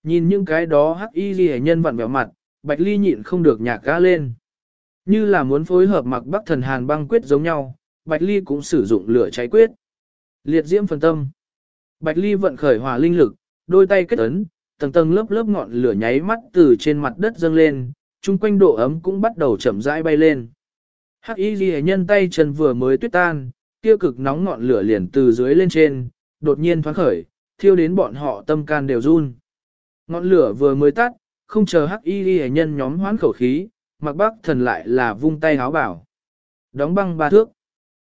Nhìn những cái đó hắc y ghi nhân vặn vẹo mặt, Bạch Ly nhịn không được nhạc ga lên. Như là muốn phối hợp mặc Bắc Thần Hàn băng quyết giống nhau, Bạch Ly cũng sử dụng lửa cháy quyết. Liệt diễm phần tâm. Bạch Ly vận khởi hỏa linh lực, đôi tay kết ấn, tầng tầng lớp lớp ngọn lửa nháy mắt từ trên mặt đất dâng lên, chung quanh độ ấm cũng bắt đầu chậm rãi bay lên. Hắc y ghi nhân tay chân vừa mới tuyết tan, kia cực nóng ngọn lửa liền từ dưới lên trên, đột nhiên thoáng khởi, thiêu đến bọn họ tâm can đều run. Ngọn lửa vừa mới tắt, không chờ hắc y ghi nhân nhóm hoán khẩu khí, mặc Bắc Thần lại là vung tay háo bảo. Đóng băng 3 thước.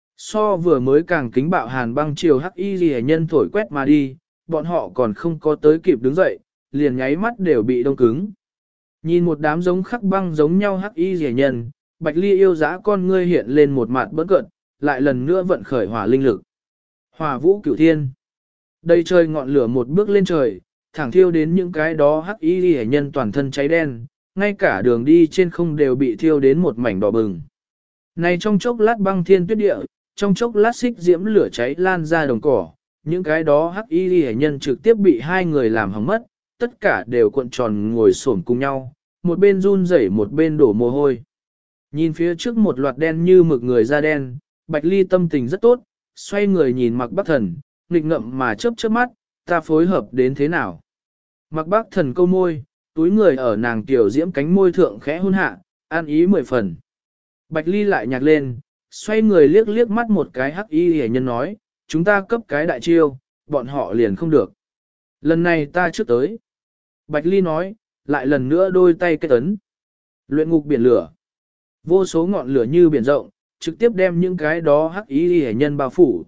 So vừa mới càng kính bạo hàn băng chiều hắc y ghi nhân thổi quét mà đi, bọn họ còn không có tới kịp đứng dậy, liền nháy mắt đều bị đông cứng. Nhìn một đám giống khắc băng giống nhau hắc y ghi nhân, Bạch Ly yêu dã con ngươi hiện lên một mặt bỡn cợt, lại lần nữa vận khởi hỏa linh lực. Hỏa vũ cửu thiên. Đây trời ngọn lửa một bước lên trời, thẳng thiêu đến những cái đó hắc y ghi nhân toàn thân cháy đen, ngay cả đường đi trên không đều bị thiêu đến một mảnh đỏ bừng. Này trong chốc lát băng thiên tuyết địa, trong chốc lát xích diễm lửa cháy lan ra đồng cỏ, những cái đó hắc y ghi nhân trực tiếp bị hai người làm hỏng mất, tất cả đều cuộn tròn ngồi xổm cùng nhau, một bên run rẩy một bên đổ mồ hôi. Nhìn phía trước một loạt đen như mực người da đen, Bạch Ly tâm tình rất tốt, xoay người nhìn Mặc Bắc Thần, nghịch ngậm mà chớp chớp mắt, ta phối hợp đến thế nào. Mặc Bắc Thần câu môi, túi người ở nàng tiểu diễm cánh môi thượng khẽ hôn hạ, an ý 10 phần. Bạch Ly lại nhạc lên, xoay người liếc liếc mắt một cái hắc y hề nhân nói, chúng ta cấp cái đại chiêu, bọn họ liền không được. Lần này ta trước tới. Bạch Ly nói, lại lần nữa đôi tay kết ấn. Luyện ngục biển lửa. Vô số ngọn lửa như biển rộng, trực tiếp đem những cái đó hắc y hề nhân bao phủ.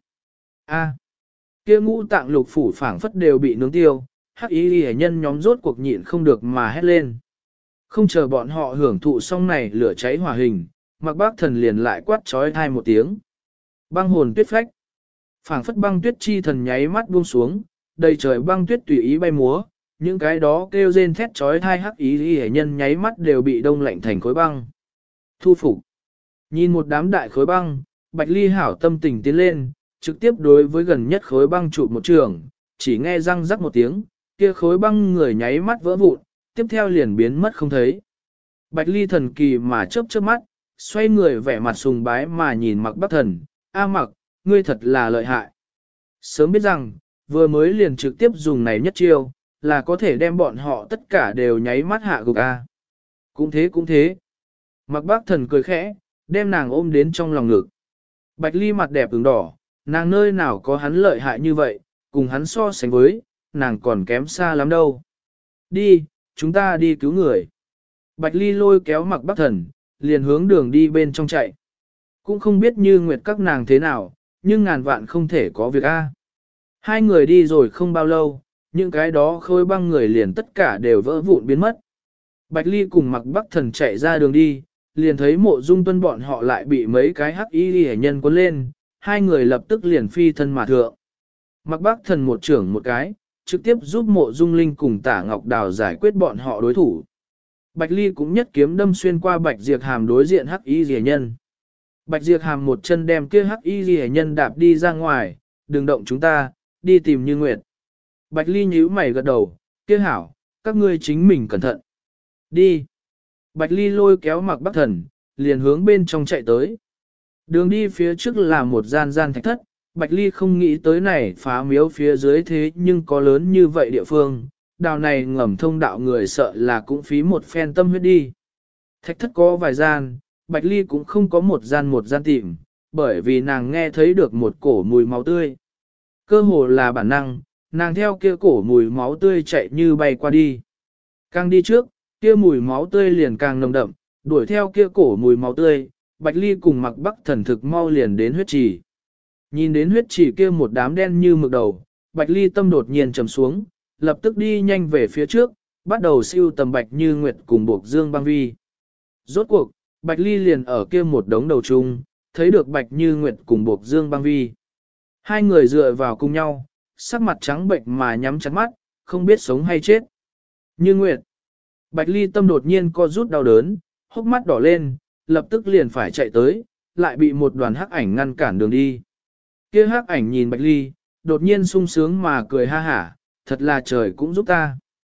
A. Kia ngũ tạng lục phủ phảng phất đều bị nướng tiêu, hắc y hề nhân nhóm rốt cuộc nhịn không được mà hét lên. Không chờ bọn họ hưởng thụ xong này lửa cháy hỏa hình, Mặc Bắc Thần liền lại quát trói thai một tiếng. Băng hồn tuyết phách. Phảng phất băng tuyết chi thần nháy mắt buông xuống, đầy trời băng tuyết tùy ý bay múa, những cái đó kêu rên thét trói thai hắc y hề nhân nháy mắt đều bị đông lạnh thành khối băng. Thu phục. Nhìn một đám đại khối băng, Bạch Ly hảo tâm tình tiến lên, trực tiếp đối với gần nhất khối băng chụp một trường, chỉ nghe răng rắc một tiếng, kia khối băng người nháy mắt vỡ vụn, tiếp theo liền biến mất không thấy. Bạch Ly thần kỳ mà chớp chớp mắt, xoay người vẻ mặt sùng bái mà nhìn Mặc Bắc Thần, A Mặc, ngươi thật là lợi hại. Sớm biết rằng, vừa mới liền trực tiếp dùng này nhất chiêu, là có thể đem bọn họ tất cả đều nháy mắt hạ gục A. Cũng thế cũng thế. Mặc Bắc Thần cười khẽ, đem nàng ôm đến trong lòng ngực. Bạch Ly mặt đẹp ửng đỏ, nàng nơi nào có hắn lợi hại như vậy, cùng hắn so sánh với, nàng còn kém xa lắm đâu. Đi, chúng ta đi cứu người. Bạch Ly lôi kéo Mặc Bắc Thần, liền hướng đường đi bên trong chạy. Cũng không biết như nguyệt các nàng thế nào, nhưng ngàn vạn không thể có việc A. Hai người đi rồi không bao lâu, những cái đó khôi băng người liền tất cả đều vỡ vụn biến mất. Bạch Ly cùng Mặc Bắc Thần chạy ra đường đi, liền thấy Mộ Dung Tuân bọn họ lại bị mấy cái hắc y hệ nhân cuốn lên, hai người lập tức liền phi thân mà thượng. Mặc Bắc Thần một trưởng một cái, trực tiếp giúp Mộ Dung Linh cùng Tả Ngọc Đào giải quyết bọn họ đối thủ. Bạch Ly cũng nhất kiếm đâm xuyên qua Bạch Diệp Hàm đối diện hắc y hệ nhân. Bạch Diệp Hàm một chân đem kia hắc y hệ nhân đạp đi ra ngoài, đừng động chúng ta, đi tìm Như Nguyệt. Bạch Ly nhíu mày gật đầu, kia hảo, các ngươi chính mình cẩn thận. Đi. Bạch Ly lôi kéo Mặc Bắc Thần, liền hướng bên trong chạy tới. Đường đi phía trước là một gian thạch thất, Bạch Ly không nghĩ tới này phá miếu phía dưới thế nhưng có lớn như vậy địa phương, đào này ngầm thông đạo người sợ là cũng phí một phen tâm huyết đi. Thạch thất có vài gian, Bạch Ly cũng không có một gian tìm, bởi vì nàng nghe thấy được một cổ mùi máu tươi. Cơ hồ là bản năng, nàng theo kia cổ mùi máu tươi chạy như bay qua đi. Càng đi trước, kia mùi máu tươi liền càng nồng đậm, đuổi theo kia cổ mùi máu tươi, Bạch Ly cùng Mặc Bắc Thần thực mau liền đến huyết trì. Nhìn đến huyết trì kia một đám đen như mực đầu, Bạch Ly tâm đột nhiên trầm xuống, lập tức đi nhanh về phía trước, bắt đầu siêu tầm Bạch Như Nguyệt cùng Bộc Dương Băng Vi. Rốt cuộc, Bạch Ly liền ở kia một đống đầu chung, thấy được Bạch Như Nguyệt cùng Bộc Dương Băng Vi. Hai người dựa vào cùng nhau, sắc mặt trắng bệnh mà nhắm chặt mắt, không biết sống hay chết. Như Nguyệt. Bạch Ly tâm đột nhiên co rút đau đớn, hốc mắt đỏ lên, lập tức liền phải chạy tới, lại bị một đoàn hắc ảnh ngăn cản đường đi. Kia hắc ảnh nhìn Bạch Ly, đột nhiên sung sướng mà cười ha hả, thật là trời cũng giúp ta.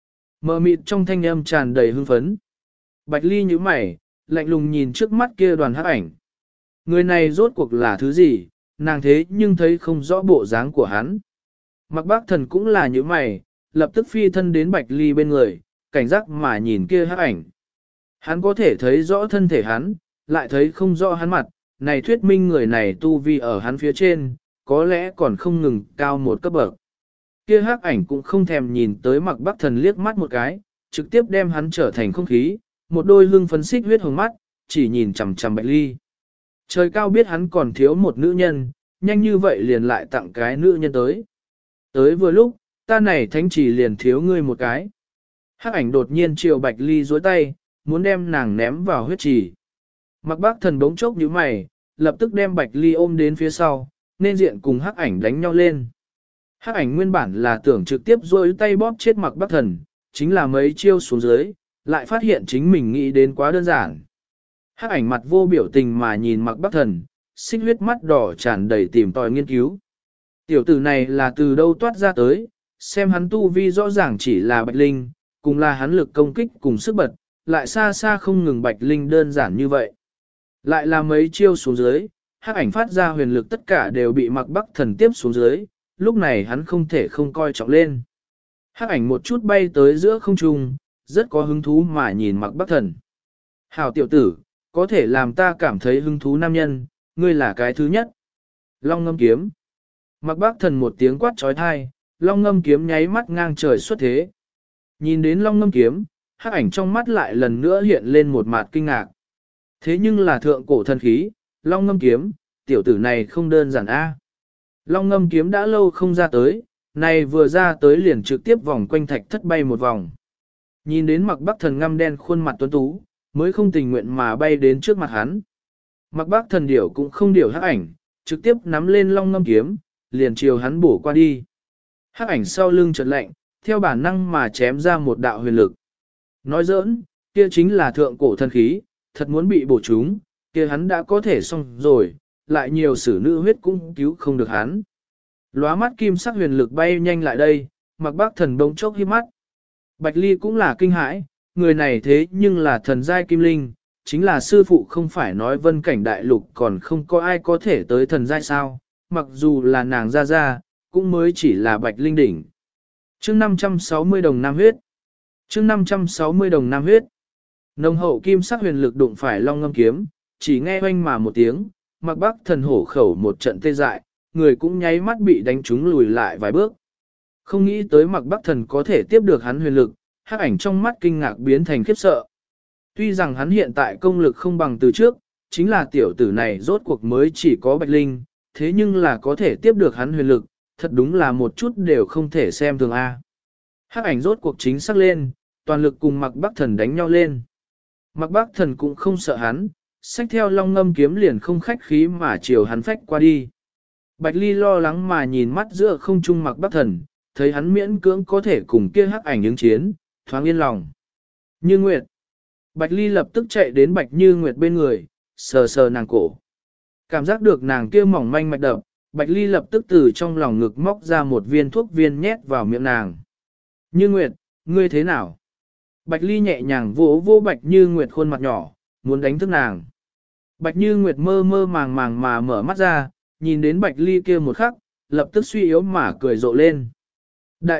Mờ mịt trong thanh âm tràn đầy hưng phấn. Bạch Ly nhíu mày, lạnh lùng nhìn trước mắt kia đoàn hắc ảnh. Người này rốt cuộc là thứ gì, nàng thế nhưng thấy không rõ bộ dáng của hắn. Mặc bác thần cũng là nhíu mày, lập tức phi thân đến Bạch Ly bên người, cảnh giác mà nhìn kia hắc ảnh. Hắn có thể thấy rõ thân thể hắn, lại thấy không rõ hắn mặt, này thuyết minh người này tu vi ở hắn phía trên, có lẽ còn không ngừng cao một cấp bậc. Kia hắc ảnh cũng không thèm nhìn tới Mặc Bắc Thần liếc mắt một cái, trực tiếp đem hắn trở thành không khí, một đôi hương phấn xích huyết hồng mắt, chỉ nhìn chằm chằm Bạch Ly. Trời cao biết hắn còn thiếu một nữ nhân, nhanh như vậy liền lại tặng cái nữ nhân tới. Tới vừa lúc, ta này thánh chỉ liền thiếu ngươi một cái. Hắc ảnh đột nhiên chiều Bạch Ly duỗi tay, muốn đem nàng ném vào huyết trì. Mặc Bác Thần bỗng chốc nhíu mày, lập tức đem Bạch Ly ôm đến phía sau, nên diện cùng hắc ảnh đánh nhau lên. Hắc ảnh nguyên bản là tưởng trực tiếp duỗi tay bóp chết Mặc Bác Thần, chính là mấy chiêu xuống dưới, lại phát hiện chính mình nghĩ đến quá đơn giản. Hắc ảnh mặt vô biểu tình mà nhìn Mặc Bác Thần, xích huyết mắt đỏ tràn đầy tìm tòi nghiên cứu. Tiểu tử này là từ đâu toát ra tới, xem hắn tu vi rõ ràng chỉ là Bạch Linh, cùng là hắn lực công kích cùng sức bật, lại xa xa không ngừng Bạch Linh đơn giản như vậy. Lại là mấy chiêu xuống dưới, hắc ảnh phát ra huyền lực tất cả đều bị Mặc Bắc Thần tiếp xuống dưới, lúc này hắn không thể không coi trọng lên. Hắc ảnh một chút bay tới giữa không trung, rất có hứng thú mà nhìn Mặc Bắc Thần. Hảo tiểu tử, có thể làm ta cảm thấy hứng thú nam nhân, ngươi là cái thứ nhất. Long ngâm kiếm. Mặc Bắc Thần một tiếng quát trói thai, long ngâm kiếm nháy mắt ngang trời xuất thế. Nhìn đến long ngâm kiếm, hắc ảnh trong mắt lại lần nữa hiện lên một mặt kinh ngạc. Thế nhưng là thượng cổ thần khí, long ngâm kiếm, tiểu tử này không đơn giản a. Long ngâm kiếm đã lâu không ra tới, này vừa ra tới liền trực tiếp vòng quanh thạch thất bay một vòng. Nhìn đến Mặc Bắc Thần ngăm đen khuôn mặt tuấn tú, mới không tình nguyện mà bay đến trước mặt hắn. Mặc Bắc Thần điểu cũng không điểu hắc ảnh, trực tiếp nắm lên long ngâm kiếm, liền chiều hắn bổ qua đi. Hắc ảnh sau lưng chợt lạnh, theo bản năng mà chém ra một đạo huyền lực. Nói giỡn, kia chính là thượng cổ thần khí, thật muốn bị bổ trúng, kia hắn đã có thể xong rồi, lại nhiều sử nữ huyết cũng cứu không được hắn. Lóa mắt kim sắc huyền lực bay nhanh lại đây, Mặc Bắc Thần bỗng chốc híp mắt. Bạch Ly cũng là kinh hãi, người này thế nhưng là thần giai kim linh, chính là sư phụ không phải nói vân cảnh đại lục còn không có ai có thể tới thần giai sao, mặc dù là nàng ra, cũng mới chỉ là Bạch Linh đỉnh. Chương 560 đồng nam huyết. Chương 560 đồng nam huyết. Nồng hậu kim sắc huyền lực đụng phải long ngâm kiếm, chỉ nghe oanh mà một tiếng, Mặc Bắc Thần hổ khẩu một trận tê dại, người cũng nháy mắt bị đánh trúng lùi lại vài bước. Không nghĩ tới Mặc Bắc Thần có thể tiếp được hắn huyền lực, hắc ảnh trong mắt kinh ngạc biến thành khiếp sợ. Tuy rằng hắn hiện tại công lực không bằng từ trước, chính là tiểu tử này rốt cuộc mới chỉ có Bạch Linh, thế nhưng là có thể tiếp được hắn huyền lực, thật đúng là một chút đều không thể xem thường A. Hắc ảnh rốt cuộc chính xác lên, toàn lực cùng Mặc Bắc Thần đánh nhau lên. Mặc Bắc Thần cũng không sợ hắn, xách theo long ngâm kiếm liền không khách khí mà chiều hắn phách qua đi. Bạch Ly lo lắng mà nhìn mắt giữa không trung Mặc Bắc Thần, thấy hắn miễn cưỡng có thể cùng kia hắc ảnh ứng chiến, thoáng yên lòng. Như Nguyệt. Bạch Ly lập tức chạy đến Bạch Như Nguyệt bên người, sờ sờ nàng cổ. Cảm giác được nàng kia mỏng manh mạch đập, Bạch Ly lập tức từ trong lòng ngực móc ra một viên thuốc viên nhét vào miệng nàng. Như Nguyệt, ngươi thế nào? Bạch Ly nhẹ nhàng vỗ vỗ Bạch Như Nguyệt khuôn mặt nhỏ, muốn đánh thức nàng. Bạch Như Nguyệt mơ mơ màng màng mà mở mắt ra, nhìn đến Bạch Ly kia một khắc, lập tức suy yếu mà cười rộ lên. Đại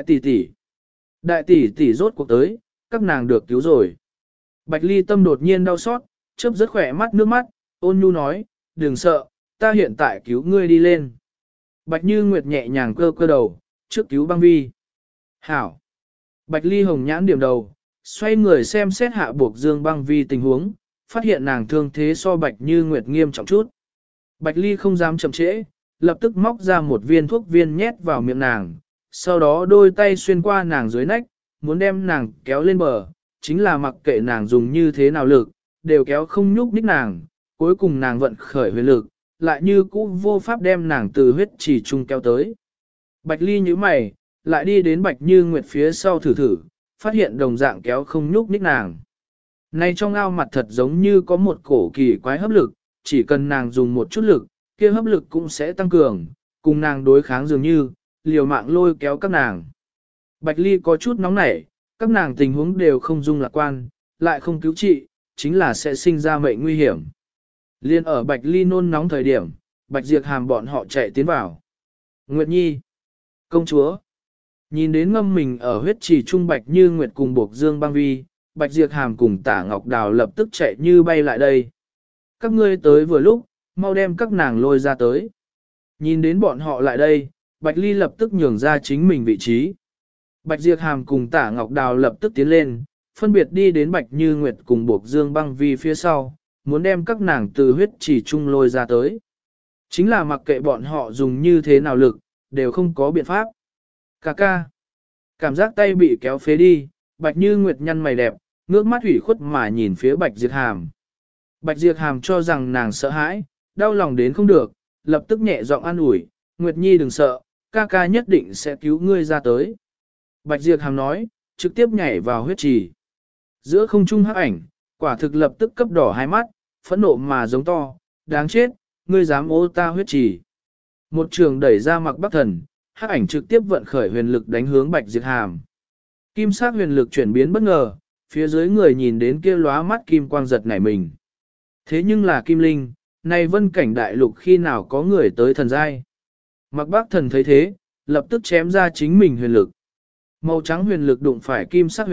tỷ tỷ rốt cuộc tới, các nàng được cứu rồi. Bạch Ly tâm đột nhiên đau xót, chớp rất khỏe mắt nước mắt, ôn nhu nói, đừng sợ, ta hiện tại cứu ngươi đi lên. Bạch Như Nguyệt nhẹ nhàng cơ cơ đầu, trước cứu băng vi. Hảo. Bạch Ly hồng nhãn điểm đầu, xoay người xem xét hạ buộc dương băng vi tình huống, phát hiện nàng thương thế so Bạch Như Nguyệt nghiêm trọng chút. Bạch Ly không dám chậm trễ, lập tức móc ra một viên thuốc viên nhét vào miệng nàng, sau đó đôi tay xuyên qua nàng dưới nách, muốn đem nàng kéo lên bờ, chính là mặc kệ nàng dùng như thế nào lực, đều kéo không nhúc nhích nàng, cuối cùng nàng vận khởi huyền lực, lại như cũ vô pháp đem nàng từ huyết chỉ chung kéo tới. Bạch Ly nhíu mày, lại đi đến Bạch Như Nguyệt phía sau thử thử, phát hiện đồng dạng kéo không nhúc nhích nàng. Này trong ao mặt thật giống như có một cổ kỳ quái hấp lực, chỉ cần nàng dùng một chút lực, kia hấp lực cũng sẽ tăng cường, cùng nàng đối kháng dường như, liều mạng lôi kéo các nàng. Bạch Ly có chút nóng nảy, các nàng tình huống đều không dung lạc quan, lại không cứu trị, chính là sẽ sinh ra mệnh nguy hiểm. Liên ở Bạch Ly nôn nóng thời điểm, Bạch Diệp Hàm bọn họ chạy tiến vào. Nguyệt Nhi, công chúa, nhìn đến ngâm mình ở huyết trì trung Bạch Như Nguyệt cùng Bộc Dương Băng Vi, Bạch Diệp Hàm cùng Tả Ngọc Đào lập tức chạy như bay lại đây. Các ngươi tới vừa lúc, mau đem các nàng lôi ra tới. Nhìn đến bọn họ lại đây, Bạch Ly lập tức nhường ra chính mình vị trí. Bạch Diệp Hàm cùng Tả Ngọc Đào lập tức tiến lên, phân biệt đi đến Bạch Như Nguyệt cùng Bộc Dương Băng Vi phía sau, muốn đem các nàng từ huyết trì trung lôi ra tới. Chính là mặc kệ bọn họ dùng như thế nào lực, đều không có biện pháp. Cà ca. Cảm giác tay bị kéo phế đi, Bạch Như Nguyệt nhăn mày đẹp, ngước mắt ủy khuất mà nhìn phía Bạch Diệp Hàm. Bạch Diệp Hàm cho rằng nàng sợ hãi, đau lòng đến không được, lập tức nhẹ giọng an ủi, Nguyệt Nhi đừng sợ, ca ca nhất định sẽ cứu ngươi ra tới. Bạch Diệp Hàm nói, trực tiếp nhảy vào huyết trì. Giữa không trung hắc ảnh, quả thực lập tức cấp đỏ hai mắt, phẫn nộ mà giống to, đáng chết, ngươi dám ô ta huyết trì. Một trường đẩy ra Mặc Bắc Thần, hắc ảnh trực tiếp vận khởi huyền lực đánh hướng Bạch Diệp Hàm. Kim sắc huyền lực chuyển biến bất ngờ, phía dưới người nhìn đến kia lóa mắt kim quang giật nảy mình. Thế nhưng là Kim Linh, này vân cảnh đại lục khi nào có người tới thần giai. Mặc Bắc Thần thấy thế, lập tức chém ra chính mình huyền lực. Màu trắng huyền lực đụng phải kim sắc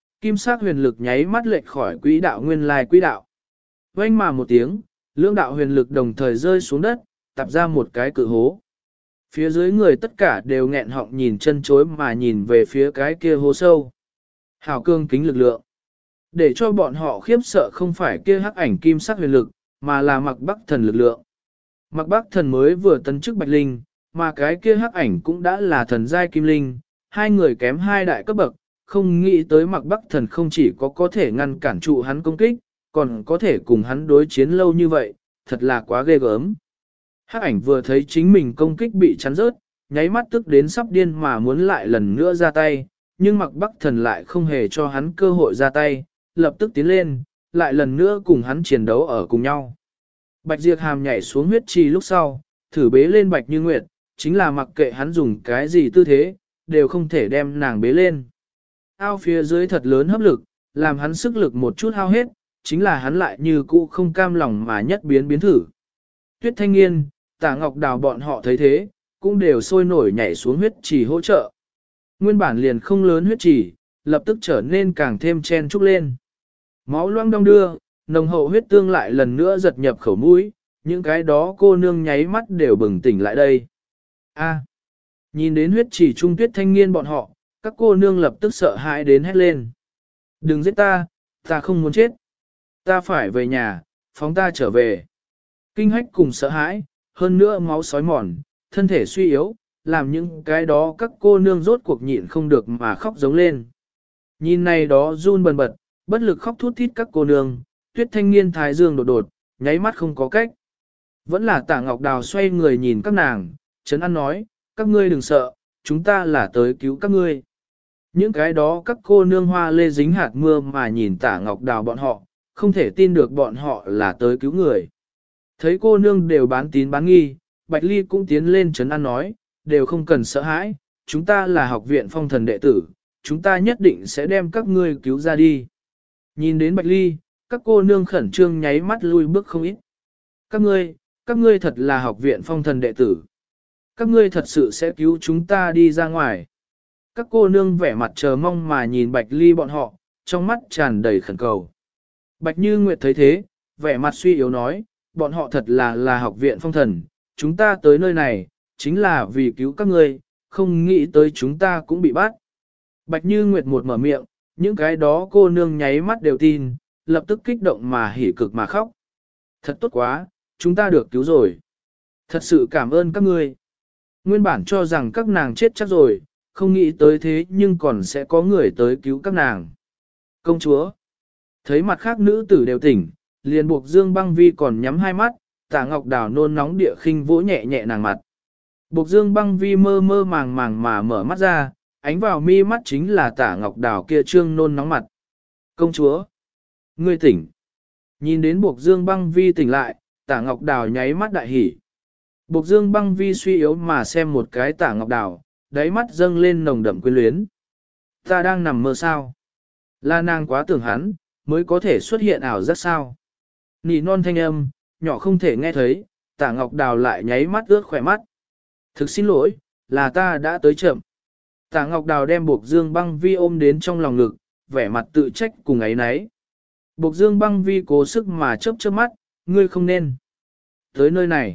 huyền lực nháy mắt lệch khỏi quỹ đạo nguyên lai quỹ đạo. Vang mà một tiếng, lưỡng đạo huyền lực đồng thời rơi xuống đất, tạp ra một cái cự hố. Phía dưới người tất cả đều nghẹn họng nhìn chân chối mà nhìn về phía cái kia hố sâu. Hảo cương kính lực lượng. Để cho bọn họ khiếp sợ không phải kia hắc ảnh kim sắc huyền lực, mà là Mặc Bắc Thần lực lượng. Mặc Bắc Thần mới vừa tấn chức Bạch Linh, mà cái kia hắc ảnh cũng đã là thần giai kim linh, hai người kém hai đại cấp bậc, không nghĩ tới Mặc Bắc Thần không chỉ có thể ngăn cản trụ hắn công kích, còn có thể cùng hắn đối chiến lâu như vậy, thật là quá ghê gớm. Hắc ảnh vừa thấy chính mình công kích bị chắn rớt, nháy mắt tức đến sắp điên mà muốn lại lần nữa ra tay, nhưng Mặc Bắc Thần lại không hề cho hắn cơ hội ra tay, lập tức tiến lên, lại lần nữa cùng hắn chiến đấu ở cùng nhau. Bạch Diệp Hàm nhảy xuống huyết trì lúc sau, thử bế lên Bạch Như Nguyệt, chính là mặc kệ hắn dùng cái gì tư thế, đều không thể đem nàng bế lên. Ao phía dưới thật lớn hấp lực, làm hắn sức lực một chút hao hết, chính là hắn lại như cũ không cam lòng mà nhất biến thử. Tuyết Thanh Nghiên, Tả Ngọc Đào bọn họ thấy thế, cũng đều sôi nổi nhảy xuống huyết trì hỗ trợ. Nguyên bản liền không lớn huyết trì, lập tức trở nên càng thêm chen trúc lên. Máu loang đong đưa, nồng hậu huyết tương lại lần nữa giật nhập khẩu mũi, những cái đó cô nương nháy mắt đều bừng tỉnh lại đây. A. Nhìn đến huyết trì trung Tuyết Thanh Nghiên bọn họ, các cô nương lập tức sợ hãi đến hét lên. Đừng giết ta, ta không muốn chết. Ta phải về nhà, phóng ta trở về. Kinh hách cùng sợ hãi, hơn nữa máu sói mòn, thân thể suy yếu, làm những cái đó các cô nương rốt cuộc nhịn không được mà khóc giống lên. Nhìn này đó run bần bật, bất lực khóc thút thít các cô nương, Tuyết Thanh Nghiên thái dương đột đột, nháy mắt không có cách. Vẫn là Tả Ngọc Đào xoay người nhìn các nàng, trấn an nói, các ngươi đừng sợ, chúng ta là tới cứu các ngươi. Những cái đó các cô nương hoa lê dính hạt mưa mà nhìn Tả Ngọc Đào bọn họ, không thể tin được bọn họ là tới cứu người. Thấy cô nương đều bán tín bán nghi, Bạch Ly cũng tiến lên trấn an nói, đều không cần sợ hãi, chúng ta là học viện phong thần đệ tử, chúng ta nhất định sẽ đem các ngươi cứu ra đi. Nhìn đến Bạch Ly, các cô nương khẩn trương nháy mắt lui bước không ít. Các ngươi thật là học viện phong thần đệ tử. Các ngươi thật sự sẽ cứu chúng ta đi ra ngoài. Các cô nương vẻ mặt chờ mong mà nhìn Bạch Ly bọn họ, trong mắt tràn đầy khẩn cầu. Bạch Như Nguyệt thấy thế, vẻ mặt suy yếu nói, bọn họ thật là học viện phong thần, chúng ta tới nơi này, chính là vì cứu các ngươi, không nghĩ tới chúng ta cũng bị bắt. Bạch Như Nguyệt một mở miệng, những cái đó cô nương nháy mắt đều tin, lập tức kích động mà hỉ cực mà khóc. Thật tốt quá, chúng ta được cứu rồi. Thật sự cảm ơn các ngươi. Nguyên bản cho rằng các nàng chết chắc rồi, không nghĩ tới thế nhưng còn sẽ có người tới cứu các nàng. Công chúa, thấy mặt khác nữ tử đều tỉnh, liền buộc Dương Băng Vi còn nhắm hai mắt, Tả Ngọc Đào nôn nóng địa khinh vỗ nhẹ nhẹ nàng mặt. Buộc Dương Băng Vi mơ mơ màng màng mà mở mắt ra, ánh vào mi mắt chính là Tả Ngọc Đào kia trương nôn nóng mặt. Công chúa, ngươi tỉnh. Nhìn đến buộc Dương Băng Vi tỉnh lại, Tả Ngọc Đào nháy mắt đại hỉ. Buộc Dương Băng Vi suy yếu mà xem một cái Tả Ngọc Đào, đáy mắt dâng lên nồng đậm quyến luyến. Ta đang nằm mơ sao? Là nàng quá tưởng hắn, mới có thể xuất hiện ảo giác sao? Nỉ non thanh âm, nhỏ không thể nghe thấy, Tả Ngọc Đào lại nháy mắt ướt khỏe mắt. Thực xin lỗi, là ta đã tới chậm. Tả Ngọc Đào đem Bộc Dương Băng Vi ôm đến trong lòng ngực, vẻ mặt tự trách cùng ấy nấy. Bộc Dương Băng Vi cố sức mà chớp chớp mắt, ngươi không nên. Tới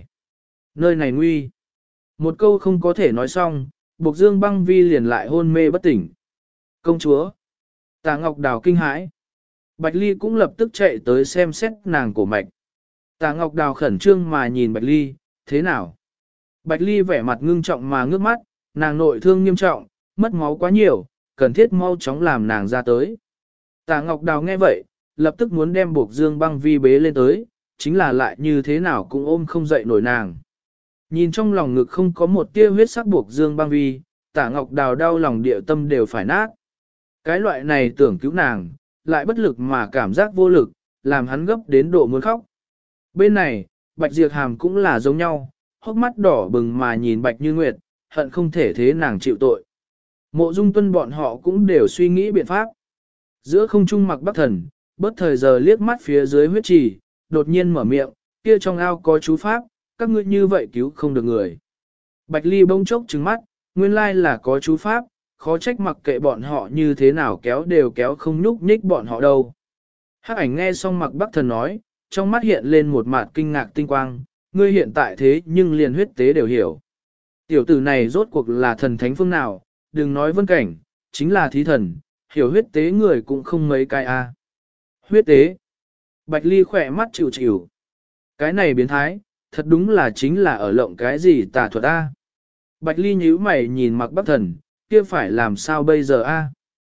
nơi này nguy. Một câu không có thể nói xong, Bộc Dương Băng Vi liền lại hôn mê bất tỉnh. Công chúa. Tả Ngọc Đào kinh hãi. Bạch Ly cũng lập tức chạy tới xem xét nàng cổ mạch. Tả Ngọc Đào khẩn trương mà nhìn Bạch Ly, thế nào? Bạch Ly vẻ mặt ngưng trọng mà ngước mắt, nàng nội thương nghiêm trọng, mất máu quá nhiều, cần thiết mau chóng làm nàng ra tới. Tả Ngọc Đào nghe vậy, lập tức muốn đem Bộc Dương Băng Vi bế lên tới, chính là lại như thế nào cũng ôm không dậy nổi nàng. Nhìn trong lòng ngực không có một tia huyết sắc Bộc Dương Băng Vi, Tả Ngọc Đào đau lòng địa tâm đều phải nát. Cái loại này tưởng cứu nàng, lại bất lực mà cảm giác vô lực, làm hắn gấp đến độ muốn khóc. Bên này, Bạch Diệp Hàm cũng là giống nhau, hốc mắt đỏ bừng mà nhìn Bạch Như Nguyệt, hận không thể thế nàng chịu tội. Mộ Dung Tuân bọn họ cũng đều suy nghĩ biện pháp. Giữa không trung Mặc Bắc Thần, bớt thời giờ liếc mắt phía dưới huyết trì, đột nhiên mở miệng, kia trong ao có chú pháp, các ngươi như vậy cứu không được người. Bạch Ly bỗng chốc trừng mắt, nguyên lai là có chú pháp, khó trách mặc kệ bọn họ như thế nào kéo đều kéo không nhúc nhích bọn họ đâu. Hắc Ảnh nghe xong Mặc Bắc Thần nói, trong mắt hiện lên một mặt kinh ngạc tinh quang, ngươi hiện tại thế nhưng liền huyết tế đều hiểu. Tiểu tử này rốt cuộc là thần thánh phương nào, đừng nói vân cảnh, chính là thí thần, hiểu huyết tế người cũng không mấy cái a. Huyết tế. Bạch Ly khỏe mắt chịu chịu. Cái này biến thái, thật đúng là chính là ở lộng cái gì tà thuật a. Bạch Ly nhíu mày nhìn Mặc Bắc Thần, kia phải làm sao bây giờ a?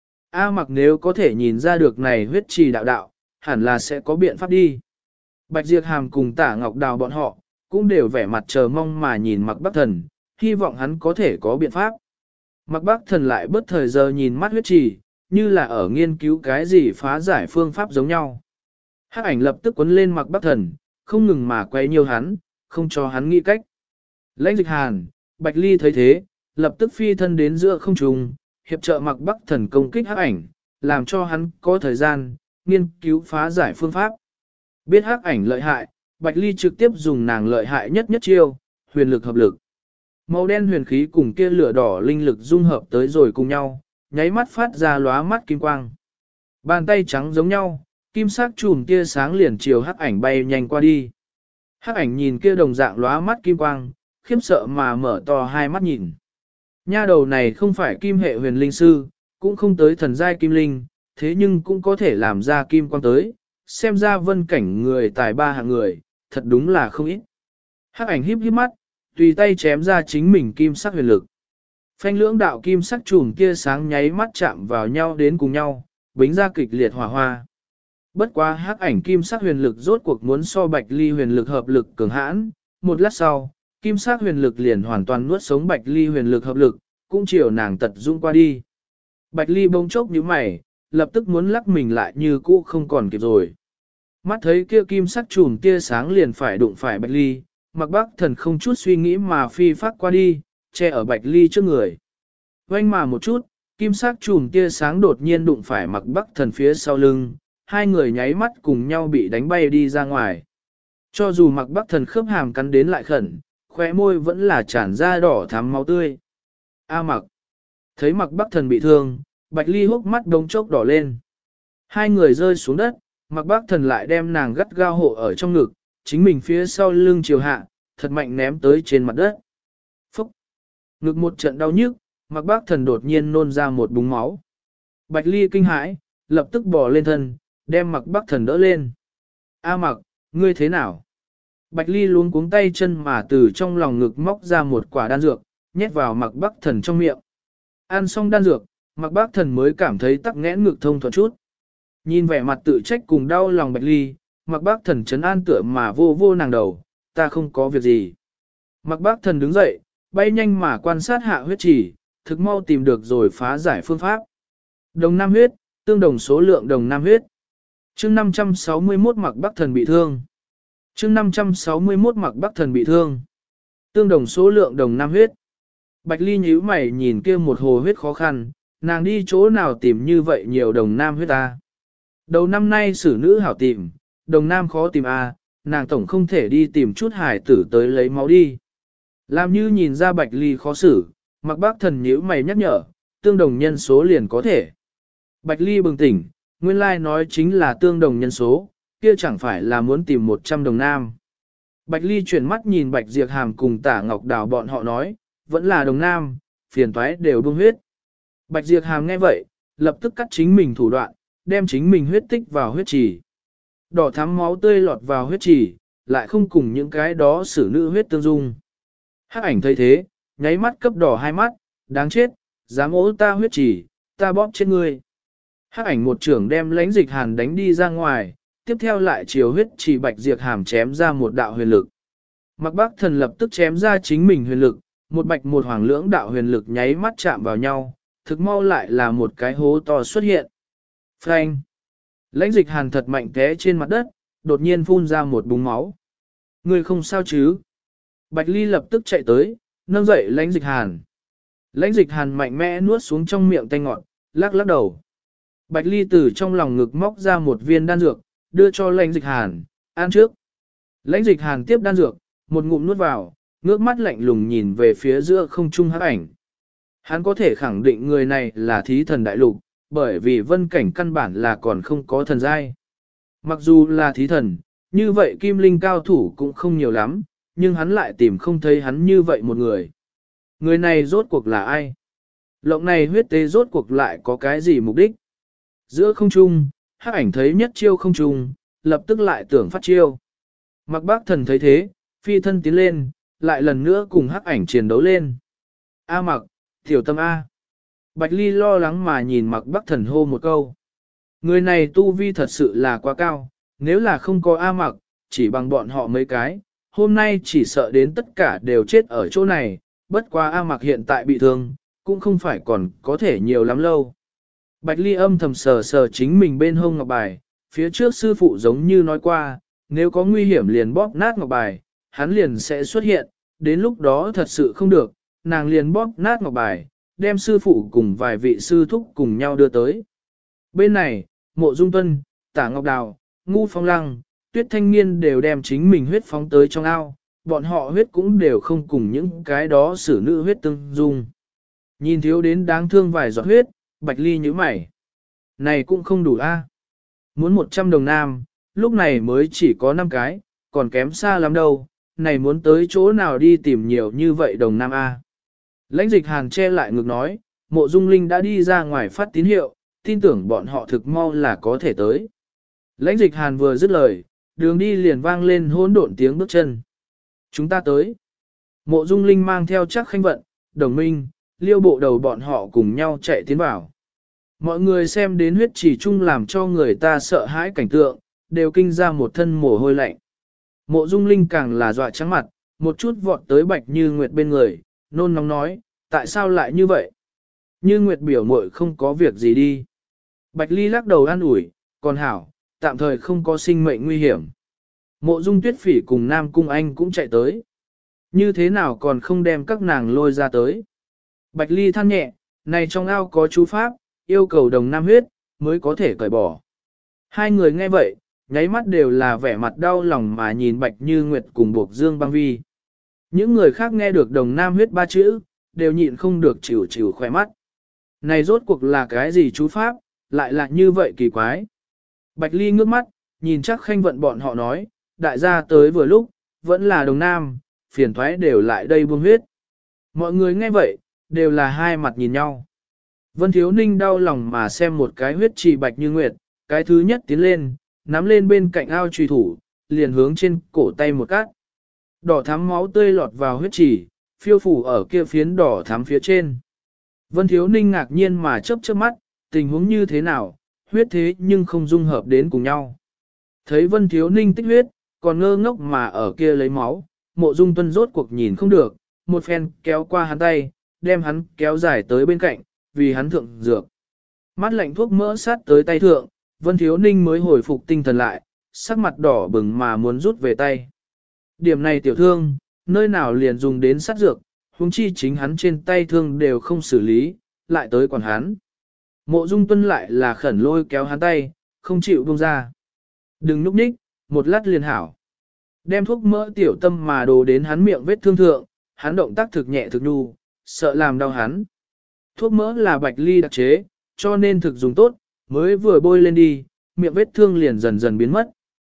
A Mặc nếu có thể nhìn ra được này huyết trì đạo đạo, hẳn là sẽ có biện pháp đi. Bạch Diệp Hàm cùng Tả Ngọc Đào bọn họ, cũng đều vẻ mặt chờ mong mà nhìn Mặc Bắc Thần, hy vọng hắn có thể có biện pháp. Mặc Bắc Thần lại bớt thời giờ nhìn mắt huyết trì, như là ở nghiên cứu cái gì phá giải phương pháp giống nhau. Hắc Ảnh lập tức quấn lên Mặc Bắc Thần, không ngừng mà quay nhiều hắn, không cho hắn nghĩ cách. Lãnh Dịch Hàn, Bạch Ly thấy thế, lập tức phi thân đến giữa không trung, hiệp trợ Mặc Bắc Thần công kích Hắc Ảnh, làm cho hắn có thời gian, nghiên cứu phá giải phương pháp. Biết Hắc Ảnh lợi hại, Bạch Ly trực tiếp dùng nàng lợi hại nhất chiêu, huyền lực hợp lực. Màu đen huyền khí cùng kia lửa đỏ linh lực dung hợp tới rồi cùng nhau, nháy mắt phát ra lóa mắt kim quang. Bàn tay trắng giống nhau, kim sắc chùm tia sáng liền chiều Hắc Ảnh bay nhanh qua đi. Hắc Ảnh nhìn kia đồng dạng lóa mắt kim quang, khiếp sợ mà mở to hai mắt nhìn. Nha đầu này không phải kim hệ huyền linh sư, cũng không tới thần giai kim linh, thế nhưng cũng có thể làm ra kim quang tới, xem ra vân cảnh người tài ba hạng người, thật đúng là không ít. Hắc Ảnh híp híp mắt, tùy tay chém ra chính mình kim sắc huyền lực. Phanh lưỡng đạo kim sắc chùm kia sáng nháy mắt chạm vào nhau đến cùng nhau, bính ra kịch liệt hỏa hoa. Bất quá Hắc Ảnh kim sắc huyền lực rốt cuộc muốn so Bạch Ly huyền lực hợp lực cường hãn, một lát sau, kim sắc huyền lực liền hoàn toàn nuốt sống Bạch Ly huyền lực hợp lực, cũng chiều nàng tật dung qua đi. Bạch Ly bỗng chốc nhíu mày, lập tức muốn lắc mình lại như cũ không còn kịp rồi. Mắt thấy kia kim sắc chùm tia sáng liền phải đụng phải Bạch Ly, Mặc Bắc Thần không chút suy nghĩ mà phi phát qua đi, che ở Bạch Ly trước người. Oanh mà một chút, kim sắc chùm tia sáng đột nhiên đụng phải Mặc Bắc Thần phía sau lưng, hai người nháy mắt cùng nhau bị đánh bay đi ra ngoài. Cho dù Mặc Bắc Thần khớp hàm cắn đến lại khẩn, khóe môi vẫn là tràn ra đỏ thắm máu tươi. A Mặc. Thấy Mặc Bắc Thần bị thương, Bạch Ly hốc mắt đống chốc đỏ lên. Hai người rơi xuống đất, Mặc Bắc Thần lại đem nàng gắt gao hộ ở trong ngực, chính mình phía sau lưng chiều hạ, thật mạnh ném tới trên mặt đất. Phúc! Ngực một trận đau nhức, Mặc Bắc Thần đột nhiên nôn ra một búng máu. Bạch Ly kinh hãi, lập tức bò lên thân, đem Mặc Bắc Thần đỡ lên. A Mặc, ngươi thế nào? Bạch Ly luống cuống tay chân mà từ trong lòng ngực móc ra một quả đan dược, nhét vào Mặc Bắc Thần trong miệng. Ăn xong đan dược, Mặc Bắc Thần mới cảm thấy tắc nghẽn ngực thông thuận chút. Nhìn vẻ mặt tự trách cùng đau lòng Bạch Ly, Mặc Bắc Thần trấn an tựa mà vô vô nàng đầu, ta không có việc gì. Mặc Bắc Thần đứng dậy, bay nhanh mà quan sát hạ huyết chỉ, thực mau tìm được rồi phá giải phương pháp. Đồng nam huyết, tương đồng số lượng đồng nam huyết. Chương 561 Mặc Bắc Thần bị thương. Chương 561 Mặc Bắc Thần bị thương. Tương đồng số lượng đồng nam huyết. Bạch Ly nhíu mày nhìn kia một hồ huyết khó khăn, nàng đi chỗ nào tìm như vậy nhiều đồng nam huyết ta. Đầu năm nay xử nữ hảo tìm, đồng nam khó tìm a, nàng tổng không thể đi tìm chút hải tử tới lấy máu đi. Làm như nhìn ra Bạch Ly khó xử, Mạc Bác Thần nhíu mày nhắc nhở, tương đồng nhân số liền có thể. Bạch Ly bừng tỉnh, nguyên lai nói chính là tương đồng nhân số, kia chẳng phải là muốn tìm 100 đồng nam. Bạch Ly chuyển mắt nhìn Bạch Diệp Hàm cùng Tả Ngọc Đào bọn họ nói, vẫn là đồng nam, phiền toái đều buông huyết. Bạch Diệp Hàm nghe vậy, lập tức cắt chính mình thủ đoạn, đem chính mình huyết tích vào huyết trì. Đỏ thắm máu tươi lọt vào huyết trì, lại không cùng những cái đó xử nữ huyết tương dung. Hắc ảnh thấy thế, nháy mắt cấp đỏ hai mắt, đáng chết, dám ố ta huyết trì, ta bóp chết ngươi. Hắc ảnh một trưởng đem lãnh dịch hàn đánh đi ra ngoài, tiếp theo lại chiều huyết trì Bạch Diệp Hàm chém ra một đạo huyền lực. Mạc Bác Thần lập tức chém ra chính mình huyền lực, một bạch một hoàng lưỡng đạo huyền lực nháy mắt chạm vào nhau, thực mau lại là một cái hố to xuất hiện. Phanh! Lãnh dịch hàn thật mạnh té trên mặt đất, đột nhiên phun ra một búng máu. Người không sao chứ? Bạch Ly lập tức chạy tới, nâng dậy lãnh dịch hàn. Lãnh dịch hàn mạnh mẽ nuốt xuống trong miệng tanh ngọt, lắc lắc đầu. Bạch Ly từ trong lòng ngực móc ra một viên đan dược, đưa cho lãnh dịch hàn, ăn trước. Lãnh dịch hàn tiếp đan dược, một ngụm nuốt vào, ngước mắt lạnh lùng nhìn về phía giữa không trung hắc ảnh. Hắn có thể khẳng định người này là thí thần đại lục, bởi vì vân cảnh căn bản là còn không có thần giai. Mặc dù là thí thần, như vậy kim linh cao thủ cũng không nhiều lắm, nhưng hắn lại tìm không thấy hắn như vậy một người. Người này rốt cuộc là ai? Lộng này huyết tế rốt cuộc lại có cái gì mục đích? Giữa không trung, hắc ảnh thấy nhất chiêu không trung, lập tức lại tưởng phát chiêu. Mạc Bác Thần thấy thế, phi thân tiến lên, lại lần nữa cùng hắc ảnh chiến đấu lên. A Mạc, tiểu tâm A. Bạch Ly lo lắng mà nhìn Mạc Bác Thần hô một câu. Người này tu vi thật sự là quá cao, nếu là không có A Mạc, chỉ bằng bọn họ mấy cái, hôm nay chỉ sợ đến tất cả đều chết ở chỗ này, bất quá A Mạc hiện tại bị thương, cũng không phải còn có thể nhiều lắm lâu. Bạch Ly âm thầm sờ sờ chính mình bên hông ngọc bài, phía trước sư phụ giống như nói qua, nếu có nguy hiểm liền bóp nát ngọc bài, hắn liền sẽ xuất hiện, đến lúc đó thật sự không được, nàng liền bóp nát ngọc bài, đem sư phụ cùng vài vị sư thúc cùng nhau đưa tới. Bên này, Mộ Dung Tuân, Tả Ngọc Đào, Ngu Phong Lăng, Tuyết Thanh Niên đều đem chính mình huyết phóng tới trong ao, bọn họ huyết cũng đều không cùng những cái đó xử nữ huyết tương dung. Nhìn thiếu đến đáng thương vài giọt huyết, Bạch Ly nhíu mày. Này cũng không đủ a. Muốn 100 đồng nam, lúc này mới chỉ có 5 cái, còn kém xa lắm đâu, này muốn tới chỗ nào đi tìm nhiều như vậy đồng nam a. Lãnh dịch hàn che lại ngực nói, Mộ Dung Linh đã đi ra ngoài phát tín hiệu, tin tưởng bọn họ thực mau là có thể tới. Lãnh dịch hàn vừa dứt lời, đường đi liền vang lên hỗn độn tiếng bước chân. Chúng ta tới. Mộ Dung Linh mang theo chắc khanh vận, đồng minh, liêu bộ đầu bọn họ cùng nhau chạy tiến vào. Mọi người xem đến huyết chỉ chung làm cho người ta sợ hãi cảnh tượng, đều kinh ra một thân mồ hôi lạnh. Mộ Dung Linh càng là dọa trắng mặt, một chút vọt tới Bạch Như Nguyệt bên người, nôn nóng nói, tại sao lại như vậy? Như Nguyệt biểu muội không có việc gì đi. Bạch Ly lắc đầu an ủi, còn hảo, tạm thời không có sinh mệnh nguy hiểm. Mộ Dung Tuyết Phỉ cùng Nam Cung Anh cũng chạy tới. Như thế nào còn không đem các nàng lôi ra tới? Bạch Ly than nhẹ, này trong ao có chú pháp, yêu cầu đồng nam huyết, mới có thể cởi bỏ. Hai người nghe vậy, nháy mắt đều là vẻ mặt đau lòng mà nhìn Bạch Như Nguyệt cùng Bộc Dương Băng Vi. Những người khác nghe được đồng nam huyết ba chữ, đều nhịn không được chịu chịu khỏe mắt. Này rốt cuộc là cái gì chú pháp, lại là như vậy kỳ quái. Bạch Ly ngước mắt, nhìn chắc khanh vận bọn họ nói, đại gia tới vừa lúc, vẫn là đồng nam, phiền thoái đều lại đây buông huyết. Mọi người nghe vậy, đều là hai mặt nhìn nhau. Vân Thiếu Ninh đau lòng mà xem một cái huyết trì Bạch Như Nguyệt, cái thứ nhất tiến lên, nắm lên bên cạnh ao trùy thủ, liền hướng trên cổ tay một cát. Đỏ thắm máu tươi lọt vào huyết trì, phiêu phủ ở kia phiến đỏ thắm phía trên. Vân Thiếu Ninh ngạc nhiên mà chớp chớp mắt, tình huống như thế nào, huyết thế nhưng không dung hợp đến cùng nhau. Thấy Vân Thiếu Ninh tích huyết, còn ngơ ngốc mà ở kia lấy máu, Mộ Dung Tuân rốt cuộc nhìn không được, một phen kéo qua hắn tay, đem hắn kéo dài tới bên cạnh, vì hắn thượng dược. Mắt lạnh thuốc mỡ sát tới tay thượng, Vân Thiếu Ninh mới hồi phục tinh thần lại, sắc mặt đỏ bừng mà muốn rút về tay. Điểm này tiểu thương, nơi nào liền dùng đến sát dược, huống chi chính hắn trên tay thương đều không xử lý, lại tới còn hắn. Mộ Dung Tuân lại là khẩn lôi kéo hắn tay, không chịu buông ra. Đừng núp ních, một lát liền hảo. Đem thuốc mỡ tiểu tâm mà đồ đến hắn miệng vết thương thượng, hắn động tác thực nhẹ thực nhu, sợ làm đau hắn. Thuốc mỡ là Bạch Ly đặc chế, cho nên thực dùng tốt, mới vừa bôi lên đi, miệng vết thương liền dần dần biến mất.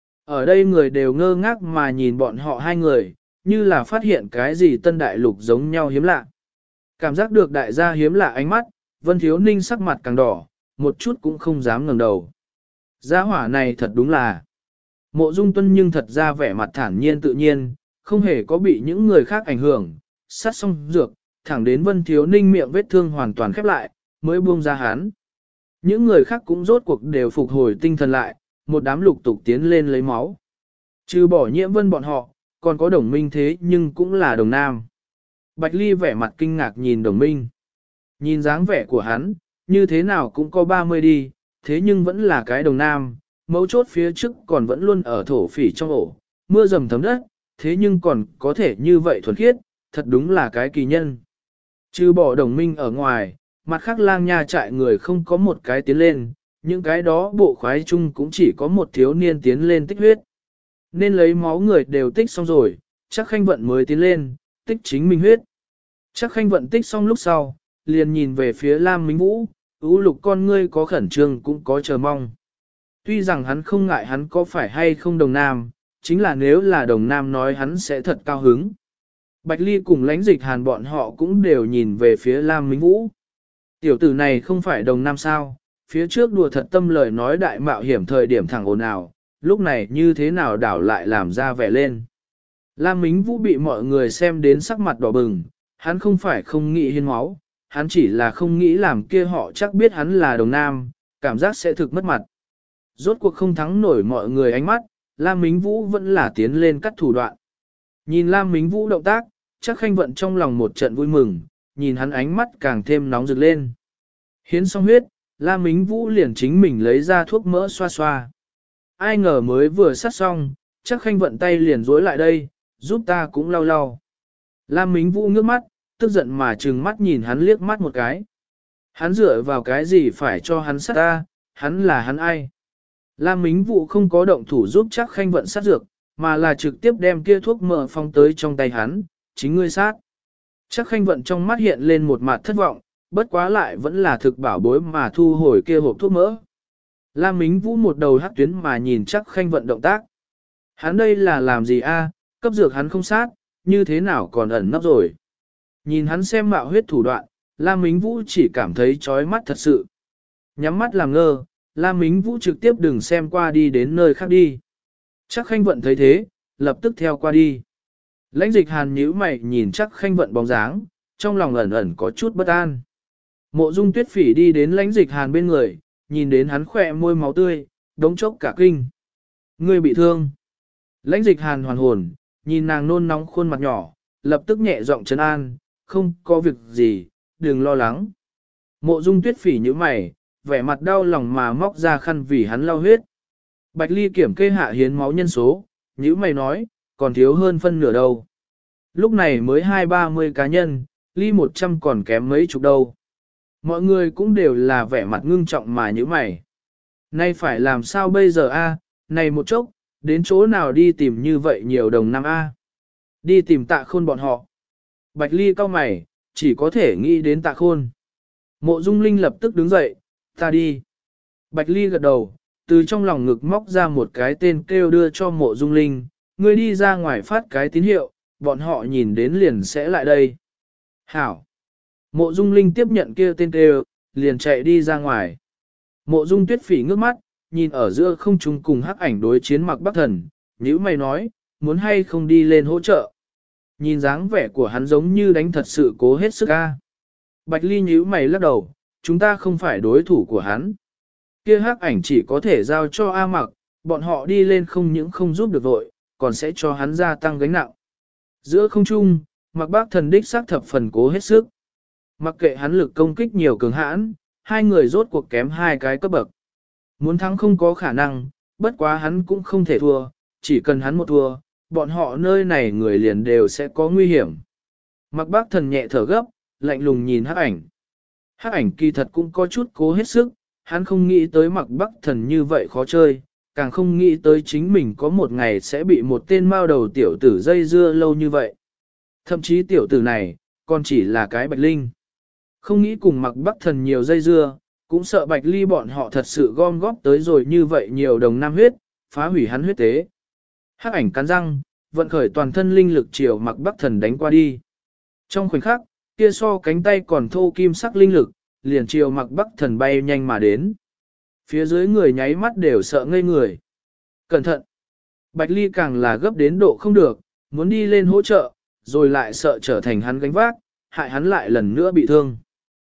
Ở đây người đều ngơ ngác mà nhìn bọn họ hai người, như là phát hiện cái gì tân đại lục giống nhau hiếm lạ. Cảm giác được đại gia hiếm lạ ánh mắt, Vân Thiếu Ninh sắc mặt càng đỏ, một chút cũng không dám ngẩng đầu. Gia hỏa này thật đúng là. Mộ Dung Tuân nhưng thật ra vẻ mặt thản nhiên tự nhiên, không hề có bị những người khác ảnh hưởng, sát xong dược, thẳng đến Vân Thiếu Ninh miệng vết thương hoàn toàn khép lại, mới buông ra hắn. Những người khác cũng rốt cuộc đều phục hồi tinh thần lại, một đám lục tục tiến lên lấy máu. Trừ bỏ Nhiễm Vân bọn họ, còn có Đồng Minh thế nhưng cũng là Đồng Nam. Bạch Ly vẻ mặt kinh ngạc nhìn Đồng Minh. Nhìn dáng vẻ của hắn, như thế nào cũng có 30 đi, thế nhưng vẫn là cái Đồng Nam, mấu chốt phía trước còn vẫn luôn ở thổ phỉ trong ổ, mưa dầm thấm đất, thế nhưng còn có thể như vậy thuần khiết, thật đúng là cái kỳ nhân. Trừ bỏ Đồng Minh ở ngoài, mặt khác lang nha trại người không có một cái tiến lên, những cái đó bộ khoái chung cũng chỉ có một thiếu niên tiến lên tích huyết. Nên lấy máu người đều tích xong rồi, chắc Khanh Vận mới tiến lên, tích chính mình huyết. Chắc Khanh Vận tích xong lúc sau, liền nhìn về phía Lam Minh Vũ, ưu lục con ngươi có khẩn trương cũng có chờ mong. Tuy rằng hắn không ngại hắn có phải hay không Đồng Nam, chính là nếu là Đồng Nam nói hắn sẽ thật cao hứng. Bạch Ly cùng Lãnh Dịch Hàn bọn họ cũng đều nhìn về phía Lam Minh Vũ. Tiểu tử này không phải Đồng Nam sao, phía trước đùa thật tâm lời nói đại mạo hiểm thời điểm thẳng ồn ào, lúc này như thế nào đảo lại làm ra vẻ lên. Lam Minh Vũ bị mọi người xem đến sắc mặt đỏ bừng, hắn không phải không nghĩ hiến máu, hắn chỉ là không nghĩ làm kia họ chắc biết hắn là Đồng Nam, cảm giác sẽ thực mất mặt. Rốt cuộc không thắng nổi mọi người ánh mắt, Lam Minh Vũ vẫn là tiến lên cắt thủ đoạn. Nhìn Lam Minh Vũ động tác, chắc Khanh Vận trong lòng một trận vui mừng, nhìn hắn ánh mắt càng thêm nóng rực lên. Hiến xong huyết, Lam Minh Vũ liền chính mình lấy ra thuốc mỡ xoa xoa. Ai ngờ mới vừa sát xong, chắc Khanh Vận tay liền dối lại đây, giúp ta cũng lau lau. Lam Minh Vũ ngước mắt, tức giận mà trừng mắt nhìn hắn liếc mắt một cái. Hắn dựa vào cái gì phải cho hắn sát ta, hắn là hắn ai? Lam Minh Vũ không có động thủ giúp chắc Khanh Vận sát dược, mà là trực tiếp đem kia thuốc mỡ phong tới trong tay hắn, chính ngươi sát. Chắc Khanh Vận trong mắt hiện lên một mặt thất vọng, bất quá lại vẫn là thực bảo bối mà thu hồi kia hộp thuốc mỡ. Lam Minh Vũ một đầu hắc tuyến mà nhìn chắc Khanh Vận động tác. Hắn đây là làm gì a? Cấp dược hắn không sát, như thế nào còn ẩn nấp rồi. Nhìn hắn xem mạo huyết thủ đoạn, Lam Minh Vũ chỉ cảm thấy chói mắt thật sự. Nhắm mắt làm ngơ, Lam Minh Vũ trực tiếp đừng xem qua đi đến nơi khác đi. Chắc Khanh Vận thấy thế, lập tức theo qua đi. Lãnh Dịch Hàn nhíu mày nhìn chắc Khanh Vận bóng dáng, trong lòng ẩn ẩn có chút bất an. Mộ Dung Tuyết Phỉ đi đến Lãnh Dịch Hàn bên người, nhìn đến hắn khỏe môi máu tươi, đống chốc cả kinh. Ngươi bị thương. Lãnh Dịch Hàn hoàn hồn, nhìn nàng nôn nóng khuôn mặt nhỏ, lập tức nhẹ giọng trấn an, không có việc gì, đừng lo lắng. Mộ Dung Tuyết Phỉ nhíu mày, vẻ mặt đau lòng mà móc ra khăn vì hắn lau huyết. Bạch Ly kiểm kê hạ hiến máu nhân số, nhíu mày nói, còn thiếu hơn phân nửa đâu. Lúc này mới 20-30 cá nhân, Ly 100 còn kém mấy chục đâu. Mọi người cũng đều là vẻ mặt ngưng trọng mà nhíu mày. Nay phải làm sao bây giờ a? Này một chốc, đến chỗ nào đi tìm như vậy nhiều Đồng Nam a? Đi tìm Tạ Khôn bọn họ. Bạch Ly cau mày, chỉ có thể nghĩ đến Tạ Khôn. Mộ Dung Linh lập tức đứng dậy, ta đi. Bạch Ly gật đầu, từ trong lòng ngực móc ra một cái tên kêu đưa cho Mộ Dung Linh, ngươi đi ra ngoài phát cái tín hiệu, bọn họ nhìn đến liền sẽ lại đây. Hảo. Mộ Dung Linh tiếp nhận kia tên kêu, liền chạy đi ra ngoài. Mộ Dung Tuyết Phỉ ngước mắt, nhìn ở giữa không trung cùng hắc ảnh đối chiến Mặc Bắc Thần, nhíu mày nói, muốn hay không đi lên hỗ trợ. Nhìn dáng vẻ của hắn giống như đánh thật sự cố hết sức a. Bạch Ly nhíu mày lắc đầu, chúng ta không phải đối thủ của hắn. Kia hắc ảnh chỉ có thể giao cho A Mặc, bọn họ đi lên không những không giúp được vội, còn sẽ cho hắn gia tăng gánh nặng. Giữa không trung, Mặc Bắc Thần đích xác thập phần cố hết sức. Mặc kệ hắn lực công kích nhiều cường hãn, hai người rốt cuộc kém hai cái cấp bậc. Muốn thắng không có khả năng, bất quá hắn cũng không thể thua, chỉ cần hắn một thua, bọn họ nơi này người liền đều sẽ có nguy hiểm. Mặc Bắc Thần nhẹ thở gấp, lạnh lùng nhìn hắc ảnh. Hắc ảnh kỳ thật cũng có chút cố hết sức, hắn không nghĩ tới Mạc Bắc Thần như vậy khó chơi, càng không nghĩ tới chính mình có một ngày sẽ bị một tên mao đầu tiểu tử dây dưa lâu như vậy. Thậm chí tiểu tử này, còn chỉ là cái Bạch Linh. Không nghĩ cùng Mạc Bắc Thần nhiều dây dưa, cũng sợ Bạch Ly bọn họ thật sự gom góp tới rồi như vậy nhiều đồng nam huyết, phá hủy hắn huyết tế. Hắc ảnh cắn răng, vận khởi toàn thân linh lực chiều Mạc Bắc Thần đánh qua đi. Trong khoảnh khắc, kia so cánh tay còn thô kim sắc linh lực, liền chiều Mạc Bắc Thần bay nhanh mà đến. Phía dưới người nháy mắt đều sợ ngây người. Cẩn thận! Bạch Ly càng là gấp đến độ không được, muốn đi lên hỗ trợ, rồi lại sợ trở thành hắn gánh vác, hại hắn lại lần nữa bị thương.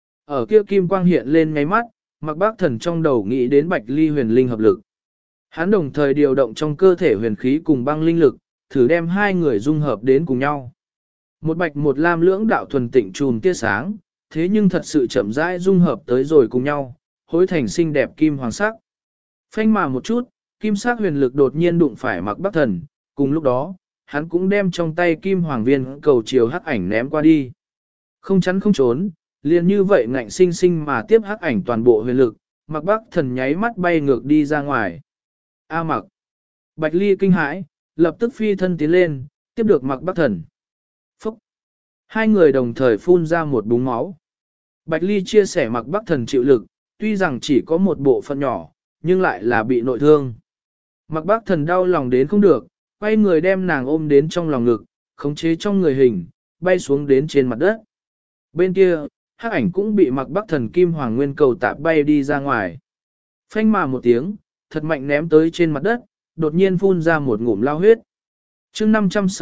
Ở kia kim quang hiện lên nháy mắt, Mạc Bắc Thần trong đầu nghĩ đến Bạch Ly huyền linh hợp lực. Hắn đồng thời điều động trong cơ thể huyền khí cùng băng linh lực, thử đem hai người dung hợp đến cùng nhau. Một bạch một lam lưỡng đạo thuần tịnh chùm tia sáng, thế nhưng thật sự chậm rãi dung hợp tới rồi cùng nhau, hối thành xinh đẹp kim hoàng sắc. Phanh mà một chút, kim sắc huyền lực đột nhiên đụng phải Mạc Bắc Thần, cùng lúc đó, hắn cũng đem trong tay kim hoàng viên cầu chiều hắc ảnh ném qua đi. Không chắn không trốn, liền như vậy ngạnh sinh sinh mà tiếp hắc ảnh toàn bộ huyền lực, Mạc Bắc Thần nháy mắt bay ngược đi ra ngoài. A Mạc! Bạch Ly kinh hãi, lập tức phi thân tiến lên, tiếp được Mạc Bắc Thần. Phúc! Hai người đồng thời phun ra một búng máu. Bạch Ly chia sẻ Mạc Bắc Thần chịu lực, tuy rằng chỉ có một bộ phận nhỏ, nhưng lại là bị nội thương. Mạc Bắc Thần đau lòng đến không được, quay người đem nàng ôm đến trong lòng ngực, khống chế trong người hình, bay xuống đến trên mặt đất. Bên kia, hắc ảnh cũng bị Mạc Bắc Thần kim hoàng nguyên cầu tạp bay đi ra ngoài. Phanh mà một tiếng, thật mạnh ném tới trên mặt đất, đột nhiên phun ra một ngụm lao huyết. Chương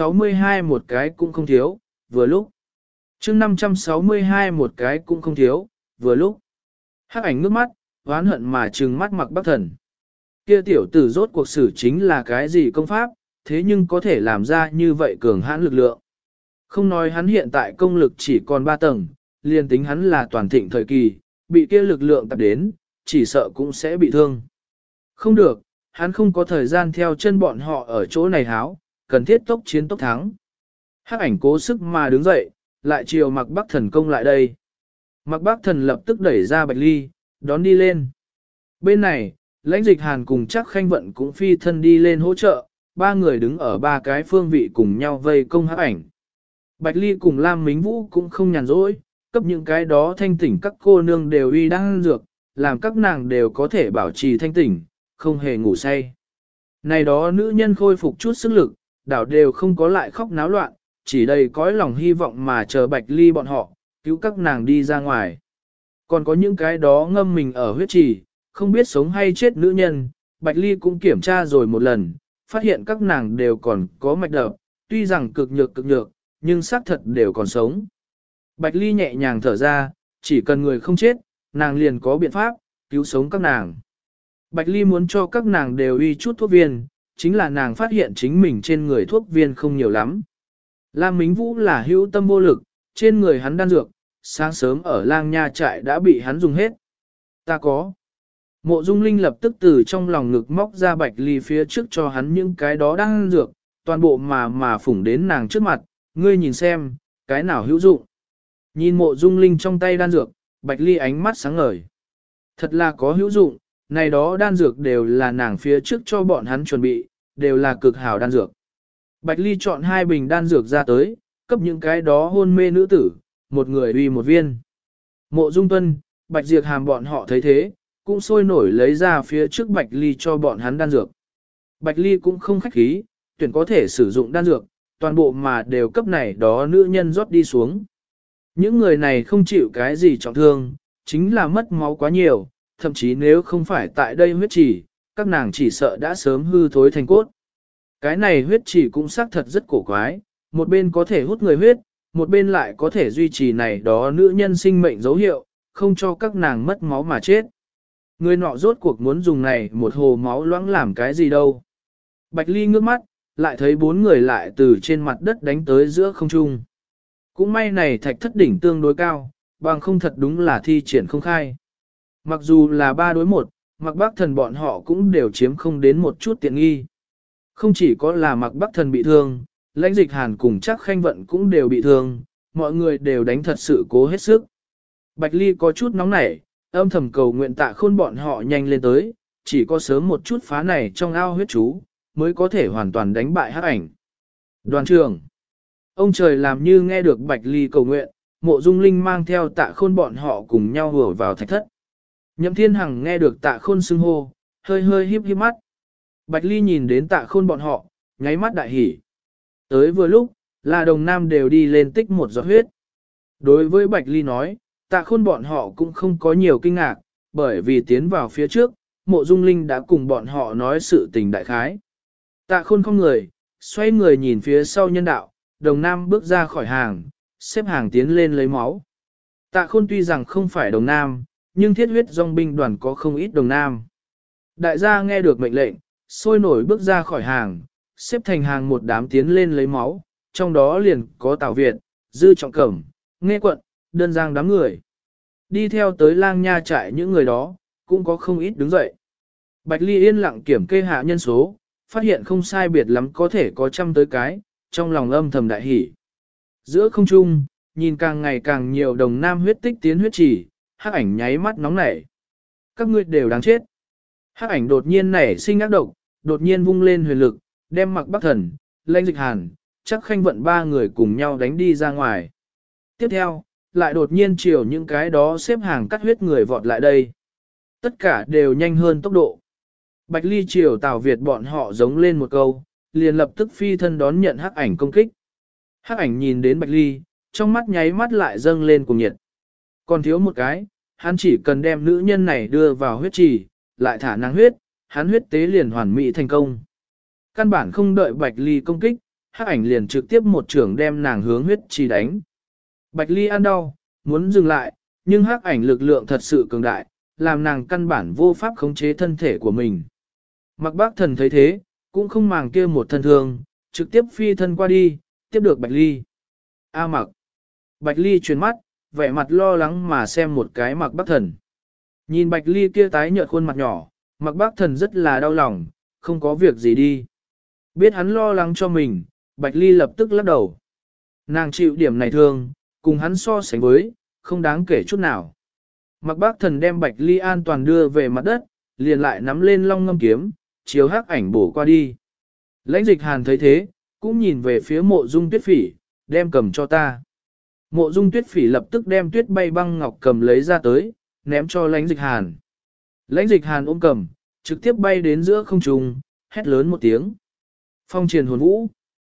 562 một cái cũng không thiếu, vừa lúc. Chương 562 một cái cũng không thiếu, vừa lúc. Hắc ảnh ngước mắt, oán hận mà trừng mắt Mạc Bắc Thần. Kia tiểu tử rốt cuộc xử chính là cái gì công pháp, thế nhưng có thể làm ra như vậy cường hãn lực lượng. Không nói hắn hiện tại công lực chỉ còn 3 tầng, liền tính hắn là toàn thịnh thời kỳ, bị kia lực lượng tập đến, chỉ sợ cũng sẽ bị thương. Không được, hắn không có thời gian theo chân bọn họ ở chỗ này háo, cần thiết tốc chiến tốc thắng. Hắc ảnh cố sức mà đứng dậy, lại chiều Mạc Bắc Thần công lại đây. Mạc Bắc Thần lập tức đẩy ra Bạch Ly, đón đi lên. Bên này, Lãnh Dịch Hàn cùng Trác Khanh Vận cũng phi thân đi lên hỗ trợ, ba người đứng ở ba cái phương vị cùng nhau vây công hắc ảnh. Bạch Ly cùng Lam Mính Vũ cũng không nhàn rỗi, cấp những cái đó thanh tỉnh các cô nương đều uy đan dược, làm các nàng đều có thể bảo trì thanh tỉnh, không hề ngủ say. Này đó nữ nhân khôi phục chút sức lực, đảo đều không có lại khóc náo loạn, chỉ đầy cõi lòng hy vọng mà chờ Bạch Ly bọn họ, cứu các nàng đi ra ngoài. Còn có những cái đó ngâm mình ở huyết trì, không biết sống hay chết nữ nhân, Bạch Ly cũng kiểm tra rồi một lần, phát hiện các nàng đều còn có mạch đập, tuy rằng cực nhược, nhưng xác thật đều còn sống. Bạch Ly nhẹ nhàng thở ra, chỉ cần người không chết, nàng liền có biện pháp, cứu sống các nàng. Bạch Ly muốn cho các nàng đều uy chút thuốc viên, chính là nàng phát hiện chính mình trên người thuốc viên không nhiều lắm. Lam Mính Vũ là hữu tâm vô lực, trên người hắn đan dược, sáng sớm ở lang nha trại đã bị hắn dùng hết. Ta có. Mộ Dung Linh lập tức từ trong lòng ngực móc ra Bạch Ly phía trước cho hắn những cái đó đan dược, toàn bộ mà phủng đến nàng trước mặt, ngươi nhìn xem, cái nào hữu dụng. Nhìn Mộ Dung Linh trong tay đan dược, Bạch Ly ánh mắt sáng ngời. Thật là có hữu dụng, này đó đan dược đều là nàng phía trước cho bọn hắn chuẩn bị, đều là cực hảo đan dược. Bạch Ly chọn 2 bình đan dược ra tới, cấp những cái đó hôn mê nữ tử, một người uy một viên. Mộ Dung Tuân, Bạch Diệp Hàm bọn họ thấy thế, cũng sôi nổi lấy ra phía trước Bạch Ly cho bọn hắn đan dược. Bạch Ly cũng không khách khí, tuyển có thể sử dụng đan dược, toàn bộ mà đều cấp này đó nữ nhân rót đi xuống. Những người này không chịu cái gì trọng thương, chính là mất máu quá nhiều, thậm chí nếu không phải tại đây huyết trì, các nàng chỉ sợ đã sớm hư thối thành cốt. Cái này huyết trì cũng xác thật rất cổ quái, một bên có thể hút người huyết, một bên lại có thể duy trì này đó nữ nhân sinh mệnh dấu hiệu, không cho các nàng mất máu mà chết. Người nọ rốt cuộc muốn dùng này một hồ máu loãng làm cái gì đâu. Bạch Ly ngước mắt, lại thấy 4 người lại từ trên mặt đất đánh tới giữa không trung. Cũng may này thạch thất đỉnh tương đối cao, bằng không thật đúng là thi triển không khai. Mặc dù là 3 đối 1, Mạc Bắc Thần bọn họ cũng đều chiếm không đến một chút tiện nghi. Không chỉ có là Mạc Bắc Thần bị thương, Lãnh Dịch Hàn cùng Trác Khanh Vận cũng đều bị thương, mọi người đều đánh thật sự cố hết sức. Bạch Ly có chút nóng nảy, âm thầm cầu nguyện Tạ Khôn bọn họ nhanh lên tới, chỉ có sớm một chút phá này trong ao huyết chú, mới có thể hoàn toàn đánh bại hắc ảnh. Đoàn trưởng, ông trời làm như nghe được Bạch Ly cầu nguyện, Mộ Dung Linh mang theo Tạ Khôn bọn họ cùng nhau hùa vào thạch thất. Nhậm Thiên Hằng nghe được Tạ Khôn xưng hô, hơi hơi híp híp mắt. Bạch Ly nhìn đến Tạ Khôn bọn họ, nháy mắt đại hỉ. Tới vừa lúc, là Đồng Nam đều đi lên tích một giọt huyết. Đối với Bạch Ly nói, Tạ Khôn bọn họ cũng không có nhiều kinh ngạc, bởi vì tiến vào phía trước, Mộ Dung Linh đã cùng bọn họ nói sự tình đại khái. Tạ Khôn không người, xoay người nhìn phía sau nhân đạo, Đồng Nam bước ra khỏi hàng, xếp hàng tiến lên lấy máu. Tạ Khôn tuy rằng không phải Đồng Nam, nhưng thiết huyết dòng binh đoàn có không ít Đồng Nam. Đại gia nghe được mệnh lệnh, sôi nổi bước ra khỏi hàng, xếp thành hàng một đám tiến lên lấy máu, trong đó liền có Tào Việt, Dư Trọng Cẩm, Nghe Quận, Đơn Giang đám người. Đi theo tới Lang Nha trại những người đó, cũng có không ít đứng dậy. Bạch Ly yên lặng kiểm kê hạ nhân số, phát hiện không sai biệt lắm có thể có trăm tới cái, trong lòng âm thầm đại hỉ. Giữa không trung, nhìn càng ngày càng nhiều Đồng Nam huyết tích tiến huyết chỉ, hắc ảnh nháy mắt nóng nảy. Các ngươi đều đáng chết. Hắc ảnh đột nhiên nảy sinh ác độc, đột nhiên vung lên huyền lực, đem Mặc Bắc Thần, Lãnh Dịch Hàn, chắc Khanh Vận ba người cùng nhau đánh đi ra ngoài. Tiếp theo, lại đột nhiên chiều những cái đó xếp hàng cắt huyết người vọt lại đây. Tất cả đều nhanh hơn tốc độ. Bạch Ly chiều Tào Việt bọn họ giống lên một câu, liền lập tức phi thân đón nhận hắc ảnh công kích. Hắc ảnh nhìn đến Bạch Ly, trong mắt nháy mắt lại dâng lên cùng nhiệt. Còn thiếu một cái, hắn chỉ cần đem nữ nhân này đưa vào huyết trì, lại thả năng huyết, hắn huyết tế liền hoàn mỹ thành công. Căn bản không đợi Bạch Ly công kích, hắc ảnh liền trực tiếp một trưởng đem nàng hướng huyết trì đánh. Bạch Ly ăn đau, muốn dừng lại, nhưng hắc ảnh lực lượng thật sự cường đại, làm nàng căn bản vô pháp khống chế thân thể của mình. Mặc Bác Thần thấy thế, cũng không màng kia một thân thương, trực tiếp phi thân qua đi, tiếp được Bạch Ly. A Mặc. Bạch Ly chuyển mắt, vẻ mặt lo lắng mà xem một cái Mặc Bác Thần. Nhìn Bạch Ly kia tái nhợt khuôn mặt nhỏ, Mặc Bác Thần rất là đau lòng, không có việc gì đi. Biết hắn lo lắng cho mình, Bạch Ly lập tức lắc đầu. Nàng chịu điểm này thương, cùng hắn so sánh với, không đáng kể chút nào. Mặc Bác Thần đem Bạch Ly an toàn đưa về mặt đất, liền lại nắm lên long ngâm kiếm, chiếu hắc ảnh bổ qua đi. Lãnh Dịch Hàn thấy thế, cũng nhìn về phía Mộ Dung Tuyết Phỉ, đem cầm cho ta. Mộ Dung Tuyết Phỉ lập tức đem tuyết bay băng ngọc cầm lấy ra tới, ném cho Lãnh Dịch Hàn. Lãnh Dịch Hàn ôm cầm, trực tiếp bay đến giữa không trung, hét lớn một tiếng. Phong triền hồn vũ.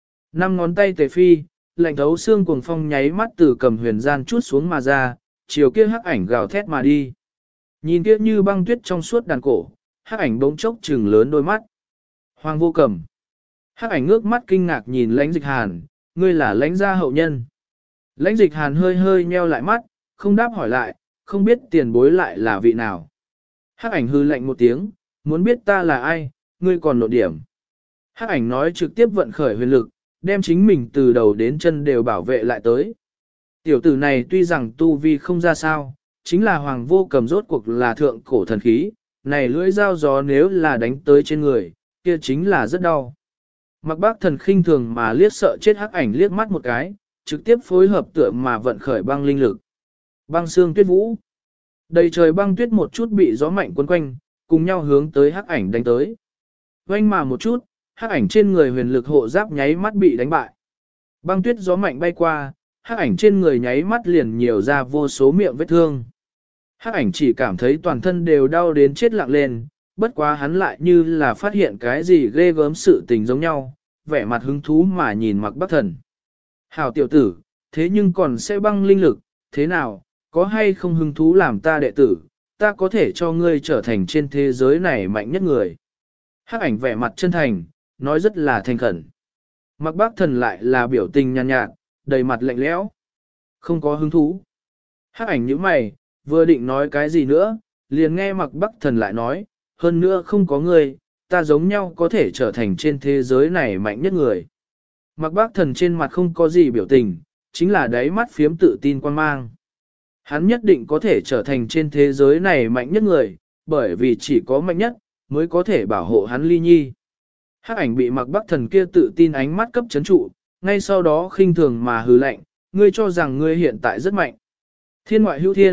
5 ngón tay tề phi, lạnh thấu xương cuồng phong nháy mắt từ cầm huyền gian chút xuống mà ra, chiều kia hắc ảnh gào thét mà đi. Nhìn kia như băng tuyết trong suốt đàn cổ, hắc ảnh bỗng chốc trừng lớn đôi mắt. Hoàng Vô Cầm. Hắc ảnh ngước mắt kinh ngạc nhìn Lãnh Dịch Hàn, ngươi là Lãnh gia hậu nhân. Lãnh Dịch Hàn hơi hơi nheo lại mắt, không đáp hỏi lại, không biết tiền bối lại là vị nào. Hắc ảnh hư lạnh một tiếng, muốn biết ta là ai, ngươi còn nộ điểm. Hắc ảnh nói trực tiếp vận khởi huyền lực, đem chính mình từ đầu đến chân đều bảo vệ lại tới. Tiểu tử này tuy rằng tu vi không ra sao, chính là Hoàng Vô Cầm rốt cuộc là thượng cổ thần khí, này lưỡi dao gió nếu là đánh tới trên người, kia chính là rất đau. Mặc Bác Thần khinh thường mà liếc sợ chết hắc ảnh liếc mắt một cái, trực tiếp phối hợp tựa mà vận khởi băng linh lực. Băng xương tuyết vũ. Đầy trời băng tuyết một chút bị gió mạnh cuốn quanh, cùng nhau hướng tới hắc ảnh đánh tới. Oanh mà một chút, hắc ảnh trên người huyền lực hộ giáp nháy mắt bị đánh bại. Băng tuyết gió mạnh bay qua, hắc ảnh trên người nháy mắt liền nhiều ra vô số miệng vết thương. Hắc ảnh chỉ cảm thấy toàn thân đều đau đến chết lặng lên, bất quá hắn lại như là phát hiện cái gì ghê gớm sự tình giống nhau, vẻ mặt hứng thú mà nhìn Mặc Bắc Thần. Hảo tiểu tử, thế nhưng còn sẽ băng linh lực, thế nào, có hay không hứng thú làm ta đệ tử, ta có thể cho ngươi trở thành trên thế giới này mạnh nhất người. Hắc ảnh vẻ mặt chân thành, nói rất là thành khẩn. Mặc Bắc Thần lại là biểu tình nhàn nhạt, đầy mặt lạnh lẽo. Không có hứng thú. Hắc ảnh nhíu mày, vừa định nói cái gì nữa, liền nghe Mặc Bắc Thần lại nói, hơn nữa không có ngươi, ta giống nhau có thể trở thành trên thế giới này mạnh nhất người. Mặc Bắc Thần trên mặt không có gì biểu tình, chính là đáy mắt phiếm tự tin quan mang. Hắn nhất định có thể trở thành trên thế giới này mạnh nhất người, bởi vì chỉ có mạnh nhất, mới có thể bảo hộ hắn ly nhi. Hắc ảnh bị Mặc Bắc Thần kia tự tin ánh mắt cấp chấn trụ, ngay sau đó khinh thường mà hừ lạnh, ngươi cho rằng ngươi hiện tại rất mạnh. Thiên ngoại hữu thiên,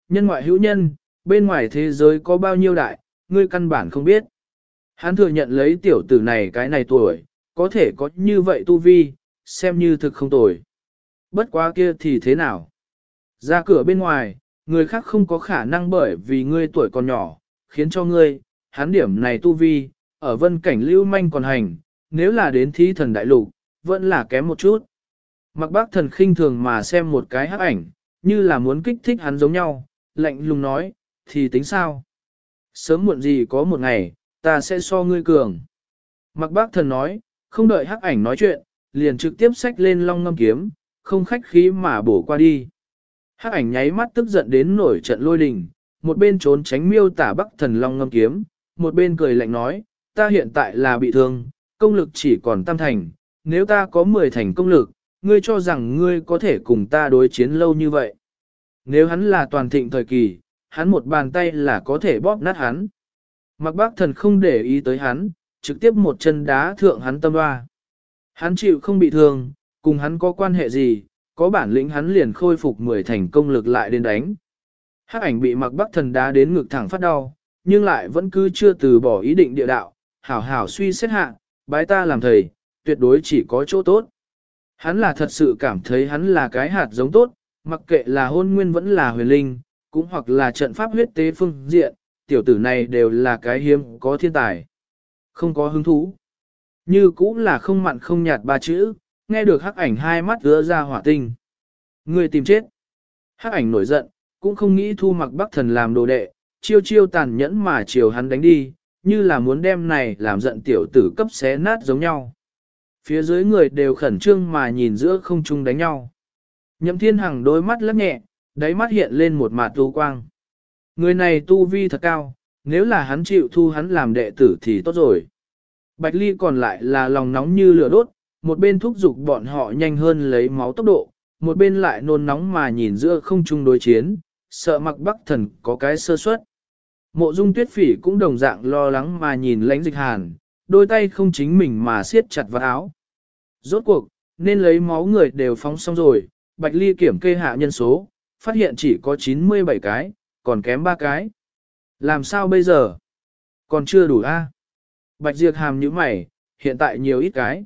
nhân ngoại hữu nhân, bên ngoài thế giới có bao nhiêu đại, ngươi căn bản không biết. Hắn thừa nhận lấy tiểu tử này cái này tuổi, có thể có như vậy tu vi, xem như thực không tồi. Bất quá kia thì thế nào? Ra cửa bên ngoài, người khác không có khả năng bởi vì ngươi tuổi còn nhỏ, khiến cho ngươi, hắn điểm này tu vi, ở vân cảnh lưu manh còn hành, nếu là đến thí thần đại lục, vẫn là kém một chút. Mặc bác thần khinh thường mà xem một cái hắc ảnh, như là muốn kích thích hắn giống nhau, lạnh lùng nói, thì tính sao? Sớm muộn gì có một ngày, ta sẽ so ngươi cường. Mặc bác thần nói, không đợi hắc ảnh nói chuyện, liền trực tiếp xách lên long ngâm kiếm, không khách khí mà bổ qua đi. Hắc ảnh nháy mắt tức giận đến nổi trận lôi đình, một bên trốn tránh miêu tả bắc thần long ngâm kiếm, một bên cười lạnh nói, ta hiện tại là bị thương, công lực chỉ còn tam thành, nếu ta có 10 thành công lực, ngươi cho rằng ngươi có thể cùng ta đối chiến lâu như vậy. Nếu hắn là toàn thịnh thời kỳ, hắn một bàn tay là có thể bóp nát hắn. Mặc bác thần không để ý tới hắn, trực tiếp một chân đá thượng hắn tâm hoa. Hắn chịu không bị thương, cùng hắn có quan hệ gì, có bản lĩnh hắn liền khôi phục 10 thành công lực lại đến đánh. Hắc ảnh bị mặc bác thần đá đến ngực thẳng phát đau, nhưng lại vẫn cứ chưa từ bỏ ý định địa đạo, hảo hảo suy xét hạ, bái ta làm thầy, tuyệt đối chỉ có chỗ tốt. Hắn là thật sự cảm thấy hắn là cái hạt giống tốt, mặc kệ là hôn nguyên vẫn là huyền linh, cũng hoặc là trận pháp huyết tế phương diện, tiểu tử này đều là cái hiếm có thiên tài. Không có hứng thú. Như cũng là không mặn không nhạt ba chữ, nghe được hắc ảnh hai mắt ứa ra hỏa tinh. Người tìm chết. Hắc ảnh nổi giận, cũng không nghĩ thu mặc bắc thần làm đồ đệ, chiêu chiêu tàn nhẫn mà chiều hắn đánh đi, như là muốn đem này làm giận tiểu tử cấp xé nát giống nhau. Phía dưới người đều khẩn trương mà nhìn giữa không trung đánh nhau. Nhậm Thiên Hằng đôi mắt lắc nhẹ, đáy mắt hiện lên một mạt tu quang. Người này tu vi thật cao, nếu là hắn chịu thu hắn làm đệ tử thì tốt rồi. Bạch Ly còn lại là lòng nóng như lửa đốt, một bên thúc giục bọn họ nhanh hơn lấy máu tốc độ, một bên lại nôn nóng mà nhìn giữa không trung đối chiến, sợ mặc bắc thần có cái sơ suất. Mộ Dung Tuyết Phỉ cũng đồng dạng lo lắng mà nhìn Lãnh Dịch Hàn, đôi tay không chính mình mà siết chặt vào áo. Rốt cuộc, nên lấy máu người đều phóng xong rồi, Bạch Ly kiểm kê hạ nhân số, phát hiện chỉ có 97 cái, còn kém 3 cái. Làm sao bây giờ? Còn chưa đủ a? Bạch Diệp Hàm như mày, hiện tại nhiều ít cái.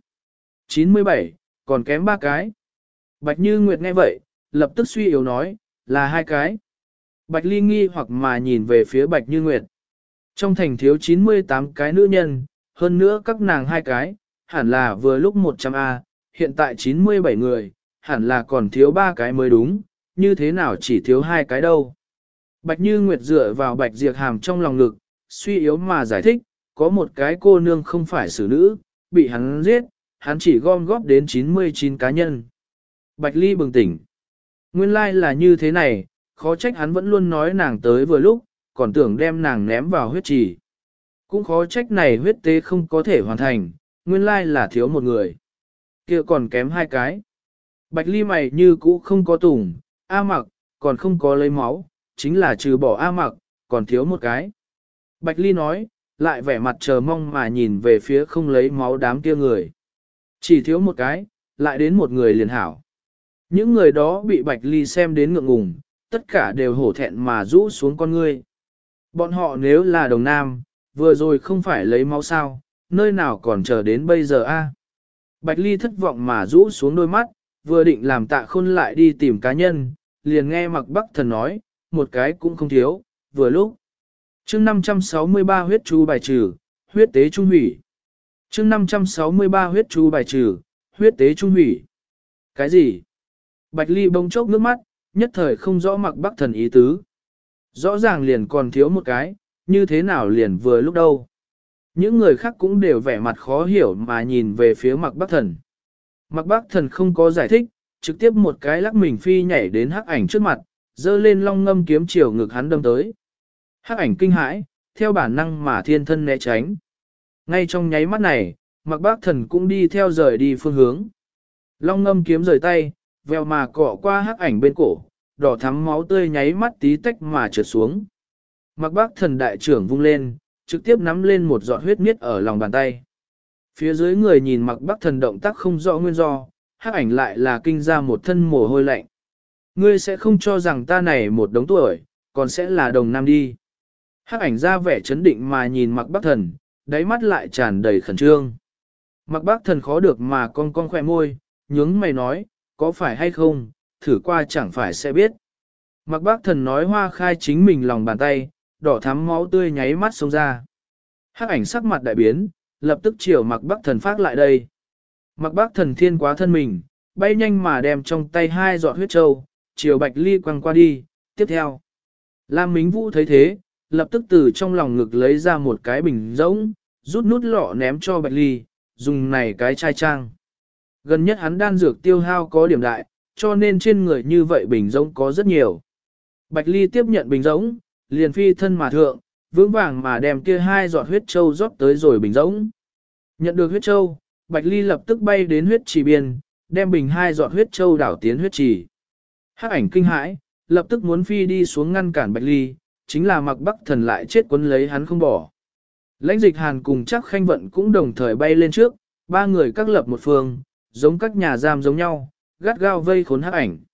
97, còn kém 3 cái. Bạch Như Nguyệt nghe vậy, lập tức suy yếu nói, là 2 cái. Bạch Ly nghi hoặc mà nhìn về phía Bạch Như Nguyệt. Trong thành thiếu 98 cái nữ nhân, hơn nữa các nàng 2 cái, hẳn là vừa lúc 100A, hiện tại 97 người, hẳn là còn thiếu 3 cái mới đúng, như thế nào chỉ thiếu 2 cái đâu. Bạch Như Nguyệt dựa vào Bạch Diệp Hàm trong lòng ngực, suy yếu mà giải thích, có một cái cô nương không phải xử nữ, bị hắn giết, hắn chỉ gom góp đến 99 cá nhân. Bạch Ly bừng tỉnh. Nguyên lai là như thế này, khó trách hắn vẫn luôn nói nàng tới vừa lúc, còn tưởng đem nàng ném vào huyết trì. Cũng khó trách này huyết tế không có thể hoàn thành, nguyên lai là thiếu một người. Kia còn kém 2 cái. Bạch Ly mày như cũ không có tùng, A Mặc, còn không có lấy máu, chính là trừ bỏ A Mặc, còn thiếu một cái. Bạch Ly nói, lại vẻ mặt chờ mong mà nhìn về phía không lấy máu đám kia người. Chỉ thiếu một cái, lại đến một người liền hảo. Những người đó bị Bạch Ly xem đến ngượng ngùng, tất cả đều hổ thẹn mà rũ xuống con ngươi. Bọn họ nếu là đồng nam, vừa rồi không phải lấy máu sao, nơi nào còn chờ đến bây giờ a? Bạch Ly thất vọng mà rũ xuống đôi mắt, vừa định làm Tạ Khôn lại đi tìm cá nhân, liền nghe Mặc Bắc Thần nói, một cái cũng không thiếu, vừa lúc. Chương 563 huyết chú bài trừ, huyết tế trung hủy. Chương 563 huyết chú bài trừ, huyết tế trung hủy. Cái gì? Bạch Ly bỗng chốc nước mắt, nhất thời không rõ Mặc Bắc Thần ý tứ. Rõ ràng liền còn thiếu một cái, như thế nào liền vừa lúc đâu. Những người khác cũng đều vẻ mặt khó hiểu mà nhìn về phía Mặc Bắc Thần. Mặc Bắc Thần không có giải thích, trực tiếp một cái lắc mình phi nhảy đến hắc ảnh trước mặt, dơ lên long ngâm kiếm chiều ngực hắn đâm tới. Hắc ảnh kinh hãi, theo bản năng mà thiên thân né tránh. Ngay trong nháy mắt này, Mặc Bắc Thần cũng đi theo rời đi phương hướng. Long ngâm kiếm rời tay, vèo mà cọ qua hắc ảnh bên cổ, đỏ thắm máu tươi nháy mắt tí tách mà trượt xuống. Mặc Bắc Thần đại trưởng vung lên, trực tiếp nắm lên một giọt huyết miết ở lòng bàn tay. Phía dưới người nhìn Mặc Bắc Thần động tác không rõ nguyên do, hắc ảnh lại là kinh ra một thân mồ hôi lạnh. Ngươi sẽ không cho rằng ta này một đống tuổi, còn sẽ là đồng nam đi. Hắc ảnh ra vẻ chấn định mà nhìn Mạc Bắc Thần, đáy mắt lại tràn đầy khẩn trương. Mạc Bắc Thần khó được mà con khỏe môi, nhướng mày nói, có phải hay không, thử qua chẳng phải sẽ biết. Mạc Bắc Thần nói hoa khai chính mình lòng bàn tay, đỏ thắm máu tươi nháy mắt xông ra. Hắc ảnh sắc mặt đại biến, lập tức chiều Mạc Bắc Thần phát lại đây. Mạc Bắc Thần thiên quá thân mình, bay nhanh mà đem trong tay 2 giọt huyết châu, chiều Bạch Ly quăng qua đi, tiếp theo. Lam Mính Vũ thấy thế, lập tức từ trong lòng ngực lấy ra một cái bình rỗng, rút nút lọ ném cho Bạch Ly, dùng này cái chai trang. Gần nhất hắn đan dược tiêu hao có điểm đại, cho nên trên người như vậy bình rỗng có rất nhiều. Bạch Ly tiếp nhận bình rỗng, liền phi thân mà thượng, vững vàng mà đem kia 2 giọt huyết châu rót tới rồi bình rỗng. Nhận được huyết châu, Bạch Ly lập tức bay đến huyết trì biên, đem bình 2 giọt huyết châu đảo tiến huyết trì. Hắc ảnh kinh hãi, lập tức muốn phi đi xuống ngăn cản Bạch Ly, chính là Mạc Bắc Thần lại chết quấn lấy hắn không bỏ. Lãnh Dịch Hàn cùng chắc Khanh Vận cũng đồng thời bay lên trước, 3 người các lập một phương, giống các nhà giam giống nhau, gắt gao vây khốn Hắc ảnh.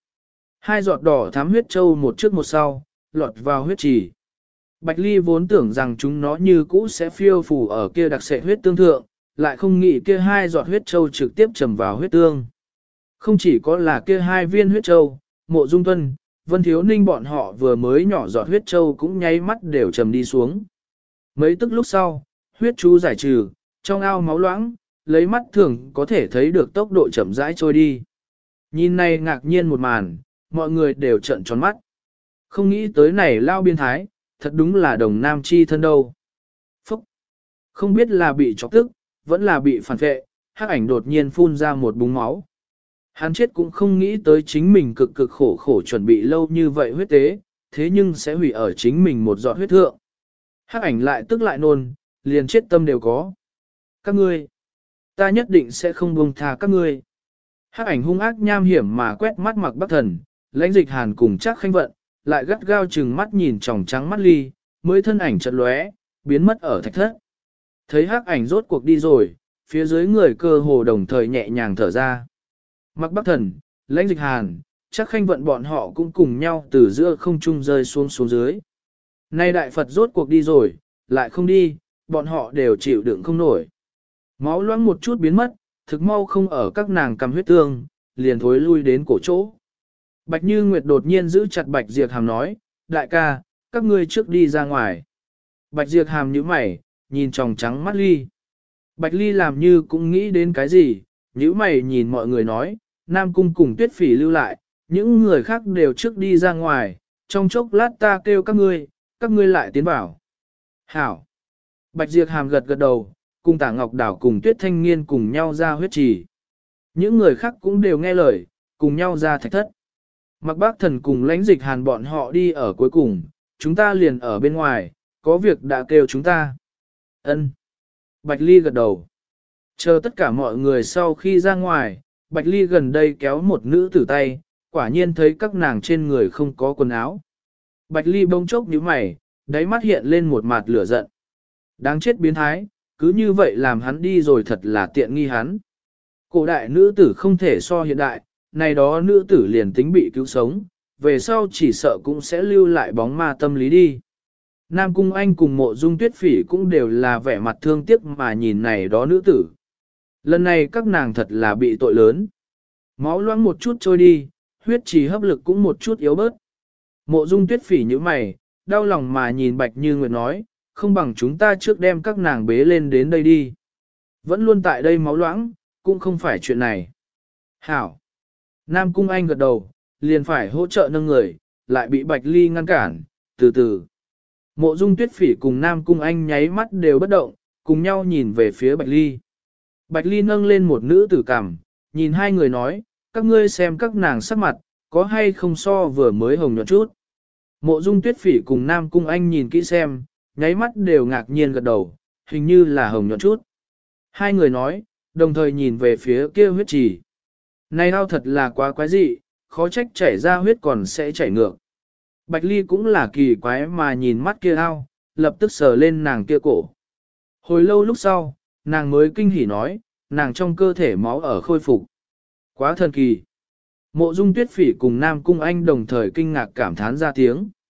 2 giọt đỏ thắm huyết châu một trước một sau, lọt vào huyết trì. Bạch Ly vốn tưởng rằng chúng nó như cũ sẽ phiêu phù ở kia đặc sệ huyết tương thượng, lại không nghĩ kia 2 giọt huyết châu trực tiếp trầm vào huyết tương. Không chỉ có là kia 2 viên huyết châu, Mộ Dung Tuân, Vân Thiếu Ninh bọn họ vừa mới nhỏ giọt huyết châu cũng nháy mắt đều trầm đi xuống. Mấy tức lúc sau, huyết chú giải trừ, trong ao máu loãng, lấy mắt thường có thể thấy được tốc độ chậm rãi trôi đi. Nhìn này ngạc nhiên một màn, mọi người đều trợn tròn mắt. Không nghĩ tới này lao biên thái, thật đúng là đồng nam chi thân đâu. Phúc! Không biết là bị chọc tức, vẫn là bị phản vệ, Hắc ảnh đột nhiên phun ra một búng máu. Hắn chết cũng không nghĩ tới chính mình cực cực khổ khổ chuẩn bị lâu như vậy huyết tế, thế nhưng sẽ hủy ở chính mình một giọt huyết thượng. Hắc ảnh lại tức lại nôn, liền chết tâm đều có. Các ngươi, ta nhất định sẽ không buông tha các ngươi. Hắc ảnh hung ác nham hiểm mà quét mắt Mạc Bắc Thần, Lãnh Dịch Hàn cùng chắc Khanh Vận, lại gắt gao chừng mắt nhìn tròng trắng mắt Ly, mới thân ảnh chợt lóe, biến mất ở thạch thất. Thấy Hắc ảnh rốt cuộc đi rồi, phía dưới người cơ hồ đồng thời nhẹ nhàng thở ra. Mạc Bắc Thần, Lãnh Dịch Hàn, chắc Khanh Vận bọn họ cũng cùng nhau từ giữa không trung rơi xuống dưới. Nay đại Phật rốt cuộc đi rồi, lại không đi, bọn họ đều chịu đựng không nổi. Máu loãng một chút biến mất, thực mau không ở các nàng cầm huyết tương, liền thối lui đến cổ chỗ. Bạch Như Nguyệt đột nhiên giữ chặt Bạch Diệp Hàm nói, đại ca, các ngươi trước đi ra ngoài. Bạch Diệp Hàm nhíu mày, nhìn tròng trắng mắt Ly. Bạch Ly làm như cũng nghĩ đến cái gì, nhíu mày nhìn mọi người nói, Nam Cung cùng Tuyết Phỉ lưu lại, những người khác đều trước đi ra ngoài, trong chốc lát ta kêu các ngươi lại tiến vào. Hảo! Bạch Diệp Hàm gật gật đầu, cùng Tả Ngọc Đảo cùng Tuyết Thanh Nghiên cùng nhau ra huyết trì. Những người khác cũng đều nghe lời, cùng nhau ra thạch thất. Mạc Bắc Thần cùng Lãnh Dịch Hàn bọn họ đi ở cuối cùng, chúng ta liền ở bên ngoài, có việc đã kêu chúng ta. Ân. Bạch Ly gật đầu. Chờ tất cả mọi người sau khi ra ngoài, Bạch Ly gần đây kéo một nữ tử tay, quả nhiên thấy các nàng trên người không có quần áo. Bạch Ly bỗng chốc nhíu mày, đáy mắt hiện lên một mặt lửa giận. Đáng chết biến thái, cứ như vậy làm hắn đi rồi thật là tiện nghi hắn. Cổ đại nữ tử không thể so hiện đại, này đó nữ tử liền tính bị cứu sống, về sau chỉ sợ cũng sẽ lưu lại bóng ma tâm lý đi. Nam Cung Anh cùng Mộ Dung Tuyết Phỉ cũng đều là vẻ mặt thương tiếc mà nhìn này đó nữ tử. Lần này các nàng thật là bị tội lớn. Máu loãng một chút trôi đi, huyết trì hấp lực cũng một chút yếu bớt. Mộ Dung Tuyết Phỉ như mày, đau lòng mà nhìn Bạch Như Nguyệt nói, không bằng chúng ta trước đem các nàng bế lên đến đây đi. Vẫn luôn tại đây máu loãng, cũng không phải chuyện này. Hảo! Nam Cung Anh gật đầu, liền phải hỗ trợ nâng người, lại bị Bạch Ly ngăn cản, từ từ. Mộ Dung Tuyết Phỉ cùng Nam Cung Anh nháy mắt đều bất động, cùng nhau nhìn về phía Bạch Ly. Bạch Ly nâng lên một nữ tử cằm, nhìn hai người nói, các ngươi xem các nàng sắc mặt, có hay không so vừa mới hồng nhuận chút. Mộ Dung Tuyết Phỉ cùng Nam Cung Anh nhìn kỹ xem, nháy mắt đều ngạc nhiên gật đầu, hình như là hồng nhuận chút. Hai người nói, đồng thời nhìn về phía kia huyết trì. Này ao thật là quá quái dị, khó trách chảy ra huyết còn sẽ chảy ngược. Bạch Ly cũng là kỳ quái mà nhìn mắt kia ao, lập tức sờ lên nàng kia cổ. Hồi lâu lúc sau, nàng mới kinh hỉ nói, nàng trong cơ thể máu ở khôi phục. Quá thần kỳ. Mộ Dung Tuyết Phỉ cùng Nam Cung Anh đồng thời kinh ngạc cảm thán ra tiếng.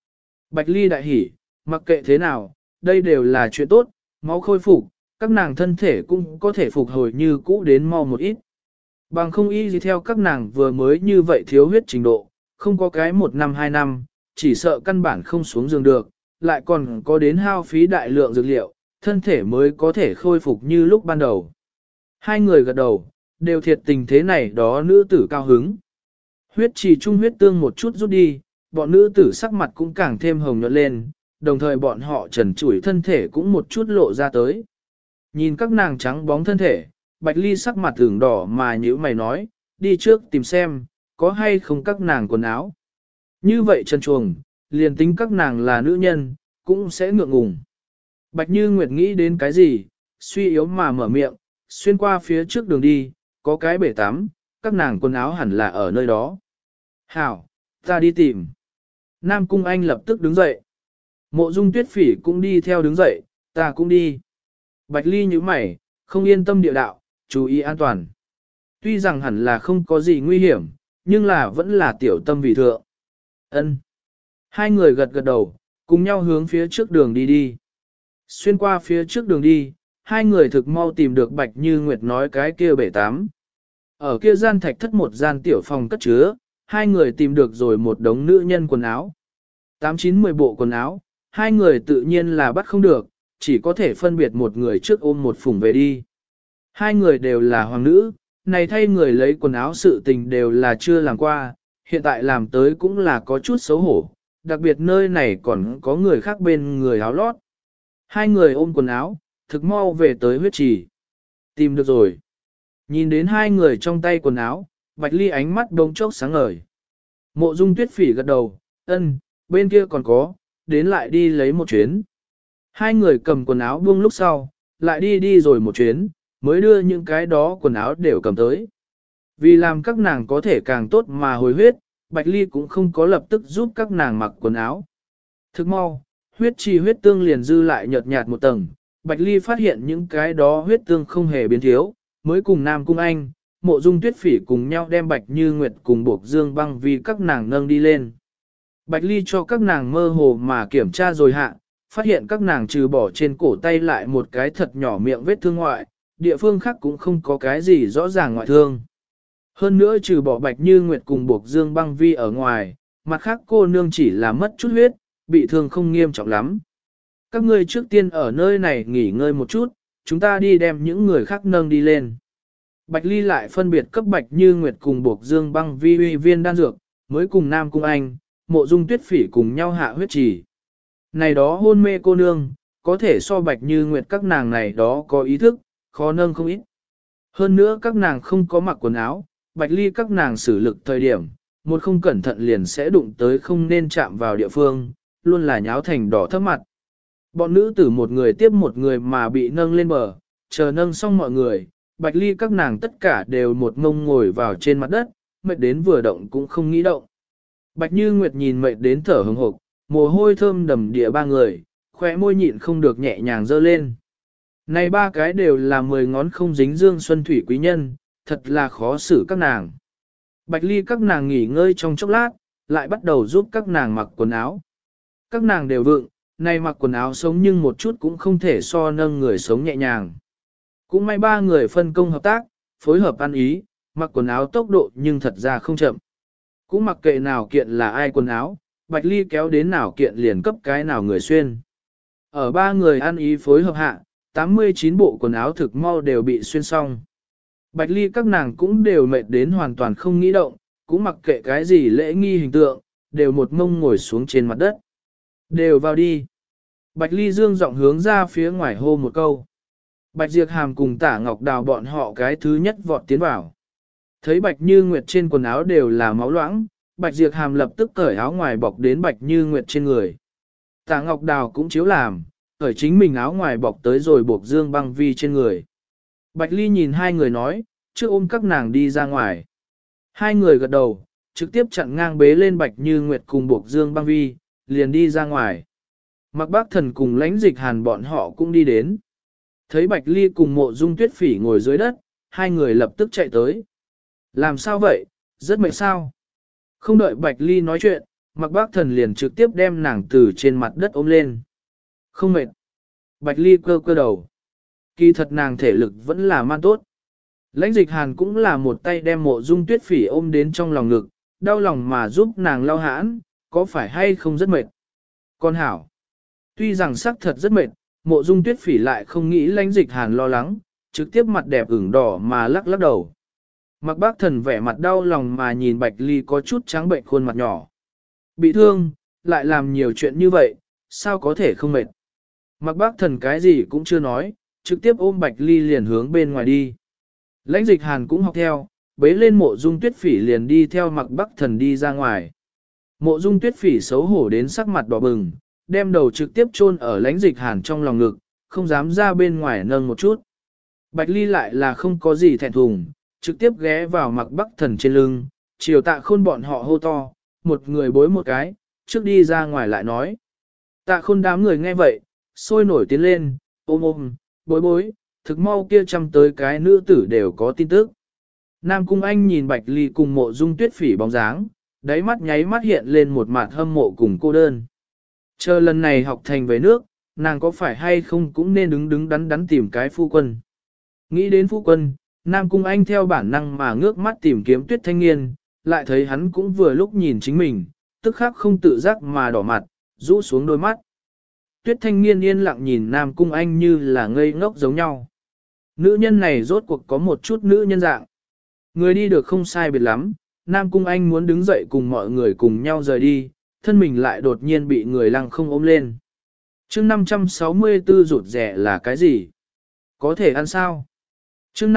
Bạch Ly đại hỉ, mặc kệ thế nào, đây đều là chuyện tốt, máu khôi phục, các nàng thân thể cũng có thể phục hồi như cũ đến mau một ít. Bằng không y gì theo các nàng vừa mới như vậy thiếu huyết trình độ, không có cái 1 năm 2 năm, chỉ sợ căn bản không xuống giường được, lại còn có đến hao phí đại lượng dược liệu, thân thể mới có thể khôi phục như lúc ban đầu. Hai người gật đầu, đều thiệt tình thế này đó nữ tử cao hứng. Huyết trì trung huyết tương một chút rút đi, bọn nữ tử sắc mặt cũng càng thêm hồng nhuận lên, đồng thời bọn họ trần trụi thân thể cũng một chút lộ ra tới. Nhìn các nàng trắng bóng thân thể, Bạch Ly sắc mặt ửng đỏ mà nhíu mày nói, đi trước tìm xem, có hay không các nàng quần áo. Như vậy trần chuồng, liền tính các nàng là nữ nhân, cũng sẽ ngượng ngùng. Bạch Như Nguyệt nghĩ đến cái gì, suy yếu mà mở miệng, xuyên qua phía trước đường đi, có cái bể tắm, các nàng quần áo hẳn là ở nơi đó. Hảo, ta đi tìm. Nam Cung Anh lập tức đứng dậy. Mộ Dung Tuyết Phỉ cũng đi theo đứng dậy, ta cũng đi. Bạch Ly nhíu mày, không yên tâm địa đạo, chú ý an toàn. Tuy rằng hẳn là không có gì nguy hiểm, nhưng là vẫn là tiểu tâm vì thượng. Ân. Hai người gật gật đầu, cùng nhau hướng phía trước đường đi đi. Xuyên qua phía trước đường đi, hai người thực mau tìm được Bạch Như Nguyệt nói cái kia bể tám. Ở kia gian thạch thất một gian tiểu phòng cất chứa, hai người tìm được rồi một đống nữ nhân quần áo. 8-9-10 bộ quần áo, hai người tự nhiên là bắt không được, chỉ có thể phân biệt một người trước ôm một phủng về đi. Hai người đều là hoàng nữ, này thay người lấy quần áo sự tình đều là chưa làm qua, hiện tại làm tới cũng là có chút xấu hổ, đặc biệt nơi này còn có người khác bên người áo lót. Hai người ôm quần áo, thực mau về tới huyết trì. Tìm được rồi. Nhìn đến hai người trong tay quần áo, Bạch Ly ánh mắt đống chốc sáng ngời. Mộ Dung Tuyết Phỉ gật đầu, ân, bên kia còn có, đến lại đi lấy một chuyến. Hai người cầm quần áo buông lúc sau, lại đi rồi một chuyến, mới đưa những cái đó quần áo đều cầm tới. Vì làm các nàng có thể càng tốt mà hồi huyết, Bạch Ly cũng không có lập tức giúp các nàng mặc quần áo. Thức mau, huyết trì huyết tương liền dư lại nhợt nhạt một tầng, Bạch Ly phát hiện những cái đó huyết tương không hề biến thiếu, mới cùng Nam Cung Anh, Mộ Dung Tuyết Phỉ cùng nhau đem Bạch Như Nguyệt cùng buộc Dương Băng vì các nàng nâng đi lên. Bạch Ly cho các nàng mơ hồ mà kiểm tra rồi hạ, phát hiện các nàng trừ bỏ trên cổ tay lại một cái thật nhỏ miệng vết thương ngoại, địa phương khác cũng không có cái gì rõ ràng ngoại thương. Hơn nữa trừ bỏ Bạch Như Nguyệt cùng buộc Dương Băng Vi ở ngoài, mặt khác cô nương chỉ là mất chút huyết, bị thương không nghiêm trọng lắm. Các ngươi trước tiên ở nơi này nghỉ ngơi một chút, chúng ta đi đem những người khác nâng đi lên. Bạch Ly lại phân biệt cấp Bạch Như Nguyệt cùng buộc Dương Băng Vi uy viên đan dược, mới cùng Nam Cung Anh, Mộ Dung Tuyết Phỉ cùng nhau hạ huyết trì. Này đó hôn mê cô nương, có thể so Bạch Như Nguyệt các nàng này đó có ý thức, khó nâng không ít. Hơn nữa các nàng không có mặc quần áo, Bạch Ly các nàng xử lực thời điểm, một không cẩn thận liền sẽ đụng tới không nên chạm vào địa phương, luôn là nháo thành đỏ thấp mặt. Bọn nữ tử một người tiếp một người mà bị nâng lên bờ, chờ nâng xong mọi người, Bạch Ly các nàng tất cả đều một ngông ngồi vào trên mặt đất, mệt đến vừa động cũng không nghĩ động. Bạch Như Nguyệt nhìn mệt đến thở hừng hực, mồ hôi thơm đầm địa ba người, khóe môi nhịn không được nhẹ nhàng dơ lên. Này ba cái đều là 10 ngón không dính dương xuân thủy quý nhân, thật là khó xử các nàng. Bạch Ly các nàng nghỉ ngơi trong chốc lát, lại bắt đầu giúp các nàng mặc quần áo. Các nàng đều vượng, này mặc quần áo sống nhưng một chút cũng không thể so nâng người sống nhẹ nhàng. Cũng may ba người phân công hợp tác, phối hợp ăn ý, mặc quần áo tốc độ nhưng thật ra không chậm. Cũng mặc kệ nào kiện là ai quần áo, Bạch Ly kéo đến nào kiện liền cấp cái nào người xuyên. Ở ba người ăn ý phối hợp hạ, 89 bộ quần áo thực mau đều bị xuyên xong. Bạch Ly các nàng cũng đều mệt đến hoàn toàn không nghĩ động, cũng mặc kệ cái gì lễ nghi hình tượng, đều một mông ngồi xuống trên mặt đất. Đều vào đi. Bạch Ly dương giọng hướng ra phía ngoài hô một câu. Bạch Diệp Hàm cùng Tả Ngọc Đào bọn họ cái thứ nhất vọt tiến vào. Thấy Bạch Như Nguyệt trên quần áo đều là máu loãng, Bạch Diệp Hàm lập tức cởi áo ngoài bọc đến Bạch Như Nguyệt trên người. Tả Ngọc Đào cũng chiếu làm, cởi chính mình áo ngoài bọc tới rồi buộc Dương Băng Vi trên người. Bạch Ly nhìn hai người nói, trước ôm các nàng đi ra ngoài. Hai người gật đầu, trực tiếp chặn ngang bế lên Bạch Như Nguyệt cùng buộc Dương Băng Vi, liền đi ra ngoài. Mặc Bác Thần cùng Lãnh Dịch Hàn bọn họ cũng đi đến. Thấy Bạch Ly cùng Mộ Dung Tuyết Phỉ ngồi dưới đất, hai người lập tức chạy tới. Làm sao vậy, rất mệt sao? Không đợi Bạch Ly nói chuyện, Mặc Bác Thần liền trực tiếp đem nàng từ trên mặt đất ôm lên. Không mệt. Bạch Ly cơ cơ đầu. Kỳ thật nàng thể lực vẫn là man tốt. Lãnh Dịch Hàn cũng là một tay đem Mộ Dung Tuyết Phỉ ôm đến trong lòng ngực, đau lòng mà giúp nàng lau hãn, có phải hay không rất mệt. Con hảo. Tuy rằng sắc thật rất mệt, Mộ Dung Tuyết Phỉ lại không nghĩ Lãnh Dịch Hàn lo lắng, trực tiếp mặt đẹp ửng đỏ mà lắc lắc đầu. Mặc Bác Thần vẻ mặt đau lòng mà nhìn Bạch Ly có chút trắng bệnh khuôn mặt nhỏ. Bị thương, lại làm nhiều chuyện như vậy, sao có thể không mệt. Mặc Bác Thần cái gì cũng chưa nói, trực tiếp ôm Bạch Ly liền hướng bên ngoài đi. Lãnh Dịch Hàn cũng học theo, bế lên Mộ Dung Tuyết Phỉ liền đi theo Mặc Bác Thần đi ra ngoài. Mộ Dung Tuyết Phỉ xấu hổ đến sắc mặt đỏ bừng, đem đầu trực tiếp chôn ở Lãnh Dịch Hàn trong lòng ngực, không dám ra bên ngoài nâng một chút. Bạch Ly lại là không có gì thẹn thùng, trực tiếp ghé vào Mặc Bác Thần trên lưng, chiều Tạ Khôn bọn họ hô to, một người bối một cái, trước đi ra ngoài lại nói. Tạ Khôn đám người nghe vậy, sôi nổi tiến lên, ôm ôm, bối bối, thực mau kia chăm tới cái nữ tử đều có tin tức. Nam Cung Anh nhìn Bạch Ly cùng Mộ Dung Tuyết Phỉ bóng dáng, đáy mắt nháy mắt hiện lên một mặt hâm mộ cùng cô đơn. Chờ lần này học thành về nước, nàng có phải hay không cũng nên đứng đắn đắn tìm cái phu quân. Nghĩ đến phu quân, Nam Cung Anh theo bản năng mà ngước mắt tìm kiếm Tuyết Thanh Nghiên, lại thấy hắn cũng vừa lúc nhìn chính mình, tức khắc không tự giác mà đỏ mặt, rũ xuống đôi mắt. Tuyết Thanh Nghiên yên lặng nhìn Nam Cung Anh như là ngây ngốc giống nhau. Nữ nhân này rốt cuộc có một chút nữ nhân dạng. Người đi được không sai biệt lắm, Nam Cung Anh muốn đứng dậy cùng mọi người cùng nhau rời đi, thân mình lại đột nhiên bị người lăng không ôm lên. Chương 564 rụt rẻ là cái gì? Có thể ăn sao? Chương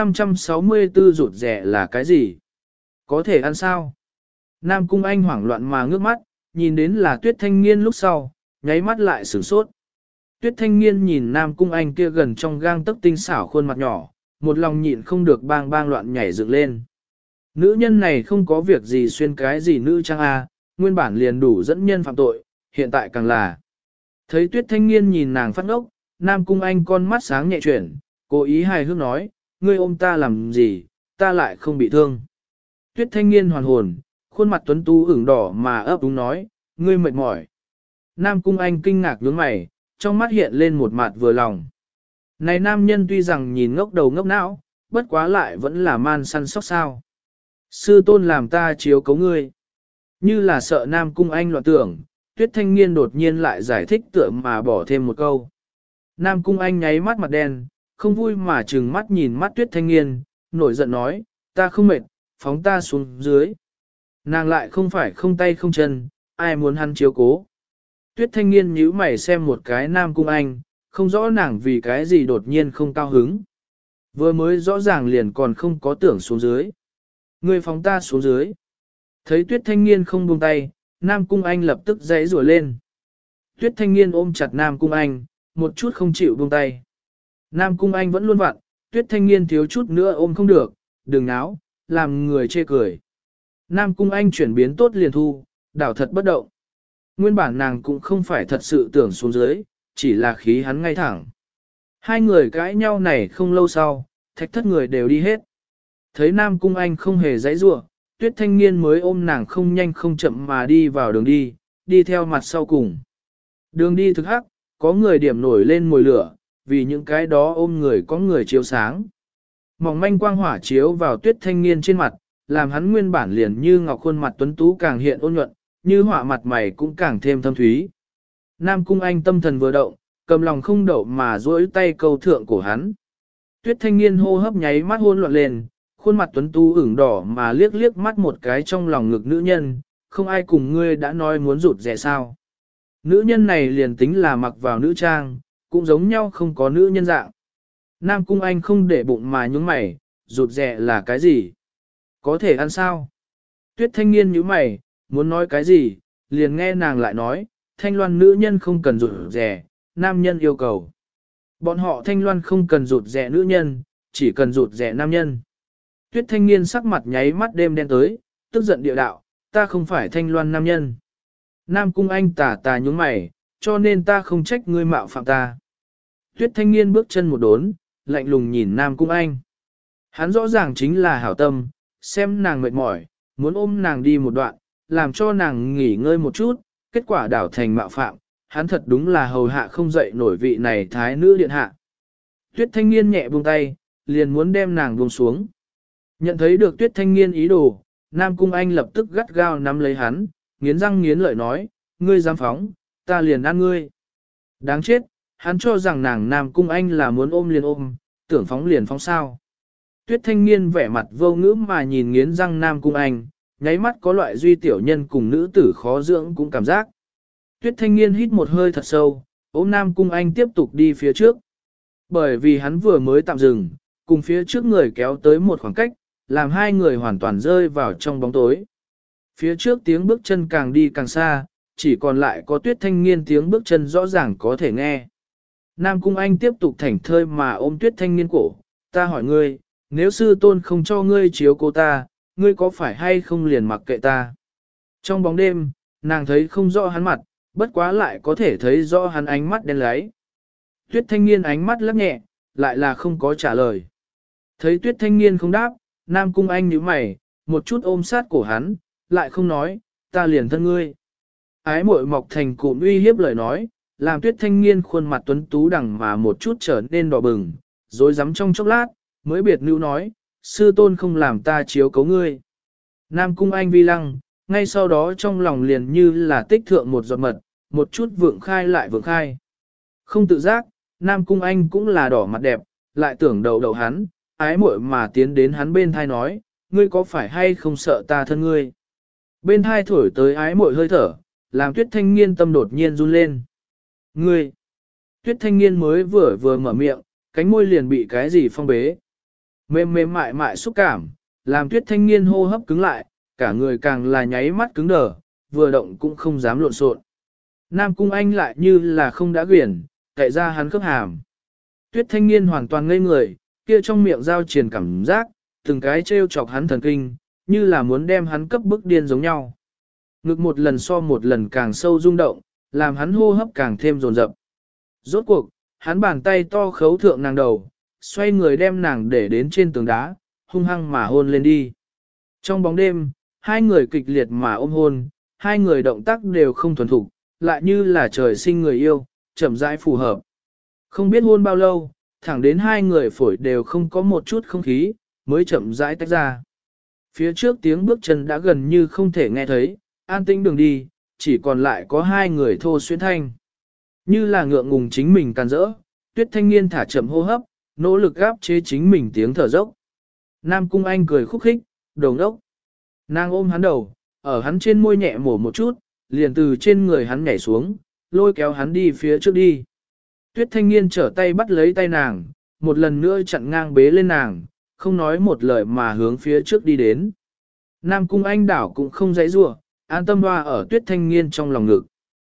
564 rụt rẻ là cái gì? Có thể ăn sao? Nam Cung Anh hoảng loạn mà ngước mắt, nhìn đến là Tuyết Thanh Nghiên lúc sau, nháy mắt lại sửng sốt. Tuyết Thanh Nghiên nhìn Nam Cung Anh kia gần trong gang tấc tinh xảo khuôn mặt nhỏ, một lòng nhịn không được bang bang loạn nhảy dựng lên. Nữ nhân này không có việc gì xuyên cái gì nữ trang a, nguyên bản liền đủ dẫn nhân phạm tội, hiện tại càng là. Thấy Tuyết Thanh Nghiên nhìn nàng phát ngốc, Nam Cung Anh con mắt sáng nhẹ chuyển, cố ý hài hước nói, ngươi ôm ta làm gì, ta lại không bị thương. Tuyết Thanh Nghiên hoàn hồn, khuôn mặt tuấn tú ửng đỏ mà ấp úng nói, ngươi mệt mỏi. Nam Cung Anh kinh ngạc nhướng mày, trong mắt hiện lên một mặt vừa lòng. Này nam nhân tuy rằng nhìn ngốc đầu ngốc não, bất quá lại vẫn là man săn sóc sao. Sư tôn làm ta chiếu cấu ngươi. Như là sợ Nam Cung Anh loạn tưởng, Tuyết Thanh Nghiên đột nhiên lại giải thích tựa mà bỏ thêm một câu. Nam Cung Anh nháy mắt mặt đen, không vui mà trừng mắt nhìn mắt Tuyết Thanh Nghiên, nổi giận nói, ta không mệt, phóng ta xuống dưới. Nàng lại không phải không tay không chân, ai muốn hắn chiếu cố. Tuyết Thanh Nghiên nhíu mày xem một cái Nam Cung Anh, không rõ nàng vì cái gì đột nhiên không cao hứng. Vừa mới rõ ràng liền còn không có tưởng xuống dưới. Ngươi phóng ta xuống dưới. Thấy Tuyết Thanh Nghiên không buông tay, Nam Cung Anh lập tức giãy giụa lên. Tuyết Thanh Nghiên ôm chặt Nam Cung Anh, một chút không chịu buông tay. Nam Cung Anh vẫn luôn vặn, Tuyết Thanh Nghiên thiếu chút nữa ôm không được, đừng náo, làm người chê cười. Nam Cung Anh chuyển biến tốt liền thu, đảo thật bất động. Nguyên bản nàng cũng không phải thật sự tưởng xuống dưới, chỉ là khí hắn ngay thẳng. Hai người cãi nhau này không lâu sau, thạch thất người đều đi hết. Thấy Nam Cung Anh không hề giãy giụa, Tuyết Thanh Nghiên mới ôm nàng không nhanh không chậm mà đi vào đường đi, đi theo mặt sau cùng. Đường đi thực hắc, có người điểm nổi lên mồi lửa, vì những cái đó ôm người có người chiếu sáng. Mỏng manh quang hỏa chiếu vào Tuyết Thanh Nghiên trên mặt, làm hắn nguyên bản liền như ngọc khuôn mặt tuấn tú càng hiện ôn nhuận, như họa mặt mày cũng càng thêm thâm thúy. Nam Cung Anh tâm thần vừa động, cầm lòng không đậu mà duỗi tay câu thượng cổ hắn. Tuyết Thanh Nghiên hô hấp nháy mắt hỗn loạn lên, khuôn mặt tuấn tú ửng đỏ mà liếc liếc mắt một cái trong lòng ngực nữ nhân, không ai cùng ngươi đã nói muốn rụt rẻ sao. Nữ nhân này liền tính là mặc vào nữ trang, cũng giống nhau không có nữ nhân dạng. Nam Cung Anh không để bụng mà nhúng mày, rụt rẻ là cái gì? Có thể ăn sao? Tuyết Thanh Nghiên nhíu mày, muốn nói cái gì, liền nghe nàng lại nói, Thanh Loan nữ nhân không cần rụt rẻ, nam nhân yêu cầu. Bọn họ Thanh Loan không cần rụt rẻ nữ nhân, chỉ cần rụt rẻ nam nhân. Tuyết Thanh Nghiên sắc mặt nháy mắt đêm đen tới, tức giận địa đạo, ta không phải Thanh Loan nam nhân. Nam Cung Anh tà tà nhúng mày, cho nên ta không trách ngươi mạo phạm ta. Tuyết Thanh Nghiên bước chân một đốn, lạnh lùng nhìn Nam Cung Anh. Hắn rõ ràng chính là hảo tâm, xem nàng mệt mỏi, muốn ôm nàng đi một đoạn, làm cho nàng nghỉ ngơi một chút, kết quả đảo thành mạo phạm, hắn thật đúng là hầu hạ không dậy nổi vị này thái nữ điện hạ. Tuyết thanh niên nhẹ buông tay, liền muốn đem nàng buông xuống. Nhận thấy được tuyết thanh niên ý đồ, Nam Cung Anh lập tức gắt gao nắm lấy hắn, nghiến răng nghiến lợi nói, ngươi dám phóng, ta liền ăn ngươi. Đáng chết, hắn cho rằng nàng Nam Cung Anh là muốn ôm liền ôm, tưởng phóng liền phóng sao. Tuyết thanh niên vẻ mặt vô ngữ mà nhìn nghiến răng Nam Cung Anh, nháy mắt có loại duy tiểu nhân cùng nữ tử khó dưỡng cũng cảm giác. Tuyết thanh niên hít một hơi thật sâu, ôm Nam Cung Anh tiếp tục đi phía trước. Bởi vì hắn vừa mới tạm dừng, cùng phía trước người kéo tới một khoảng cách, làm hai người hoàn toàn rơi vào trong bóng tối. Phía trước tiếng bước chân càng đi càng xa, chỉ còn lại có tuyết thanh niên tiếng bước chân rõ ràng có thể nghe. Nam Cung Anh tiếp tục thảnh thơi mà ôm tuyết thanh niên cổ, ta hỏi ngươi, nếu sư tôn không cho ngươi chiếu cô ta, ngươi có phải hay không liền mặc kệ ta? Trong bóng đêm, nàng thấy không rõ hắn mặt, bất quá lại có thể thấy rõ hắn ánh mắt đen láy. Tuyết thanh niên ánh mắt lắc nhẹ, lại là không có trả lời. Thấy tuyết thanh niên không đáp, Nam Cung Anh nhíu mày, một chút ôm sát cổ hắn, lại không nói, ta liền thân ngươi. Ái muội mọc thành cụm uy hiếp lời nói, làm tuyết thanh niên khuôn mặt tuấn tú đằng mà một chút trở nên đỏ bừng, rồi rắm trong chốc lát, mới biệt nữ nói, sư tôn không làm ta chiếu cấu ngươi. Nam Cung Anh vi lăng, ngay sau đó trong lòng liền như là tích thượng một giọt mật, một chút vượng khai lại vượng khai. Không tự giác, Nam Cung Anh cũng là đỏ mặt đẹp, lại tưởng đầu đầu hắn, ái muội mà tiến đến hắn bên thai nói, ngươi có phải hay không sợ ta thân ngươi. Bên thai thổi tới ái muội hơi thở, làm tuyết thanh niên tâm đột nhiên run lên. Ngươi! Tuyết thanh niên mới vừa mở miệng, cánh môi liền bị cái gì phong bế. Mềm mềm mại mại xúc cảm, làm tuyết thanh niên hô hấp cứng lại, cả người càng là nháy mắt cứng đờ, vừa động cũng không dám lộn xộn. Nam Cung Anh lại như là không đã quyển, cậy ra hắn khớp hàm. Tuyết thanh niên hoàn toàn ngây người, kia trong miệng giao triển cảm giác, từng cái trêu chọc hắn thần kinh, như là muốn đem hắn cấp bức điên giống nhau. Ngực một lần so một lần càng sâu rung động, làm hắn hô hấp càng thêm dồn dập. Rốt cuộc, hắn bàn tay to khấu thượng nàng đầu, xoay người đem nàng để đến trên tường đá, hung hăng mà hôn lên đi. Trong bóng đêm, hai người kịch liệt mà ôm hôn, hai người động tác đều không thuần thục, lại như là trời sinh người yêu, chậm rãi phù hợp. Không biết hôn bao lâu, thẳng đến hai người phổi đều không có một chút không khí, mới chậm rãi tách ra. Phía trước tiếng bước chân đã gần như không thể nghe thấy, an tĩnh đường đi, chỉ còn lại có hai người thô xuyên thanh. Như là ngượng ngùng chính mình càn rỡ, tuyết thanh niên thả chậm hô hấp, nỗ lực gáp chế chính mình tiếng thở dốc. Nam Cung Anh cười khúc khích, đồng đốc. Nàng ôm hắn đầu, ở hắn trên môi nhẹ mổ một chút, liền từ trên người hắn nhảy xuống, lôi kéo hắn đi phía trước đi. Tuyết thanh niên trở tay bắt lấy tay nàng, một lần nữa chặn ngang bế lên nàng, không nói một lời mà hướng phía trước đi đến. Nam Cung Anh đảo cũng không dãy rủa, an tâm hoa ở tuyết thanh niên trong lòng ngực.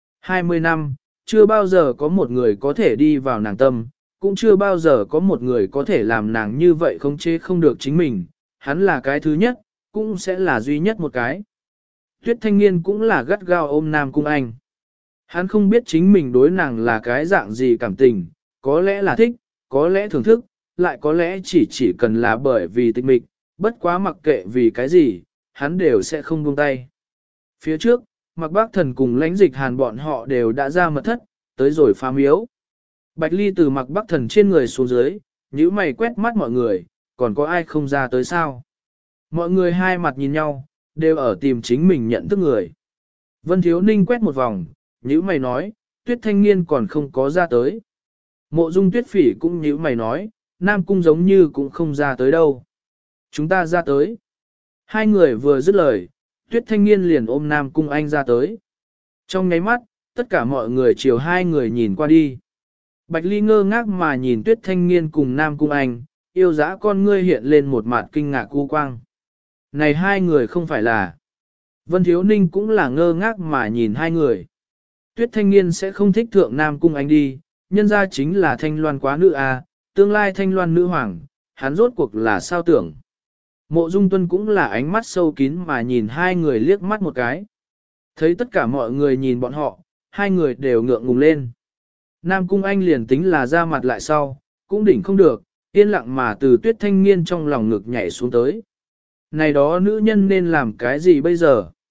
20 năm, chưa bao giờ có một người có thể đi vào nàng tâm, cũng chưa bao giờ có một người có thể làm nàng như vậy không chế không được chính mình, hắn là cái thứ nhất, cũng sẽ là duy nhất một cái. Tuyết thanh niên cũng là gắt gao ôm Nam Cung Anh. Hắn không biết chính mình đối nàng là cái dạng gì cảm tình, có lẽ là thích, có lẽ thưởng thức, lại có lẽ chỉ cần là bởi vì tịch mịch, bất quá mặc kệ vì cái gì, hắn đều sẽ không buông tay. Phía trước, Mạc Bác Thần cùng lãnh dịch hàn bọn họ đều đã ra mật thất, tới rồi phá miếu. Bạch Ly từ Mạc Bác Thần trên người xuống dưới, nhíu mày quét mắt mọi người, còn có ai không ra tới sao? Mọi người hai mặt nhìn nhau, đều ở tìm chính mình nhận thức người. Vân Thiếu Ninh quét một vòng, nhíu mày nói, Tuyết thanh niên còn không có ra tới. Mộ Dung Tuyết Phỉ cũng nhíu mày nói, Nam Cung giống như cũng không ra tới đâu. Chúng ta ra tới. Hai người vừa dứt lời, Tuyết thanh niên liền ôm Nam Cung Anh ra tới. Trong nháy mắt, tất cả mọi người chiều hai người nhìn qua đi. Bạch Ly ngơ ngác mà nhìn Tuyết thanh niên cùng Nam Cung Anh, yêu dã con ngươi hiện lên một mặt kinh ngạc cu quang. Này hai người không phải là... Vân Thiếu Ninh cũng là ngơ ngác mà nhìn hai người. Tuyết thanh niên sẽ không thích thượng Nam Cung Anh đi, nhân ra chính là thanh loan quá nữ a, tương lai thanh loan nữ hoàng, hắn rốt cuộc là sao tưởng. Mộ Dung Tuân cũng là ánh mắt sâu kín mà nhìn hai người liếc mắt một cái. Thấy tất cả mọi người nhìn bọn họ, hai người đều ngượng ngùng lên. Nam Cung Anh liền tính là ra mặt lại sau, cũng đỉnh không được, yên lặng mà từ Tuyết thanh niên trong lòng ngực nhảy xuống tới. Này đó nữ nhân nên làm cái gì bây giờ?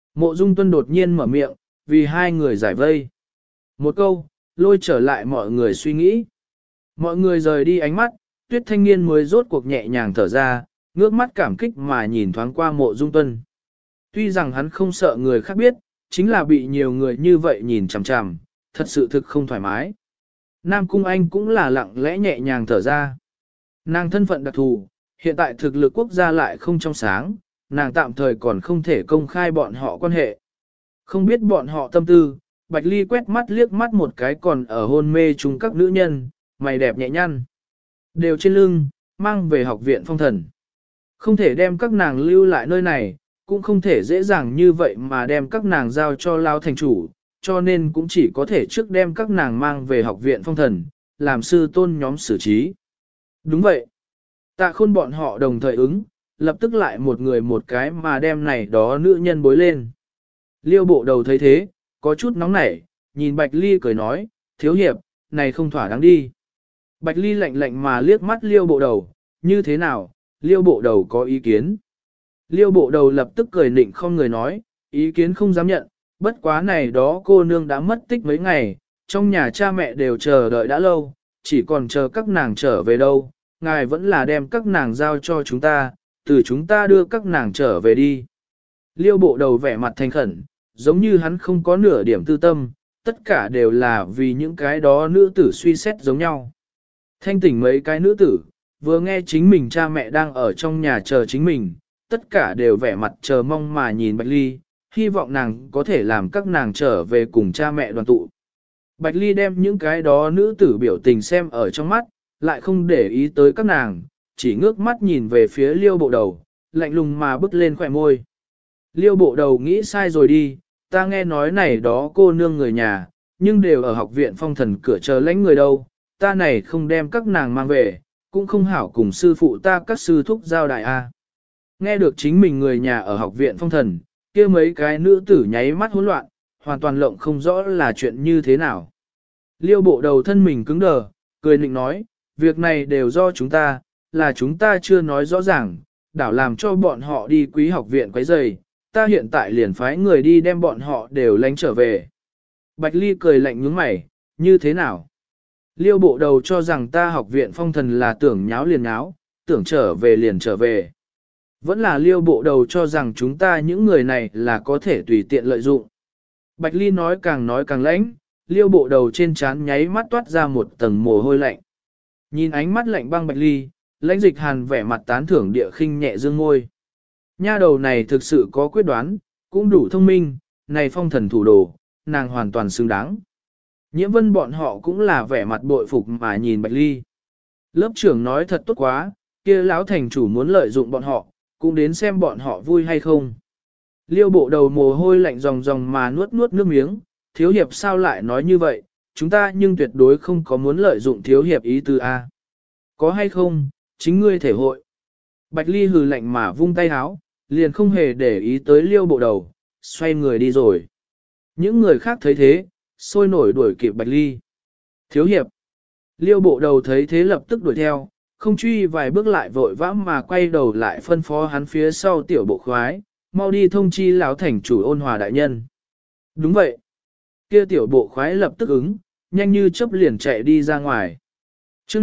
Mộ Dung Tuân đột nhiên mở miệng, vì hai người giải vây. Một câu, lôi trở lại mọi người suy nghĩ. Mọi người rời đi ánh mắt, Tuyết thanh niên mới rốt cuộc nhẹ nhàng thở ra, ngước mắt cảm kích mà nhìn thoáng qua Mộ Dung Tuân. Tuy rằng hắn không sợ người khác biết, chính là bị nhiều người như vậy nhìn chằm chằm, thật sự thực không thoải mái. Nam Cung Anh cũng là lặng lẽ nhẹ nhàng thở ra. Nàng thân phận đặc thù, hiện tại thực lực quốc gia lại không trong sáng, nàng tạm thời còn không thể công khai bọn họ quan hệ. Không biết bọn họ tâm tư, Bạch Ly quét mắt liếc mắt một cái còn ở hôn mê chung các nữ nhân, mày đẹp nhẹ nhăn. Đều trên lưng, mang về học viện phong thần. Không thể đem các nàng lưu lại nơi này, cũng không thể dễ dàng như vậy mà đem các nàng giao cho Lao thành chủ, cho nên cũng chỉ có thể trước đem các nàng mang về học viện phong thần, làm sư tôn nhóm xử trí. Đúng vậy. Tạ Khôn bọn họ đồng thời ứng, lập tức lại một người một cái mà đem này đó nữ nhân bối lên. Liêu bộ đầu thấy thế, có chút nóng nảy, nhìn Bạch Ly cười nói, thiếu hiệp, này không thỏa đáng đi. Bạch Ly lạnh lạnh mà liếc mắt liêu bộ đầu, như thế nào, liêu bộ đầu có ý kiến. Liêu bộ đầu lập tức cười nịnh không người nói, ý kiến không dám nhận, bất quá này đó cô nương đã mất tích mấy ngày, trong nhà cha mẹ đều chờ đợi đã lâu, chỉ còn chờ các nàng trở về đâu, ngài vẫn là đem các nàng giao cho chúng ta, từ chúng ta đưa các nàng trở về đi. Liêu bộ đầu vẻ mặt thành khẩn, giống như hắn không có nửa điểm tư tâm, tất cả đều là vì những cái đó nữ tử suy xét giống nhau. Thanh tỉnh mấy cái nữ tử, vừa nghe chính mình cha mẹ đang ở trong nhà chờ chính mình, tất cả đều vẻ mặt chờ mong mà nhìn Bạch Ly, hy vọng nàng có thể làm các nàng trở về cùng cha mẹ đoàn tụ. Bạch Ly đem những cái đó nữ tử biểu tình xem ở trong mắt, lại không để ý tới các nàng, chỉ ngước mắt nhìn về phía liêu bộ đầu, lạnh lùng mà bước lên khỏe môi. Liêu bộ đầu nghĩ sai rồi đi, ta nghe nói này đó cô nương người nhà, nhưng đều ở học viện phong thần cửa chờ lãnh người đâu, ta này không đem các nàng mang về, cũng không hảo cùng sư phụ ta các sư thúc giao đại a. Nghe được chính mình người nhà ở học viện phong thần, kia mấy cái nữ tử nháy mắt hỗn loạn, hoàn toàn lộng không rõ là chuyện như thế nào. Liêu bộ đầu thân mình cứng đờ, cười nịnh nói, việc này đều do chúng ta, là chúng ta chưa nói rõ ràng, đảo làm cho bọn họ đi quý học viện quấy rầy, ta hiện tại liền phái người đi đem bọn họ đều lánh trở về. Bạch Ly cười lạnh nhướng mày, như thế nào? Liêu bộ đầu cho rằng ta học viện phong thần là tưởng nháo liền nháo, tưởng trở về liền trở về. Vẫn là liêu bộ đầu cho rằng chúng ta những người này là có thể tùy tiện lợi dụng. Bạch Ly nói càng lãnh, liêu bộ đầu trên trán nháy mắt toát ra một tầng mồ hôi lạnh. Nhìn ánh mắt lạnh băng Bạch Ly, lãnh dịch hàn vẻ mặt tán thưởng địa khinh nhẹ dương ngôi. Nha đầu này thực sự có quyết đoán, cũng đủ thông minh, này phong thần thủ đồ, nàng hoàn toàn xứng đáng. Nhiễm vân bọn họ cũng là vẻ mặt bội phục mà nhìn Bạch Ly. Lớp trưởng nói thật tốt quá, kia lão thành chủ muốn lợi dụng bọn họ, cũng đến xem bọn họ vui hay không. Liêu bộ đầu mồ hôi lạnh ròng ròng mà nuốt nước miếng, thiếu hiệp sao lại nói như vậy, chúng ta nhưng tuyệt đối không có muốn lợi dụng thiếu hiệp ý tư A. Có hay không, chính ngươi thể hội. Bạch Ly hừ lạnh mà vung tay háo, liền không hề để ý tới liêu bộ đầu, xoay người đi rồi. Những người khác thấy thế, sôi nổi đuổi kịp Bạch Ly. Thiếu hiệp. Liêu bộ đầu thấy thế lập tức đuổi theo, không truy vài bước lại vội vã mà quay đầu lại phân phó hắn phía sau tiểu bộ khoái, mau đi thông chi lão thành chủ Ôn Hòa đại nhân. Đúng vậy. Kia tiểu bộ khoái lập tức ứng, nhanh như chớp liền chạy đi ra ngoài. Chương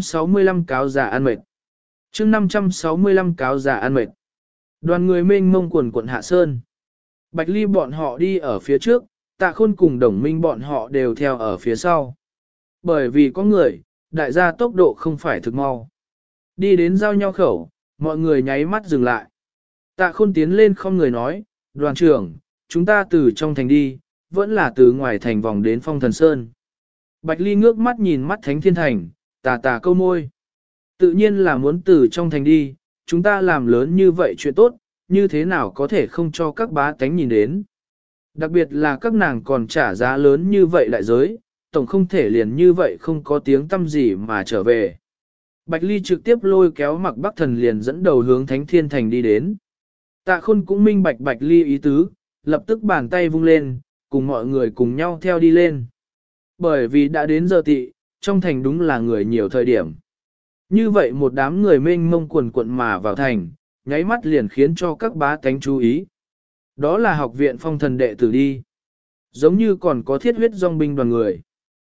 565 cáo già ăn mệt. Chương 565 cáo già ăn mệt. Đoàn người mênh mông quần quận hạ sơn. Bạch Ly bọn họ đi ở phía trước, Tạ Khôn cùng Đồng Minh bọn họ đều theo ở phía sau. Bởi vì có người, đại gia tốc độ không phải thực mau. Đi đến giao nhau khẩu, mọi người nháy mắt dừng lại. Tạ Khôn tiến lên không người nói, đoàn trưởng, chúng ta từ trong thành đi, vẫn là từ ngoài thành vòng đến Phong Thần Sơn. Bạch Ly ngước mắt nhìn mắt Thánh Thiên Thành, tà câu môi. Tự nhiên là muốn từ trong thành đi, chúng ta làm lớn như vậy chuyện tốt, như thế nào có thể không cho các bá tánh nhìn đến. Đặc biệt là các nàng còn trả giá lớn như vậy đại giới, tổng không thể liền như vậy không có tiếng tâm gì mà trở về. Bạch Ly trực tiếp lôi kéo Mặc Bắc Thần liền dẫn đầu hướng Thánh Thiên Thành đi đến. Tạ Khôn cũng minh bạch Bạch Ly ý tứ, lập tức bàn tay vung lên, cùng mọi người cùng nhau theo đi lên. Bởi vì đã đến giờ tị, trong thành đúng là người nhiều thời điểm. Như vậy một đám người mênh mông quần quận mà vào thành, nháy mắt liền khiến cho các bá tánh chú ý. Đó là học viện phong thần đệ tử đi. Giống như còn có thiết huyết dòng binh đoàn người.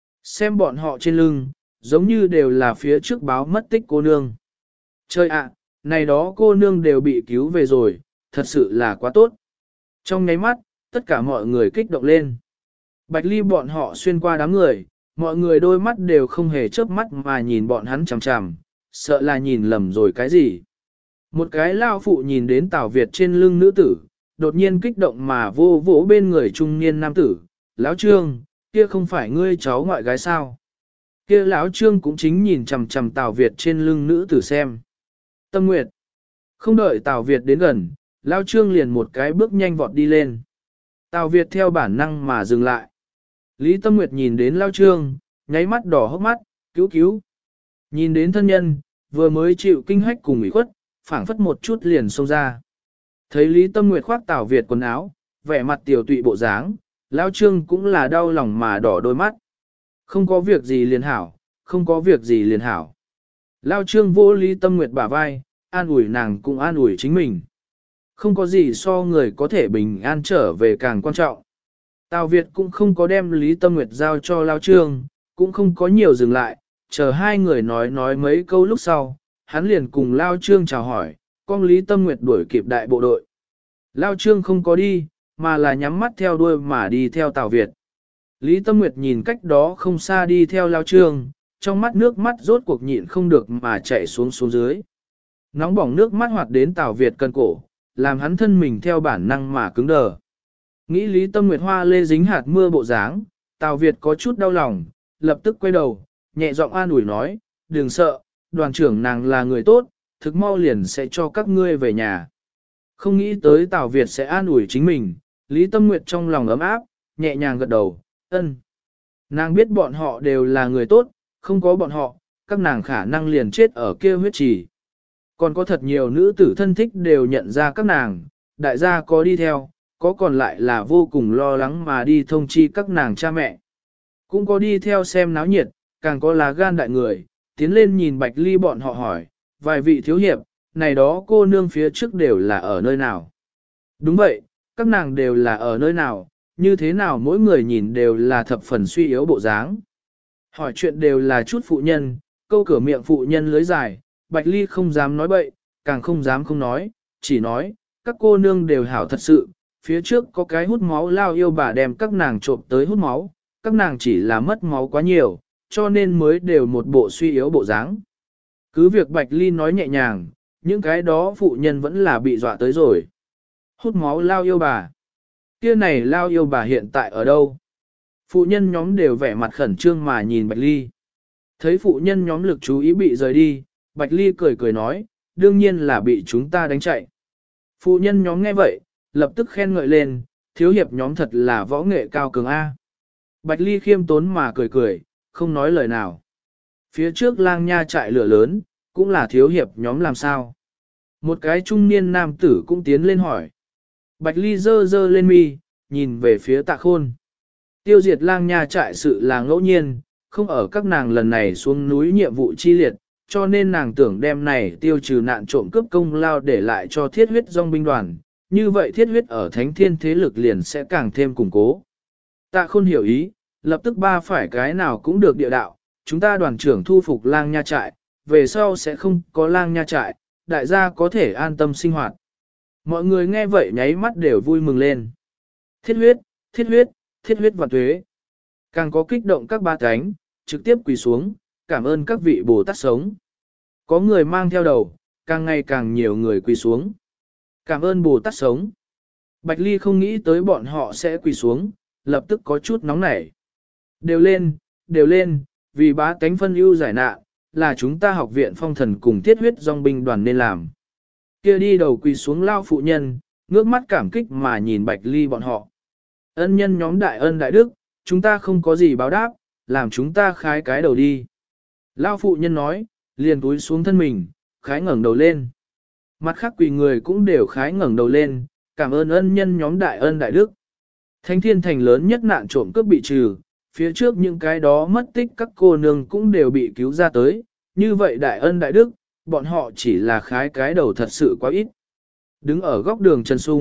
Xem bọn họ trên lưng, giống như đều là phía trước báo mất tích cô nương. Trời ạ, này đó cô nương đều bị cứu về rồi, thật sự là quá tốt. Trong nháy mắt, tất cả mọi người kích động lên. Bạch Ly bọn họ xuyên qua đám người, mọi người đôi mắt đều không hề chớp mắt mà nhìn bọn hắn chằm chằm, sợ là nhìn lầm rồi cái gì. Một cái lao phụ nhìn đến Tào Việt trên lưng nữ tử, đột nhiên kích động mà vô vỗ bên người trung niên nam tử, lão Trương, kia không phải ngươi cháu ngoại gái sao? Kia lão Trương cũng chính nhìn chằm chằm Tào Việt trên lưng nữ tử xem. Tâm Nguyệt, không đợi Tào Việt đến gần, lão Trương liền một cái bước nhanh vọt đi lên. Tào Việt theo bản năng mà dừng lại. Lý Tâm Nguyệt nhìn đến lão Trương, nháy mắt đỏ hốc mắt, cứu cứu. Nhìn đến thân nhân, vừa mới chịu kinh hách cùng ủy khuất, phảng phất một chút liền xông ra. Thấy Lý Tâm Nguyệt khoác Tào Việt quần áo, vẻ mặt tiểu tụy bộ dáng, lão Trương cũng là đau lòng mà đỏ đôi mắt. Không có việc gì liền hảo, không có việc gì liền hảo. Lão Trương vô Lý Tâm Nguyệt bả vai, an ủi nàng cũng an ủi chính mình. Không có gì so người có thể bình an trở về càng quan trọng. Tào Việt cũng không có đem Lý Tâm Nguyệt giao cho Lão Trương, cũng không có nhiều dừng lại, chờ hai người nói mấy câu lúc sau, hắn liền cùng Lão Trương chào hỏi, con Lý Tâm Nguyệt đuổi kịp đại bộ đội. Lão Trương không có đi, mà là nhắm mắt theo đuôi mà đi theo Tào Việt. Lý Tâm Nguyệt nhìn cách đó không xa đi theo Lão Trương, trong mắt nước mắt rốt cuộc nhịn không được mà chảy xuống dưới. Nóng bỏng nước mắt hoạt đến Tào Việt cân cổ, làm hắn thân mình theo bản năng mà cứng đờ. Nghĩ Lý Tâm Nguyệt hoa lê dính hạt mưa bộ dáng, Tào Việt có chút đau lòng, lập tức quay đầu, nhẹ giọng an ủi nói, đừng sợ, đoàn trưởng nàng là người tốt, thực mau liền sẽ cho các ngươi về nhà. Không nghĩ tới Tào Việt sẽ an ủi chính mình, Lý Tâm Nguyệt trong lòng ấm áp, nhẹ nhàng gật đầu, ân. Nàng biết bọn họ đều là người tốt, không có bọn họ, các nàng khả năng liền chết ở kia huyết trì. Còn có thật nhiều nữ tử thân thích đều nhận ra các nàng, đại gia có đi theo, có còn lại là vô cùng lo lắng mà đi thông chi các nàng cha mẹ. Cũng có đi theo xem náo nhiệt, càng có lá gan đại người, tiến lên nhìn Bạch Ly bọn họ hỏi, vài vị thiếu hiệp, này đó cô nương phía trước đều là ở nơi nào? Đúng vậy, các nàng đều là ở nơi nào, như thế nào mỗi người nhìn đều là thập phần suy yếu bộ dáng. Hỏi chuyện đều là chút phụ nhân, câu cửa miệng phụ nhân lưới dài, Bạch Ly không dám nói bậy, càng không dám không nói, chỉ nói, các cô nương đều hảo thật sự, phía trước có cái hút máu lao yêu bà đem các nàng trộm tới hút máu, các nàng chỉ là mất máu quá nhiều, cho nên mới đều một bộ suy yếu bộ dáng. Cứ việc Bạch Ly nói nhẹ nhàng, những cái đó phụ nhân vẫn là bị dọa tới rồi. Hút máu lao yêu bà. Kia này lao yêu bà hiện tại ở đâu? Phụ nhân nhóm đều vẻ mặt khẩn trương mà nhìn Bạch Ly. Thấy phụ nhân nhóm lực chú ý bị rời đi, Bạch Ly cười cười nói, đương nhiên là bị chúng ta đánh chạy. Phụ nhân nhóm nghe vậy, lập tức khen ngợi lên, thiếu hiệp nhóm thật là võ nghệ cao cường A. Bạch Ly khiêm tốn mà cười cười, không nói lời nào. Phía trước lang nha trại lửa lớn, cũng là thiếu hiệp nhóm làm sao. Một cái trung niên nam tử cũng tiến lên hỏi. Bạch Ly dơ dơ lên mi, nhìn về phía Tạ Khôn. Tiêu diệt lang nha trại sự là ngẫu nhiên, không ở các nàng lần này xuống núi nhiệm vụ chi liệt, cho nên nàng tưởng đem này tiêu trừ nạn trộm cướp công lao để lại cho thiết huyết dòng binh đoàn, như vậy thiết huyết ở thánh thiên thế lực liền sẽ càng thêm củng cố. Tạ Khôn hiểu ý, lập tức ba phải cái nào cũng được địa đạo, chúng ta đoàn trưởng thu phục lang nha trại, về sau sẽ không có lang nha trại, đại gia có thể an tâm sinh hoạt. Mọi người nghe vậy nháy mắt đều vui mừng lên. Thiết huyết, thiết huyết, thiết huyết và tuế. Càng có kích động các ba cánh, trực tiếp quỳ xuống, cảm ơn các vị Bồ Tát sống. Có người mang theo đầu, càng ngày càng nhiều người quỳ xuống. Cảm ơn Bồ Tát sống. Bạch Ly không nghĩ tới bọn họ sẽ quỳ xuống, lập tức có chút nóng nảy. Đều lên, vì bá tánh phân ưu giải nạn, là chúng ta học viện phong thần cùng thiết huyết dòng binh đoàn nên làm. Kia đi đầu quỳ xuống lao phụ nhân, ngước mắt cảm kích mà nhìn Bạch Ly bọn họ. Ân nhân nhóm đại ân đại đức, chúng ta không có gì báo đáp, làm chúng ta khái cái đầu đi. Lao phụ nhân nói, liền túi xuống thân mình, khái ngẩng đầu lên. Mặt khác quỳ người cũng đều khái ngẩng đầu lên, cảm ơn ân nhân nhóm đại ân đại đức. Thánh thiên thành lớn nhất nạn trộm cướp bị trừ, phía trước những cái đó mất tích các cô nương cũng đều bị cứu ra tới, như vậy đại ân đại đức, bọn họ chỉ là khái cái đầu thật sự quá ít. Đứng ở góc đường Trần Sung,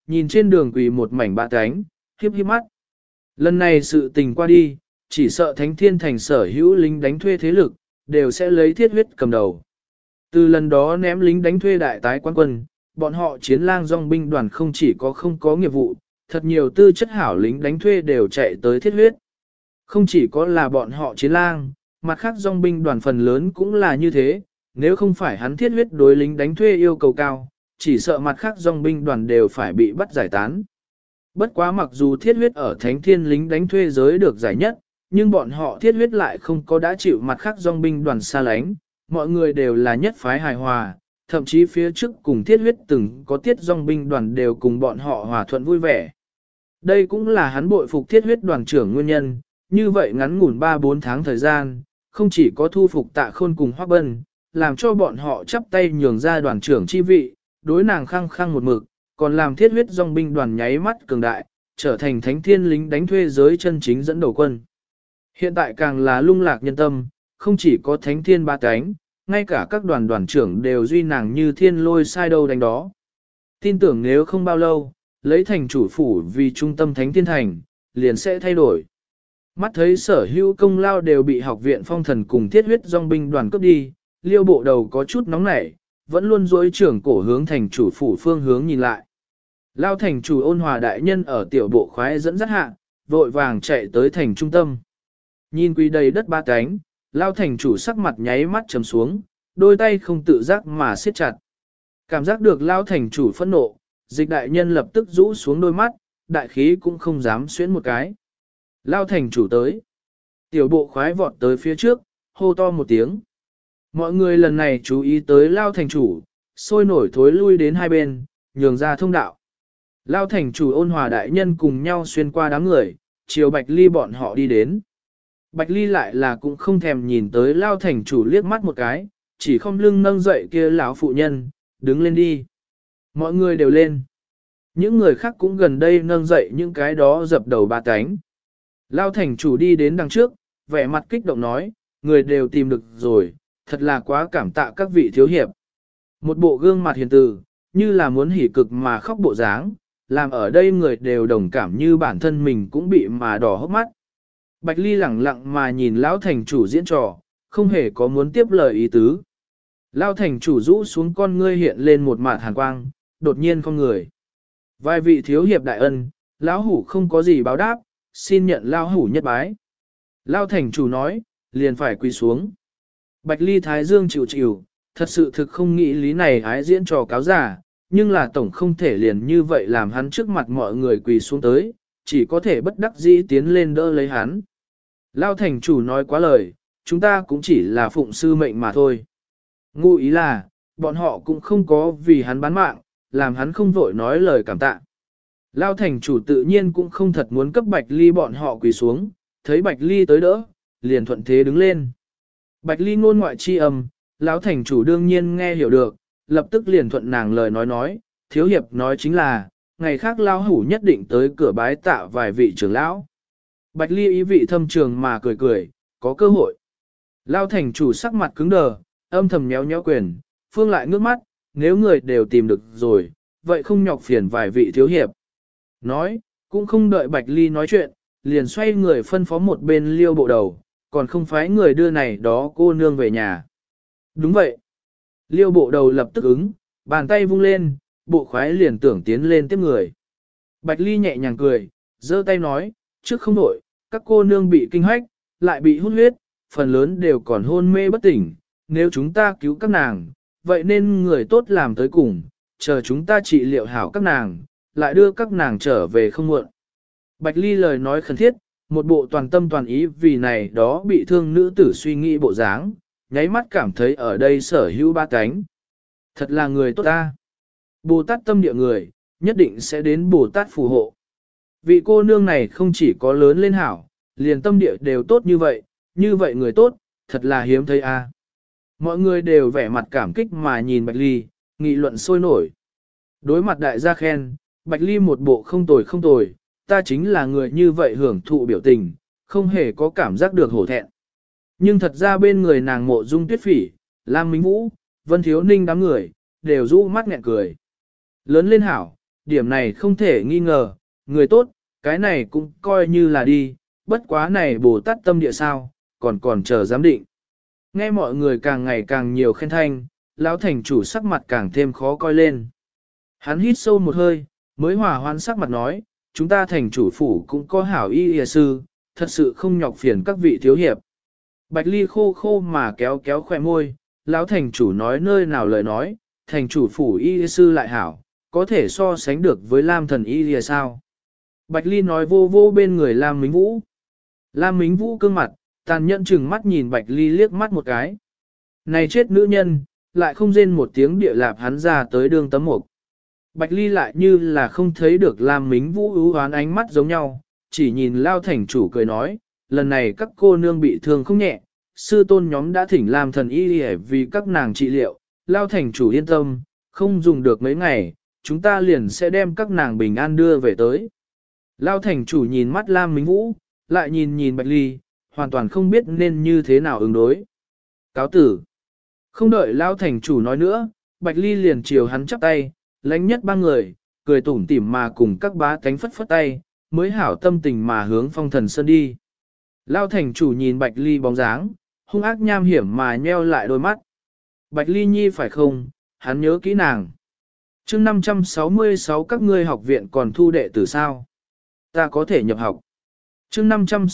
nhìn trên đường quỳ một mảnh bạ cánh, hiếp hiếp mắt. Lần này sự tình qua đi, chỉ sợ Thánh Thiên Thành sở hữu lính đánh thuê thế lực, đều sẽ lấy thiết huyết cầm đầu. Từ lần đó ném lính đánh thuê đại tái quán quân, bọn họ chiến lang dòng binh đoàn không chỉ có không có nghiệp vụ, thật nhiều tư chất hảo lính đánh thuê đều chạy tới thiết huyết. Không chỉ có là bọn họ chiến lang, mặt khác dòng binh đoàn phần lớn cũng là như thế, nếu không phải hắn thiết huyết đối lính đánh thuê yêu cầu cao, chỉ sợ mặt khác dòng binh đoàn đều phải bị bắt giải tán. Bất quá mặc dù thiết huyết ở Thánh Thiên lính đánh thuê giới được giải nhất, nhưng bọn họ thiết huyết lại không có đã chịu mặt khác dòng binh đoàn xa lánh, mọi người đều là nhất phái hài hòa, thậm chí phía trước cùng thiết huyết từng có tiết dòng binh đoàn đều cùng bọn họ hòa thuận vui vẻ. Đây cũng là hắn bội phục thiết huyết đoàn trưởng nguyên nhân, như vậy ngắn ngủn 3-4 tháng thời gian, không chỉ có thu phục Tạ Khôn cùng Hoắc Bân, làm cho bọn họ chắp tay nhường ra đoàn trưởng chi vị, đối nàng khăng khăng một mực, còn làm thiết huyết dòng binh đoàn nháy mắt cường đại, trở thành Thánh Thiên lính đánh thuê giới chân chính dẫn đầu quân. Hiện tại càng là lung lạc nhân tâm, không chỉ có Thánh Thiên ba cánh, ngay cả các đoàn trưởng đều duy nàng như thiên lôi sai đâu đánh đó. Tin tưởng nếu không bao lâu, lấy thành chủ phủ vì trung tâm Thánh Thiên Thành, liền sẽ thay đổi. Mắt thấy sở hữu công lao đều bị học viện phong thần cùng thiết huyết dòng binh đoàn cướp đi, Liêu bộ đầu có chút nóng nảy, vẫn luôn dối trưởng cổ hướng thành chủ phủ phương hướng nhìn lại. Lao thành chủ Ôn Hòa đại nhân ở tiểu bộ khoái dẫn dắt hạ, vội vàng chạy tới thành trung tâm. Nhìn quỳ đầy đất ba cánh, Lao thành chủ sắc mặt nháy mắt trầm xuống, đôi tay không tự giác mà siết chặt. Cảm giác được Lao thành chủ phẫn nộ, Dịch đại nhân lập tức rũ xuống đôi mắt, đại khí cũng không dám xuyến một cái. Lao thành chủ tới. Tiểu bộ khoái vọt tới phía trước, hô to một tiếng. Mọi người lần này chú ý tới Lao thành chủ, sôi nổi thối lui đến hai bên, nhường ra thông đạo. Lao thành chủ Ôn Hòa đại nhân cùng nhau xuyên qua đám người, chiều Bạch Ly bọn họ đi đến. Bạch Ly lại là cũng không thèm nhìn tới Lao thành chủ liếc mắt một cái, chỉ không lưng nâng dậy kia lão phụ nhân, đứng lên đi. Mọi người đều lên. Những người khác cũng gần đây nâng dậy những cái đó dập đầu ba cánh. Lao thành chủ đi đến đằng trước, vẻ mặt kích động nói, người đều tìm được rồi, thật là quá cảm tạ các vị thiếu hiệp. Một bộ gương mặt hiền từ, như là muốn hỉ cực mà khóc bộ dáng, làm ở đây người đều đồng cảm như bản thân mình cũng bị mà đỏ hốc mắt. Bạch Ly lẳng lặng mà nhìn Lão thành chủ diễn trò, không hề có muốn tiếp lời ý tứ. Lão thành chủ rũ xuống con ngươi hiện lên một mạt hàn quang, đột nhiên con người. Vài vị thiếu hiệp đại ân, Lão hủ không có gì báo đáp, xin nhận Lão hủ nhất bái. Lão thành chủ nói, liền phải quỳ xuống. Bạch Ly thái dương chịu chịu, thật sự thực không nghĩ lý này ái diễn trò cáo giả, nhưng là tổng không thể liền như vậy làm hắn trước mặt mọi người quỳ xuống tới, chỉ có thể bất đắc dĩ tiến lên đỡ lấy hắn. Lao thành chủ nói quá lời, chúng ta cũng chỉ là phụng sư mệnh mà thôi. Ngụ ý là, bọn họ cũng không có vì hắn bán mạng, làm hắn không vội nói lời cảm tạ. Lao thành chủ tự nhiên cũng không thật muốn cấp Bạch Ly bọn họ quỳ xuống, thấy Bạch Ly tới đỡ, liền thuận thế đứng lên. Bạch Ly ngôn ngoại chi âm, Lão thành chủ đương nhiên nghe hiểu được, lập tức liền thuận nàng lời nói, thiếu hiệp nói chính là, ngày khác Lão hủ nhất định tới cửa bái tạ vài vị trưởng lão. Bạch Ly ý vị thâm trường mà cười cười, có cơ hội. Lão thành chủ sắc mặt cứng đờ, âm thầm nhéo nhéo quyền, phương lại ngước mắt, nếu người đều tìm được rồi, vậy không nhọc phiền vài vị thiếu hiệp. Nói, cũng không đợi Bạch Ly nói chuyện, liền xoay người phân phó một bên Liêu bộ đầu, còn không phái người đưa này đó cô nương về nhà. Đúng vậy. Liêu bộ đầu lập tức ứng, bàn tay vung lên, bộ khoái liền tưởng tiến lên tiếp người. Bạch Ly nhẹ nhàng cười, giơ tay nói, trước không đổi, các cô nương bị kinh hách, lại bị hút huyết, phần lớn đều còn hôn mê bất tỉnh. Nếu chúng ta cứu các nàng, vậy nên người tốt làm tới cùng, chờ chúng ta trị liệu hảo các nàng, lại đưa các nàng trở về không muộn. Bạch Ly lời nói khẩn thiết, một bộ toàn tâm toàn ý vì này đó bị thương nữ tử suy nghĩ bộ dáng, nháy mắt cảm thấy ở đây sở hữu ba cánh. Thật là người tốt ta. Bồ Tát tâm địa người, nhất định sẽ đến Bồ Tát phù hộ. Vị cô nương này không chỉ có lớn lên hảo, liền tâm địa đều tốt như vậy người tốt, thật là hiếm thấy a. Mọi người đều vẻ mặt cảm kích mà nhìn Bạch Ly, nghị luận sôi nổi. Đối mặt đại gia khen, Bạch Ly một bộ không tồi, ta chính là người như vậy hưởng thụ biểu tình, không hề có cảm giác được hổ thẹn. Nhưng thật ra bên người nàng Mộ Dung Tuyết Phỉ, Lam Minh Vũ, Vân Thiếu Ninh đám người, đều rũ mắt nghẹn cười. Lớn lên hảo, điểm này không thể nghi ngờ, người tốt, cái này cũng coi như là đi, bất quá này Bồ Tát tâm địa sao, còn chờ giám định. Nghe mọi người càng ngày càng nhiều khen thanh, lão thành chủ sắc mặt càng thêm khó coi lên. Hắn hít sâu một hơi, mới hòa hoãn sắc mặt nói, chúng ta thành chủ phủ cũng có hảo y sư, thật sự không nhọc phiền các vị thiếu hiệp. Bạch Ly khô khô mà kéo kéo khỏe môi, lão thành chủ nói nơi nào lời nói, thành chủ phủ y sư lại hảo, có thể so sánh được với Lam thần y sao. Bạch Ly nói vô vô bên người Lam Mính Vũ. Lam Mính Vũ cương mặt, tàn nhẫn chừng mắt nhìn Bạch Ly liếc mắt một cái. Này chết nữ nhân, lại không rên một tiếng địa lạp hắn ra tới đường tấm mục. Bạch Ly lại như là không thấy được Lam Mính Vũ ưu hoán ánh mắt giống nhau, chỉ nhìn Lao thành chủ cười nói, lần này các cô nương bị thương không nhẹ, sư tôn nhóm đã thỉnh Lam thần y để vì các nàng trị liệu, Lao thành chủ yên tâm, không dùng được mấy ngày, chúng ta liền sẽ đem các nàng bình an đưa về tới. Lao thành chủ nhìn mắt Lam Mính Vũ, lại nhìn Bạch Ly, hoàn toàn không biết nên như thế nào ứng đối. Cáo tử. Không đợi Lao thành chủ nói nữa, Bạch Ly liền chiều hắn chắp tay, lánh nhất ba người, cười tủm tỉm mà cùng các bá tánh phất phất tay, mới hảo tâm tình mà hướng Phong Thần Sơn đi. Lao thành chủ nhìn Bạch Ly bóng dáng, hung ác nham hiểm mà nheo lại đôi mắt. Bạch Ly nhi phải không, hắn nhớ kỹ nàng. Chương 566 các ngươi học viện còn thu đệ tử sao? Ta có thể nhập học. Chương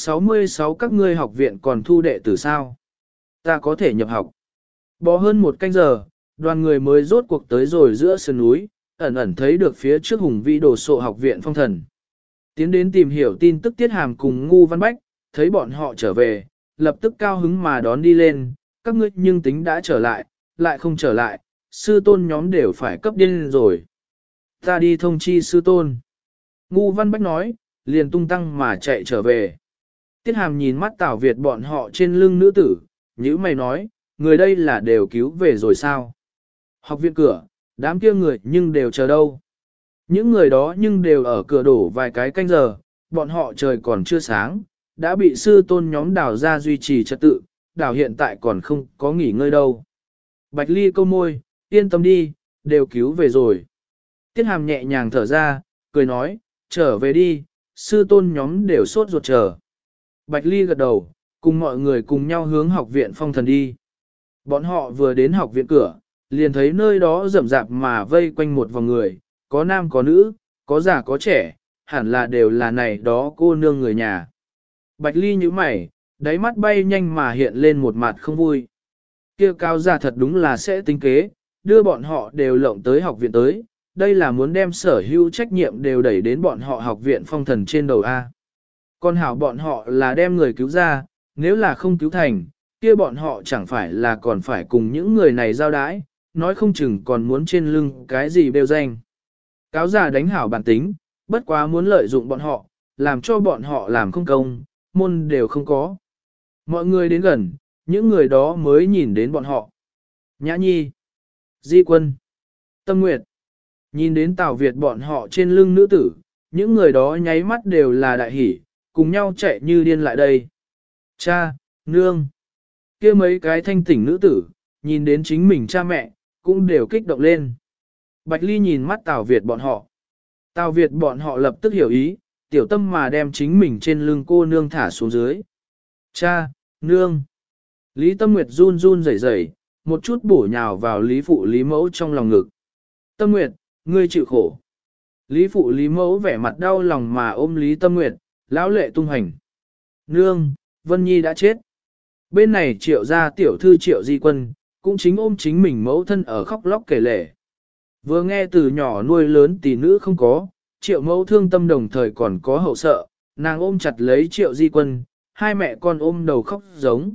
566 các ngươi học viện còn thu đệ tử sao? Ta có thể nhập học. Bỏ hơn một canh giờ, đoàn người mới rốt cuộc tới rồi giữa sườn núi, ẩn ẩn thấy được phía trước hùng vĩ đồ sộ học viện Phong Thần. Tiến đến tìm hiểu tin tức Tiết Hàm cùng Ngu Văn Bách, thấy bọn họ trở về, lập tức cao hứng mà đón đi lên, các ngươi nhưng tính đã trở lại, lại không trở lại, sư tôn nhóm đều phải cấp điên rồi. Ta đi thông chi sư tôn. Ngu Văn Bách nói, liền tung tăng mà chạy trở về. Tiết Hàm nhìn mắt Tảo Việt bọn họ trên lưng nữ tử, nhữ mày nói, người đây là đều cứu về rồi sao? Học viện cửa, đám kia người nhưng đều chờ đâu? Những người đó nhưng đều ở cửa đổ vài cái canh giờ, bọn họ trời còn chưa sáng, đã bị sư tôn nhóm đảo ra duy trì trật tự, đảo hiện tại còn không có nghỉ ngơi đâu. Bạch Ly câu môi, yên tâm đi, đều cứu về rồi. Tiết Hàm nhẹ nhàng thở ra, cười nói, trở về đi, sư tôn nhóm đều sốt ruột chờ. Bạch Ly gật đầu, cùng mọi người cùng nhau hướng học viện Phong Thần đi. Bọn họ vừa đến học viện cửa, liền thấy nơi đó rậm rạp mà vây quanh một vòng người, có nam có nữ, có già có trẻ, hẳn là đều là này đó cô nương người nhà. Bạch Ly nhíu mày, đáy mắt bay nhanh mà hiện lên một mặt không vui. Kia cao già thật đúng là sẽ tính kế, đưa bọn họ đều lộng tới học viện tới, đây là muốn đem sở hữu trách nhiệm đều đẩy đến bọn họ học viện Phong Thần trên đầu A. Còn hảo bọn họ là đem người cứu ra, nếu là không cứu thành, kia bọn họ chẳng phải là còn phải cùng những người này giao đái, nói không chừng còn muốn trên lưng cái gì bêu danh. Cáo già đánh hảo bản tính, bất quá muốn lợi dụng bọn họ, làm cho bọn họ làm không công, môn đều không có. Mọi người đến gần, những người đó mới nhìn đến bọn họ. Nhã Nhi, Di Quân, Tâm Nguyệt, nhìn đến Tào Việt bọn họ trên lưng nữ tử, những người đó nháy mắt đều là đại hỉ, cùng nhau chạy như điên lại đây. Cha, nương, kia mấy cái thanh tỉnh nữ tử, nhìn đến chính mình cha mẹ, cũng đều kích động lên. Bạch Ly nhìn mắt Tào Việt bọn họ. Tào Việt bọn họ lập tức hiểu ý, tiểu tâm mà đem chính mình trên lưng cô nương thả xuống dưới. Cha, nương. Lý Tâm Nguyệt run run rẩy rẩy, một chút bổ nhào vào Lý Phụ Lý Mẫu trong lòng ngực. Tâm Nguyệt, ngươi chịu khổ. Lý Phụ Lý Mẫu vẻ mặt đau lòng mà ôm Lý Tâm Nguyệt, lão lệ tung hành. Nương, Vân Nhi đã chết. Bên này Triệu gia tiểu thư Triệu Di Quân, cũng chính ôm chính mình mẫu thân ở khóc lóc kể lể. Vừa nghe từ nhỏ nuôi lớn tỷ nữ không có, Triệu mẫu thương tâm đồng thời còn có hậu sợ, nàng ôm chặt lấy Triệu Di Quân, hai mẹ con ôm đầu khóc giống.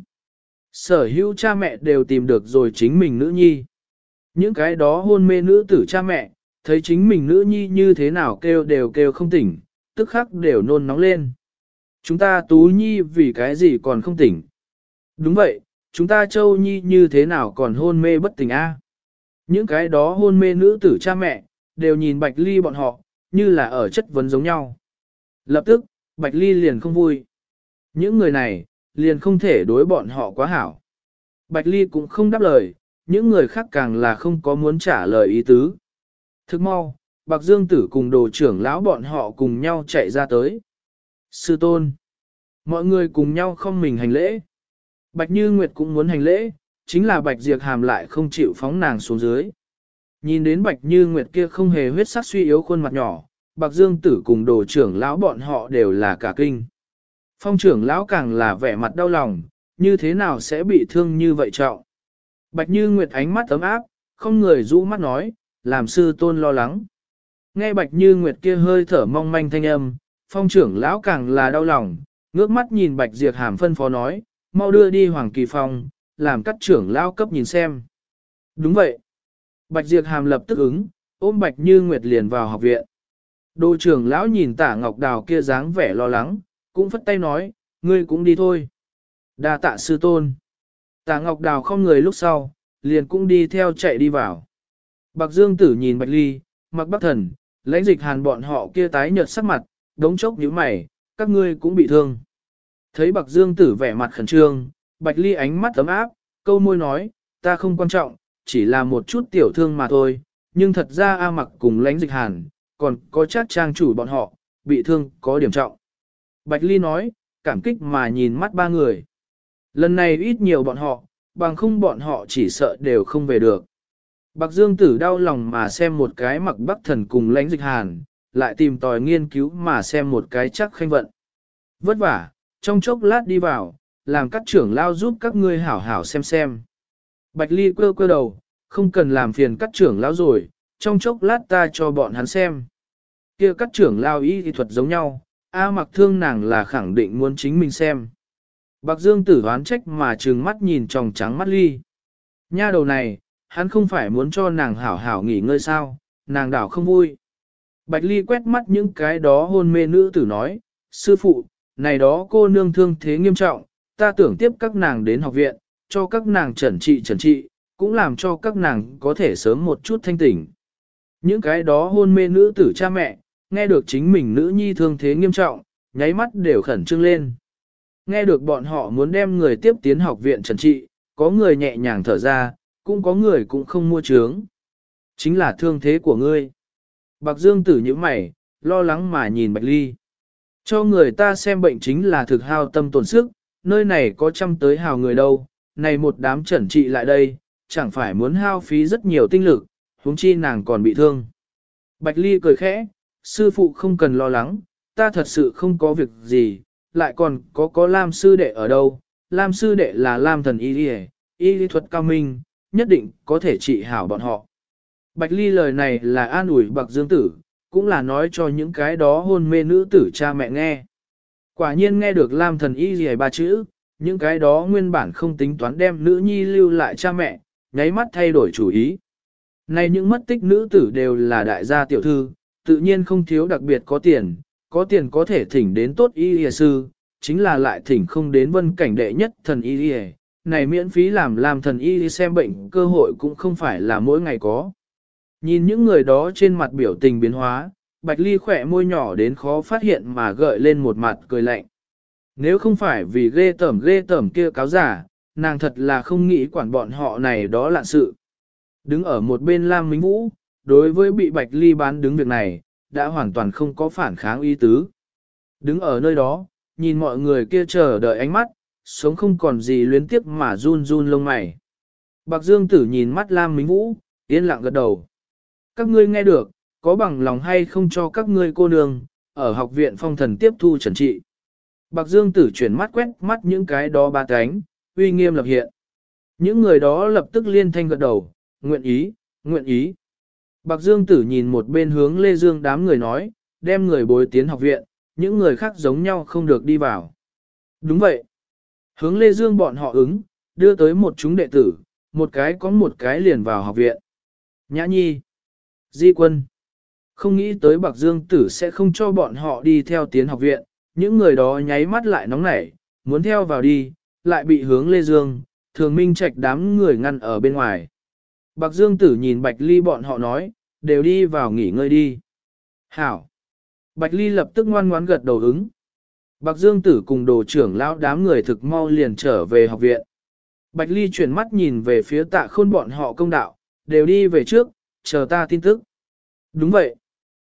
Sở hữu cha mẹ đều tìm được rồi chính mình nữ nhi. Những cái đó hôn mê nữ tử cha mẹ, thấy chính mình nữ nhi như thế nào kêu đều kêu không tỉnh, tức khắc đều nôn nóng lên. Chúng ta Tú Nhi vì cái gì còn không tỉnh? Đúng vậy, chúng ta Châu Nhi như thế nào còn hôn mê bất tỉnh a? Những cái đó hôn mê nữ tử cha mẹ, đều nhìn Bạch Ly bọn họ, như là ở chất vấn giống nhau. Lập tức, Bạch Ly liền không vui. Những người này, liền không thể đối bọn họ quá hảo. Bạch Ly cũng không đáp lời, những người khác càng là không có muốn trả lời ý tứ. Thức mau, Bạc Dương Tử cùng đồ trưởng lão bọn họ cùng nhau chạy ra tới. Sư tôn. Mọi người cùng nhau không mình hành lễ. Bạch Như Nguyệt cũng muốn hành lễ, chính là Bạch Diệp Hàm lại không chịu phóng nàng xuống dưới. Nhìn đến Bạch Như Nguyệt kia không hề huyết sắc suy yếu khuôn mặt nhỏ, Bạc Dương Tử cùng đồ trưởng lão bọn họ đều là cả kinh. Phong trưởng lão càng là vẻ mặt đau lòng, như thế nào sẽ bị thương như vậy trọng. Bạch Như Nguyệt ánh mắt ấm áp, không người rũ mắt nói, làm sư tôn lo lắng. Nghe Bạch Như Nguyệt kia hơi thở mong manh thanh âm, phong trưởng lão càng là đau lòng, ngước mắt nhìn Bạch Diệp Hàm phân phó nói, mau đưa đi Hoàng Kỳ Phong, làm các trưởng lão cấp nhìn xem. Đúng vậy. Bạch Diệp Hàm lập tức ứng, ôm Bạch Như Nguyệt liền vào học viện. Đồ trưởng lão nhìn Tả Ngọc Đào kia dáng vẻ lo lắng, cũng phất tay nói, ngươi cũng đi thôi. Đa tạ sư tôn. Tả Ngọc Đào không người lúc sau, liền cũng đi theo chạy đi vào. Bạc Dương Tử nhìn Bạch Ly, Mặc Bắc Thần, Lãnh Dịch Hàn bọn họ kia tái nhợt sắc mặt, đống chốc nhíu mày, các ngươi cũng bị thương. Thấy Bạc Dương Tử vẻ mặt khẩn trương, Bạch Ly ánh mắt ấm áp, câu môi nói, ta không quan trọng, chỉ là một chút tiểu thương mà thôi, nhưng thật ra A Mặc cùng Lãnh Dịch Hàn, còn có Trác trang chủ bọn họ, bị thương có điểm trọng. Bạch Ly nói, cảm kích mà nhìn mắt ba người. Lần này ít nhiều bọn họ, bằng không bọn họ chỉ sợ đều không về được. Bạc Dương Tử đau lòng mà xem một cái Mặc Bắc Thần cùng Lãnh Dịch Hàn, lại tìm tòi nghiên cứu mà xem một cái Trác Khanh Vận. Vất vả, trong chốc lát đi vào, làm các trưởng lao giúp các ngươi hảo hảo xem. Bạch Ly quơ đầu, không cần làm phiền các trưởng lao rồi, trong chốc lát ta cho bọn hắn xem. Kia các trưởng lao y thuật giống nhau, A Mặc thương nàng là khẳng định muốn chính mình xem. Bạc Dương Tử đoán trách mà trừng mắt nhìn tròng trắng mắt Ly. Nha đầu này, hắn không phải muốn cho nàng hảo hảo nghỉ ngơi sao, nàng đảo không vui. Bạch Ly quét mắt những cái đó hôn mê nữ tử nói, sư phụ, này đó cô nương thương thế nghiêm trọng, ta tưởng tiếp các nàng đến học viện, cho các nàng trần trị, cũng làm cho các nàng có thể sớm một chút thanh tỉnh. Những cái đó hôn mê nữ tử cha mẹ, nghe được chính mình nữ nhi thương thế nghiêm trọng, nháy mắt đều khẩn trương lên. Nghe được bọn họ muốn đem người tiếp tiến học viện trần trị, có người nhẹ nhàng thở ra, cũng có người cũng không mua trướng. Chính là thương thế của ngươi. Bạc Dương Tử như mày, lo lắng mà nhìn Bạch Ly. Cho người ta xem bệnh chính là thực hao tâm tổn sức, nơi này có trăm tới hào người đâu, này một đám trần trị lại đây, chẳng phải muốn hao phí rất nhiều tinh lực, huống chi nàng còn bị thương. Bạch Ly cười khẽ, sư phụ không cần lo lắng, ta thật sự không có việc gì, lại còn có Lam sư đệ ở đâu, Lam sư đệ là Lam thần y lý thuật cao minh, nhất định có thể trị hảo bọn họ. Bạch Ly lời này là an ủi Bạc Dương Tử, cũng là nói cho những cái đó hôn mê nữ tử cha mẹ nghe. Quả nhiên nghe được Lam thần y ba chữ, những cái đó nguyên bản không tính toán đem nữ nhi lưu lại cha mẹ, nháy mắt thay đổi chủ ý. Này những mất tích nữ tử đều là đại gia tiểu thư, tự nhiên không thiếu đặc biệt có tiền có thể thỉnh đến tốt y sư, chính là lại thỉnh không đến vân cảnh đệ nhất thần y. Này miễn phí làm thần y xem bệnh cơ hội cũng không phải là mỗi ngày có. Nhìn những người đó trên mặt biểu tình biến hóa, Bạch Ly khỏe môi nhỏ đến khó phát hiện mà gợi lên một mặt cười lạnh. Nếu không phải vì ghê tởm kia cáo giả, nàng thật là không nghĩ quản bọn họ này đó lạ sự. Đứng ở một bên Lam Minh Vũ, đối với bị Bạch Ly bán đứng việc này, đã hoàn toàn không có phản kháng ý tứ. Đứng ở nơi đó, nhìn mọi người kia chờ đợi ánh mắt, sống không còn gì luyến tiếc mà run run lông mày. Bạc Dương Tử nhìn mắt Lam Minh Vũ, yên lặng gật đầu. Các ngươi nghe được, có bằng lòng hay không cho các ngươi cô nương, ở học viện phong thần tiếp thu trần trị. Bạc Dương Tử chuyển mắt quét mắt những cái đó ba cánh, uy nghiêm lập hiện. Những người đó lập tức liên thanh gật đầu, nguyện ý. Bạc Dương Tử nhìn một bên hướng Lê Dương đám người nói, đem người bối tiến học viện, những người khác giống nhau không được đi vào. Đúng vậy. Hướng Lê Dương bọn họ ứng, đưa tới một chúng đệ tử, một cái có một cái liền vào học viện. Nhã Nhi, Di Quân. Không nghĩ tới Bạc Dương Tử sẽ không cho bọn họ đi theo tiến học viện, những người đó nháy mắt lại nóng nảy, muốn theo vào đi, lại bị Hướng Lê Dương, Thường Minh Trạch đám người ngăn ở bên ngoài. Bạc Dương Tử nhìn Bạch Ly bọn họ nói, đều đi vào nghỉ ngơi đi. Hảo. Bạch Ly lập tức ngoan ngoãn gật đầu ứng. Bạc Dương Tử cùng đồ trưởng lão đám người thực mau liền trở về học viện. Bạch Ly chuyển mắt nhìn về phía Tạ Khôn bọn họ công đạo, đều đi về trước, chờ ta tin tức. Đúng vậy.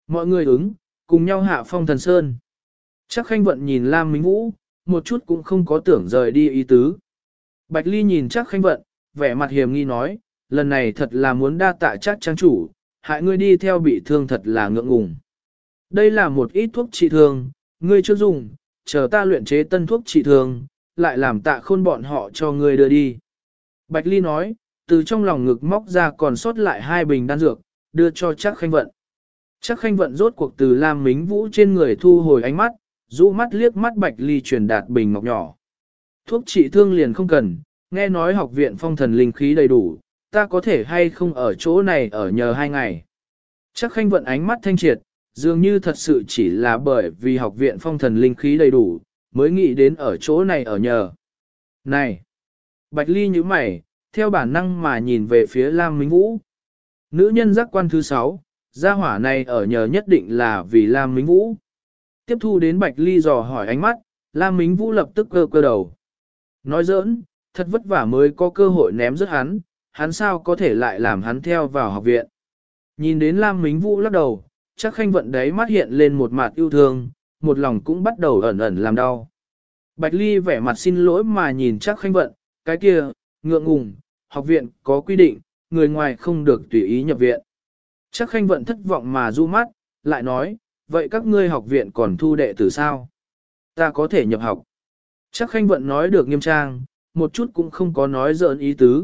Mọi người ứng, cùng nhau hạ phong thần sơn. Chắc Khanh Vận nhìn Lam Mính Vũ, một chút cũng không có tưởng rời đi ý tứ. Bạch Ly nhìn Chắc Khanh Vận, vẻ mặt hiềm nghi nói, lần này thật là muốn đa tạ Chắc trang chủ, hại ngươi đi theo bị thương thật là ngượng ngùng. Đây là một ít thuốc trị thương, ngươi chưa dùng, chờ ta luyện chế tân thuốc trị thương, lại làm Tạ Khôn bọn họ cho ngươi đưa đi. Bạch Ly nói, từ trong lòng ngực móc ra còn sót lại 2 bình đan dược, đưa cho Chắc Khanh Vận. Chắc Khanh Vận rốt cuộc từ Lam Mính Vũ trên người thu hồi ánh mắt, rũ mắt liếc mắt Bạch Ly truyền đạt bình ngọc nhỏ. Thuốc trị thương liền không cần, nghe nói học viện phong thần linh khí đầy đủ, ta có thể hay không ở chỗ này ở nhờ 2 ngày. Chắc Khanh Vận ánh mắt thanh triệt, dường như thật sự chỉ là bởi vì học viện phong thần linh khí đầy đủ, mới nghĩ đến ở chỗ này ở nhờ. Này! Bạch Ly nhíu mày, theo bản năng mà nhìn về phía Lam Mính Vũ. Nữ nhân giác quan thứ 6, gia hỏa này ở nhờ nhất định là vì Lam Mính Vũ. Tiếp thu đến Bạch Ly dò hỏi ánh mắt, Lam Mính Vũ lập tức cơ đầu. Nói giỡn, thật vất vả mới có cơ hội ném rớt hắn sao có thể lại làm hắn theo vào học viện. Nhìn đến Lam Mính Vũ lắc đầu, Chắc Khanh Vận đấy mắt hiện lên một mặt yêu thương, một lòng cũng bắt đầu ẩn ẩn làm đau. Bạch Ly vẻ mặt xin lỗi mà nhìn Chắc Khanh Vận, cái kia, ngượng ngùng, học viện có quy định, người ngoài không được tùy ý nhập viện. Chắc Khanh Vận thất vọng mà du mắt, lại nói, vậy các ngươi học viện còn thu đệ tử sao? Ta có thể nhập học. Chắc Khanh Vận nói được nghiêm trang, một chút cũng không có nói giỡn ý tứ.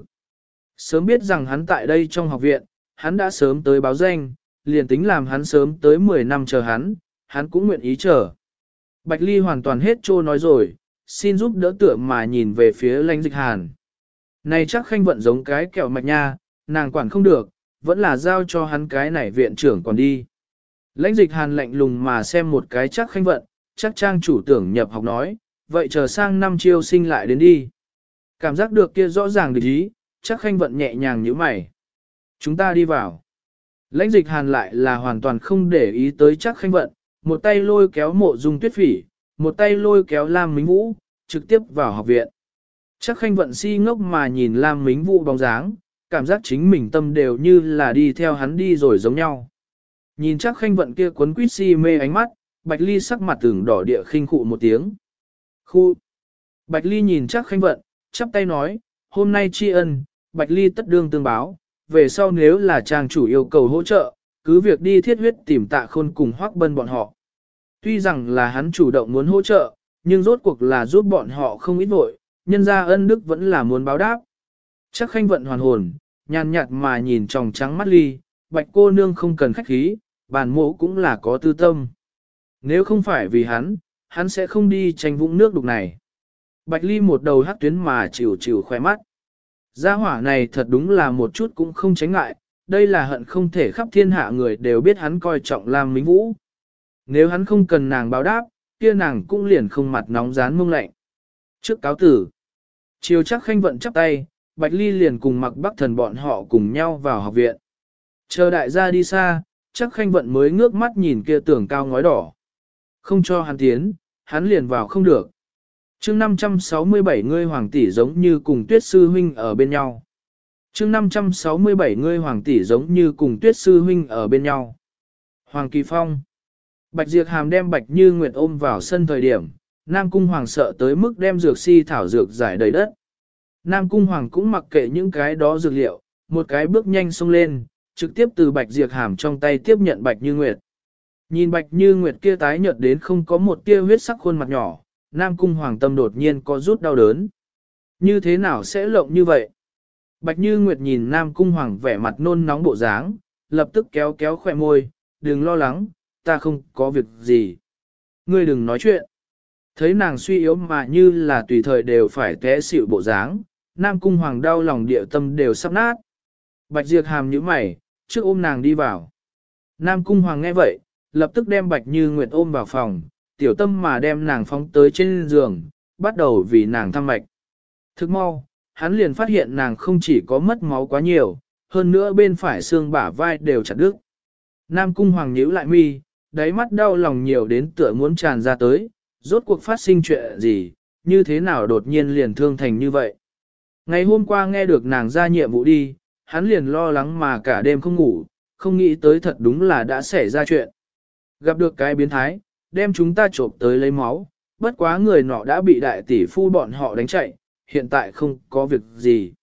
Sớm biết rằng hắn tại đây trong học viện, hắn đã sớm tới báo danh, liền tính làm hắn sớm tới 10 năm chờ hắn cũng nguyện ý chờ. Bạch Ly hoàn toàn hết trô nói rồi, xin giúp đỡ tựa mà nhìn về phía Lãnh Dịch Hàn. Này chắc Khanh Vận giống cái kẹo mạch nha, nàng quản không được, vẫn là giao cho hắn cái này viện trưởng còn đi. Lãnh Dịch Hàn lạnh lùng mà xem một cái chắc Khanh Vận, chắc trang chủ tưởng nhập học nói, vậy chờ sang năm chiêu sinh lại đến đi. Cảm giác được kia rõ ràng địch ý, chắc Khanh Vận nhẹ nhàng như mày. Chúng ta đi vào. Lãnh Dịch Hàn lại là hoàn toàn không để ý tới chắc Khanh Vận, một tay lôi kéo Mộ Dung Tuyết Phỉ, một tay lôi kéo Lam Mính Vũ, trực tiếp vào học viện. Chắc Khanh Vận si ngốc mà nhìn Lam Mính Vũ bóng dáng, cảm giác chính mình tâm đều như là đi theo hắn đi rồi giống nhau. Nhìn chắc Khanh Vận kia quấn quýt si mê ánh mắt, Bạch Ly sắc mặt tưởng đỏ địa khinh khụ một tiếng. Khu! Bạch Ly nhìn chắc Khanh Vận, chắp tay nói, hôm nay tri ân, Bạch Ly tất đương tương báo, về sau nếu là trang chủ yêu cầu hỗ trợ, cứ việc đi thiết huyết tìm Tạ Khôn cùng Hoắc Bân bọn họ. Tuy rằng là hắn chủ động muốn hỗ trợ, nhưng rốt cuộc là giúp bọn họ không ít vội, nhân ra ân đức vẫn là muốn báo đáp. Chắc Khanh Vận hoàn hồn, nhàn nhạt mà nhìn tròng trắng mắt Ly, Bạch cô nương không cần khách khí, bản mộ cũng là có tư tâm. Nếu không phải vì hắn sẽ không đi tranh vũng nước đục này. Bạch Ly một đầu hắc tuyến mà chịu chịu khóe mắt. Gia hỏa này thật đúng là một chút cũng không tránh ngại, đây là hận không thể khắp thiên hạ người đều biết hắn coi trọng Lam Mính Vũ. Nếu hắn không cần nàng báo đáp, kia nàng cũng liền không mặt nóng rán mông lạnh. Trước cáo tử, chiều chắc Khanh Vận chắp tay, Bạch Ly liền cùng Mặc Bắc Thần bọn họ cùng nhau vào học viện. Chờ đại gia đi xa, chắc Khanh Vận mới ngước mắt nhìn kia tường cao ngói đỏ. Không cho hắn tiến, hắn liền vào không được. Chương 567 ngươi hoàng tỷ giống như cùng Tuyết sư huynh ở bên nhau. Chương 567 ngươi hoàng tỷ giống như cùng Tuyết sư huynh ở bên nhau. Hoàng Kỳ Phong. Bạch Diệp Hàm đem Bạch Như Nguyệt ôm vào sân thời điểm, Nam Cung Hoàng sợ tới mức đem dược si thảo dược giải đầy đất. Nam Cung Hoàng cũng mặc kệ những cái đó dược liệu, một cái bước nhanh xông lên, trực tiếp từ Bạch Diệp Hàm trong tay tiếp nhận Bạch Như Nguyệt. Nhìn Bạch Như Nguyệt kia tái nhợt đến không có một tia huyết sắc khuôn mặt nhỏ, Nam Cung Hoàng tâm đột nhiên có rút đau đớn. Như thế nào sẽ lộng như vậy? Bạch Như Nguyệt nhìn Nam Cung Hoàng vẻ mặt nôn nóng bộ dáng, lập tức kéo kéo khỏe môi, đừng lo lắng, ta không có việc gì. Ngươi đừng nói chuyện. Thấy nàng suy yếu mà như là tùy thời đều phải té xỉu bộ dáng, Nam Cung Hoàng đau lòng địa tâm đều sắp nát. Bạch Diệp Hàm nhíu mày, trước ôm nàng đi vào. Nam Cung Hoàng nghe vậy, lập tức đem Bạch Như Nguyệt ôm vào phòng, tiểu tâm mà đem nàng phóng tới trên giường, bắt đầu vì nàng thăm mạch. Thức mau, hắn liền phát hiện nàng không chỉ có mất máu quá nhiều, hơn nữa bên phải xương bả vai đều chặt đứt. Nam Cung Hoàng nhíu lại mi, đáy mắt đau lòng nhiều đến tựa muốn tràn ra tới, rốt cuộc phát sinh chuyện gì, như thế nào đột nhiên liền thương thành như vậy. Ngày hôm qua nghe được nàng ra nhiệm vụ đi, hắn liền lo lắng mà cả đêm không ngủ, không nghĩ tới thật đúng là đã xảy ra chuyện. gặp được cái biến thái, đem chúng ta trộm tới lấy máu, bất quá người nọ đã bị đại tỷ phu bọn họ đánh chạy, hiện tại không có việc gì.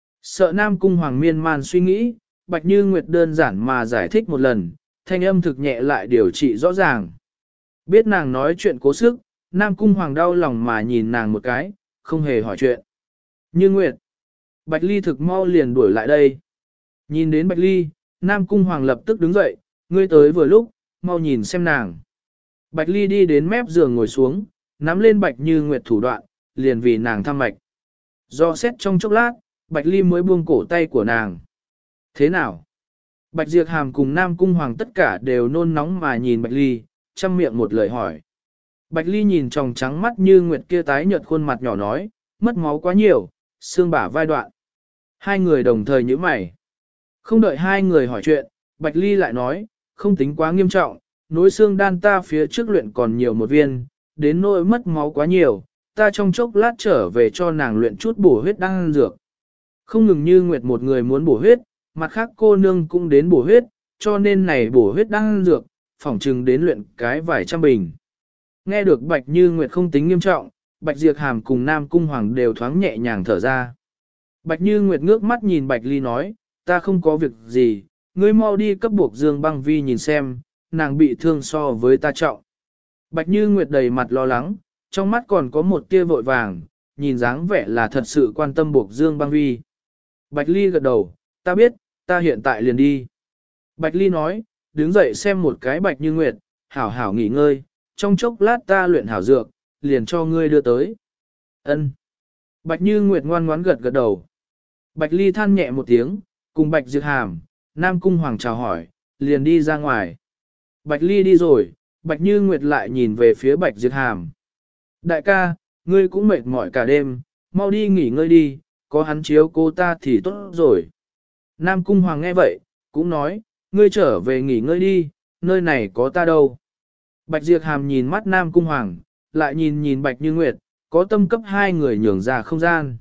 Sợ Nam Cung Hoàng miên man suy nghĩ, Bạch Như Nguyệt đơn giản mà giải thích một lần, thanh âm thực nhẹ lại điều trị rõ ràng. Biết nàng nói chuyện cố sức, Nam Cung Hoàng đau lòng mà nhìn nàng một cái, không hề hỏi chuyện. Như Nguyệt, Bạch Ly thực mau liền đuổi lại đây. Nhìn đến Bạch Ly, Nam Cung Hoàng lập tức đứng dậy, ngươi tới vừa lúc, mau nhìn xem nàng. Bạch Ly đi đến mép giường ngồi xuống, nắm lên Bạch Như Nguyệt thủ đoạn, liền vì nàng thăm mạch. Do xét trong chốc lát, Bạch Ly mới buông cổ tay của nàng. Thế nào? Bạch Diệp Hàm cùng Nam Cung Hoàng tất cả đều nôn nóng mà nhìn Bạch Ly, chăm miệng một lời hỏi. Bạch Ly nhìn tròng trắng mắt Như Nguyệt kia tái nhợt khuôn mặt nhỏ nói, mất máu quá nhiều, xương bả vai đoạn. Hai người đồng thời nhíu mày. Không đợi hai người hỏi chuyện, Bạch Ly lại nói, không tính quá nghiêm trọng, nối xương đan ta phía trước luyện còn nhiều một viên, đến nỗi mất máu quá nhiều, ta trong chốc lát trở về cho nàng luyện chút bổ huyết đan dược. Không ngừng Như Nguyệt một người muốn bổ huyết, mặt khác cô nương cũng đến bổ huyết, cho nên này bổ huyết đan dược, phỏng chừng đến luyện cái vài trăm bình. Nghe được Bạch Như Nguyệt không tính nghiêm trọng, Bạch Diệp Hàm cùng Nam Cung Hoàng đều thoáng nhẹ nhàng thở ra. Bạch Như Nguyệt ngước mắt nhìn Bạch Ly nói, ta không có việc gì, ngươi mau đi cấp buộc Dương Băng Vi nhìn xem, nàng bị thương so với ta trọng. Bạch Như Nguyệt đầy mặt lo lắng, trong mắt còn có một tia vội vàng, nhìn dáng vẻ là thật sự quan tâm buộc Dương Băng Vi. Bạch Ly gật đầu, ta biết, ta hiện tại liền đi. Bạch Ly nói, đứng dậy xem một cái Bạch Như Nguyệt, hảo hảo nghỉ ngơi, trong chốc lát ta luyện hảo dược, liền cho ngươi đưa tới. Ân. Bạch Như Nguyệt ngoan ngoãn gật gật đầu. Bạch Ly than nhẹ một tiếng, cùng Bạch Diệp Hàm, Nam Cung Hoàng chào hỏi, liền đi ra ngoài. Bạch Ly đi rồi, Bạch Như Nguyệt lại nhìn về phía Bạch Diệp Hàm. Đại ca, ngươi cũng mệt mỏi cả đêm, mau đi nghỉ ngơi đi, có hắn chiếu cô ta thì tốt rồi. Nam Cung Hoàng nghe vậy, cũng nói, ngươi trở về nghỉ ngơi đi, nơi này có ta đâu. Bạch Diệp Hàm nhìn mắt Nam Cung Hoàng, lại nhìn nhìn Bạch Như Nguyệt, có tâm cấp hai người nhường ra không gian.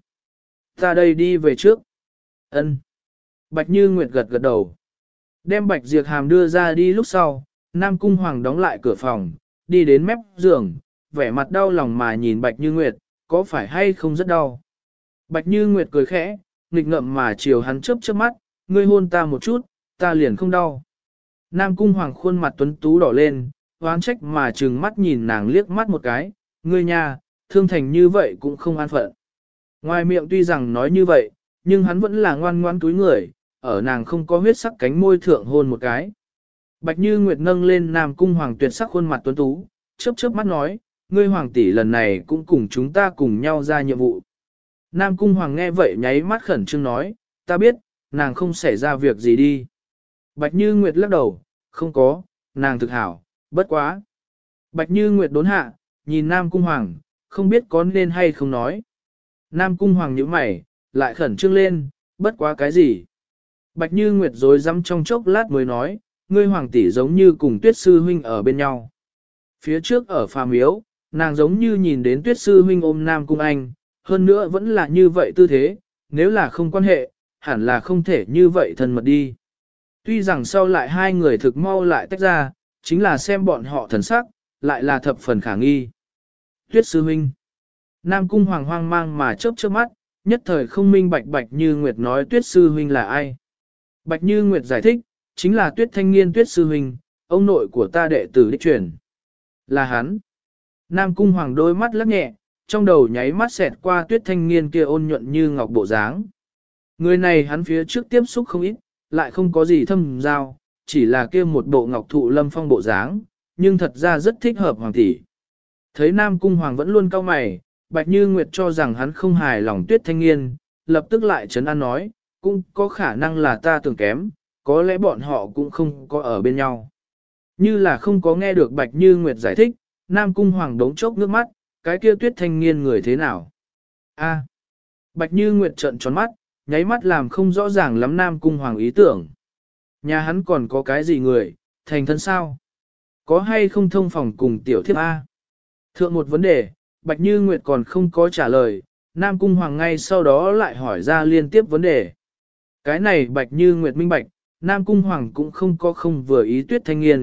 Ta đây đi về trước. Ân. Bạch Như Nguyệt gật gật đầu. Đem Bạch Diệp Hàm đưa ra đi lúc sau, Nam Cung Hoàng đóng lại cửa phòng, đi đến mép giường, vẻ mặt đau lòng mà nhìn Bạch Như Nguyệt, có phải hay không rất đau. Bạch Như Nguyệt cười khẽ, nghịch ngợm mà chiều hắn chớp chớp mắt, ngươi hôn ta một chút, ta liền không đau. Nam Cung Hoàng khuôn mặt tuấn tú đỏ lên, oán trách mà trừng mắt nhìn nàng liếc mắt một cái, ngươi nha, thương thành như vậy cũng không an phận. Ngoài miệng tuy rằng nói như vậy, nhưng hắn vẫn là ngoan ngoan túi người, ở nàng không có huyết sắc cánh môi thượng hôn một cái. Bạch Như Nguyệt nâng lên Nam Cung Hoàng tuyệt sắc khuôn mặt tuấn tú, chớp chớp mắt nói, ngươi hoàng tỷ lần này cũng cùng chúng ta cùng nhau ra nhiệm vụ. Nam Cung Hoàng nghe vậy nháy mắt khẩn trương nói, ta biết, nàng không xảy ra việc gì đi. Bạch Như Nguyệt lắc đầu, không có, nàng thực hảo, bất quá. Bạch Như Nguyệt đốn hạ, nhìn Nam Cung Hoàng, không biết có nên hay không nói. Nam Cung Hoàng nhíu mày, lại khẩn trương lên, bất quá cái gì. Bạch Như Nguyệt rối rắm trong chốc lát mới nói, ngươi hoàng tỷ giống như cùng Tuyết Sư Huynh ở bên nhau. Phía trước ở phà miếu, nàng giống như nhìn đến Tuyết Sư Huynh ôm Nam Cung Anh, hơn nữa vẫn là như vậy tư thế, nếu là không quan hệ, hẳn là không thể như vậy thân mật đi. Tuy rằng sau lại hai người thực mau lại tách ra, chính là xem bọn họ thần sắc, lại là thập phần khả nghi. Tuyết Sư Huynh. Nam Cung Hoàng hoang mang mà chớp chớp mắt, nhất thời không minh bạch Bạch Như Nguyệt nói Tuyết Sư Huynh là ai. Bạch Như Nguyệt giải thích, chính là Tuyết Thanh Nghiên Tuyết Sư Huynh, ông nội của ta đệ tử đích truyền. Là hắn. Nam Cung Hoàng đôi mắt lắc nhẹ, trong đầu nháy mắt xẹt qua Tuyết Thanh Nghiên kia ôn nhuận như ngọc bộ dáng. Người này hắn phía trước tiếp xúc không ít, lại không có gì thâm giao, chỉ là kia một bộ ngọc thụ lâm phong bộ dáng, nhưng thật ra rất thích hợp hoàng tỷ. Thấy Nam Cung Hoàng vẫn luôn cau mày, Bạch Như Nguyệt cho rằng hắn không hài lòng Tuyết Thanh Nghiên, lập tức lại trấn an nói, cũng có khả năng là ta tưởng kém, có lẽ bọn họ cũng không có ở bên nhau. Như là không có nghe được Bạch Như Nguyệt giải thích, Nam Cung Hoàng đống chốc nước mắt, cái kia Tuyết Thanh Nghiên người thế nào? A. Bạch Như Nguyệt trợn tròn mắt, nháy mắt làm không rõ ràng lắm Nam Cung Hoàng ý tưởng. Nhà hắn còn có cái gì người, thành thân sao? Có hay không thông phòng cùng tiểu thiếp A? Thượng một vấn đề, Bạch Như Nguyệt còn không có trả lời, Nam Cung Hoàng ngay sau đó lại hỏi ra liên tiếp vấn đề. Cái này Bạch Như Nguyệt minh bạch, Nam Cung Hoàng cũng không có không vừa ý Tuyết Thanh Nghiên,